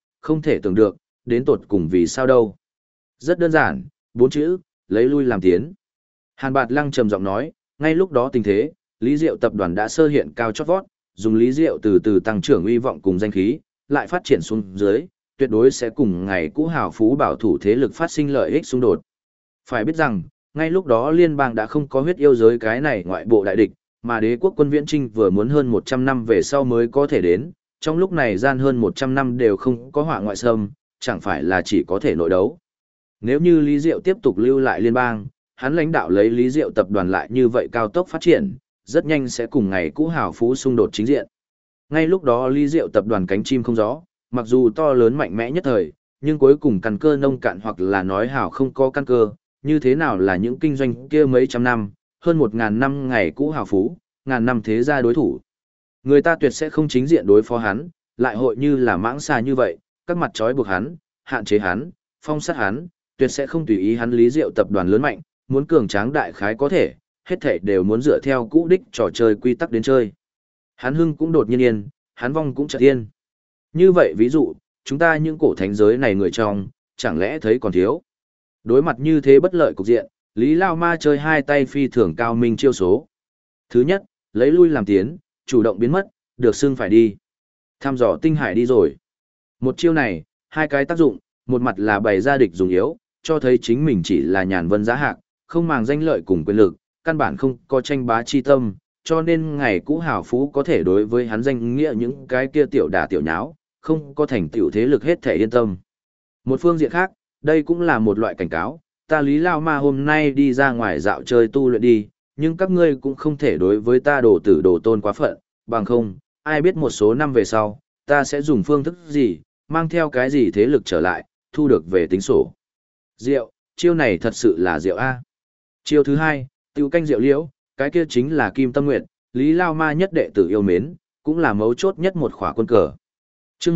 tưởng được, đến tột cùng vì sao đâu. Rất đơn giản, 4 chữ, lấy lui làm tiến. Hàn Bạt Lăng trầm giọng nói, ngay lúc đó tình thế, Lý Diệu tập đoàn đã sơ hiện cao chót vót, dùng Lý Diệu từ từ tăng trưởng uy vọng cùng danh khí, lại phát triển xuống dưới, tuyệt đối sẽ cùng ngày cũ hào phú bảo thủ thế lực phát sinh lợi ích xung đột. Phải biết rằng, ngay lúc đó liên bang đã không có huyết yêu giới cái này ngoại bộ đại địch, mà đế quốc quân viễn trinh vừa muốn hơn 100 năm về sau mới có thể đến, trong lúc này gian hơn 100 năm đều không có họa ngoại xâm, chẳng phải là chỉ có thể nội đấu. Nếu như Lý Diệu tiếp tục lưu lại liên bang, hắn lãnh đạo lấy Lý Diệu tập đoàn lại như vậy cao tốc phát triển, rất nhanh sẽ cùng ngày cũ hào phú xung đột chính diện. Ngay lúc đó Lý Diệu tập đoàn cánh chim không gió, mặc dù to lớn mạnh mẽ nhất thời, nhưng cuối cùng căn cơ nông cạn hoặc là nói hảo không có căn cơ, như thế nào là những kinh doanh kia mấy trăm năm, hơn 1000 năm ngày cũ hào phú, ngàn năm thế gia đối thủ. Người ta tuyệt sẽ không chính diện đối phó hắn, lại hội như là mãng xà như vậy, các mặt trói buộc hắn, hạn chế hắn, phong sát hắn, tuyệt sẽ không tùy ý hắn Lý Diệu tập đoàn lớn mạnh, muốn cường tráng đại khái có thể, hết thảy đều muốn dựa theo cũ đích trò chơi quy tắc đến chơi. Hắn hưng cũng đột nhiên yên, hắn vong cũng chợt yên. Như vậy ví dụ, chúng ta những cổ thánh giới này người trong, chẳng lẽ thấy còn thiếu. Đối mặt như thế bất lợi cục diện, Lý Lao Ma chơi hai tay phi thường cao minh chiêu số. Thứ nhất, lấy lui làm tiến, chủ động biến mất, được xưng phải đi. Tham dò tinh hải đi rồi. Một chiêu này, hai cái tác dụng, một mặt là bày ra địch dùng yếu, cho thấy chính mình chỉ là nhàn vân giá hạc, không màng danh lợi cùng quyền lực, căn bản không có tranh bá chi tâm, cho nên ngày cũ hào phú có thể đối với hắn danh nghĩa những cái kia tiểu đả tiểu nháo, không có thành tiểu thế lực hết thể yên tâm. Một phương diện khác, đây cũng là một loại cảnh cáo, ta Lý Lao Ma hôm nay đi ra ngoài dạo chơi tu luyện đi, nhưng các ngươi cũng không thể đối với ta đổ tử đổ tôn quá phận, bằng không, ai biết một số năm về sau, ta sẽ dùng phương thức gì, mang theo cái gì thế lực trở lại, thu được về tính sổ. Rượu, chiêu này thật sự là rượu A. Chiêu thứ hai, tiêu canh rượu liễu, cái kia chính là Kim Tâm Nguyệt, Lý Lao Ma nhất đệ tử yêu mến, cũng là mấu chốt nhất một khỏa quân cờ. Chương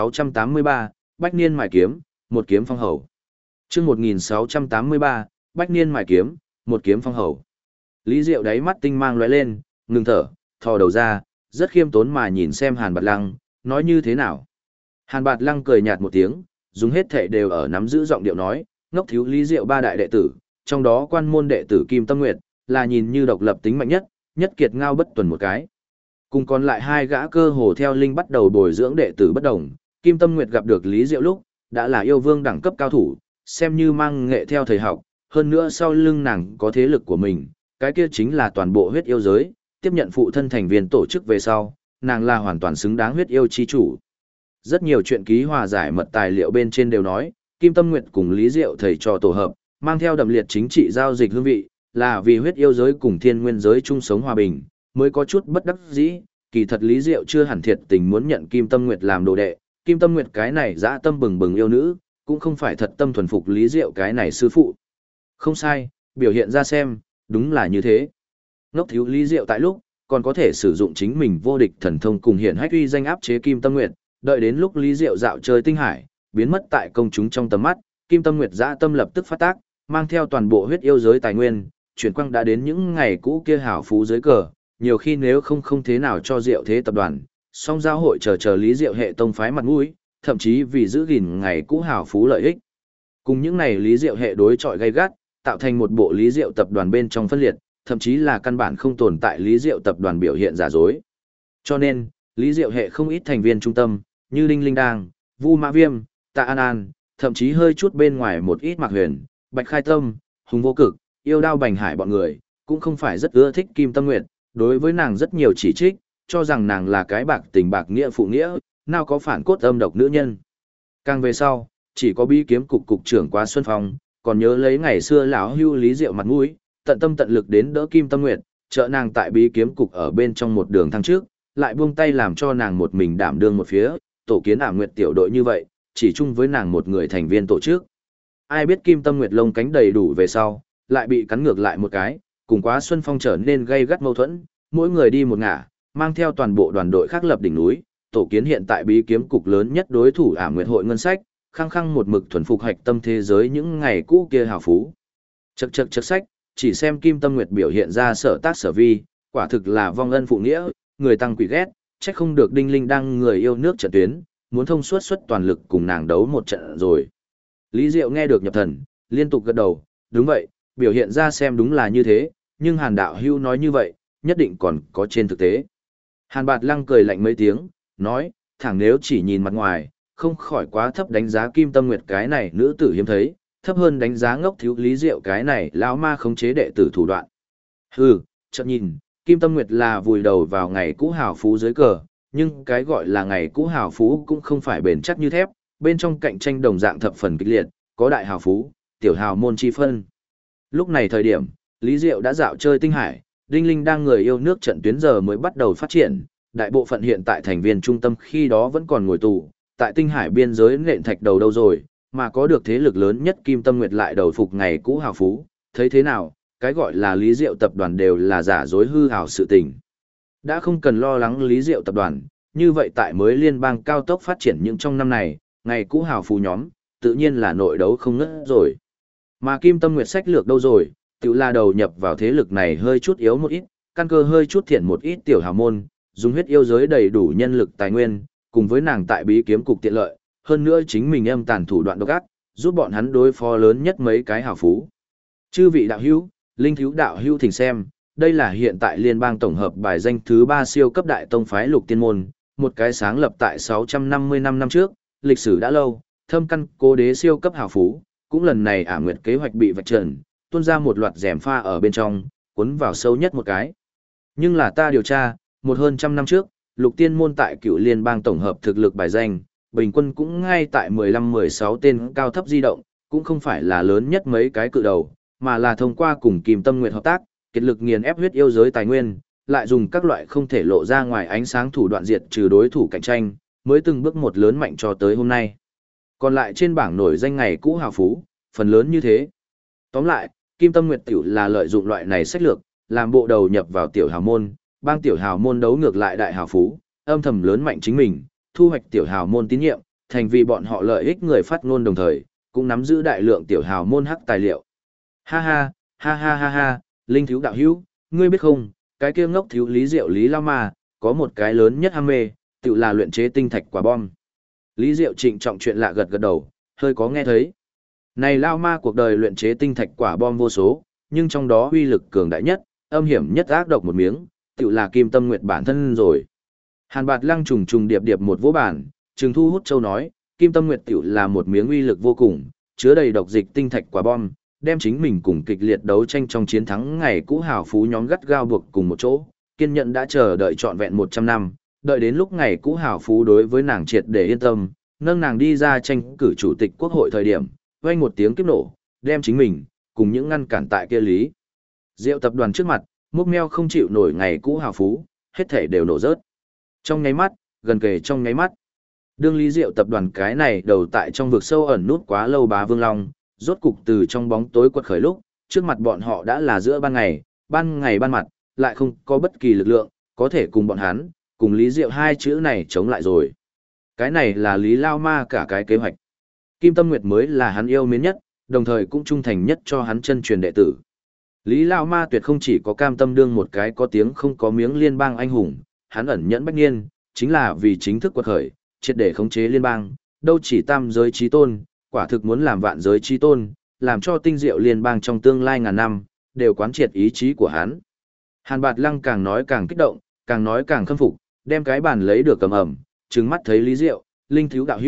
1683, Bách Niên Mài Kiếm, một kiếm phong hầu. Chương 1683, Bách Niên Mài Kiếm, một kiếm phong hầu. Lý Diệu đáy mắt tinh mang lóe lên, ngừng thở, thò đầu ra, rất khiêm tốn mà nhìn xem Hàn Bạt Lăng, nói như thế nào. Hàn Bạt Lăng cười nhạt một tiếng, dùng hết thể đều ở nắm giữ giọng điệu nói, ngốc thiếu Lý Diệu ba đại đệ tử, trong đó quan môn đệ tử Kim Tâm Nguyệt, là nhìn như độc lập tính mạnh nhất, nhất kiệt ngao bất tuần một cái. Cùng còn lại hai gã cơ hồ theo linh bắt đầu bồi dưỡng đệ tử bất đồng, Kim Tâm Nguyệt gặp được Lý Diệu lúc, đã là yêu vương đẳng cấp cao thủ, xem như mang nghệ theo thầy học, hơn nữa sau lưng nàng có thế lực của mình, cái kia chính là toàn bộ huyết yêu giới, tiếp nhận phụ thân thành viên tổ chức về sau, nàng là hoàn toàn xứng đáng huyết yêu chi chủ. Rất nhiều chuyện ký hòa giải mật tài liệu bên trên đều nói, Kim Tâm Nguyệt cùng Lý Diệu thầy trò tổ hợp, mang theo đậm liệt chính trị giao dịch hương vị, là vì huyết yêu giới cùng thiên nguyên giới chung sống hòa bình, mới có chút bất đắc dĩ, kỳ thật Lý Diệu chưa hẳn thiệt tình muốn nhận Kim Tâm Nguyệt làm đồ đệ, Kim Tâm Nguyệt cái này dã tâm bừng bừng yêu nữ, cũng không phải thật tâm thuần phục Lý Diệu cái này sư phụ. Không sai, biểu hiện ra xem, đúng là như thế. Ngốc thiếu Lý Diệu tại lúc, còn có thể sử dụng chính mình vô địch thần thông cùng hiện hách uy danh áp chế Kim Tâm Nguyệt, đợi đến lúc Lý Diệu dạo chơi tinh hải, biến mất tại công chúng trong tầm mắt, Kim Tâm Nguyệt dã tâm lập tức phát tác, mang theo toàn bộ huyết yêu giới tài nguyên, chuyển quang đã đến những ngày cũ kia hảo phú dưới cờ, nhiều khi nếu không thế nào cho Diệu thế tập đoàn, song giao hội chờ Lý Diệu hệ tông phái mặt mũi, thậm chí vì giữ gìn ngày cũ hảo phú lợi ích. Cùng những này Lý Diệu hệ đối chọi gay gắt, tạo thành một bộ Lý Diệu tập đoàn bên trong phân liệt, thậm chí là căn bản không tồn tại Lý Diệu tập đoàn biểu hiện giả dối. Cho nên, Lý Diệu hệ không ít thành viên trung tâm, như Đinh Linh Đang, Vu Mã Viêm, Tạ An An, thậm chí hơi chút bên ngoài một ít Mạc Huyền, Bạch Khai Tâm, Hùng Vô Cực, Yêu Đao Bành Hải bọn người, cũng không phải rất ưa thích Kim Tâm Nguyệt, đối với nàng rất nhiều chỉ trích, cho rằng nàng là cái bạc tình bạc nghĩa phụ nghĩa, nào có phản cốt âm độc nữ nhân. Càng về sau, chỉ có Bí Kiếm cục cục trưởng Quá Xuân Phong, còn nhớ lấy ngày xưa lão hưu Lý Diệu mặt mũi, tận tâm tận lực đến đỡ Kim Tâm Nguyệt, trợ nàng tại Bí Kiếm cục ở bên trong một đường thăng trước, lại buông tay làm cho nàng một mình đảm đương một phía, tổ kiến Ảm Nguyệt tiểu đội như vậy, chỉ chung với nàng một người thành viên tổ chức. Ai biết Kim Tâm Nguyệt lông cánh đầy đủ về sau, lại bị cắn ngược lại một cái, cùng Quá Xuân Phong trở nên gây gắt mâu thuẫn, mỗi người đi một ngả, mang theo toàn bộ đoàn đội khác lập đỉnh núi, tổ kiến hiện tại Bí Kiếm cục lớn nhất đối thủ Ảm Nguyệt hội ngân sách, khăng khăng một mực thuần phục hạch tâm thế giới những ngày cũ kia hào phú. Chậc chậc chậc sách, chỉ xem Kim Tâm Nguyệt biểu hiện ra sở tác sở vi, quả thực là vong ân phụ nghĩa, người tăng quỷ ghét, trách không được Đinh Linh đang người yêu nước trận tuyến, muốn thông suốt xuất toàn lực cùng nàng đấu một trận rồi. Lý Diệu nghe được nhập thần, liên tục gật đầu, đúng vậy, biểu hiện ra xem đúng là như thế, nhưng Hàn đạo hưu nói như vậy, nhất định còn có trên thực tế. Hàn Bạt Lăng cười lạnh mấy tiếng, nói, thẳng nếu chỉ nhìn mặt ngoài, không khỏi quá thấp đánh giá Kim Tâm Nguyệt cái này nữ tử hiếm thấy, thấp hơn đánh giá ngốc thiếu Lý Diệu cái này lão ma khống chế đệ tử thủ đoạn. Hừ, chợt nhìn, Kim Tâm Nguyệt là vùi đầu vào ngày cũ hào phú dưới cờ, nhưng cái gọi là ngày cũ hào phú cũng không phải bền chắc như thép, bên trong cạnh tranh đồng dạng thập phần kịch liệt, có đại hào phú, tiểu hào môn chi phân. Lúc này thời điểm, Lý Diệu đã dạo chơi tinh hải, Đinh Linh đang người yêu nước trận tuyến giờ mới bắt đầu phát triển, đại bộ phận hiện tại thành viên trung tâm khi đó vẫn còn ngồi tù, tại tinh hải biên giới nện thạch đầu đâu rồi, mà có được thế lực lớn nhất Kim Tâm Nguyệt lại đầu phục ngày cũ hào phú, thấy thế nào, cái gọi là Lý Diệu tập đoàn đều là giả dối hư hào sự tình. Đã không cần lo lắng Lý Diệu tập đoàn, như vậy tại mới liên bang cao tốc phát triển những trong năm này, ngày cũ hào phú nhóm, tự nhiên là nội đấu không ngớt rồi. Mà Kim Tâm Nguyệt sách lược đâu rồi, tự là đầu nhập vào thế lực này hơi chút yếu một ít, căn cơ hơi chút thiện một ít tiểu hào môn, dùng huyết yêu giới đầy đủ nhân lực tài nguyên, cùng với nàng tại Bí Kiếm cục tiện lợi, hơn nữa chính mình âm tàn thủ đoạn độc ác, giúp bọn hắn đối phó lớn nhất mấy cái hào phú. Chư vị đạo hữu, linh thiếu đạo hữu thỉnh xem, đây là hiện tại liên bang tổng hợp bài danh thứ 3 siêu cấp đại tông phái Lục Tiên môn, một cái sáng lập tại 655 năm trước, lịch sử đã lâu, thâm căn cố đế siêu cấp hào phú, cũng lần này Ảm Nguyệt kế hoạch bị vạch trần, tuôn ra một loạt rèm pha ở bên trong, cuốn vào sâu nhất một cái. Nhưng là ta điều tra, một hơn trăm năm trước, Lục Tiên môn tại Cựu Liên bang tổng hợp thực lực bài danh, bình quân cũng ngay tại 15-16 tên cao thấp di động, cũng không phải là lớn nhất mấy cái cự đầu, mà là thông qua cùng Kim Tâm Nguyệt hợp tác, kết lực nghiền ép huyết yêu giới tài nguyên, lại dùng các loại không thể lộ ra ngoài ánh sáng thủ đoạn diệt trừ đối thủ cạnh tranh, mới từng bước một lớn mạnh cho tới hôm nay. Còn lại trên bảng nổi danh ngày cũ hào phú, phần lớn như thế. Tóm lại, Kim Tâm Nguyệt tiểu là lợi dụng loại này sách lược, làm bộ đầu nhập vào tiểu hào môn, bang tiểu hào môn đấu ngược lại đại hào phú, âm thầm lớn mạnh chính mình, thu hoạch tiểu hào môn tín nhiệm, thành vì bọn họ lợi ích người phát ngôn đồng thời, cũng nắm giữ đại lượng tiểu hào môn hắc tài liệu. Ha ha, ha ha ha ha, Linh thiếu đạo hữu, ngươi biết không, cái kia ngốc thiếu Lý Diệu Lý Lao Ma, có một cái lớn nhất ham mê, tự là luyện chế tinh thạch quả bom. Lý Diệu trịnh trọng chuyện lạ gật gật đầu, hơi có nghe thấy. Này Lao Ma cuộc đời luyện chế tinh thạch quả bom vô số, nhưng trong đó uy lực cường đại nhất, âm hiểm nhất ác độc một miếng, tự là Kim Tâm Nguyệt bản thân rồi. Hàn Bạt Lăng trùng trùng điệp điệp một vỗ bản, Trừng Thu Hút Châu nói, Kim Tâm Nguyệt tiểu là một miếng uy lực vô cùng, chứa đầy độc dịch tinh thạch quả bom, đem chính mình cùng kịch liệt đấu tranh trong chiến thắng ngày cũ hào phú nhóm gắt gao buộc cùng một chỗ, kiên nhẫn đã chờ đợi trọn vẹn 100 năm, đợi đến lúc ngày cũ hào phú đối với nàng triệt để yên tâm, nâng nàng đi ra tranh cử chủ tịch quốc hội thời điểm, vang một tiếng kiếp nổ, đem chính mình cùng những ngăn cản tại kia Lý Diệu tập đoàn trước mặt, múc meo không chịu nổi ngày cũ hào phú, hết thể đều nổ rớt. Trong nháy mắt, gần kề trong nháy mắt. Đương Lý Diệu tập đoàn cái này đầu tại trong vực sâu ẩn nút quá lâu bá Vương Long, rốt cục từ trong bóng tối quật khởi lúc, trước mặt bọn họ đã là giữa ban ngày ban mặt, lại không có bất kỳ lực lượng, có thể cùng bọn hắn, cùng Lý Diệu hai chữ này chống lại rồi. Cái này là Lý Lao Ma cả cái kế hoạch. Kim Tâm Nguyệt mới là hắn yêu mến nhất, đồng thời cũng trung thành nhất cho hắn chân truyền đệ tử. Lý Lao Ma tuyệt không chỉ có cam tâm đương một cái có tiếng không có miếng liên bang anh hùng, hắn ẩn nhẫn bách niên, chính là vì chính thức quật khởi, triệt để khống chế liên bang, đâu chỉ tam giới chí tôn, quả thực muốn làm vạn giới chí tôn, làm cho tinh diệu liên bang trong tương lai ngàn năm, đều quán triệt ý chí của hắn. Hàn Bạt Lăng càng nói càng kích động, càng nói càng khâm phục, đem cái bàn lấy được cầm ẩm, trừng mắt thấy Lý Diệu, Linh thiếu đạo hữu,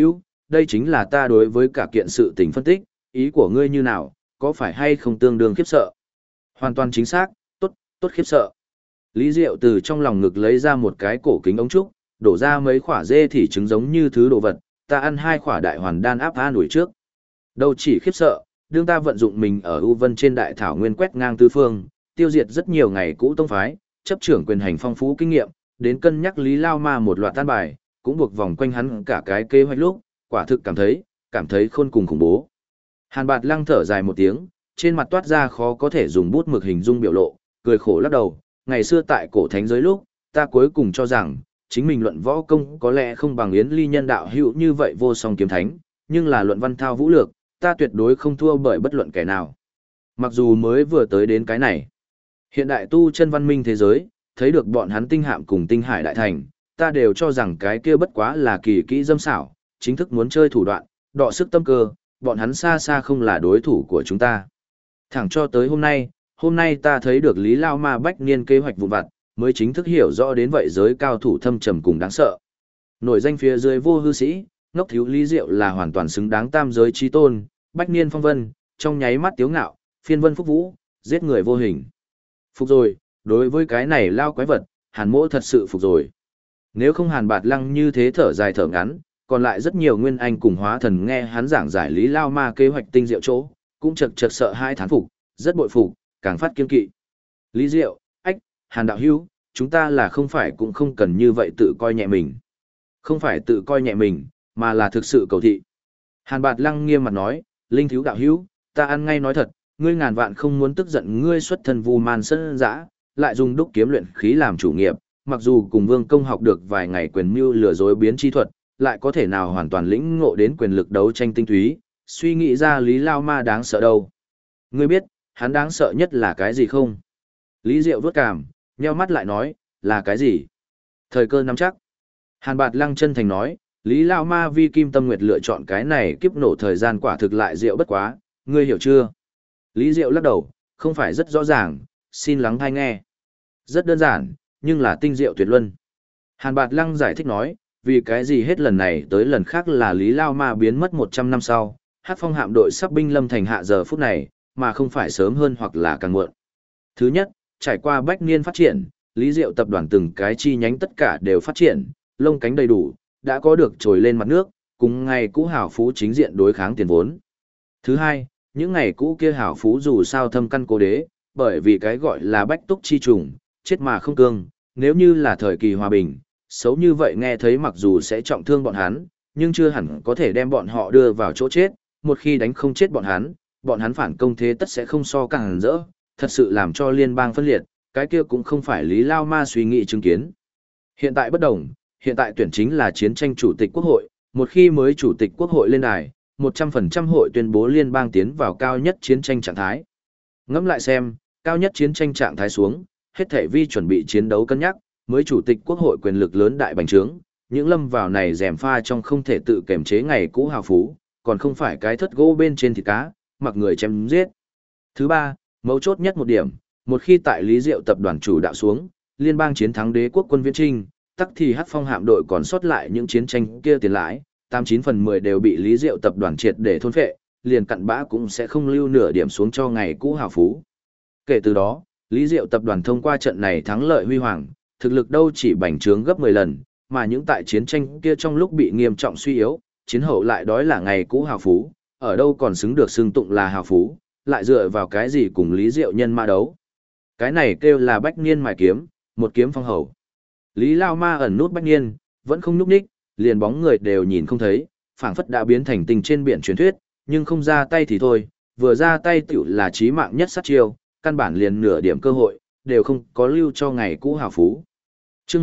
đây chính là ta đối với cả kiện sự tình phân tích, ý của ngươi như nào, có phải hay không tương đương khiếp sợ? Hoàn toàn chính xác, tốt, tốt khiếp sợ. Lý Diệu từ trong lòng ngực lấy ra một cái cổ kính ống trúc, đổ ra mấy quả dê thì trứng giống như thứ đồ vật, ta ăn 2 quả đại hoàn đan áp an ủi trước. Đâu chỉ khiếp sợ, đương ta vận dụng mình ở U Vân trên đại thảo nguyên quét ngang tứ phương, tiêu diệt rất nhiều ngày cũ tông phái, chấp trưởng quyền hành phong phú kinh nghiệm, đến cân nhắc Lý Lao Ma một loạt tan bài, cũng buộc vòng quanh hắn cả cái kế hoạch lúc, quả thực cảm thấy khôn cùng khủng bố. Hàn Bạt Lăng thở dài một tiếng, trên mặt toát ra khó có thể dùng bút mực hình dung biểu lộ, cười khổ lắc đầu, ngày xưa tại cổ thánh giới lúc, ta cuối cùng cho rằng, chính mình luận võ công có lẽ không bằng Yến Ly nhân đạo hữu như vậy vô song kiếm thánh, nhưng là luận văn thao vũ lược, ta tuyệt đối không thua bởi bất luận kẻ nào. Mặc dù mới vừa tới đến cái này, hiện đại tu chân văn minh thế giới, thấy được bọn hắn tinh hạm cùng tinh hải đại thành, ta đều cho rằng cái kia bất quá là kỳ kỹ dâm xảo, chính thức muốn chơi thủ đoạn, đọ sức tâm cơ, bọn hắn xa xa không là đối thủ của chúng ta. Thẳng cho tới hôm nay ta thấy được Lý Lao Ma bách niên kế hoạch vụn vặt, mới chính thức hiểu rõ đến vậy giới cao thủ thâm trầm cùng đáng sợ. Nổi danh phía dưới vô hư sĩ, ngốc thiếu Lý Diệu là hoàn toàn xứng đáng tam giới chí tôn, bách niên phong vân, trong nháy mắt tiếu ngạo, phiên vân phúc vũ, giết người vô hình. Phục rồi, đối với cái này lao quái vật, Hàn Mỗ thật sự phục rồi. Nếu không Hàn Bạt Lăng như thế thở dài thở ngắn, còn lại rất nhiều nguyên anh cùng hóa thần nghe hắn giảng giải Lý Lao Ma kế hoạch tinh diệu chỗ, cũng chật chật sợ hai thán phục, rất bội phục, càng phát kiên kỵ. Lý Diệu, ách, Hàn đạo hữu, chúng ta là không phải cũng không cần như vậy tự coi nhẹ mình. Không phải tự coi nhẹ mình, mà là thực sự cầu thị. Hàn Bạt Lăng nghiêm mặt nói, Linh thiếu đạo hữu, ta ăn ngay nói thật, ngươi ngàn vạn không muốn tức giận ngươi xuất thân vu man sơn dã, lại dùng đúc kiếm luyện khí làm chủ nghiệp, mặc dù cùng Vương Công học được vài ngày quyền mưu lừa dối biến chi thuật, lại có thể nào hoàn toàn lĩnh ngộ đến quyền lực đấu tranh tinh túy, suy nghĩ ra Lý Lao Ma đáng sợ đâu. Ngươi biết, hắn đáng sợ nhất là cái gì không? Lý Diệu vớt cằm, nheo mắt lại nói, là cái gì? Thời cơ nắm chắc. Hàn Bạt Lăng chân thành nói, Lý Lao Ma vi kim tâm nguyệt lựa chọn cái này kiếp nổ thời gian quả thực lại diệu bất quá, ngươi hiểu chưa? Lý Diệu lắc đầu, không phải rất rõ ràng, xin lắng tai nghe. Rất đơn giản, nhưng là tinh diệu tuyệt luân. Hàn Bạt Lăng giải thích nói, vì cái gì hết lần này tới lần khác là Lý Lao Ma biến mất 100 năm sau, Hắc Phong hạm đội sắp binh lâm thành hạ giờ phút này, mà không phải sớm hơn hoặc là càng muộn. Thứ nhất, trải qua bách niên phát triển, Lý Diệu tập đoàn từng cái chi nhánh tất cả đều phát triển, lông cánh đầy đủ, đã có được trồi lên mặt nước, cùng ngày cũ hảo phú chính diện đối kháng tiền vốn. Thứ hai, những ngày cũ kia hảo phú dù sao thâm căn cố đế, bởi vì cái gọi là bách túc chi trùng, chết mà không cương, nếu như là thời kỳ hòa bình, xấu như vậy nghe thấy mặc dù sẽ trọng thương bọn hắn, nhưng chưa hẳn có thể đem bọn họ đưa vào chỗ chết, một khi đánh không chết bọn hắn phản công thế tất sẽ không so càng rỡ, thật sự làm cho liên bang phân liệt, cái kia cũng không phải Lý Lao Ma suy nghĩ chứng kiến. Hiện tại bất đồng, hiện tại tuyển chính là chiến tranh chủ tịch quốc hội, một khi mới chủ tịch quốc hội lên đài, 100% hội tuyên bố liên bang tiến vào cao nhất chiến tranh trạng thái. Ngẫm lại xem, cao nhất chiến tranh trạng thái xuống, hết thể vi chuẩn bị chiến đấu cân nhắc, mới chủ tịch quốc hội quyền lực lớn đại bành trướng, những lâm vào này rèm pha trong không thể tự kiểm chế ngày cũ hào phú, còn không phải cái thất gỗ bên trên thịt cá, mặc người chém giết. Thứ ba, mấu chốt nhất một điểm, một khi tại Lý Diệu tập đoàn chủ đạo xuống, liên bang chiến thắng đế quốc quân viễn trinh, tắc thì Hắc Phong hạm đội còn sót lại những chiến tranh kia tiền lãi, 89/10 đều bị Lý Diệu tập đoàn triệt để thôn phệ, liền cặn bã cũng sẽ không lưu nửa điểm xuống cho ngày cũ hào phú. Kể từ đó, Lý Diệu tập đoàn thông qua trận này thắng lợi huy hoàng, thực lực đâu chỉ bành trướng gấp 10 lần, mà những tại chiến tranh kia trong lúc bị nghiêm trọng suy yếu, chiến hậu lại đói là ngày cũ hào phú, ở đâu còn xứng được xưng tụng là hào phú, lại dựa vào cái gì cùng Lý Diệu nhân ma đấu. Cái này kêu là bách niên mài kiếm, một kiếm phong hầu. Lý Lao Ma ẩn nút bách niên, vẫn không nhúc nhích, liền bóng người đều nhìn không thấy, phảng phất đã biến thành tình trên biển truyền thuyết, nhưng không ra tay thì thôi, vừa ra tay tiểu là chí mạng nhất sát chiêu, căn bản liền nửa điểm cơ hội, đều không có lưu cho ngày cũ hào phú. Chương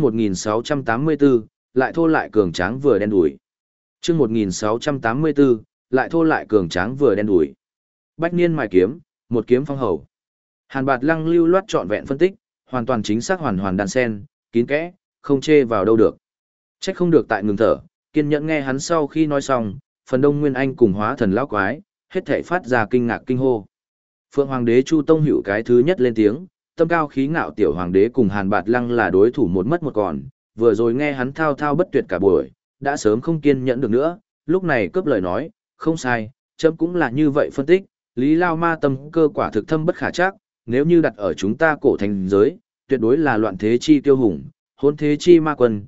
1684, lại thô lại cường tráng vừa đen đủi. Chương 1684, lại thô lại cường tráng vừa đen đủi. Bách niên mài kiếm, một kiếm phong hầu. Hàn Bạt Lăng lưu loát trọn vẹn phân tích, hoàn toàn chính xác hoàn hoàn đan sen, kín kẽ, không chê vào đâu được. Trách không được tại ngừng thở, kiên nhẫn nghe hắn sau khi nói xong, phần đông nguyên anh cùng hóa thần lão quái, hết thảy phát ra kinh ngạc kinh hô. Phượng Hoàng đế Chu Tông Hữu cái thứ nhất lên tiếng, tâm cao khí ngạo tiểu hoàng đế cùng Hàn Bạt Lăng là đối thủ một mất một còn, vừa rồi nghe hắn thao thao bất tuyệt cả buổi, đã sớm không kiên nhẫn được nữa, lúc này cướp lời nói, không sai, chấm cũng là như vậy phân tích, Lý Lao Ma tâm cơ quả thực thâm bất khả trắc, nếu như đặt ở chúng ta cổ thành giới, tuyệt đối là loạn thế chi tiêu hùng, hôn thế chi ma quân,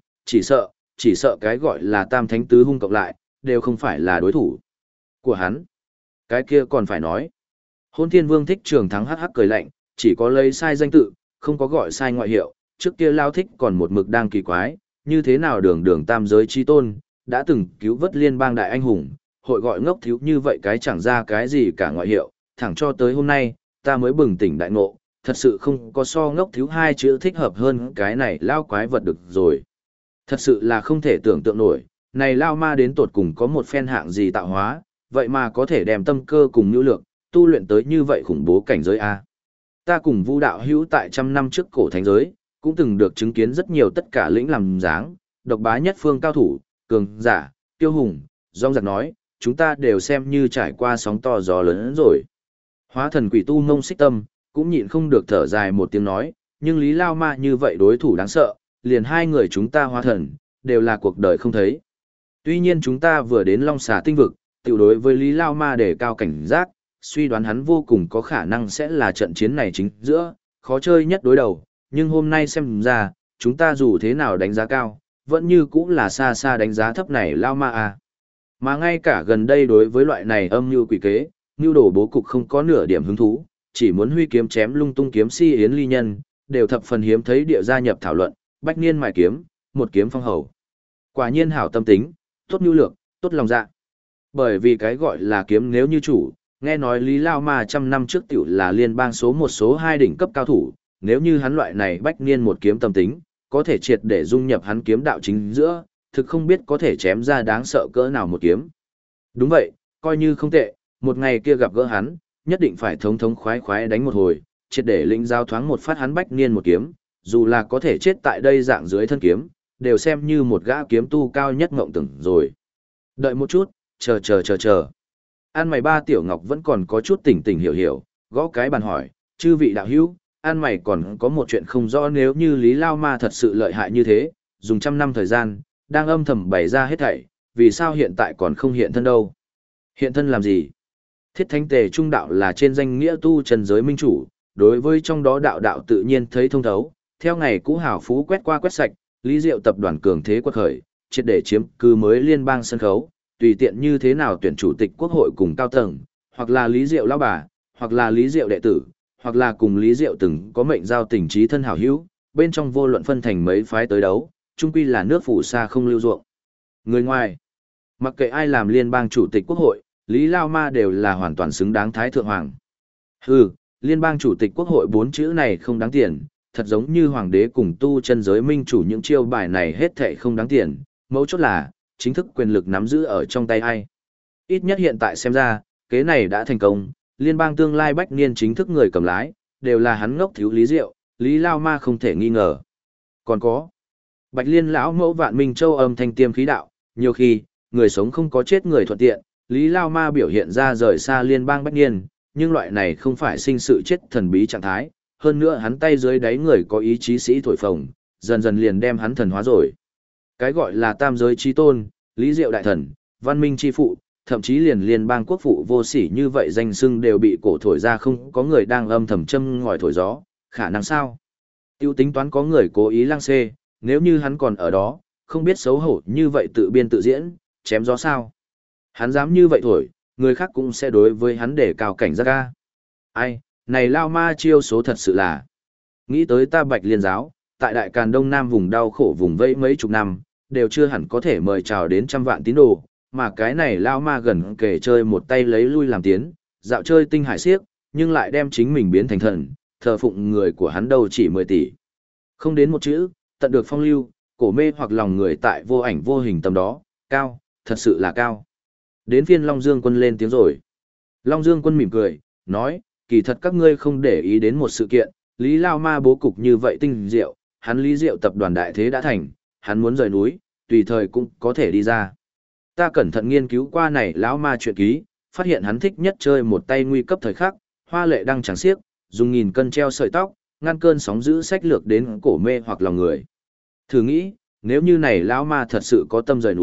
chỉ sợ cái gọi là tam thánh tứ hung cộng lại, đều không phải là đối thủ của hắn. Cái kia còn phải nói. Hôn Thiên Vương Thích Trường Thắng hắc hắc cười lạnh, chỉ có lấy sai danh tự, không có gọi sai ngoại hiệu, trước kia Lao Thích còn một mực đang kỳ quái, như thế nào đường đường tam giới chi tôn, đã từng cứu vớt liên bang đại anh hùng, hội gọi ngốc thiếu như vậy cái chẳng ra cái gì cả ngoại hiệu, thẳng cho tới hôm nay, ta mới bừng tỉnh đại ngộ, thật sự không có so ngốc thiếu hai chữ thích hợp hơn cái này lao quái vật được rồi. Thật sự là không thể tưởng tượng nổi, này lao ma đến tột cùng có một phen hạng gì tạo hóa, vậy mà có thể đem tâm cơ cùng nhu lược, tu luyện tới như vậy khủng bố cảnh giới A. Ta cùng Vu đạo hữu tại trăm năm trước cổ thánh giới, cũng từng được chứng kiến rất nhiều tất cả lĩnh làm dáng, độc bá nhất phương cao thủ, cường giả, tiêu hùng, rong giặc nói, chúng ta đều xem như trải qua sóng to gió lớn rồi. Hóa thần quỷ tu Mông Xích Tâm, cũng nhịn không được thở dài một tiếng nói, nhưng Lý Lao Ma như vậy đối thủ đáng sợ, liền hai người chúng ta hóa thần, đều là cuộc đời không thấy. Tuy nhiên chúng ta vừa đến Long Xà tinh vực, tiểu đối với Lý Lao Ma để cao cảnh giác, suy đoán hắn vô cùng có khả năng sẽ là trận chiến này chính giữa, khó chơi nhất đối đầu, nhưng hôm nay xem ra, chúng ta dù thế nào đánh giá cao, vẫn như cũng là xa xa đánh giá thấp này Lao Ma à. Mà ngay cả gần đây đối với loại này âm mưu quỷ kế, mưu đồ bố cục không có nửa điểm hứng thú, chỉ muốn huy kiếm chém lung tung kiếm si yến ly nhân, đều thập phần hiếm thấy địa gia nhập thảo luận, bách niên mài kiếm, một kiếm phong hầu. Quả nhiên hảo tâm tính, tốt nhu lược, tốt lòng dạ. Bởi vì cái gọi là kiếm nếu như chủ, nghe nói Lý Lao Ma trăm năm trước tiểu là liên bang số một số hai đỉnh cấp cao thủ, nếu như hắn loại này bách niên một kiếm tâm tính, có thể triệt để dung nhập hắn kiếm đạo chính giữa, thực không biết có thể chém ra đáng sợ cỡ nào một kiếm. Đúng vậy, coi như không tệ, một ngày kia gặp gỡ hắn, nhất định phải thống thống khoái khoái đánh một hồi, triệt để lĩnh giao thoáng một phát hắn bách niên một kiếm, dù là có thể chết tại đây dạng dưới thân kiếm, đều xem như một gã kiếm tu cao nhất ngộng tưởng rồi. Đợi một chút, chờ. An mày ba tiểu ngọc vẫn còn có chút tỉnh tỉnh hiểu hiểu, gõ cái bàn hỏi, chư vị đạo hữu, an mày còn có một chuyện không rõ, nếu như Lý Lao Ma thật sự lợi hại như thế, dùng trăm năm thời gian, đang âm thầm bày ra hết thảy, vì sao hiện tại còn không hiện thân đâu? Hiện thân làm gì? Thiết Thánh Tề Trung đạo là trên danh nghĩa tu trần giới minh chủ, đối với trong đó đạo đạo tự nhiên thấy thông thấu, theo ngày cũ hào phú quét qua quét sạch, Lý Diệu tập đoàn cường thế quật khởi, triệt để chiếm cứ mới liên bang sân khấu, tùy tiện như thế nào tuyển chủ tịch quốc hội cùng cao tầng, hoặc là Lý Diệu lão bà, hoặc là Lý Diệu đệ tử, hoặc là cùng Lý Diệu từng có mệnh giao tình trí thân hảo hữu, bên trong vô luận phân thành mấy phái tới đấu, chung quy là nước phủ xa không lưu ruộng. Người ngoài, mặc kệ ai làm liên bang chủ tịch quốc hội, Lý Lao Ma đều là hoàn toàn xứng đáng thái thượng hoàng. Hừ, liên bang chủ tịch quốc hội bốn chữ này không đáng tiền, thật giống như hoàng đế cùng tu chân giới minh chủ những chiêu bài này hết thảy không đáng tiền, mấu chốt là, chính thức quyền lực nắm giữ ở trong tay ai. Ít nhất hiện tại xem ra, kế này đã thành công, liên bang tương lai bách niên chính thức người cầm lái, đều là hắn ngốc thiếu Lý Diệu, Lý Lao Ma không thể nghi ngờ. Còn có, Bạch Liên lão mẫu Vạn Minh Châu âm thanh tiêm khí đạo, nhiều khi, người sống không có chết người thuận tiện, Lý Lao Ma biểu hiện ra rời xa liên bang bách niên, nhưng loại này không phải sinh sự chết thần bí trạng thái, hơn nữa hắn tay dưới đáy người có ý chí sĩ thổi phồng, dần dần liền đem hắn thần hóa rồi. Cái gọi là tam giới chi tôn, Lý Diệu đại thần, văn minh chi phụ, thậm chí liền liên bang quốc phụ vô sỉ như vậy danh xưng đều bị cổ thổi ra, không có người đang âm thầm châm ngòi thổi gió, khả năng sao? Tiêu tính toán có người cố ý lăng xê, nếu như hắn còn ở đó, không biết xấu hổ như vậy tự biên tự diễn, chém gió sao? Hắn dám như vậy thổi, người khác cũng sẽ đối với hắn để cao cảnh giác ca. Ai, này Lao Ma chiêu số thật sự là. Nghĩ tới ta Bạch Liên giáo, tại Đại Càn Đông Nam vùng đau khổ vùng vẫy mấy chục năm, đều chưa hẳn có thể mời chào đến trăm vạn tín đồ, mà cái này Lao Ma gần kể chơi một tay lấy lui làm tiến, dạo chơi tinh hải siếc, nhưng lại đem chính mình biến thành thần, thờ phụng người của hắn đâu chỉ 10 tỷ. Không đến một chữ, tận được phong lưu, cổ mê hoặc lòng người tại vô ảnh vô hình tầm đó, cao, thật sự là cao. Đến phiên Long Dương Quân lên tiếng rồi. Long Dương Quân mỉm cười, nói, kỳ thật các ngươi không để ý đến một sự kiện, Lý Lao Ma bố cục như vậy tinh diệu, hắn Lý Diệu tập đoàn đại thế đã thành, hắn muốn rời núi, tùy thời cũng có thể đi ra. Ta cẩn thận nghiên cứu qua này lão ma truyện ký, phát hiện hắn thích nhất chơi một tay nguy cấp thời khắc, hoa lệ đăng trắng xiếc, dùng nghìn cân treo sợi tóc, ngăn cơn sóng dữ sách lược đến cổ mê hoặc lòng người. Thử nghĩ, nếu như này lão ma thật sự có tâm rời núi,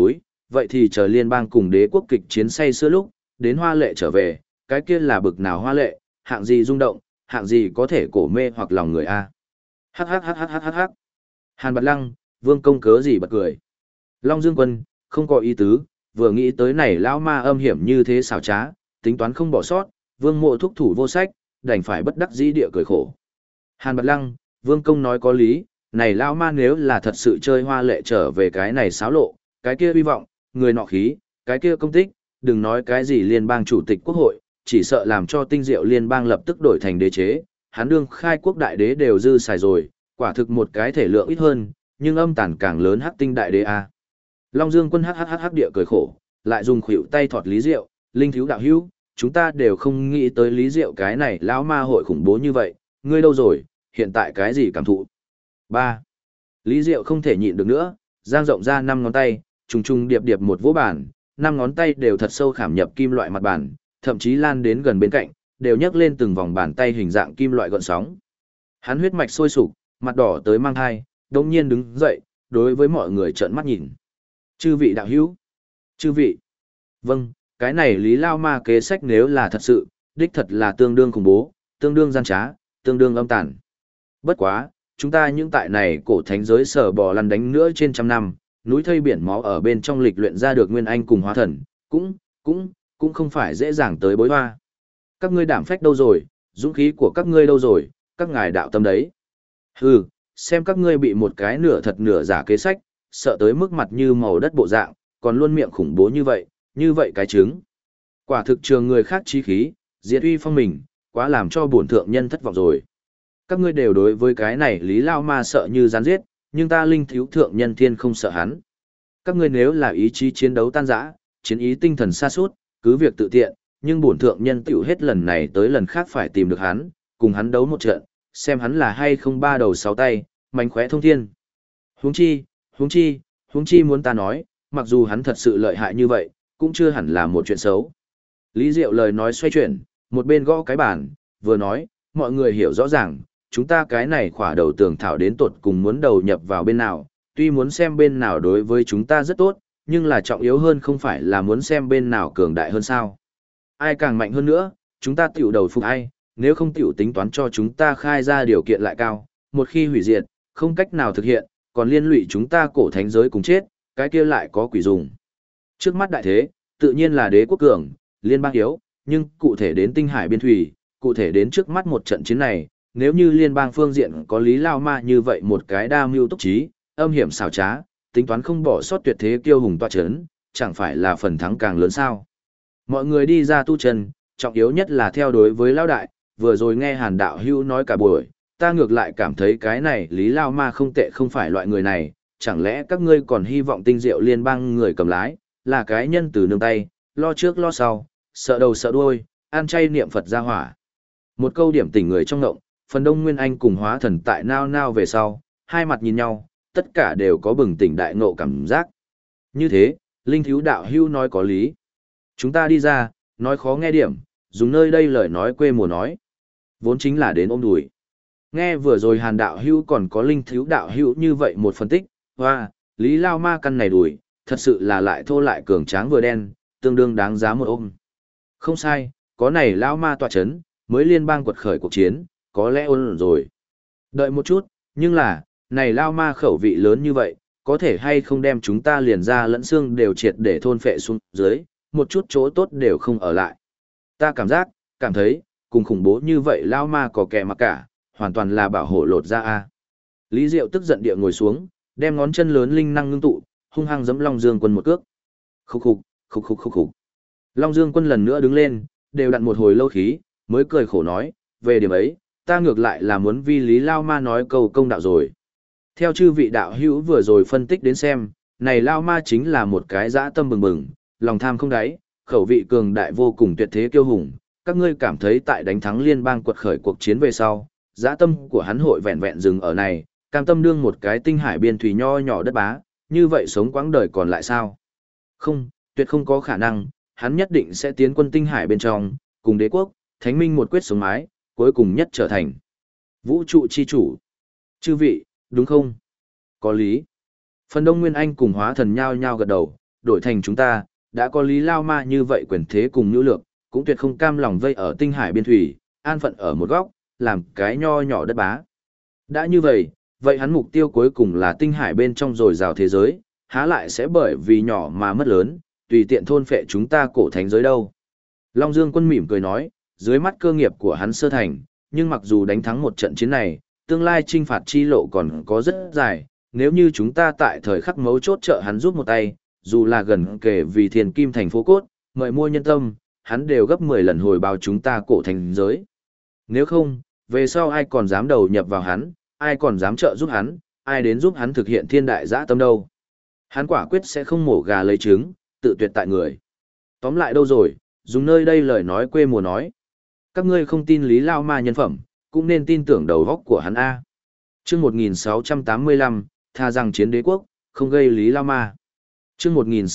vậy thì chờ liên bang cùng đế quốc kịch chiến say sưa lúc, đến hoa lệ trở về, cái kia là bực nào hoa lệ, hạng gì rung động, hạng gì có thể cổ mê hoặc lòng người a. Hắc hắc hắc hắc hắc hắc hắc. Hàn Bạt Lăng, Vương Công cớ gì bật cười. Long Dương Quân, không có ý tứ, vừa nghĩ tới này lão ma âm hiểm như thế xảo trá, tính toán không bỏ sót, Vương Mộ thúc thủ vô sách, đành phải bất đắc dĩ địa cười khổ. Hàn Bạt Lăng, Vương Công nói có lý, này lão ma nếu là thật sự chơi hoa lệ trở về cái này xáo lộ, cái kia hy vọng, người nọ khí, cái kia công tích, đừng nói cái gì liên bang chủ tịch quốc hội, chỉ sợ làm cho tinh diệu liên bang lập tức đổi thành đế chế, hắn đương khai quốc đại đế đều dư xài rồi, quả thực một cái thể lượng ít hơn, nhưng âm tàn càng lớn hắc tinh đại đế a. Long Dương Quân hắc hắc hắc hắc địa cười khổ, lại dùng khuỷu tay thọt Lý Diệu, linh thiếu đạo hữu, chúng ta đều không nghĩ tới Lý Diệu cái này lão ma hội khủng bố như vậy, ngươi đâu rồi, hiện tại cái gì cảm thụ? 3. Lý Diệu không thể nhịn được nữa, giang rộng ra 5 ngón tay, trùng trùng điệp điệp một vỗ bàn, 5 ngón tay đều thật sâu khảm nhập kim loại mặt bàn, thậm chí lan đến gần bên cạnh, đều nhấc lên từng vòng bàn tay hình dạng kim loại gợn sóng. Hắn huyết mạch sôi sục, mặt đỏ tới mang hai, đống nhiên đứng dậy, đối với mọi người trợn mắt nhìn. Chư vị đạo hữu, chư vị. Vâng, cái này Lý Lao Ma kế sách nếu là thật sự, đích thật là tương đương khủng bố, tương đương gian trá, tương đương âm tàn. Bất quá, chúng ta những tại này cổ thánh giới sở bò lăn đánh nữa trên trăm năm, núi thây biển máu ở bên trong lịch luyện ra được nguyên anh cùng hóa thần, cũng không phải dễ dàng tới bối hoa. Các ngươi đảm phách đâu rồi, dũng khí của các ngươi đâu rồi, các ngài đạo tâm đấy. Hừ, xem các ngươi bị một cái nửa thật nửa giả kế sách, sợ tới mức mặt như màu đất bộ dạng, còn luôn miệng khủng bố như vậy cái trứng. Quả thực trường người khác chí khí, diệt uy phong mình, quá làm cho bổn thượng nhân thất vọng rồi. Các ngươi đều đối với cái này Lý Lao Ma sợ như rắn giết, nhưng ta linh thiếu thượng nhân thiên không sợ hắn. Các ngươi nếu là ý chí chiến đấu tan rã, chiến ý tinh thần sa sút, cứ việc tự tiện, nhưng bổn thượng nhân tiểu hết lần này tới lần khác phải tìm được hắn, cùng hắn đấu một trận, xem hắn là hay không ba đầu sáu tay, mánh khóe thông thiên. Huống chi muốn ta nói, mặc dù hắn thật sự lợi hại như vậy, cũng chưa hẳn là một chuyện xấu. Lý Diệu lời nói xoay chuyển, một bên gõ cái bàn, vừa nói, mọi người hiểu rõ ràng, chúng ta cái này khỏa đầu tường thảo đến tột cùng muốn đầu nhập vào bên nào, tuy muốn xem bên nào đối với chúng ta rất tốt, nhưng là trọng yếu hơn không phải là muốn xem bên nào cường đại hơn sao. Ai càng mạnh hơn nữa, chúng ta tiểu đầu phục ai, nếu không tiểu tính toán cho chúng ta khai ra điều kiện lại cao, một khi hủy diệt, không cách nào thực hiện, còn liên lụy chúng ta cổ thánh giới cùng chết, cái kia lại có quỷ dùng. Trước mắt đại thế, tự nhiên là đế quốc cường, liên bang yếu, nhưng cụ thể đến tinh hải biên thủy, cụ thể đến trước mắt một trận chiến này, nếu như liên bang phương diện có Lý Lao Ma như vậy một cái đa mưu túc trí, âm hiểm xảo trá, tính toán không bỏ sót tuyệt thế kiêu hùng toa chấn, chẳng phải là phần thắng càng lớn sao. Mọi người đi ra tu chân, trọng yếu nhất là theo đối với Lao Đại, vừa rồi nghe Hàn Đạo Hữu nói cả buổi, ta ngược lại cảm thấy cái này Lý Lao Ma không tệ không phải loại người này, chẳng lẽ các ngươi còn hy vọng tinh diệu liên bang người cầm lái, là cái nhân từ nương tay, lo trước lo sau, sợ đầu sợ đuôi, ăn chay niệm Phật ra hỏa. Một câu điểm tỉnh người trong ngộng, phần đông Nguyên Anh cùng hóa thần tại nao nao về sau, hai mặt nhìn nhau, tất cả đều có bừng tỉnh đại ngộ cảm giác. Như thế, Linh Thiếu Đạo Hữu nói có lý. Chúng ta đi ra, nói khó nghe điểm, dùng nơi đây lời nói quê mùa nói. Vốn chính là đến ôm đùi. Nghe vừa rồi Hàn Đạo Hữu còn có Linh Thiếu Đạo Hữu như vậy một phân tích, hoa, Lý Lao Ma căn này đùi, thật sự là lại thô lại cường tráng vừa đen, tương đương đáng giá một ôm. Không sai, có này Lao Ma tọa chấn, mới liên bang quật khởi cuộc chiến, có lẽ ổn rồi. Đợi một chút, nhưng là, này Lao Ma khẩu vị lớn như vậy, có thể hay không đem chúng ta liền ra lẫn xương đều triệt để thôn phệ xuống dưới, một chút chỗ tốt đều không ở lại. Ta cảm thấy, cùng khủng bố như vậy Lao Ma có kẻ mà cả, hoàn toàn là bảo hộ lột ra a. Lý Diệu tức giận địa ngồi xuống, đem ngón chân lớn linh năng ngưng tụ, hung hăng giẫm Long Dương Quân một cước. Khục khục. Long Dương Quân lần nữa đứng lên, đều đặn một hồi lâu khí, mới cười khổ nói, về điểm ấy, ta ngược lại là muốn vi Lý Lao Ma nói câu công đạo rồi. Theo chư vị đạo hữu vừa rồi phân tích đến xem, này Lao Ma chính là một cái dã tâm bừng bừng, lòng tham không đáy, khẩu vị cường đại vô cùng tuyệt thế kiêu hùng. Các ngươi cảm thấy tại đánh thắng liên bang quật khởi cuộc chiến về sau, dã tâm của hắn hội vẹn vẹn dừng ở này, cam tâm đương một cái tinh hải biên thủy nho nhỏ đất bá, như vậy sống quãng đời còn lại sao? Không, tuyệt không có khả năng, hắn nhất định sẽ tiến quân tinh hải bên trong, cùng đế quốc, thánh minh một quyết sống mái, cuối cùng nhất trở thành vũ trụ chi chủ. Chư vị, đúng không? Có lý. Phần đông Nguyên Anh cùng hóa thần nhao nhao gật đầu, đổi thành chúng ta, đã có Lý Lao Ma như vậy quyền thế cùng nhu lược, cũng tuyệt không cam lòng vây ở tinh hải biên thủy, an phận ở một góc, làm cái nho nhỏ đất bá. Đã như vậy, vậy hắn mục tiêu cuối cùng là tinh hải bên trong dồi dào thế giới, há lại sẽ bởi vì nhỏ mà mất lớn, tùy tiện thôn phệ chúng ta cổ thánh giới đâu. Long Dương Quân mỉm cười nói, dưới mắt cơ nghiệp của hắn sơ thành, nhưng mặc dù đánh thắng một trận chiến này, tương lai trinh phạt chi lộ còn có rất dài, nếu như chúng ta tại thời khắc mấu chốt trợ hắn giúp một tay, dù là gần kể vì thiền kim thành phố cốt, mời mua nhân tâm, hắn đều gấp 10 lần hồi báo chúng ta cổ thành giới. Nếu không, về sau ai còn dám đầu nhập vào hắn, ai còn dám trợ giúp hắn, ai đến giúp hắn thực hiện thiên đại dã tâm đâu. Hắn quả quyết sẽ không mổ gà lấy trứng, tự tuyệt tại người. Tóm lại đâu rồi, dùng nơi đây lời nói quê mùa nói. Các ngươi không tin Lý Lao Ma nhân phẩm, cũng nên tin tưởng đầu góc của hắn A. Chương 1685, tha rằng chiến đế quốc, không gây Lý Lao Ma. Chương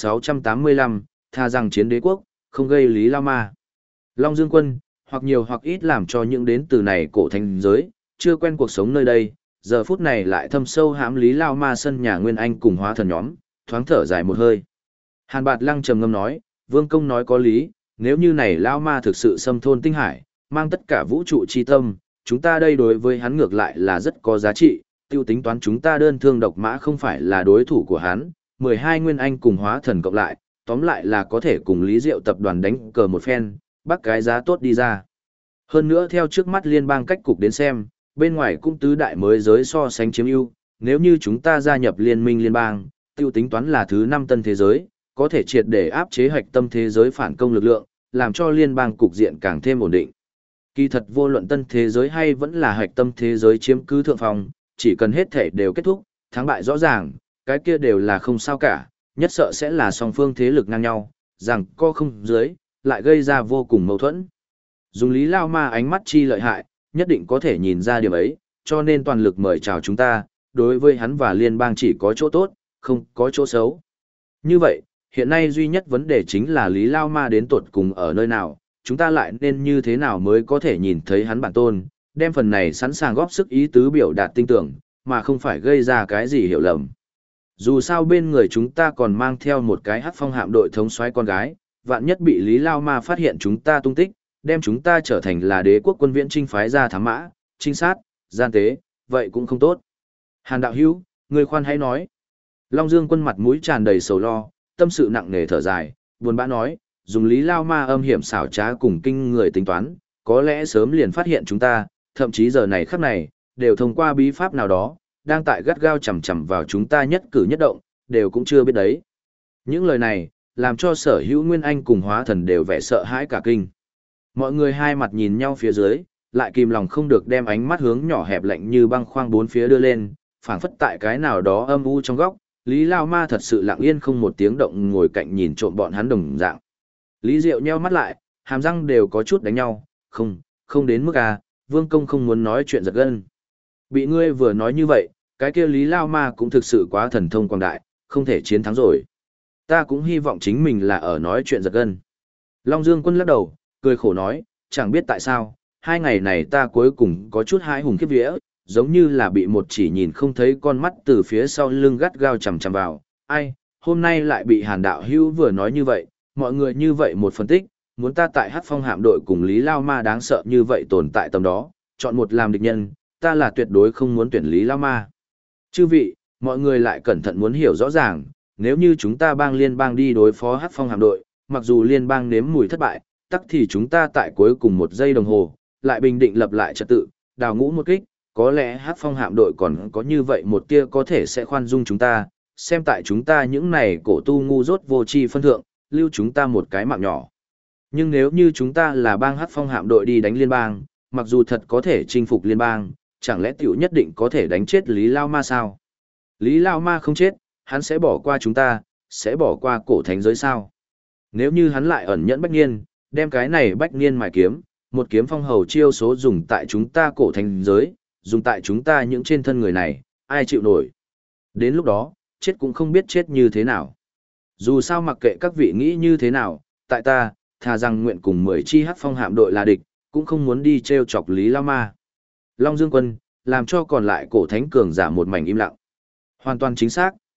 1685, tha rằng chiến đế quốc, không gây Lý Lao Ma. Long Dương Quân, hoặc nhiều hoặc ít làm cho những đến từ này cổ thành giới, chưa quen cuộc sống nơi đây, giờ phút này lại thâm sâu hãm Lý Lao Ma sân nhà Nguyên Anh cùng hóa thần nhóm, thoáng thở dài một hơi. Hàn Bạt Lăng trầm ngâm nói, Vương Công nói có lý, nếu như này Lao Ma thực sự xâm thôn tinh hải, mang tất cả vũ trụ chi tâm, chúng ta đây đối với hắn ngược lại là rất có giá trị, tiêu tính toán chúng ta đơn thương độc mã không phải là đối thủ của hắn, 12 Nguyên Anh cùng hóa thần cộng lại, tóm lại là có thể cùng Lý Diệu tập đoàn đánh cờ một phen, bắt cái giá tốt đi ra. Hơn nữa theo trước mắt liên bang cách cục đến xem, bên ngoài cũng tứ đại mới giới so sánh chiếm ưu, nếu như chúng ta gia nhập liên minh liên bang, tiêu tính toán là thứ 5 tân thế giới, có thể triệt để áp chế hạch tâm thế giới phản công lực lượng, làm cho liên bang cục diện càng thêm ổn định. Kỳ thật vô luận tân thế giới hay vẫn là hạch tâm thế giới chiếm cứ thượng phòng, chỉ cần hết thể đều kết thúc, thắng bại rõ ràng, cái kia đều là không sao cả, nhất sợ sẽ là song phương thế lực ngang nhau, rằng co không dưới, lại gây ra vô cùng mâu thuẫn. Dùng Lý Lao Ma ánh mắt chi lợi hại, nhất định có thể nhìn ra điểm ấy, cho nên toàn lực mời chào chúng ta, đối với hắn và liên bang chỉ có chỗ tốt, không có chỗ xấu. Như vậy, hiện nay duy nhất vấn đề chính là Lý Lao Ma đến tuột cùng ở nơi nào, chúng ta lại nên như thế nào mới có thể nhìn thấy hắn bản tôn, đem phần này sẵn sàng góp sức ý tứ biểu đạt tinh tưởng, mà không phải gây ra cái gì hiểu lầm. Dù sao bên người chúng ta còn mang theo một cái hắc phong hạm đội thống soái con gái, vạn nhất bị Lý Lao Ma phát hiện chúng ta tung tích, đem chúng ta trở thành là đế quốc quân viễn trinh phái ra thám mã, trinh sát, gian tế, vậy cũng không tốt. Hàn đạo hữu, người khoan hãy nói. Long Dương Quân mặt mũi tràn đầy sầu lo, tâm sự nặng nề thở dài, buồn bã nói, dùng Lý Lao Ma âm hiểm xảo trá cùng kinh người tính toán, có lẽ sớm liền phát hiện chúng ta, thậm chí giờ này khắc này, đều thông qua bí pháp nào đó, đang tại gắt gao chầm chầm vào chúng ta nhất cử nhất động, đều cũng chưa biết đấy. Những lời này, làm cho sở hữu Nguyên Anh cùng hóa thần đều vẻ sợ hãi cả kinh. Mọi người hai mặt nhìn nhau phía dưới, lại kìm lòng không được đem ánh mắt hướng nhỏ hẹp lạnh như băng khoang bốn phía đưa lên, phảng phất tại cái nào đó âm u trong góc, Lý Lao Ma thật sự lặng yên không một tiếng động ngồi cạnh nhìn trộm bọn hắn đồng dạng. Lý Diệu nheo mắt lại, hàm răng đều có chút đánh nhau, không đến mức à, Vương Công không muốn nói chuyện giật gân. Bị ngươi vừa nói như vậy, cái kia Lý Lao Ma cũng thực sự quá thần thông quang đại, không thể chiến thắng rồi. Ta cũng hy vọng chính mình là ở nói chuyện giật gân. Long Dương Quân lắc đầu, cười khổ nói, chẳng biết tại sao, 2 ngày này ta cuối cùng có chút hãi hùng khiếp vía, giống như là bị một chỉ nhìn không thấy con mắt từ phía sau lưng gắt gao chằm chằm vào. Ai, hôm nay lại bị Hàn đạo hữu vừa nói như vậy, mọi người như vậy một phân tích, muốn ta tại Hắc Phong hạm đội cùng Lý Lao Ma đáng sợ như vậy tồn tại tầm đó, chọn một làm địch nhân, ta là tuyệt đối không muốn tuyển Lý Lao Ma. Chư vị, mọi người lại cẩn thận muốn hiểu rõ ràng, nếu như chúng ta bang liên bang đi đối phó Hắc Phong hạm đội, mặc dù liên bang nếm mùi thất bại, tắc thì chúng ta tại cuối cùng 1 giây đồng hồ, lại bình định lập lại trật tự, đào ngũ một kích, có lẽ Hắc Phong hạm đội còn có như vậy một tia có thể sẽ khoan dung chúng ta, xem tại chúng ta những này cổ tu ngu dốt vô tri phân thượng, lưu chúng ta một cái mạng nhỏ. Nhưng nếu như chúng ta là bang Hắc Phong hạm đội đi đánh liên bang, mặc dù thật có thể chinh phục liên bang, chẳng lẽ tiểu nhất định có thể đánh chết Lý Lao Ma sao? Lý Lao Ma không chết, hắn sẽ bỏ qua chúng ta, sẽ bỏ qua cổ thánh giới sao? Nếu như hắn lại ẩn nhẫn bách niên, đem cái này bách niên mài kiếm, một kiếm phong hầu chiêu số dùng tại chúng ta cổ thánh giới, dùng tại chúng ta những trên thân người này, ai chịu nổi? Đến lúc đó, chết cũng không biết chết như thế nào. Dù sao mặc kệ các vị nghĩ như thế nào, tại ta, thà rằng nguyện cùng 10 chi Hắc Phong hạm đội là địch, cũng không muốn đi treo chọc Lý Lao Ma. Long Dương Quân, làm cho còn lại cổ thánh cường giả một mảnh im lặng. Hoàn toàn chính xác,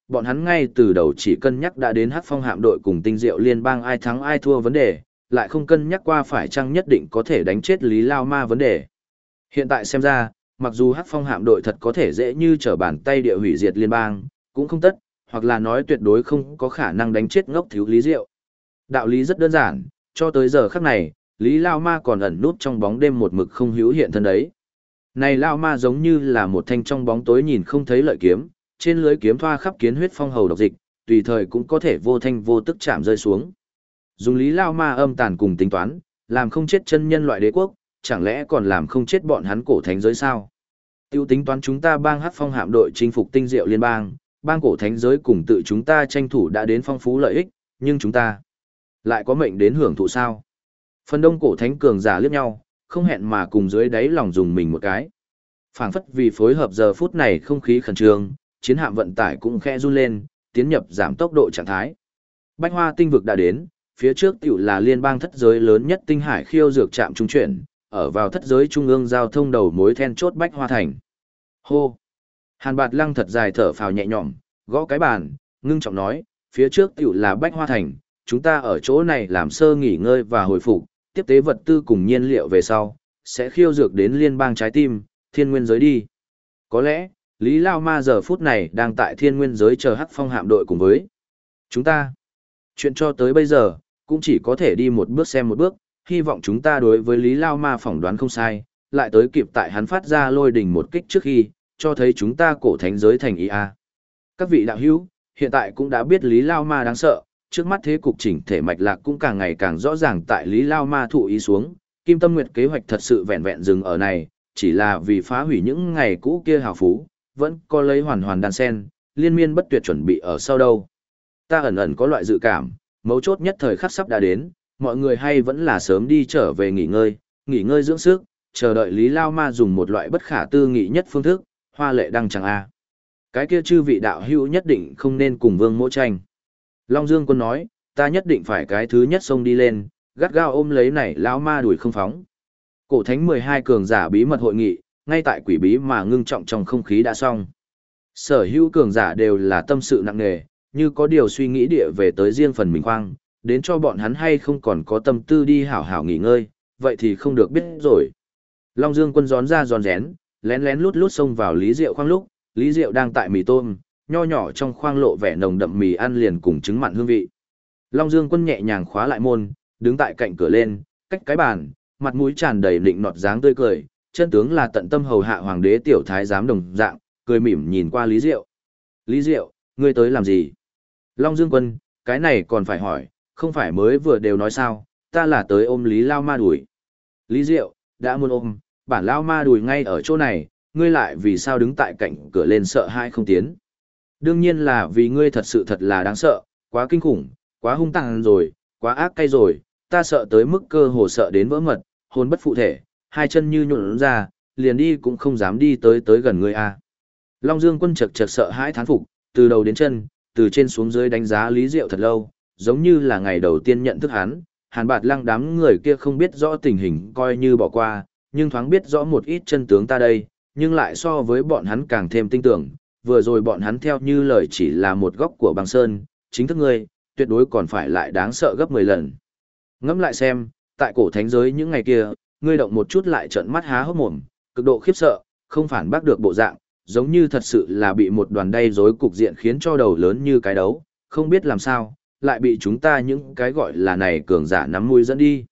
bọn hắn ngay từ đầu chỉ cân nhắc đã đến Hắc Phong hạm đội cùng Tinh Diệu Liên bang ai thắng ai thua vấn đề, lại không cân nhắc qua phải chăng nhất định có thể đánh chết Lý Lao Ma vấn đề. Hiện tại xem ra, mặc dù Hắc Phong hạm đội thật có thể dễ như trở bàn tay địa hủy diệt liên bang, cũng không tất, hoặc là nói tuyệt đối không có khả năng đánh chết ngốc thiếu Lý Diệu. Đạo lý rất đơn giản, cho tới giờ khắc này, Lý Lao Ma còn ẩn nút trong bóng đêm một mực không hữu hiện thân đấy. Này Lao Ma giống như là một thanh trong bóng tối nhìn không thấy lợi kiếm, trên lưới kiếm thoa khắp kiến huyết phong hầu độc dịch, tùy thời cũng có thể vô thanh vô tức chạm rơi xuống. Dùng Lý Lao Ma âm tàn cùng tính toán, làm không chết chân nhân loại đế quốc, chẳng lẽ còn làm không chết bọn hắn cổ thánh giới sao? Tiêu tính toán chúng ta bang Hắc Phong hạm đội chinh phục Tinh Diệu Liên bang, bang cổ thánh giới cùng tự chúng ta tranh thủ đã đến phong phú lợi ích, nhưng chúng ta lại có mệnh đến hưởng thụ sao? Phần đông cổ thánh cường giả liếc nhau, không hẹn mà cùng dưới đáy lòng dùng mình một cái. Phảng phất vì phối hợp giờ phút này không khí khẩn trương, chiến hạm vận tải cũng khẽ run lên, tiến nhập giảm tốc độ trạng thái. Bách Hoa tinh vực đã đến, phía trước tiểu là liên bang thất giới lớn nhất tinh hải khiêu dược trạm trung chuyển, ở vào thất giới trung ương giao thông đầu mối then chốt Bách Hoa thành. Hô! Hàn Bạt Lăng thật dài thở phào nhẹ nhõm, gõ cái bàn, ngưng trọng nói, phía trước tiểu là Bách Hoa thành, chúng ta ở chỗ này làm sơ nghỉ ngơi và hồi phục, tiếp tế vật tư cùng nhiên liệu về sau, sẽ khiêu dược đến liên bang trái tim, thiên nguyên giới đi. Có lẽ, Lý Lao Ma giờ phút này đang tại thiên nguyên giới chờ Hắc Phong hạm đội cùng với chúng ta. Chuyện cho tới bây giờ, cũng chỉ có thể đi một bước xem một bước, hy vọng chúng ta đối với Lý Lao Ma phỏng đoán không sai, lại tới kịp tại hắn phát ra lôi đình một kích trước khi, cho thấy chúng ta cổ thánh giới thành ý a. Các vị đạo hữu, hiện tại cũng đã biết Lý Lao Ma đáng sợ, trước mắt thế cục chỉnh thể mạch lạc cũng càng ngày càng rõ ràng tại Lý Lao Ma thụ ý xuống, Kim Tâm Nguyệt kế hoạch thật sự vẹn vẹn dừng ở này, chỉ là vì phá hủy những ngày cũ kia hào phú, vẫn có lấy hoàn hoàn đan sen, liên miên bất tuyệt chuẩn bị ở sau đâu. Ta ẩn ẩn có loại dự cảm, mấu chốt nhất thời khắc sắp đã đến, mọi người hay vẫn là sớm đi trở về nghỉ ngơi dưỡng sức, chờ đợi Lý Lao Ma dùng một loại bất khả tư nghị nhất phương thức, hoa lệ đăng chẳng a. Cái kia chư vị đạo hữu nhất định không nên cùng Vương Mỗ tranh. Long Dương Quân nói, ta nhất định phải cái thứ nhất xông đi lên, gắt gao ôm lấy này lão ma đuổi không phóng. Cổ thánh 12 cường giả bí mật hội nghị, ngay tại quỷ bí mà ngưng trọng trong không khí đã xong. Sở hữu cường giả đều là tâm sự nặng nề, như có điều suy nghĩ địa về tới riêng phần mình khoang, đến cho bọn hắn hay không còn có tâm tư đi hảo hảo nghỉ ngơi, vậy thì không được biết rồi. Long Dương Quân gión ra giòn rén, lén lén lút lút xông vào Lý Diệu khoang lúc, Lý Diệu đang tại mì tôm, nho nhỏ trong khoang lộ vẻ nồng đậm mì ăn liền cùng trứng mặn hương vị. Long Dương Quân nhẹ nhàng khóa lại môn, đứng tại cạnh cửa lên, cách cái bàn, mặt mũi tràn đầy lịnh nọt dáng tươi cười, chân tướng là tận tâm hầu hạ hoàng đế tiểu thái giám đồng dạng, cười mỉm nhìn qua Lý Diệu. Lý Diệu, ngươi tới làm gì? Long Dương Quân, cái này còn phải hỏi, không phải mới vừa đều nói sao, ta là tới ôm Lý Lao Ma đùi. Lý Diệu, đã muốn ôm, bản Lao Ma đùi ngay ở chỗ này, ngươi lại vì sao đứng tại cạnh cửa lên sợ hãi không tiến? Đương nhiên là vì ngươi thật sự thật là đáng sợ, quá kinh khủng, quá hung tàn rồi, quá ác cay rồi, ta sợ tới mức cơ hồ sợ đến vỡ mật, hồn bất phụ thể, hai chân như nhuộn ra, liền đi cũng không dám đi tới gần ngươi a. Long Dương Quân chật chật sợ hãi thán phục, từ đầu đến chân, từ trên xuống dưới đánh giá Lý Diệu thật lâu, giống như là ngày đầu tiên nhận thức hắn, Hàn Bạt Lăng đám người kia không biết rõ tình hình coi như bỏ qua, nhưng thoáng biết rõ một ít chân tướng ta đây, nhưng lại so với bọn hắn càng thêm tinh tưởng, vừa rồi bọn hắn theo như lời chỉ là một góc của băng sơn, chính thức ngươi, tuyệt đối còn phải lại đáng sợ gấp 10 lần. Ngẫm lại xem, tại cổ thánh giới những ngày kia, ngươi động một chút lại trợn mắt há hốc mồm, cực độ khiếp sợ, không phản bác được bộ dạng, giống như thật sự là bị một đoàn đay rối cục diện khiến cho đầu lớn như cái đấu, không biết làm sao, lại bị chúng ta những cái gọi là này cường giả nắm mũi dẫn đi.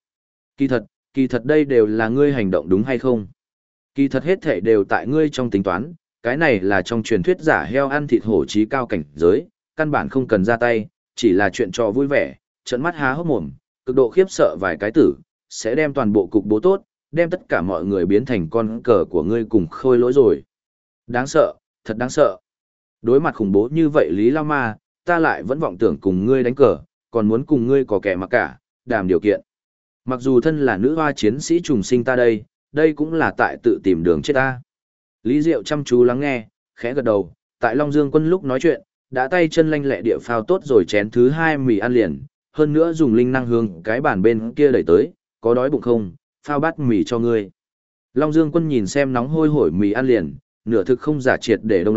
Kỳ thật đây đều là ngươi hành động đúng hay không? Kỳ thật hết thể đều tại ngươi trong tính toán, cái này là trong truyền thuyết giả heo ăn thịt hổ trí cao cảnh giới, căn bản không cần ra tay, chỉ là chuyện trò vui vẻ, trợn mắt há hốc mồm, cực độ khiếp sợ vài cái tử, sẽ đem toàn bộ cục bố tốt, đem tất cả mọi người biến thành con cờ của ngươi cùng khôi lỗi rồi. Đáng sợ, thật đáng sợ. Đối mặt khủng bố như vậy Lý Lao Ma, ta lại vẫn vọng tưởng cùng ngươi đánh cờ, còn muốn cùng ngươi có kẻ mặc cả, đàm điều kiện. Mặc dù thân là nữ hoa chiến sĩ trùng sinh ta đây cũng là tại tự tìm đường chết ta. Lý Diệu chăm chú lắng nghe, khẽ gật đầu, tại Long Dương Quân lúc nói chuyện, đã tay chân lanh lẹ địa phao tốt rồi chén thứ 2 mì ăn liền, hơn nữa dùng linh năng hướng cái bàn bên kia đẩy tới, có đói bụng không, phao bát mì cho ngươi. Long Dương Quân nhìn xem nóng hôi hổi mì ăn liền, nửa thực không giả triệt để đông lại,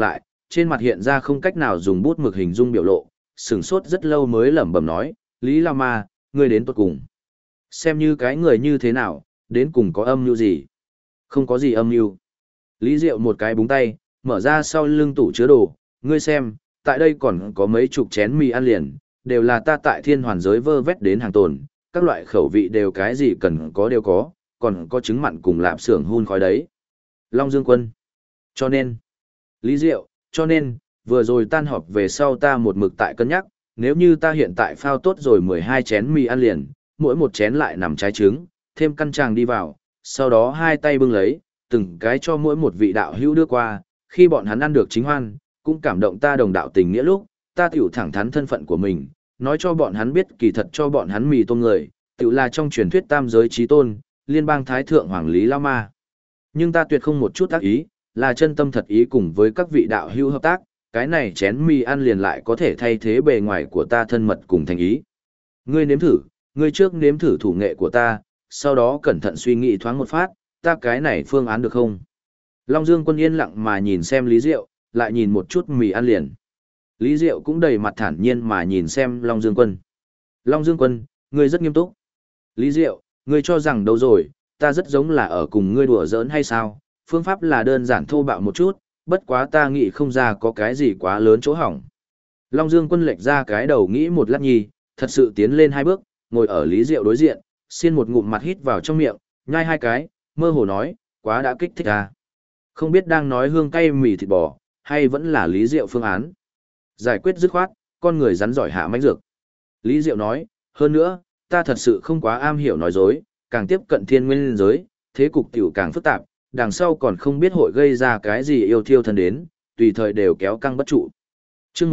trên mặt hiện ra không cách nào dùng bút mực hình dung biểu lộ, sửng sốt rất lâu mới lẩm bẩm nói, Lý Lao Ma, ngươi đến tuột cùng. Xem như cái người như thế nào, đến cùng có âm mưu gì? Không có gì âm mưu. Lý Diệu một cái búng tay, mở ra sau lưng tủ chứa đồ, ngươi xem, tại đây còn có mấy chục chén mì ăn liền, đều là ta tại thiên hoàn giới vơ vét đến hàng tồn, các loại khẩu vị đều cái gì cần có đều có, còn có trứng mặn cùng lạp xưởng hun khói đấy. Long Dương Quân. Cho nên, Lý Diệu, cho nên, vừa rồi tan họp về sau ta một mực tại cân nhắc, nếu như ta hiện tại phao tốt rồi 12 chén mì ăn liền, mỗi một chén lại nằm trái trứng, thêm căn tràng đi vào, sau đó hai tay bưng lấy, từng cái cho mỗi một vị đạo hữu đưa qua, khi bọn hắn ăn được chính hoan, cũng cảm động ta đồng đạo tình nghĩa lúc, ta tiểu thẳng thắn thân phận của mình, nói cho bọn hắn biết kỳ thật cho bọn hắn mì tôm người, tiểu là trong truyền thuyết tam giới chí tôn, liên bang thái thượng hoàng Lý Lao Ma. Nhưng ta tuyệt không một chút ác ý, là chân tâm thật ý cùng với các vị đạo hữu hợp tác, cái này chén mì ăn liền lại có thể thay thế bề ngoài của ta thân mật cùng thành ý. Ngươi nếm thử, ngươi trước nếm thử thủ nghệ của ta, sau đó cẩn thận suy nghĩ thoáng một phát, ta cái này phương án được không? Long Dương Quân yên lặng mà nhìn xem Lý Diệu, lại nhìn một chút mì ăn liền. Lý Diệu cũng đầy mặt thản nhiên mà nhìn xem Long Dương Quân. Long Dương Quân, ngươi rất nghiêm túc. Lý Diệu, ngươi cho rằng đâu rồi, ta rất giống là ở cùng ngươi đùa giỡn hay sao? Phương pháp là đơn giản thô bạo một chút, bất quá ta nghĩ không ra có cái gì quá lớn chỗ hỏng. Long Dương Quân lệch ra cái đầu nghĩ một lát nhi, thật sự tiến lên hai bước, ngồi ở Lý Diệu đối diện, xiên một ngụm mặt hít vào trong miệng, nhai hai cái, mơ hồ nói, quá đã kích thích à. Không biết đang nói hương cay mì thịt bò, hay vẫn là Lý Diệu phương án. Giải quyết dứt khoát, con người rắn giỏi hạ mãnh dược. Lý Diệu nói, hơn nữa, ta thật sự không quá am hiểu nói dối, càng tiếp cận thiên nguyên giới, thế cục tiểu càng phức tạp, đằng sau còn không biết hội gây ra cái gì yêu thiêu thân đến, tùy thời đều kéo căng bất trụ. Chương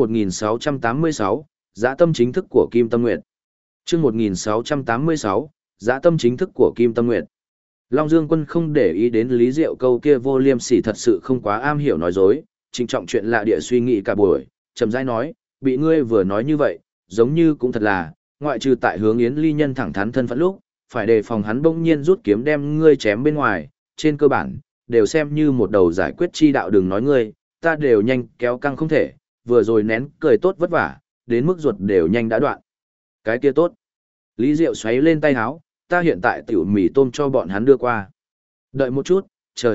1686, Dã tâm chính thức của Kim Tâm Nguyệt. Chương 1686, Dã tâm chính thức của Kim Tâm Nguyệt. Long Dương Quân không để ý đến Lý Diệu câu kia vô liêm sỉ thật sự không quá am hiểu nói dối, trịnh trọng chuyện lạ địa suy nghĩ cả buổi, chậm rãi nói, bị ngươi vừa nói như vậy, giống như cũng thật là, ngoại trừ tại hướng Yến Ly Nhân thẳng thắn thân phận lúc, phải đề phòng hắn bỗng nhiên rút kiếm đem ngươi chém bên ngoài, trên cơ bản, đều xem như một đầu giải quyết chi đạo đừng nói ngươi, ta đều nhanh kéo căng không thể, vừa rồi nén cười tốt vất vả, đến mức ruột đều nhanh đã đoạn. Cái kia tốt. Lý Diệu xoáy lên tay háo, ta hiện tại tiểu mì tôm cho bọn hắn đưa qua. Đợi một chút,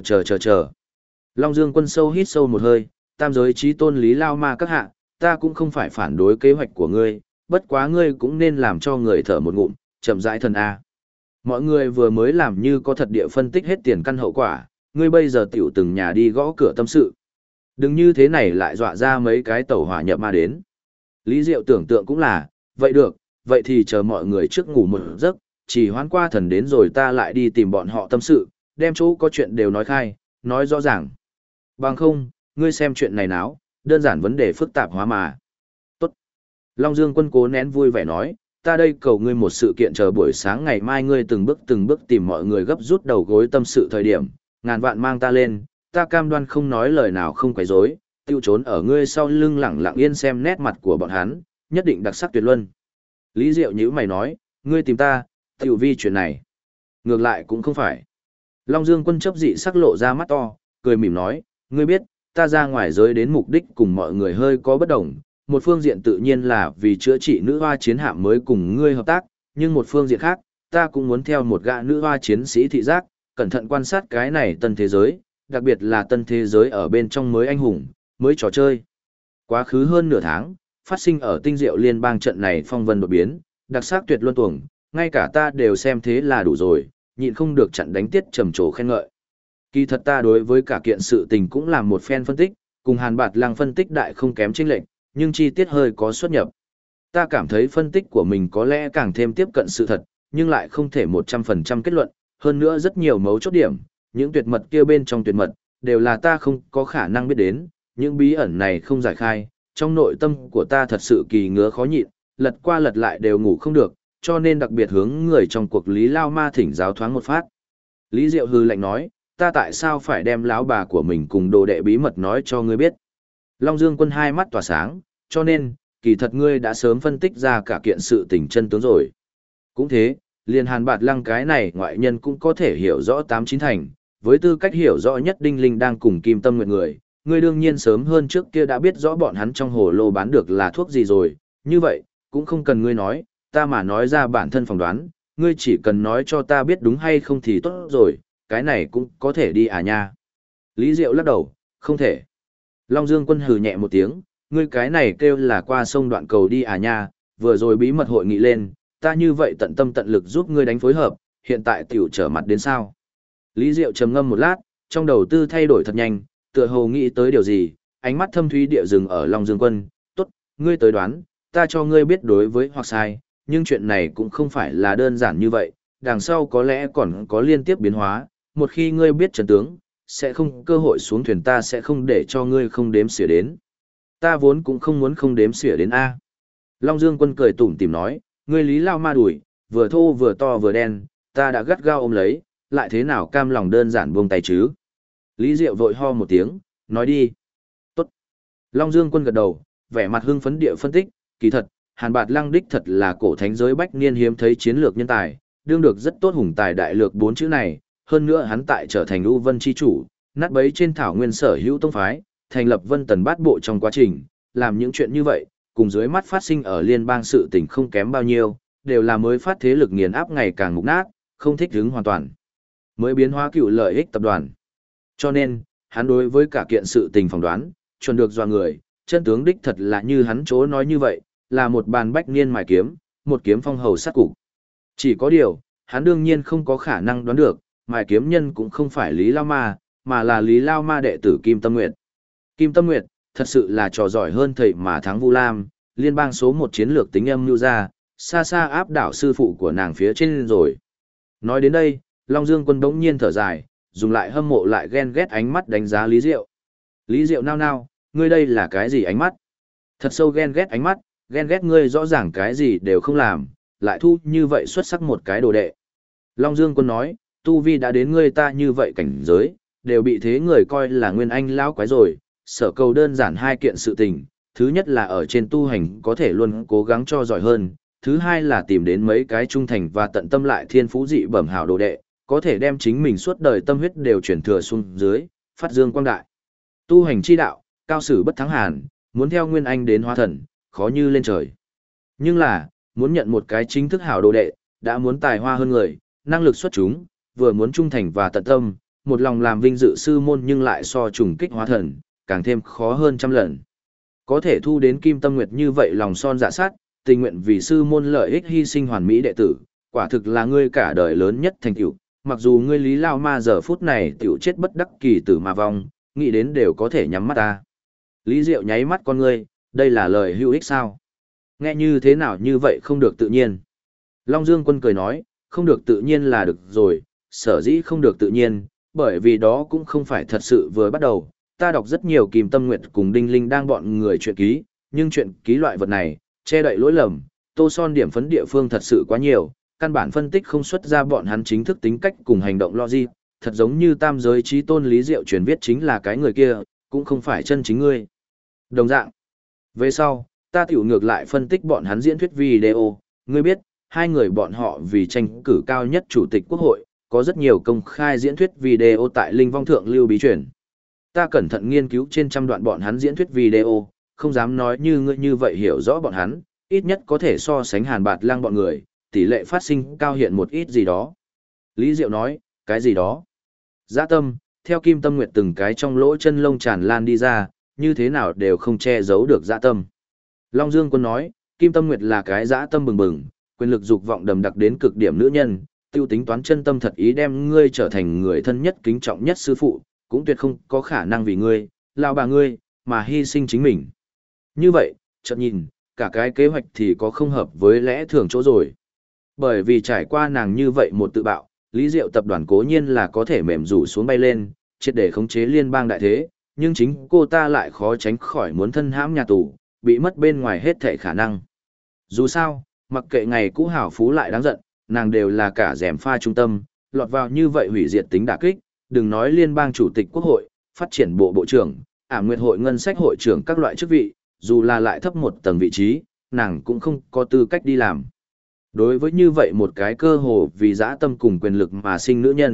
chờ. Long Dương Quân sâu hít sâu một hơi, tam giới chí tôn Lý Lao Ma các hạ, ta cũng không phải phản đối kế hoạch của ngươi, bất quá ngươi cũng nên làm cho người thở một ngụm, chậm rãi thần A. Mọi người vừa mới làm như có thật địa phân tích hết tiền căn hậu quả, ngươi bây giờ tiểu từng nhà đi gõ cửa tâm sự. Đừng như thế này lại dọa ra mấy cái tẩu hỏa nhập ma đến. Lý Diệu tưởng tượng cũng là, vậy được, vậy thì chờ mọi người trước ngủ một giấc, chỉ hoán qua thần đến rồi ta lại đi tìm bọn họ tâm sự, đem chỗ có chuyện đều nói khai, nói rõ ràng. Bằng không, ngươi xem chuyện này náo, đơn giản vấn đề phức tạp hóa mà. Tốt. Long Dương Quân cố nén vui vẻ nói, ta đây cầu ngươi một sự kiện chờ buổi sáng ngày mai ngươi từng bước tìm mọi người gấp rút đầu gối tâm sự thời điểm, ngàn vạn mang ta lên, ta cam đoan không nói lời nào không quấy rối, tiêu trốn ở ngươi sau lưng lẳng lặng yên xem nét mặt của bọn hắn, nhất định đặc sắc tuyệt luân. Lý Diệu nhíu mày nói, ngươi tìm ta, tiểu vi chuyện này. Ngược lại cũng không phải. Long Dương Quân chấp dị sắc lộ ra mắt to, cười mỉm nói, ngươi biết, ta ra ngoài giới đến mục đích cùng mọi người hơi có bất đồng. Một phương diện tự nhiên là vì chữa trị nữ hoa chiến hạm mới cùng ngươi hợp tác, nhưng một phương diện khác, ta cũng muốn theo một gã nữ hoa chiến sĩ thị giác, cẩn thận quan sát cái này tân thế giới, đặc biệt là tân thế giới ở bên trong mới anh hùng, mới trò chơi. Quá khứ hơn nửa tháng, phát sinh ở tinh diệu liên bang trận này phong vân đột biến, đặc sắc tuyệt luân tuồng, ngay cả ta đều xem thế là đủ rồi, nhịn không được chặn đánh tiết trầm trồ khen ngợi. Kỳ thật ta đối với cả kiện sự tình cũng làm một phen phân tích, cùng Hàn Bạt Lăng phân tích đại không kém chênh lệch, nhưng chi tiết hơi có xuất nhập. Ta cảm thấy phân tích của mình có lẽ càng thêm tiếp cận sự thật, nhưng lại không thể 100% kết luận, hơn nữa rất nhiều mấu chốt điểm, những tuyệt mật kia bên trong tuyệt mật, đều là ta không có khả năng biết đến, những bí ẩn này không giải khai, trong nội tâm của ta thật sự kỳ ngứa khó nhịn, lật qua lật lại đều ngủ không được, cho nên đặc biệt hướng người trong cuộc Lý Lao Ma thỉnh giáo thoáng một phát. Lý Diệu hư lạnh nói, ta tại sao phải đem lão bà của mình cùng đồ đệ bí mật nói cho ngươi biết. Long Dương Quân hai mắt tỏa sáng, cho nên, kỳ thật ngươi đã sớm phân tích ra cả kiện sự tình chân tướng rồi. Cũng thế, liền Hàn Bạt Lăng cái này ngoại nhân cũng có thể hiểu rõ 8-9 thành, với tư cách hiểu rõ nhất Đinh Linh đang cùng Kim Tâm Nguyệt người, ngươi đương nhiên sớm hơn trước kia đã biết rõ bọn hắn trong hồ lô bán được là thuốc gì rồi, như vậy, cũng không cần ngươi nói, ta mà nói ra bản thân phỏng đoán, ngươi chỉ cần nói cho ta biết đúng hay không thì tốt rồi, cái này cũng có thể đi à nha. Lý Diệu lắc đầu, không thể. Long Dương Quân hừ nhẹ một tiếng, ngươi cái này kêu là qua sông đoạn cầu đi à nha, vừa rồi bí mật hội nghị lên, ta như vậy tận tâm tận lực giúp ngươi đánh phối hợp, hiện tại tiểu trở mặt đến sao. Lý Diệu trầm ngâm một lát, trong đầu tư thay đổi thật nhanh, tựa hồ nghĩ tới điều gì, ánh mắt thâm thúy địa dừng ở Long Dương Quân, tốt, ngươi tới đoán, ta cho ngươi biết đối với hoặc sai, nhưng chuyện này cũng không phải là đơn giản như vậy, đằng sau có lẽ còn có liên tiếp biến hóa, một khi ngươi biết trận tướng, sẽ không cơ hội xuống thuyền, ta sẽ không để cho ngươi không đếm xỉa đến. Ta vốn cũng không muốn không đếm xỉa đến A. Long Dương Quân cười tủm tỉm nói, ngươi Lý Lao Ma đuổi, vừa thô vừa to vừa đen, ta đã gắt gao ôm lấy, lại thế nào cam lòng đơn giản buông tay chứ. Lý Diệu vội ho một tiếng, nói đi. Tốt. Long Dương Quân gật đầu, vẻ mặt hưng phấn địa phân tích, kỳ thật, Hàn Bạt Lăng đích thật là cổ thánh giới bách niên hiếm thấy chiến lược nhân tài, đương được rất tốt hùng tài đại lược 4 chữ này, hơn nữa hắn tại trở thành U Vân chi chủ, nát bấy trên thảo nguyên sở hữu tông phái, thành lập Vân Tần Bát Bộ trong quá trình, làm những chuyện như vậy, cùng dưới mắt phát sinh ở liên bang sự tình không kém bao nhiêu, đều là mới phát thế lực nghiền áp ngày càng mục nát, không thích ứng hoàn toàn. Mới biến hóa cựu lợi ích tập đoàn. Cho nên, hắn đối với cả kiện sự tình phỏng đoán, chuẩn được dọa người, chân tướng đích thật là như hắn chỗ nói như vậy, là một bàn bách niên mài kiếm, một kiếm phong hầu sát cục. Chỉ có điều, hắn đương nhiên không có khả năng đoán được, mài kiếm nhân cũng không phải Lý Lao Ma, mà là Lý Lao Ma đệ tử Kim Tâm Nguyệt. Kim Tâm Nguyệt, thật sự là trò giỏi hơn thầy mà thắng Vu Lam, liên bang số 1 chiến lược tính âm lưu ra, xa xa áp đảo sư phụ của nàng phía trên rồi. Nói đến đây, Long Dương Quân đống nhiên thở dài, dùng lại hâm mộ lại ghen ghét ánh mắt đánh giá Lý Diệu. Lý Diệu nao nao, ngươi đây là cái gì ánh mắt? Thật sâu ghen ghét ngươi rõ ràng cái gì đều không làm, lại thu như vậy xuất sắc một cái đồ đệ. Long Dương Quân nói, tu vi đã đến ngươi ta như vậy cảnh giới, đều bị thế người coi là nguyên anh lão quái rồi, sở cầu đơn giản hai kiện sự tình, thứ nhất là ở trên tu hành có thể luôn cố gắng cho giỏi hơn, thứ hai là tìm đến mấy cái trung thành và tận tâm lại thiên phú dị bẩm hảo đồ đệ, có thể đem chính mình suốt đời tâm huyết đều chuyển thừa xuống dưới, phát dương quang đại. Tu hành chi đạo, cao sử bất thắng hàn, muốn theo nguyên anh đến hóa thần, khó như lên trời. Nhưng là, muốn nhận một cái chính thức hảo đồ đệ, đã muốn tài hoa hơn người, năng lực xuất chúng, vừa muốn trung thành và tận tâm, một lòng làm vinh dự sư môn nhưng lại so trùng kích hóa thần, càng thêm khó hơn trăm lần. Có thể thu đến Kim Tâm Nguyệt như vậy lòng son dạ sát, tình nguyện vì sư môn lợi ích hy sinh hoàn mỹ đệ tử, quả thực là ngươi cả đời lớn nhất thành tựu. Mặc dù ngươi Lý Lao Ma giờ phút này tiểu chết bất đắc kỳ tử mà vong, nghĩ đến đều có thể nhắm mắt ta. Lý Diệu nháy mắt con ngươi, đây là lời hữu ích sao? Nghe như thế nào như vậy không được tự nhiên. Long Dương Quân cười nói, không được tự nhiên là được rồi, sở dĩ không được tự nhiên, bởi vì đó cũng không phải thật sự vừa bắt đầu. Ta đọc rất nhiều Kim Tâm Nguyệt cùng Đinh Linh đang bọn người chuyện ký, nhưng chuyện ký loại vật này, che đậy lỗi lầm, tô son điểm phấn địa phương thật sự quá nhiều, căn bản phân tích không xuất ra bọn hắn chính thức tính cách cùng hành động logic, thật giống như tam giới trí tôn Lý Diệu truyền viết chính là cái người kia, cũng không phải chân chính ngươi. Đồng dạng, về sau, ta tiểu ngược lại phân tích bọn hắn diễn thuyết video, ngươi biết, hai người bọn họ vì tranh cử cao nhất chủ tịch quốc hội, có rất nhiều công khai diễn thuyết video tại Linh Vong Thượng lưu bí truyền. Ta cẩn thận nghiên cứu trên trăm đoạn bọn hắn diễn thuyết video, không dám nói như ngươi như vậy hiểu rõ bọn hắn, ít nhất có thể so sánh Hàn Bạt Lang bọn người, tỷ lệ phát sinh cao hiện một ít gì đó. Lý Diệu nói, cái gì đó? Dã tâm, theo Kim Tâm Nguyệt từng cái trong lỗ chân lông tràn lan đi ra, như thế nào đều không che giấu được dã tâm. Long Dương Quân nói, Kim Tâm Nguyệt là cái dã tâm bừng bừng, quyền lực dục vọng đầm đặc đến cực điểm nữ nhân, tiêu tính toán chân tâm thật ý đem ngươi trở thành người thân nhất kính trọng nhất sư phụ, cũng tuyệt không có khả năng vì ngươi, lao bà ngươi, mà hy sinh chính mình. Như vậy, chợt nhìn, cả cái kế hoạch thì có không hợp với lẽ thường chỗ rồi. Bởi vì trải qua nàng như vậy một tự bạo, Lý Diệu tập đoàn cố nhiên là có thể mềm rủ xuống bay lên, triệt để khống chế liên bang đại thế, nhưng chính cô ta lại khó tránh khỏi muốn thân hãm nhà tù, bị mất bên ngoài hết thảy khả năng. Dù sao, mặc kệ ngày cũ hảo phú lại đáng giận, nàng đều là cả rèm pha trung tâm, lọt vào như vậy hủy diệt tính đả kích, đừng nói liên bang chủ tịch quốc hội, phát triển bộ bộ trưởng, Ảm Nguyệt hội ngân sách hội trưởng các loại chức vị, dù là lại thấp một tầng vị trí, nàng cũng không có tư cách đi làm. Đối với như vậy một cái cơ hồ vì dã tâm cùng quyền lực mà sinh nữ nhân,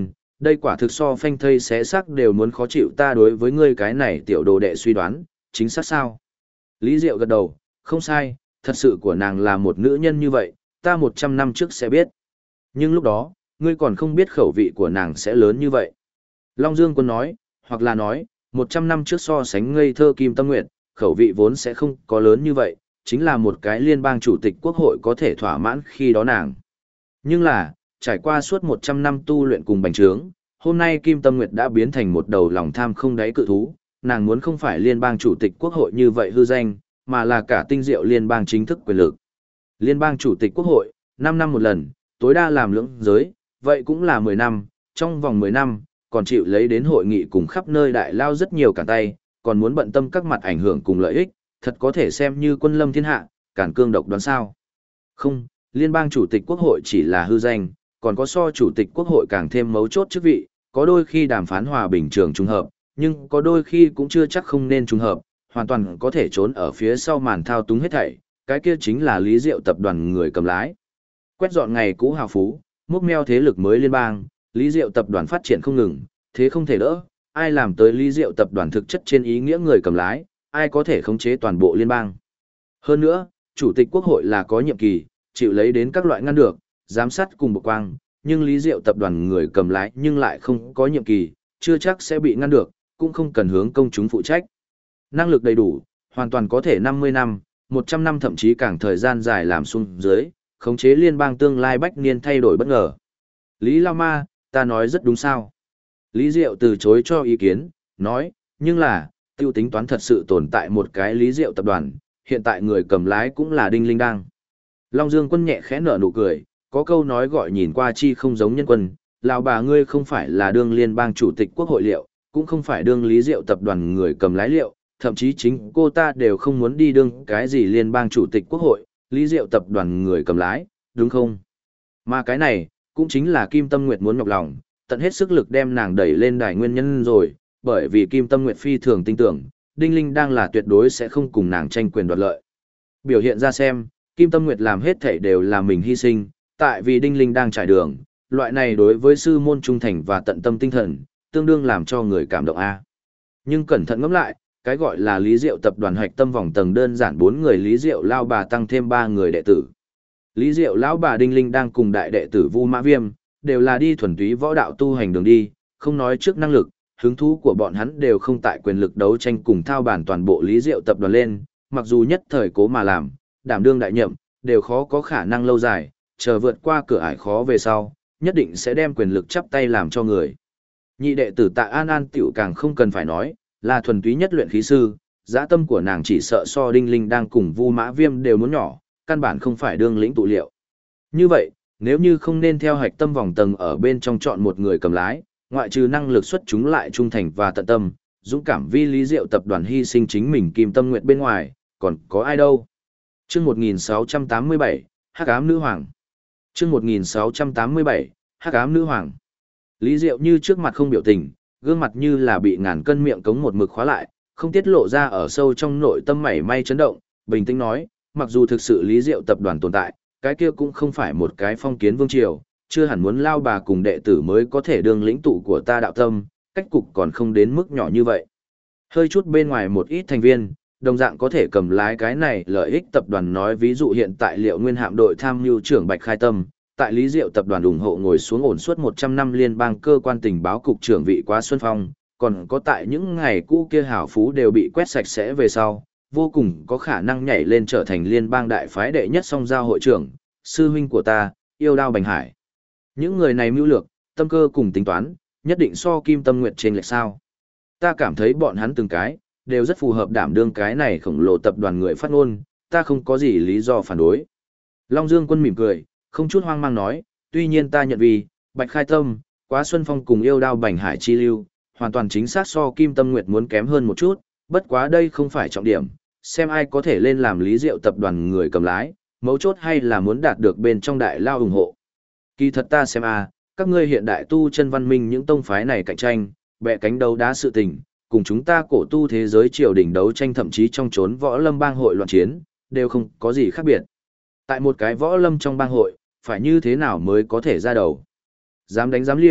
Đây quả thực so phanh thây xé xác đều muốn khó chịu, ta đối với ngươi cái này tiểu đồ đệ suy đoán, chính xác sao? Lý Diệu gật đầu, không sai, thật sự của nàng là một nữ nhân như vậy, ta 100 năm trước sẽ biết. Nhưng lúc đó, ngươi còn không biết khẩu vị của nàng sẽ lớn như vậy. Long Dương Quân nói, hoặc là nói, 100 năm trước so sánh ngây thơ Kim Tâm Nguyệt, khẩu vị vốn sẽ không có lớn như vậy, chính là một cái liên bang chủ tịch quốc hội có thể thỏa mãn khi đó nàng. Nhưng là, trải qua suốt 100 năm tu luyện cùng bành trướng, hôm nay Kim Tâm Nguyệt đã biến thành một đầu lòng tham không đáy cự thú, nàng muốn không phải liên bang chủ tịch quốc hội như vậy hư danh, mà là cả tinh diệu liên bang chính thức quyền lực. Liên bang chủ tịch quốc hội, 5 năm một lần, tối đa làm lưỡng giới, vậy cũng là 10 năm, trong vòng 10 năm, còn chịu lấy đến hội nghị cùng khắp nơi đại lao rất nhiều cả tay, còn muốn bận tâm các mặt ảnh hưởng cùng lợi ích, thật có thể xem như quân lâm thiên hạ, càn cương độc đoán sao. Không, liên bang chủ tịch quốc hội chỉ là hư danh, còn có so chủ tịch quốc hội càng thêm mấu chốt chức vị, có đôi khi đàm phán hòa bình trường trùng hợp, nhưng có đôi khi cũng chưa chắc không nên trùng hợp, hoàn toàn có thể trốn ở phía sau màn thao túng hết thảy, cái kia chính là Lý Diệu tập đoàn người cầm lái. Quét dọn ngày cũ hào phú, múc meo thế lực mới liên bang, Lý Diệu tập đoàn phát triển không ngừng, thế không thể đỡ, ai làm tới Lý Diệu tập đoàn thực chất trên ý nghĩa người cầm lái, ai có thể khống chế toàn bộ liên bang. Hơn nữa, chủ tịch quốc hội là có nhiệm kỳ, chịu lấy đến các loại ngăn được, giám sát cùng bộ quang, nhưng Lý Diệu tập đoàn người cầm lái nhưng lại không có nhiệm kỳ, chưa chắc sẽ bị ngăn được, cũng không cần hướng công chúng phụ trách. Năng lực đầy đủ, hoàn toàn có thể 50 năm, 100 năm thậm chí càng thời gian dài làm xuống dưới, khống chế liên bang tương lai bách niên thay đổi bất ngờ. Lý Lao Ma, ta nói rất đúng sao? Lý Diệu từ chối cho ý kiến, nói, nhưng là, tiêu tính toán thật sự tồn tại một cái Lý Diệu tập đoàn, hiện tại người cầm lái cũng là Đinh Linh Đang. Long Dương Quân nhẹ khẽ nở nụ cười, có câu nói gọi nhìn qua chi không giống nhân quân, lão bà ngươi không phải là đương liên bang chủ tịch quốc hội liệu, cũng không phải đương Lý Diệu tập đoàn người cầm lái liệu, thậm chí chính cô ta đều không muốn đi đương cái gì liên bang chủ tịch quốc hội, Lý Diệu tập đoàn người cầm lái, đúng không? Mà cái này, cũng chính là Kim Tâm Nguyệt muốn nhọc lòng, tận hết sức lực đem nàng đẩy lên đài nguyên nhân rồi, bởi vì Kim Tâm Nguyệt phi thường tin tưởng, Đinh Linh đang là tuyệt đối sẽ không cùng nàng tranh quyền đoạt lợi. Biểu hiện ra xem, Kim Tâm Nguyệt làm hết thảy đều là mình hy sinh, tại vì Đinh Linh đang trải đường, loại này đối với sư môn trung thành và tận tâm tinh thần, tương đương làm cho người cảm động a. Nhưng cẩn thận ngẫm lại, cái gọi là Lý Diệu tập đoàn hạch tâm vòng tầng đơn giản 4 người Lý Diệu lao bà tăng thêm 3 người đệ tử. Lý Diệu lão bà Đinh Linh đang cùng đại đệ tử Vu Mã Viêm, đều là đi thuần túy võ đạo tu hành đường đi, không nói trước năng lực, hứng thú của bọn hắn đều không tại quyền lực đấu tranh cùng thao bản toàn bộ Lý Diệu tập đoàn lên, mặc dù nhất thời cố mà làm, đảm đương đại nhậm, đều khó có khả năng lâu dài, chờ vượt qua cửa ải khó về sau, nhất định sẽ đem quyền lực chắp tay làm cho người. Nhị đệ tử Tạ An An tiểu càng không cần phải nói, là thuần túy nhất luyện khí sư, dã tâm của nàng chỉ sợ so Đinh Linh đang cùng Vu Mã Viêm đều muốn nhỏ, căn bản không phải đương lĩnh tụ liệu. Như vậy, nếu như không nên theo hạch tâm vòng tầng ở bên trong chọn một người cầm lái, ngoại trừ năng lực xuất chúng lại trung thành và tận tâm, dũng cảm vi Lý Diệu tập đoàn hy sinh chính mình Kim Tâm Nguyệt bên ngoài, còn có ai đâu? Chương 1687, Hắc ám nữ hoàng. Chương 1687, Hắc ám nữ hoàng. Lý Diệu như trước mặt không biểu tình, gương mặt như là bị ngàn cân miệng cống một mực khóa lại, không tiết lộ ra ở sâu trong nội tâm mảy may chấn động, bình tĩnh nói, mặc dù thực sự Lý Diệu tập đoàn tồn tại, cái kia cũng không phải một cái phong kiến vương triều, chưa hẳn muốn lao bà cùng đệ tử mới có thể đương lĩnh tụ của ta đạo tâm, cách cục còn không đến mức nhỏ như vậy. Hơi chút bên ngoài một ít thành viên, đồng dạng có thể cầm lái cái này lợi ích tập đoàn nói, ví dụ hiện tại Liệu Nguyên hạm đội tham mưu trưởng Bạch Khai Tâm, tại Lý Diệu tập đoàn ủng hộ ngồi xuống ổn suốt 100 năm liên bang cơ quan tình báo cục trưởng vị Quá Xuân Phong, còn có tại những ngày cũ kia hảo phú đều bị quét sạch sẽ về sau, vô cùng có khả năng nhảy lên trở thành liên bang đại phái đệ nhất song giao hội trưởng, sư huynh của ta, Yêu Đao Bành Hải. Những người này mưu lược, tâm cơ cùng tính toán, nhất định so Kim Tâm Nguyệt trên lệch sao. Ta cảm thấy bọn hắn từng cái, đều rất phù hợp đảm đương cái này khổng lồ tập đoàn người phát ngôn, ta không có gì lý do phản đối. Long Dương Quân mỉm cười, không chút hoang mang nói, tuy nhiên ta nhận vì, Bạch Khai Tâm, Quá Xuân Phong cùng Yêu Đao Bành Hải chi lưu, hoàn toàn chính xác so Kim Tâm Nguyệt muốn kém hơn một chút, bất quá đây không phải trọng điểm, xem ai có thể lên làm Lý Diệu tập đoàn người cầm lái, mấu chốt hay là muốn đạt được bên trong đại lao ủng hộ. Kỳ thật ta xem các ngươi hiện đại tu chân văn minh những tông phái này cạnh tranh, bẻ cánh đấu đá sự tình, cùng chúng ta cổ tu thế giới triều đình đấu tranh thậm chí trong chốn võ lâm bang hội loạn chiến, đều không có gì khác biệt. Tại một cái võ lâm trong bang hội, phải như thế nào mới có thể ra đầu? Dám đánh dám liều,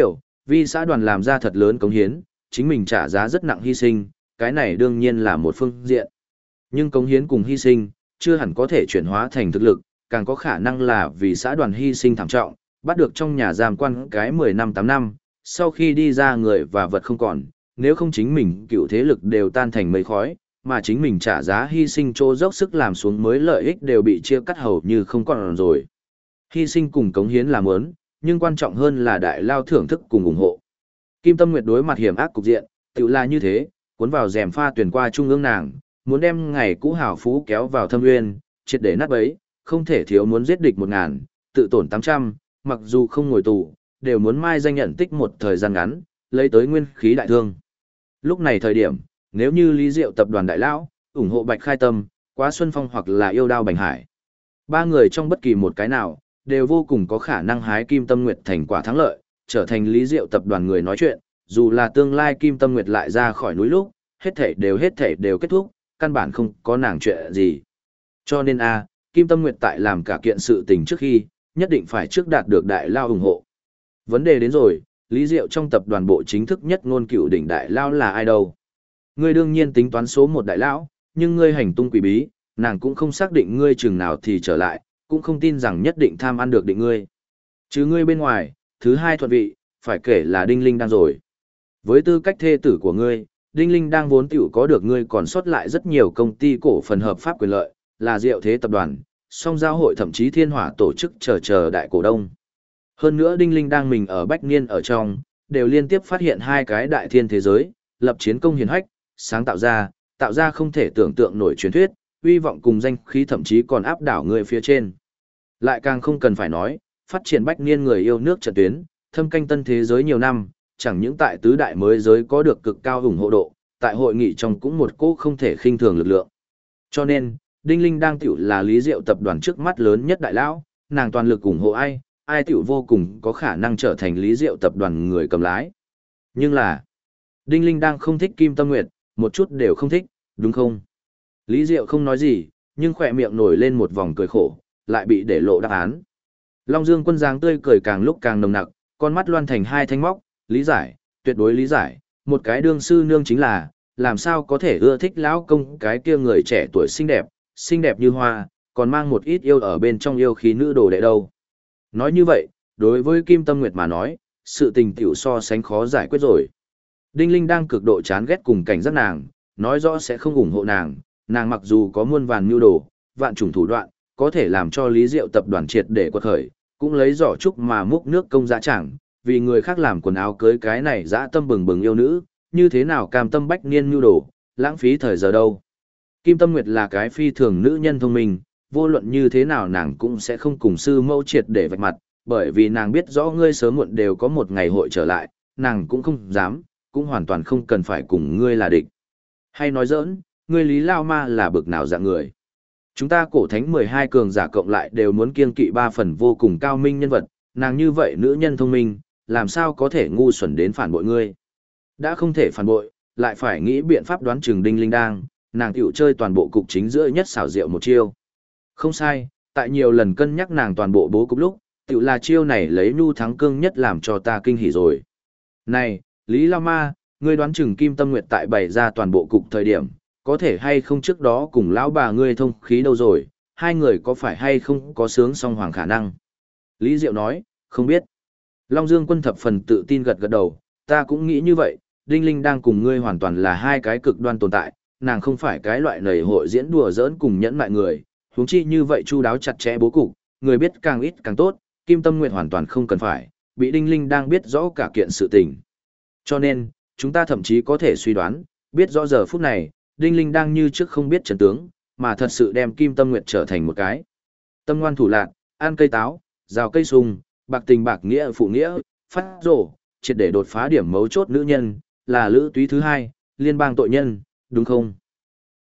Vì xã đoàn làm ra thật lớn cống hiến, chính mình trả giá rất nặng hy sinh, cái này đương nhiên là một phương diện. Nhưng cống hiến cùng hy sinh, chưa hẳn có thể chuyển hóa thành thực lực, càng có khả năng là vì xã đoàn hy sinh thảm trọng, bắt được trong nhà giam quan cái 10 năm 8 năm, sau khi đi ra người và vật không còn, nếu không chính mình cựu thế lực đều tan thành mây khói, mà chính mình trả giá hy sinh chỗ dốc sức làm xuống mới lợi ích đều bị chia cắt hầu như không còn rồi. Hy sinh cùng cống hiến là muốn, nhưng quan trọng hơn là đại lao thưởng thức cùng ủng hộ. Kim Tâm Nguyệt đối mặt hiểm ác cục diện, tự là như thế, cuốn vào rèm pha tuyển qua trung ương nàng, muốn đem ngày cũ hào phú kéo vào thâm nguyên, triệt để nát bấy, không thể thiếu muốn giết địch 1000, tự tổn 800, mặc dù không ngồi tù, đều muốn mai danh nhận tích một thời gian ngắn, lấy tới nguyên khí đại thương. Lúc này thời điểm, nếu như Lý Diệu tập đoàn đại lão, ủng hộ Bạch Khai Tâm, Quá Xuân Phong hoặc là yêu đao Bành Hải. Ba người trong bất kỳ một cái nào, đều vô cùng có khả năng hái Kim Tâm Nguyệt thành quả thắng lợi, trở thành Lý Diệu tập đoàn người nói chuyện, dù là tương lai Kim Tâm Nguyệt lại ra khỏi núi lúc, hết thảy đều kết thúc, căn bản không có nàng chuyện gì. Cho nên Kim Tâm Nguyệt tại làm cả kiện sự tình trước khi, nhất định phải trước đạt được đại lao ủng hộ. Vấn đề đến rồi, Lý Diệu trong tập đoàn bộ chính thức nhất ngôn cựu đỉnh đại lao là ai đâu? Ngươi đương nhiên tính toán số một đại lão, nhưng ngươi hành tung quỷ bí, nàng cũng không xác định ngươi chừng nào thì trở lại, cũng không tin rằng nhất định tham ăn được định ngươi. Chứ ngươi bên ngoài, thứ hai thuận vị, phải kể là Đinh Linh đang rồi. Với tư cách thê tử của ngươi, Đinh Linh đang vốn tiểu có được ngươi còn sót lại rất nhiều công ty cổ phần hợp pháp quyền lợi, là Diệu Thế tập đoàn, song giao hội thậm chí Thiên Hỏa tổ chức chờ đại cổ đông. Hơn nữa Đinh Linh đang mình ở Bách Niên ở trong, đều liên tiếp phát hiện hai cái đại thiên thế giới, lập chiến công hiển hách, sáng tạo ra không thể tưởng tượng nổi truyền thuyết, uy vọng cùng danh khí thậm chí còn áp đảo người phía trên. Lại càng không cần phải nói, phát triển Bách Niên người yêu nước trận tuyến, thâm canh tân thế giới nhiều năm, chẳng những tại tứ đại mới giới có được cực cao ủng hộ độ, tại hội nghị trong cũng một cỗ không thể khinh thường lực lượng. Cho nên, Đinh Linh đang tiểu là Lý Diệu tập đoàn trước mắt lớn nhất đại lão, nàng toàn lực ủng hộ ai tiểu vô cùng có khả năng trở thành Lý Diệu tập đoàn người cầm lái. Nhưng là, Đinh Linh đang không thích Kim Tâm Nguyệt, một chút đều không thích, đúng không? Lý Diệu không nói gì, nhưng khỏe miệng nổi lên một vòng cười khổ, lại bị để lộ đáp án. Long Dương Quân dáng tươi cười càng lúc càng nồng nặc, con mắt loan thành hai thanh móc, lý giải, tuyệt đối lý giải, một cái đương sư nương chính là, làm sao có thể ưa thích lão công cái kia người trẻ tuổi xinh đẹp như hoa, còn mang một ít yêu ở bên trong yêu khí nữ đồ đệ đâu. Nói như vậy, đối với Kim Tâm Nguyệt mà nói, sự tình tiểu so sánh khó giải quyết rồi. Đinh Linh đang cực độ chán ghét cùng cảnh giác nàng, nói rõ sẽ không ủng hộ nàng mặc dù có muôn vàn mưu đồ, vạn chủng thủ đoạn, có thể làm cho Lý Diệu tập đoàn triệt để quật khởi, cũng lấy giỏ trúc mà múc nước công dã chẳng, vì người khác làm quần áo cưới cái này dã tâm bừng bừng yêu nữ, như thế nào cam tâm Bách Niên mưu đồ, lãng phí thời giờ đâu. Kim Tâm Nguyệt là cái phi thường nữ nhân thông minh, vô luận như thế nào nàng cũng sẽ không cùng sư mẫu triệt để vạch mặt, bởi vì nàng biết rõ ngươi sớm muộn đều có một ngày hội trở lại, nàng cũng không dám, cũng hoàn toàn không cần phải cùng ngươi là địch. Hay nói giỡn, ngươi Lý Lao Ma là bực nào dạng người. Chúng ta cổ thánh 12 cường giả cộng lại đều muốn kiêng kỵ 3 phần vô cùng cao minh nhân vật, nàng như vậy nữ nhân thông minh, làm sao có thể ngu xuẩn đến phản bội ngươi. Đã không thể phản bội, lại phải nghĩ biện pháp đoán chừng Đinh Linh đang, nàng tiểu chơi toàn bộ cục chính giữa nhất xảo diệu một chiêu. Không sai, tại nhiều lần cân nhắc nàng toàn bộ bố cục lúc, tiểu là chiêu này lấy nhu thắng cương nhất làm cho ta kinh hỉ rồi. Này, Lý Lao Ma, ngươi đoán chừng Kim Tâm Nguyệt tại bày ra toàn bộ cục thời điểm, có thể hay không trước đó cùng lão bà ngươi thông khí đâu rồi, hai người có phải hay không có sướng song hoàng khả năng. Lý Diệu nói, không biết. Long Dương Quân thập phần tự tin gật đầu, ta cũng nghĩ như vậy, Đinh Linh đang cùng ngươi hoàn toàn là hai cái cực đoan tồn tại, nàng không phải cái loại nầy hội diễn đùa giỡn cùng nhẫn mại người, huống chi như vậy chu đáo chặt chẽ bố cục, người biết càng ít càng tốt, Kim Tâm Nguyệt hoàn toàn không cần phải, bị Đinh Linh đang biết rõ cả kiện sự tình. Cho nên, chúng ta thậm chí có thể suy đoán, biết rõ giờ phút này, Đinh Linh đang như trước không biết trận tướng, mà thật sự đem Kim Tâm Nguyệt trở thành một cái tâm ngoan thủ lạn, ăn cây táo, rào cây sung, bạc tình bạc nghĩa phụ nghĩa, phát rổ, triệt để đột phá điểm mấu chốt nữ nhân, là lữ túy thứ hai, liên bang tội nhân, đúng không?